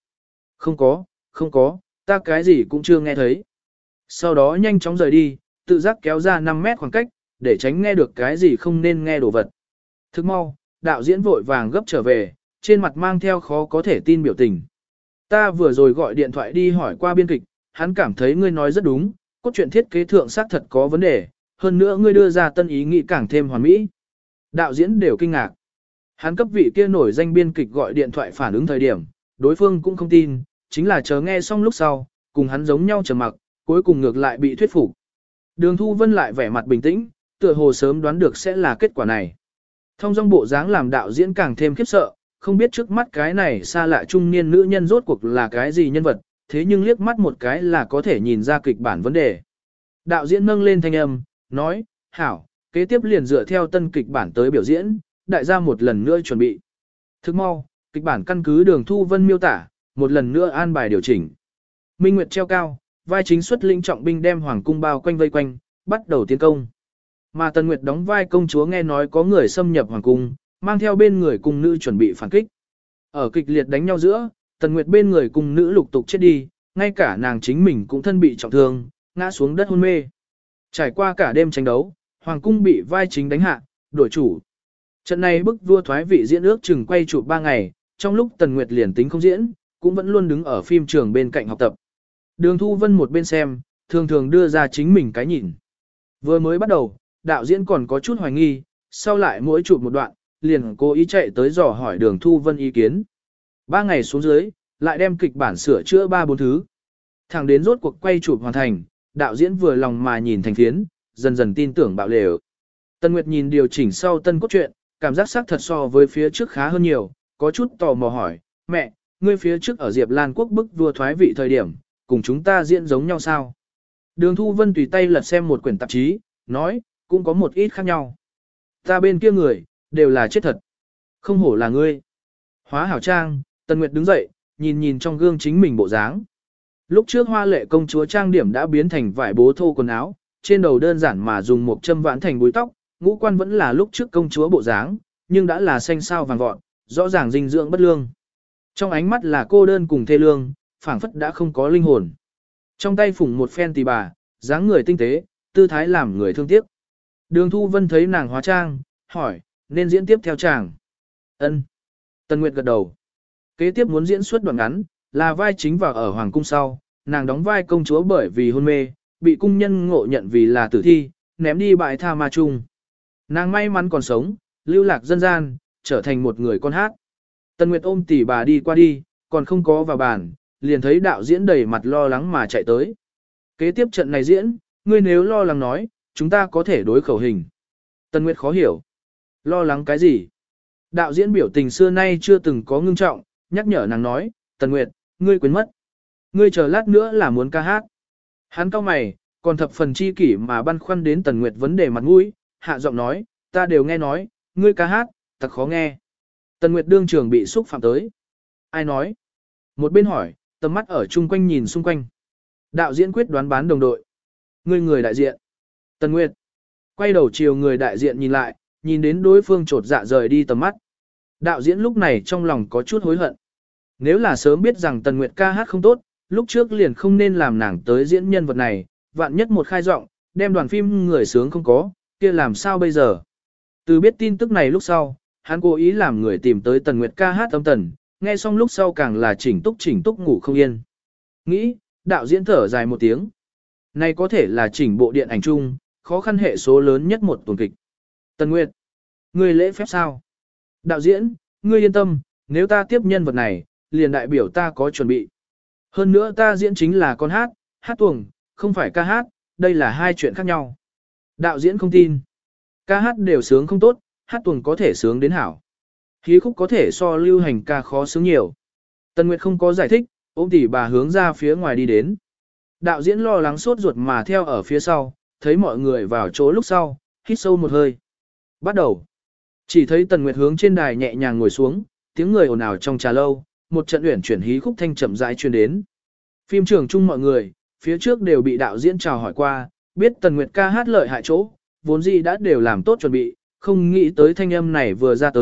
Không có, ta cái gì cũng chưa nghe thấy. Sau đó nhanh chóng rời đi, tự giác kéo ra 5 mét khoảng cách, để tránh nghe được cái gì không nên nghe đồ vật. Thức mau, đạo diễn vội vàng gấp trở về, trên mặt mang theo khó có thể tin biểu tình. Ta vừa rồi gọi điện thoại đi hỏi qua biên kịch, hắn cảm thấy ngươi nói rất đúng, cốt truyện thiết kế thượng xác thật có vấn đề, hơn nữa ngươi đưa ra tân ý nghĩ càng thêm hoàn mỹ. Đạo diễn đều kinh ngạc. Hắn cấp vị kia nổi danh biên kịch gọi điện thoại phản ứng thời điểm, đối phương cũng không tin, chính là chờ nghe xong lúc sau, cùng hắn giống nhau trầm mặc, cuối cùng ngược lại bị thuyết phục. Đường Thu Vân lại vẻ mặt bình tĩnh, tựa hồ sớm đoán được sẽ là kết quả này. Thông dong bộ dáng làm đạo diễn càng thêm khiếp sợ, không biết trước mắt cái này xa lạ trung niên nữ nhân rốt cuộc là cái gì nhân vật, thế nhưng liếc mắt một cái là có thể nhìn ra kịch bản vấn đề. Đạo diễn nâng lên thanh âm, nói, hảo, kế tiếp liền dựa theo tân kịch bản tới biểu diễn, đại gia một lần nữa chuẩn bị. Thức mau, kịch bản căn cứ Đường Thu Vân miêu tả, một lần nữa an bài điều chỉnh. Minh Nguyệt treo cao, vai chính xuất lĩnh trọng binh đem hoàng cung bao quanh vây quanh, bắt đầu tiến công. Mà Tần Nguyệt đóng vai công chúa nghe nói có người xâm nhập hoàng cung, mang theo bên người cung nữ chuẩn bị phản kích. Ở kịch liệt đánh nhau giữa, Tần Nguyệt bên người cung nữ lục tục chết đi, ngay cả nàng chính mình cũng thân bị trọng thương, ngã xuống đất hôn mê. Trải qua cả đêm tranh đấu, hoàng cung bị vai chính đánh hạ, đổi chủ. Trận này bức vua thoái vị diễn ước chừng quay chụp 3 ngày, trong lúc Tần Nguyệt liền tính không diễn, cũng vẫn luôn đứng ở phim trường bên cạnh học tập. Đường Thu Vân một bên xem, thường thường đưa ra chính mình cái nhìn. Vừa mới bắt đầu, đạo diễn còn có chút hoài nghi, sau lại mỗi chụp một đoạn, liền cố ý chạy tới dò hỏi Đường Thu Vân ý kiến. 3 ngày xuống dưới, lại đem kịch bản sửa chữa 3-4 thứ. Thẳng đến rốt cuộc quay chụp hoàn thành, đạo diễn vừa lòng mà nhìn thành phiến, dần dần tin tưởng bạo lều. Tân Nguyệt nhìn điều chỉnh sau tân cốt truyện, cảm giác sắc thật so với phía trước khá hơn nhiều, có chút tò mò hỏi, mẹ, ngươi phía trước ở Diệp Lan Quốc bức vua thoái vị thời điểm, cùng chúng ta diễn giống nhau sao? Đường Thu Vân tùy tay lật xem một quyển tạp chí, nói, cũng có một ít khác nhau. Ta bên kia người, đều là chết thật. Không hổ là ngươi. Hóa hảo trang, Tần Nguyệt đứng dậy, nhìn trong gương chính mình bộ dáng. Lúc trước hoa lệ công chúa trang điểm đã biến thành vải bố thô quần áo, trên đầu đơn giản mà dùng một châm vãn thành búi tóc, ngũ quan vẫn là lúc trước công chúa bộ dáng, nhưng đã là xanh sao vàng vọt, rõ ràng dinh dưỡng bất lương. Trong ánh mắt là cô đơn cùng thê lương, phảng phất đã không có linh hồn. Trong tay phủng một phen tỳ bà, dáng người tinh tế, tư thái làm người thương tiếc. Đường Thu Vân thấy nàng hóa trang, hỏi, nên diễn tiếp theo chàng. Ân. Tần Nguyệt gật đầu. Kế tiếp muốn diễn suốt đoạn ngắn, là vai chính vào ở Hoàng cung sau, nàng đóng vai công chúa bởi vì hôn mê, bị cung nhân ngộ nhận vì là tử thi, ném đi bãi tha ma chung. Nàng may mắn còn sống, lưu lạc dân gian, trở thành một người con hát. Tần Nguyệt ôm tỷ bà đi qua đi, còn không có vào bàn, liền thấy đạo diễn đầy mặt lo lắng mà chạy tới. Kế tiếp trận này diễn, ngươi nếu lo lắng nói, chúng ta có thể đối khẩu hình. Tần Nguyệt khó hiểu. Lo lắng cái gì? Đạo diễn biểu tình xưa nay chưa từng có ngưng trọng, nhắc nhở nàng nói, Tần Nguyệt, ngươi quên mất. Ngươi chờ lát nữa là muốn ca hát. Hắn cau mày, còn thập phần chi kỷ mà băn khoăn đến Tần Nguyệt vấn đề mặt mũi, hạ giọng nói, ta đều nghe nói, ngươi ca hát, thật khó nghe. Tần Nguyệt đương trường bị xúc phạm tới. Ai nói? Một bên hỏi, tầm mắt ở chung quanh nhìn xung quanh. Đạo diễn quyết đoán bán đồng đội. Ngươi người đại diện. Tần Nguyệt. Quay đầu chiều người đại diện nhìn lại, nhìn đến đối phương trột dạ rời đi tầm mắt. Đạo diễn lúc này trong lòng có chút hối hận. Nếu là sớm biết rằng Tần Nguyệt ca hát không tốt, lúc trước liền không nên làm nàng tới diễn nhân vật này, vạn nhất một khai giọng, đem đoàn phim người sướng không có, kia làm sao bây giờ? Từ biết tin tức này lúc sau, hắn cố ý làm người tìm tới Tần Nguyệt ca hát âm tần, nghe xong lúc sau càng là chỉnh túc ngủ không yên. Nghĩ, đạo diễn thở dài một tiếng. Này có thể là chỉnh bộ điện ảnh chung, khó khăn hệ số lớn nhất một tuần kịch. Tần Nguyệt, ngươi lễ phép sao? Đạo diễn, ngươi yên tâm, nếu ta tiếp nhân vật này, liền đại biểu ta có chuẩn bị. Hơn nữa ta diễn chính là con hát, hát tuồng, không phải ca hát, đây là hai chuyện khác nhau. Đạo diễn không tin. Ca hát đều sướng không tốt, hát tuồng có thể sướng đến hảo. Hí khúc có thể so lưu hành ca khó sướng nhiều. Tần Nguyệt không có giải thích, ôm tỷ bà hướng ra phía ngoài đi đến. Đạo diễn lo lắng sốt ruột mà theo ở phía sau, thấy mọi người vào chỗ lúc sau, hít sâu một hơi. Bắt đầu. Chỉ thấy Tần Nguyệt hướng trên đài nhẹ nhàng ngồi xuống, tiếng người ồn ào trong trà lâu, một trận uyển chuyển hí khúc thanh chậm rãi truyền đến. Phim trường chung mọi người, phía trước đều bị đạo diễn chào hỏi qua, biết Tần Nguyệt ca hát lợi hại chỗ, vốn dĩ đã đều làm tốt chuẩn bị, không nghĩ tới thanh âm này vừa ra tới,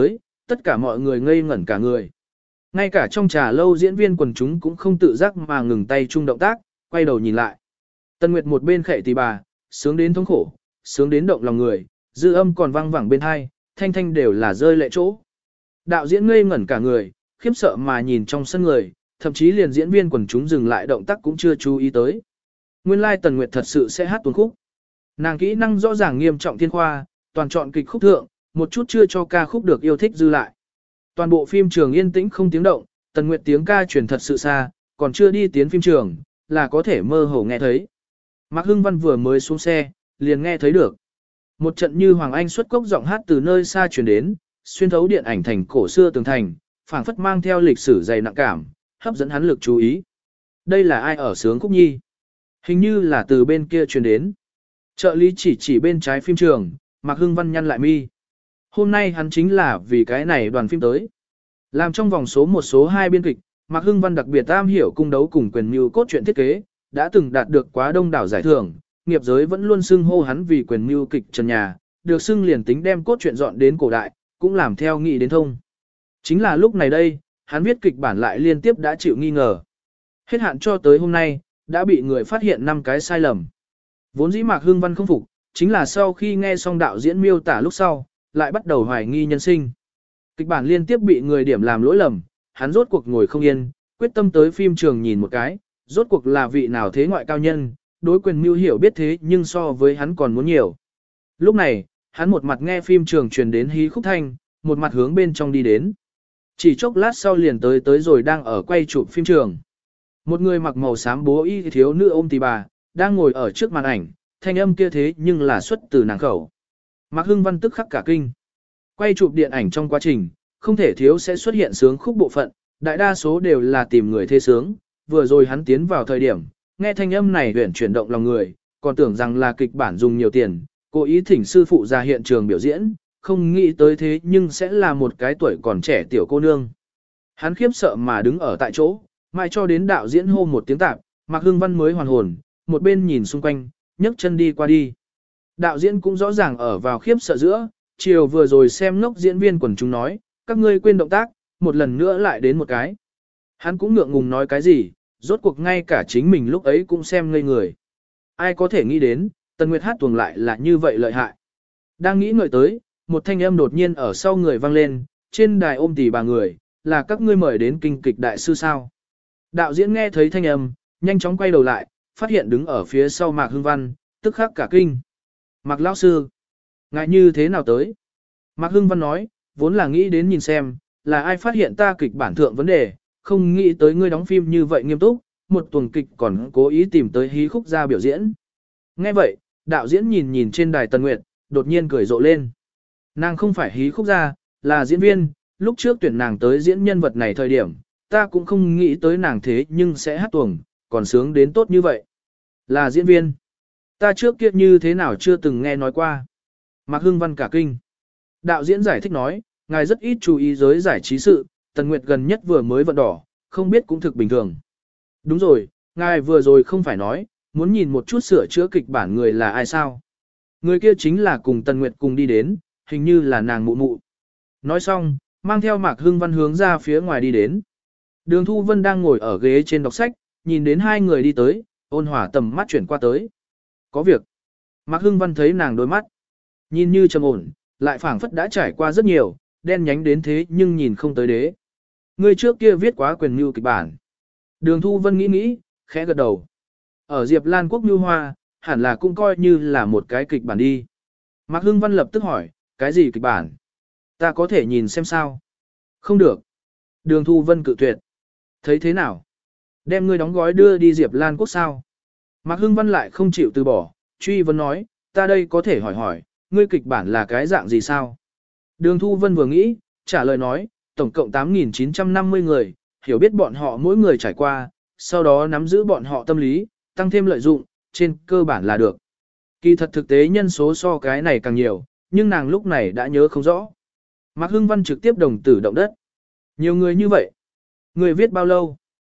tất cả mọi người ngây ngẩn cả người. Ngay cả trong trà lâu diễn viên quần chúng cũng không tự giác mà ngừng tay chung động tác, quay đầu nhìn lại. Tân Nguyệt một bên khệ tỳ bà, sướng đến thống khổ, sướng đến động lòng người, dư âm còn vang vẳng bên hai, thanh thanh đều là rơi lệ chỗ. Đạo diễn ngây ngẩn cả người, khiếp sợ mà nhìn trong sân người, thậm chí liền diễn viên quần chúng dừng lại động tác cũng chưa chú ý tới. Nguyên lai Tần Nguyệt thật sự sẽ hát tuồng khúc. Nàng kỹ năng rõ ràng nghiêm trọng thiên khoa, toàn chọn kịch khúc thượng, một chút chưa cho ca khúc được yêu thích dư lại. Toàn bộ phim trường yên tĩnh không tiếng động, Tần Nguyệt tiếng ca truyền thật sự xa, còn chưa đi tiến phim trường, là có thể mơ hồ nghe thấy. Mạc Hưng Văn vừa mới xuống xe, liền nghe thấy được. Một trận như Hoàng Anh xuất cốc giọng hát từ nơi xa truyền đến, xuyên thấu điện ảnh thành cổ xưa tường thành, phảng phất mang theo lịch sử dày nặng cảm, hấp dẫn hắn lực chú ý. Đây là ai ở sướng khúc nhi? Hình như là từ bên kia truyền đến. Trợ lý chỉ bên trái phim trường, Mạc Hưng Văn nhăn lại mi. Hôm nay hắn chính là vì cái này đoàn phim tới. Làm trong vòng số 1 số 2 biên kịch, Mạc Hưng Văn đặc biệt am hiểu cung đấu cùng quyền mưu cốt truyện thiết kế, đã từng đạt được quá đông đảo giải thưởng, nghiệp giới vẫn luôn xưng hô hắn vì quyền mưu kịch trần nhà, được xưng liền tính đem cốt truyện dọn đến cổ đại, cũng làm theo nghị đến thông. Chính là lúc này đây, hắn viết kịch bản lại liên tiếp đã chịu nghi ngờ. Hết hạn cho tới hôm nay, đã bị người phát hiện 5 cái sai lầm. Vốn dĩ Mạc Hưng Văn không phục, chính là sau khi nghe xong đạo diễn miêu tả lúc sau, lại bắt đầu hoài nghi nhân sinh. Kịch bản liên tiếp bị người điểm làm lỗi lầm, hắn rốt cuộc ngồi không yên, quyết tâm tới phim trường nhìn một cái, rốt cuộc là vị nào thế ngoại cao nhân, đối quyền mưu hiểu biết thế nhưng so với hắn còn muốn nhiều. Lúc này, hắn một mặt nghe phim trường truyền đến hí khúc thanh, một mặt hướng bên trong đi đến. Chỉ chốc lát sau liền tới rồi đang ở quay chụp phim trường. Một người mặc màu xám bố y thiếu nữ ôm tì bà, đang ngồi ở trước màn ảnh, thanh âm kia thế nhưng là xuất từ nàng khẩu. Mạc Hưng Văn tức khắc cả kinh. Quay chụp điện ảnh trong quá trình, không thể thiếu sẽ xuất hiện sướng khúc bộ phận, đại đa số đều là tìm người thê sướng. Vừa rồi hắn tiến vào thời điểm, nghe thanh âm này huyển chuyển động lòng người, còn tưởng rằng là kịch bản dùng nhiều tiền, cố ý thỉnh sư phụ ra hiện trường biểu diễn, không nghĩ tới thế nhưng sẽ là một cái tuổi còn trẻ tiểu cô nương. Hắn khiếp sợ mà đứng ở tại chỗ, mai cho đến đạo diễn hô một tiếng tạp, Mạc Hưng Văn mới hoàn hồn, một bên nhìn xung quanh, nhấc chân đi qua đi. Đạo diễn cũng rõ ràng ở vào khiếp sợ giữa, chiều vừa rồi xem ngốc diễn viên quần chúng nói, các ngươi quên động tác, một lần nữa lại đến một cái. Hắn cũng ngượng ngùng nói cái gì, rốt cuộc ngay cả chính mình lúc ấy cũng xem ngây người. Ai có thể nghĩ đến, Tần Nguyệt hát tuồng lại là như vậy lợi hại. Đang nghĩ ngợi tới, một thanh âm đột nhiên ở sau người vang lên, trên đài ôm tỉ bà người, là các ngươi mời đến kinh kịch đại sư sao. Đạo diễn nghe thấy thanh âm, nhanh chóng quay đầu lại, phát hiện đứng ở phía sau Mạc Hưng Văn, tức khắc cả kinh. Mạc lão sư, ngại như thế nào tới? Mạc Hưng Văn nói, vốn là nghĩ đến nhìn xem, là ai phát hiện ta kịch bản thượng vấn đề, không nghĩ tới ngươi đóng phim như vậy nghiêm túc, một tuần kịch còn cố ý tìm tới hí khúc ra biểu diễn. Nghe vậy, đạo diễn nhìn nhìn trên đài Tần Nguyệt, đột nhiên cười rộ lên. Nàng không phải hí khúc ra, là diễn viên, lúc trước tuyển nàng tới diễn nhân vật này thời điểm, ta cũng không nghĩ tới nàng thế nhưng sẽ hát tuồng, còn sướng đến tốt như vậy. Là diễn viên. Ta trước kia như thế nào chưa từng nghe nói qua. Mạc Hưng Văn cả kinh. Đạo diễn giải thích nói, ngài rất ít chú ý giới giải trí sự, Tần Nguyệt gần nhất vừa mới vận đỏ, không biết cũng thực bình thường. Đúng rồi, ngài vừa rồi không phải nói, muốn nhìn một chút sửa chữa kịch bản người là ai sao. Người kia chính là cùng Tần Nguyệt cùng đi đến, hình như là nàng mụ mụ. Nói xong, mang theo Mạc Hưng Văn hướng ra phía ngoài đi đến. Đường Thu Vân đang ngồi ở ghế trên đọc sách, nhìn đến hai người đi tới, ôn hòa tầm mắt chuyển qua tới. Có việc. Mạc Hưng Văn thấy nàng đôi mắt. Nhìn như trầm ổn, lại phảng phất đã trải qua rất nhiều, đen nhánh đến thế nhưng nhìn không tới đế. Người trước kia viết quá quyền mưu kịch bản. Đường Thu Vân nghĩ nghĩ, khẽ gật đầu. Ở Diệp Lan Quốc Như Hoa, hẳn là cũng coi như là một cái kịch bản đi. Mạc Hưng Văn lập tức hỏi, cái gì kịch bản? Ta có thể nhìn xem sao? Không được. Đường Thu Vân cự tuyệt. Thấy thế nào? Đem ngươi đóng gói đưa đi Diệp Lan Quốc sao? Mạc Hưng Văn lại không chịu từ bỏ, truy vấn nói, ta đây có thể hỏi, ngươi kịch bản là cái dạng gì sao? Đường Thu Vân vừa nghĩ, trả lời nói, tổng cộng 8.950 người, hiểu biết bọn họ mỗi người trải qua, sau đó nắm giữ bọn họ tâm lý, tăng thêm lợi dụng, trên cơ bản là được. Kỳ thật thực tế nhân số so cái này càng nhiều, nhưng nàng lúc này đã nhớ không rõ. Mạc Hưng Văn trực tiếp đồng tử động đất. Nhiều người như vậy. Người viết bao lâu?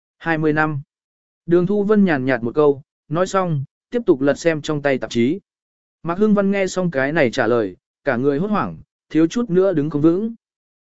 20 năm. Đường Thu Vân nhàn nhạt một câu, nói xong, tiếp tục lật xem trong tay tạp chí. Mạc Hưng Văn nghe xong cái này trả lời, cả người hốt hoảng, thiếu chút nữa đứng không vững.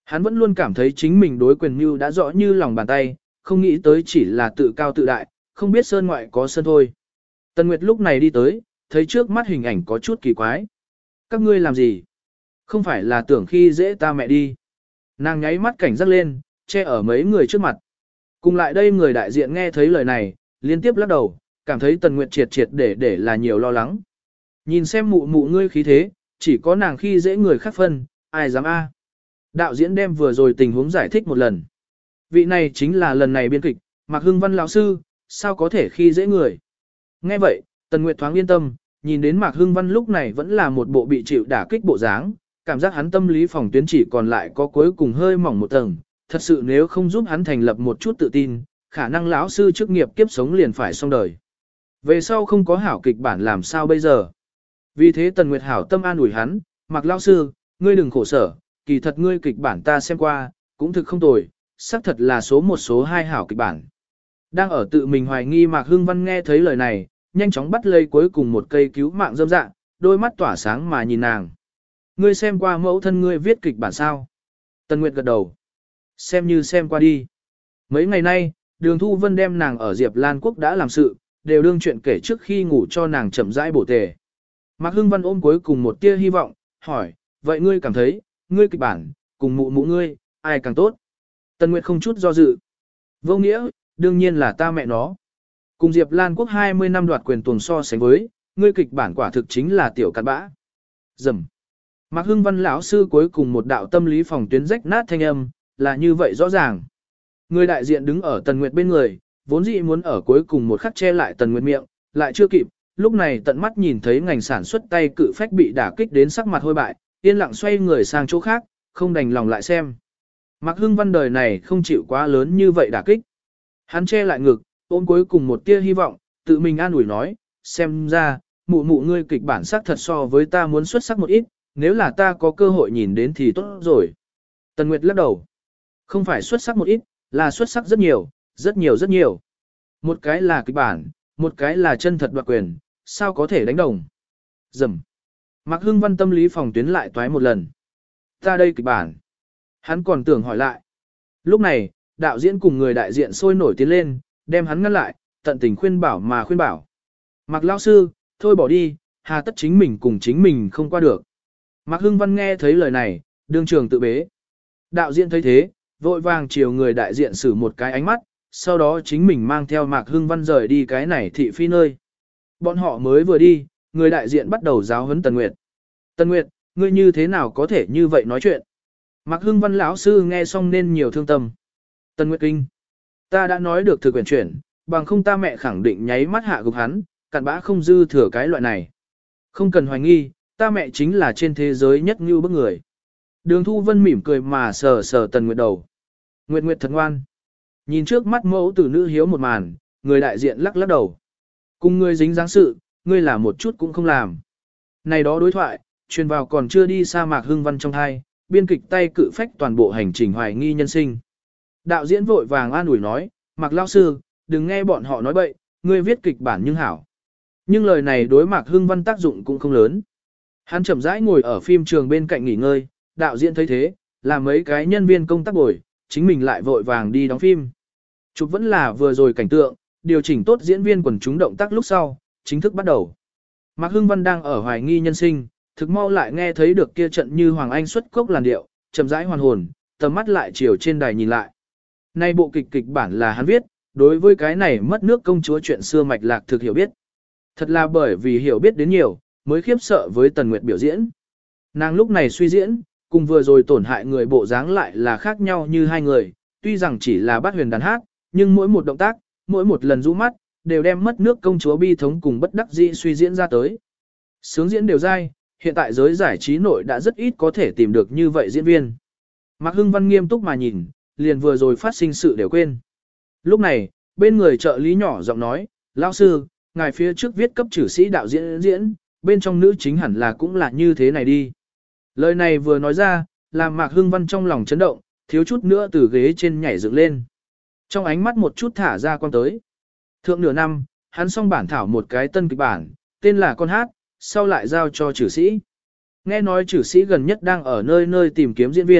Hắn vẫn luôn cảm thấy chính mình đối quyền mưu đã rõ như lòng bàn tay, không nghĩ tới chỉ là tự cao tự đại, không biết sơn ngoại có sơn thôi. Tần Nguyệt lúc này đi tới, thấy trước mắt hình ảnh có chút kỳ quái. Các ngươi làm gì? Không phải là tưởng khi dễ ta mẹ đi. Nàng nháy mắt cảnh giác lên, che ở mấy người trước mặt. Cùng lại đây người đại diện nghe thấy lời này, liên tiếp lắc đầu, cảm thấy Tần Nguyệt triệt triệt để là nhiều lo lắng. Nhìn xem mụ mụ ngươi khí thế, chỉ có nàng khi dễ người khác phân, ai dám a? Đạo diễn đem vừa rồi tình huống giải thích một lần. Vị này chính là lần này biên kịch, Mạc Hưng Văn lão sư, sao có thể khi dễ người. Nghe vậy, Tần Nguyệt thoáng yên tâm, nhìn đến Mạc Hưng Văn lúc này vẫn là một bộ bị chịu đả kích bộ dáng, cảm giác hắn tâm lý phòng tuyến chỉ còn lại có cuối cùng hơi mỏng một tầng, thật sự nếu không giúp hắn thành lập một chút tự tin, khả năng lão sư chức nghiệp kiếp sống liền phải xong đời. Về sau không có hảo kịch bản làm sao bây giờ. Vì thế Tần Nguyệt hảo tâm an ủi hắn, Mạc lão sư, ngươi đừng khổ sở, kỳ thật ngươi kịch bản ta xem qua, cũng thực không tồi, xác thật là số một số hai hảo kịch bản. Đang ở tự mình hoài nghi Mạc Hưng Văn nghe thấy lời này, nhanh chóng bắt lấy cuối cùng một cây cứu mạng dâm dạ, đôi mắt tỏa sáng mà nhìn nàng. Ngươi xem qua mẫu thân ngươi viết kịch bản sao? Tần Nguyệt gật đầu. Xem như xem qua đi. Mấy ngày nay, Đường Thu Vân đem nàng ở Diệp Lan Quốc đã làm sự, đều đương chuyện kể trước khi ngủ cho nàng chậm rãi bổ tề. Mạc Hưng Văn ôm cuối cùng một tia hy vọng, hỏi, vậy ngươi cảm thấy, ngươi kịch bản, cùng mụ mụ ngươi, ai càng tốt? Tần Nguyệt không chút do dự. Vô nghĩa, đương nhiên là ta mẹ nó. Cùng Diệp Lan Quốc 20 năm đoạt quyền tuồng so sánh với, ngươi kịch bản quả thực chính là tiểu cặn bã. Dầm. Mạc Hưng Văn lão sư cuối cùng một đạo tâm lý phòng tuyến rách nát thanh âm, là như vậy rõ ràng. Người đại diện đứng ở Tần Nguyệt bên người, vốn dĩ muốn ở cuối cùng một khắc che lại Tần Nguyệt miệng, lại chưa kịp, lúc này tận mắt nhìn thấy ngành sản xuất tay cự phách bị đả kích đến sắc mặt hôi bại, yên lặng xoay người sang chỗ khác, không đành lòng lại xem. Mạc Hưng Văn đời này không chịu quá lớn như vậy đả kích. Hắn che lại ngực, ôm cuối cùng một tia hy vọng, tự mình an ủi nói, xem ra, mụ mụ ngươi kịch bản sắc thật so với ta muốn xuất sắc một ít, nếu là ta có cơ hội nhìn đến thì tốt rồi. Tần Nguyệt lắc đầu. Không phải xuất sắc một ít, là xuất sắc rất nhiều, rất nhiều rất nhiều. Một cái là kịch bản, một cái là chân thật đoạt quyền, sao có thể đánh đồng. Dầm. Mạc Hưng Văn tâm lý phòng tuyến lại toái một lần. Ta đây kịch bản. Hắn còn tưởng hỏi lại. Lúc này, đạo diễn cùng người đại diện sôi nổi tiến lên, đem hắn ngăn lại, tận tình khuyên bảo mà khuyên bảo. Mạc lão sư, thôi bỏ đi, hà tất chính mình cùng chính mình không qua được. Mạc Hưng Văn nghe thấy lời này, đương trường tự bế. Đạo diễn thấy thế, vội vàng chiều người đại diện xử một cái ánh mắt, sau đó chính mình mang theo Mạc Hưng Văn rời đi cái này thị phi nơi. Bọn họ mới vừa đi, người đại diện bắt đầu giáo huấn Tần Nguyệt. Tần Nguyệt, ngươi như thế nào có thể như vậy nói chuyện? Mạc Hưng Văn lão sư nghe xong nên nhiều thương tâm. Tần Nguyệt kinh. Ta đã nói được thực quyền chuyển, bằng không ta mẹ khẳng định nháy mắt hạ gục hắn, cặn bã không dư thừa cái loại này. Không cần hoài nghi, ta mẹ chính là trên thế giới nhất như bức người. Đường Thu Vân mỉm cười mà sờ sờ Tần Nguyệt đầu. Nguyệt Nguyệt thật ngoan. Nhìn trước mắt mẫu tử nữ hiếu một màn, người đại diện lắc lắc đầu. Cùng ngươi dính dáng sự, ngươi là một chút cũng không làm. Này đó đối thoại, truyền vào còn chưa đi sa Mạc Hưng Văn trong hai, biên kịch tay cự phách toàn bộ hành trình hoài nghi nhân sinh. Đạo diễn vội vàng an ủi nói, Mạc lão sư, đừng nghe bọn họ nói bậy, ngươi viết kịch bản nhưng hảo. Nhưng lời này đối Mạc Hưng Văn tác dụng cũng không lớn. Hắn chậm rãi ngồi ở phim trường bên cạnh nghỉ ngơi, đạo diễn thấy thế, là mấy cái nhân viên công tác bồi, chính mình lại vội vàng đi đóng phim. Chụp vẫn là vừa rồi cảnh tượng, điều chỉnh tốt diễn viên quần chúng động tác lúc sau, chính thức bắt đầu. Mạc Hưng Văn đang ở hoài nghi nhân sinh, thực mau lại nghe thấy được kia trận như Hoàng Anh xuất cốc làn điệu, chậm rãi hoàn hồn, tầm mắt lại chiều trên đài nhìn lại. Nay bộ kịch bản là hắn viết, đối với cái này mất nước công chúa chuyện xưa mạch lạc thực hiểu biết. Thật là bởi vì hiểu biết đến nhiều, mới khiếp sợ với Tần Nguyệt biểu diễn. Nàng lúc này suy diễn, cùng vừa rồi tổn hại người bộ dáng lại là khác nhau như hai người, tuy rằng chỉ là bát huyền đàn hát, nhưng mỗi một động tác, mỗi một lần rũ mắt, đều đem mất nước công chúa bi thống cùng bất đắc dĩ suy diễn ra tới. Sướng diễn đều dai, hiện tại giới giải trí nội đã rất ít có thể tìm được như vậy diễn viên. Mạc Hưng Văn nghiêm túc mà nhìn, liền vừa rồi phát sinh sự đều quên. Lúc này, bên người trợ lý nhỏ giọng nói, lão sư, ngài phía trước viết cấp chử sĩ đạo diễn, bên trong nữ chính hẳn là cũng là như thế này đi. Lời này vừa nói ra, làm Mạc Hưng Văn trong lòng chấn động, thiếu chút nữa từ ghế trên nhảy dựng lên. Trong ánh mắt một chút thả ra quan tới. Thượng nửa năm, hắn xong bản thảo một cái tân kịch bản, tên là Con Hát, sau lại giao cho chử sĩ. Nghe nói chử sĩ gần nhất đang ở nơi nơi tìm kiếm diễn viên,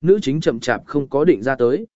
nữ chính chậm chạp không có định ra tới.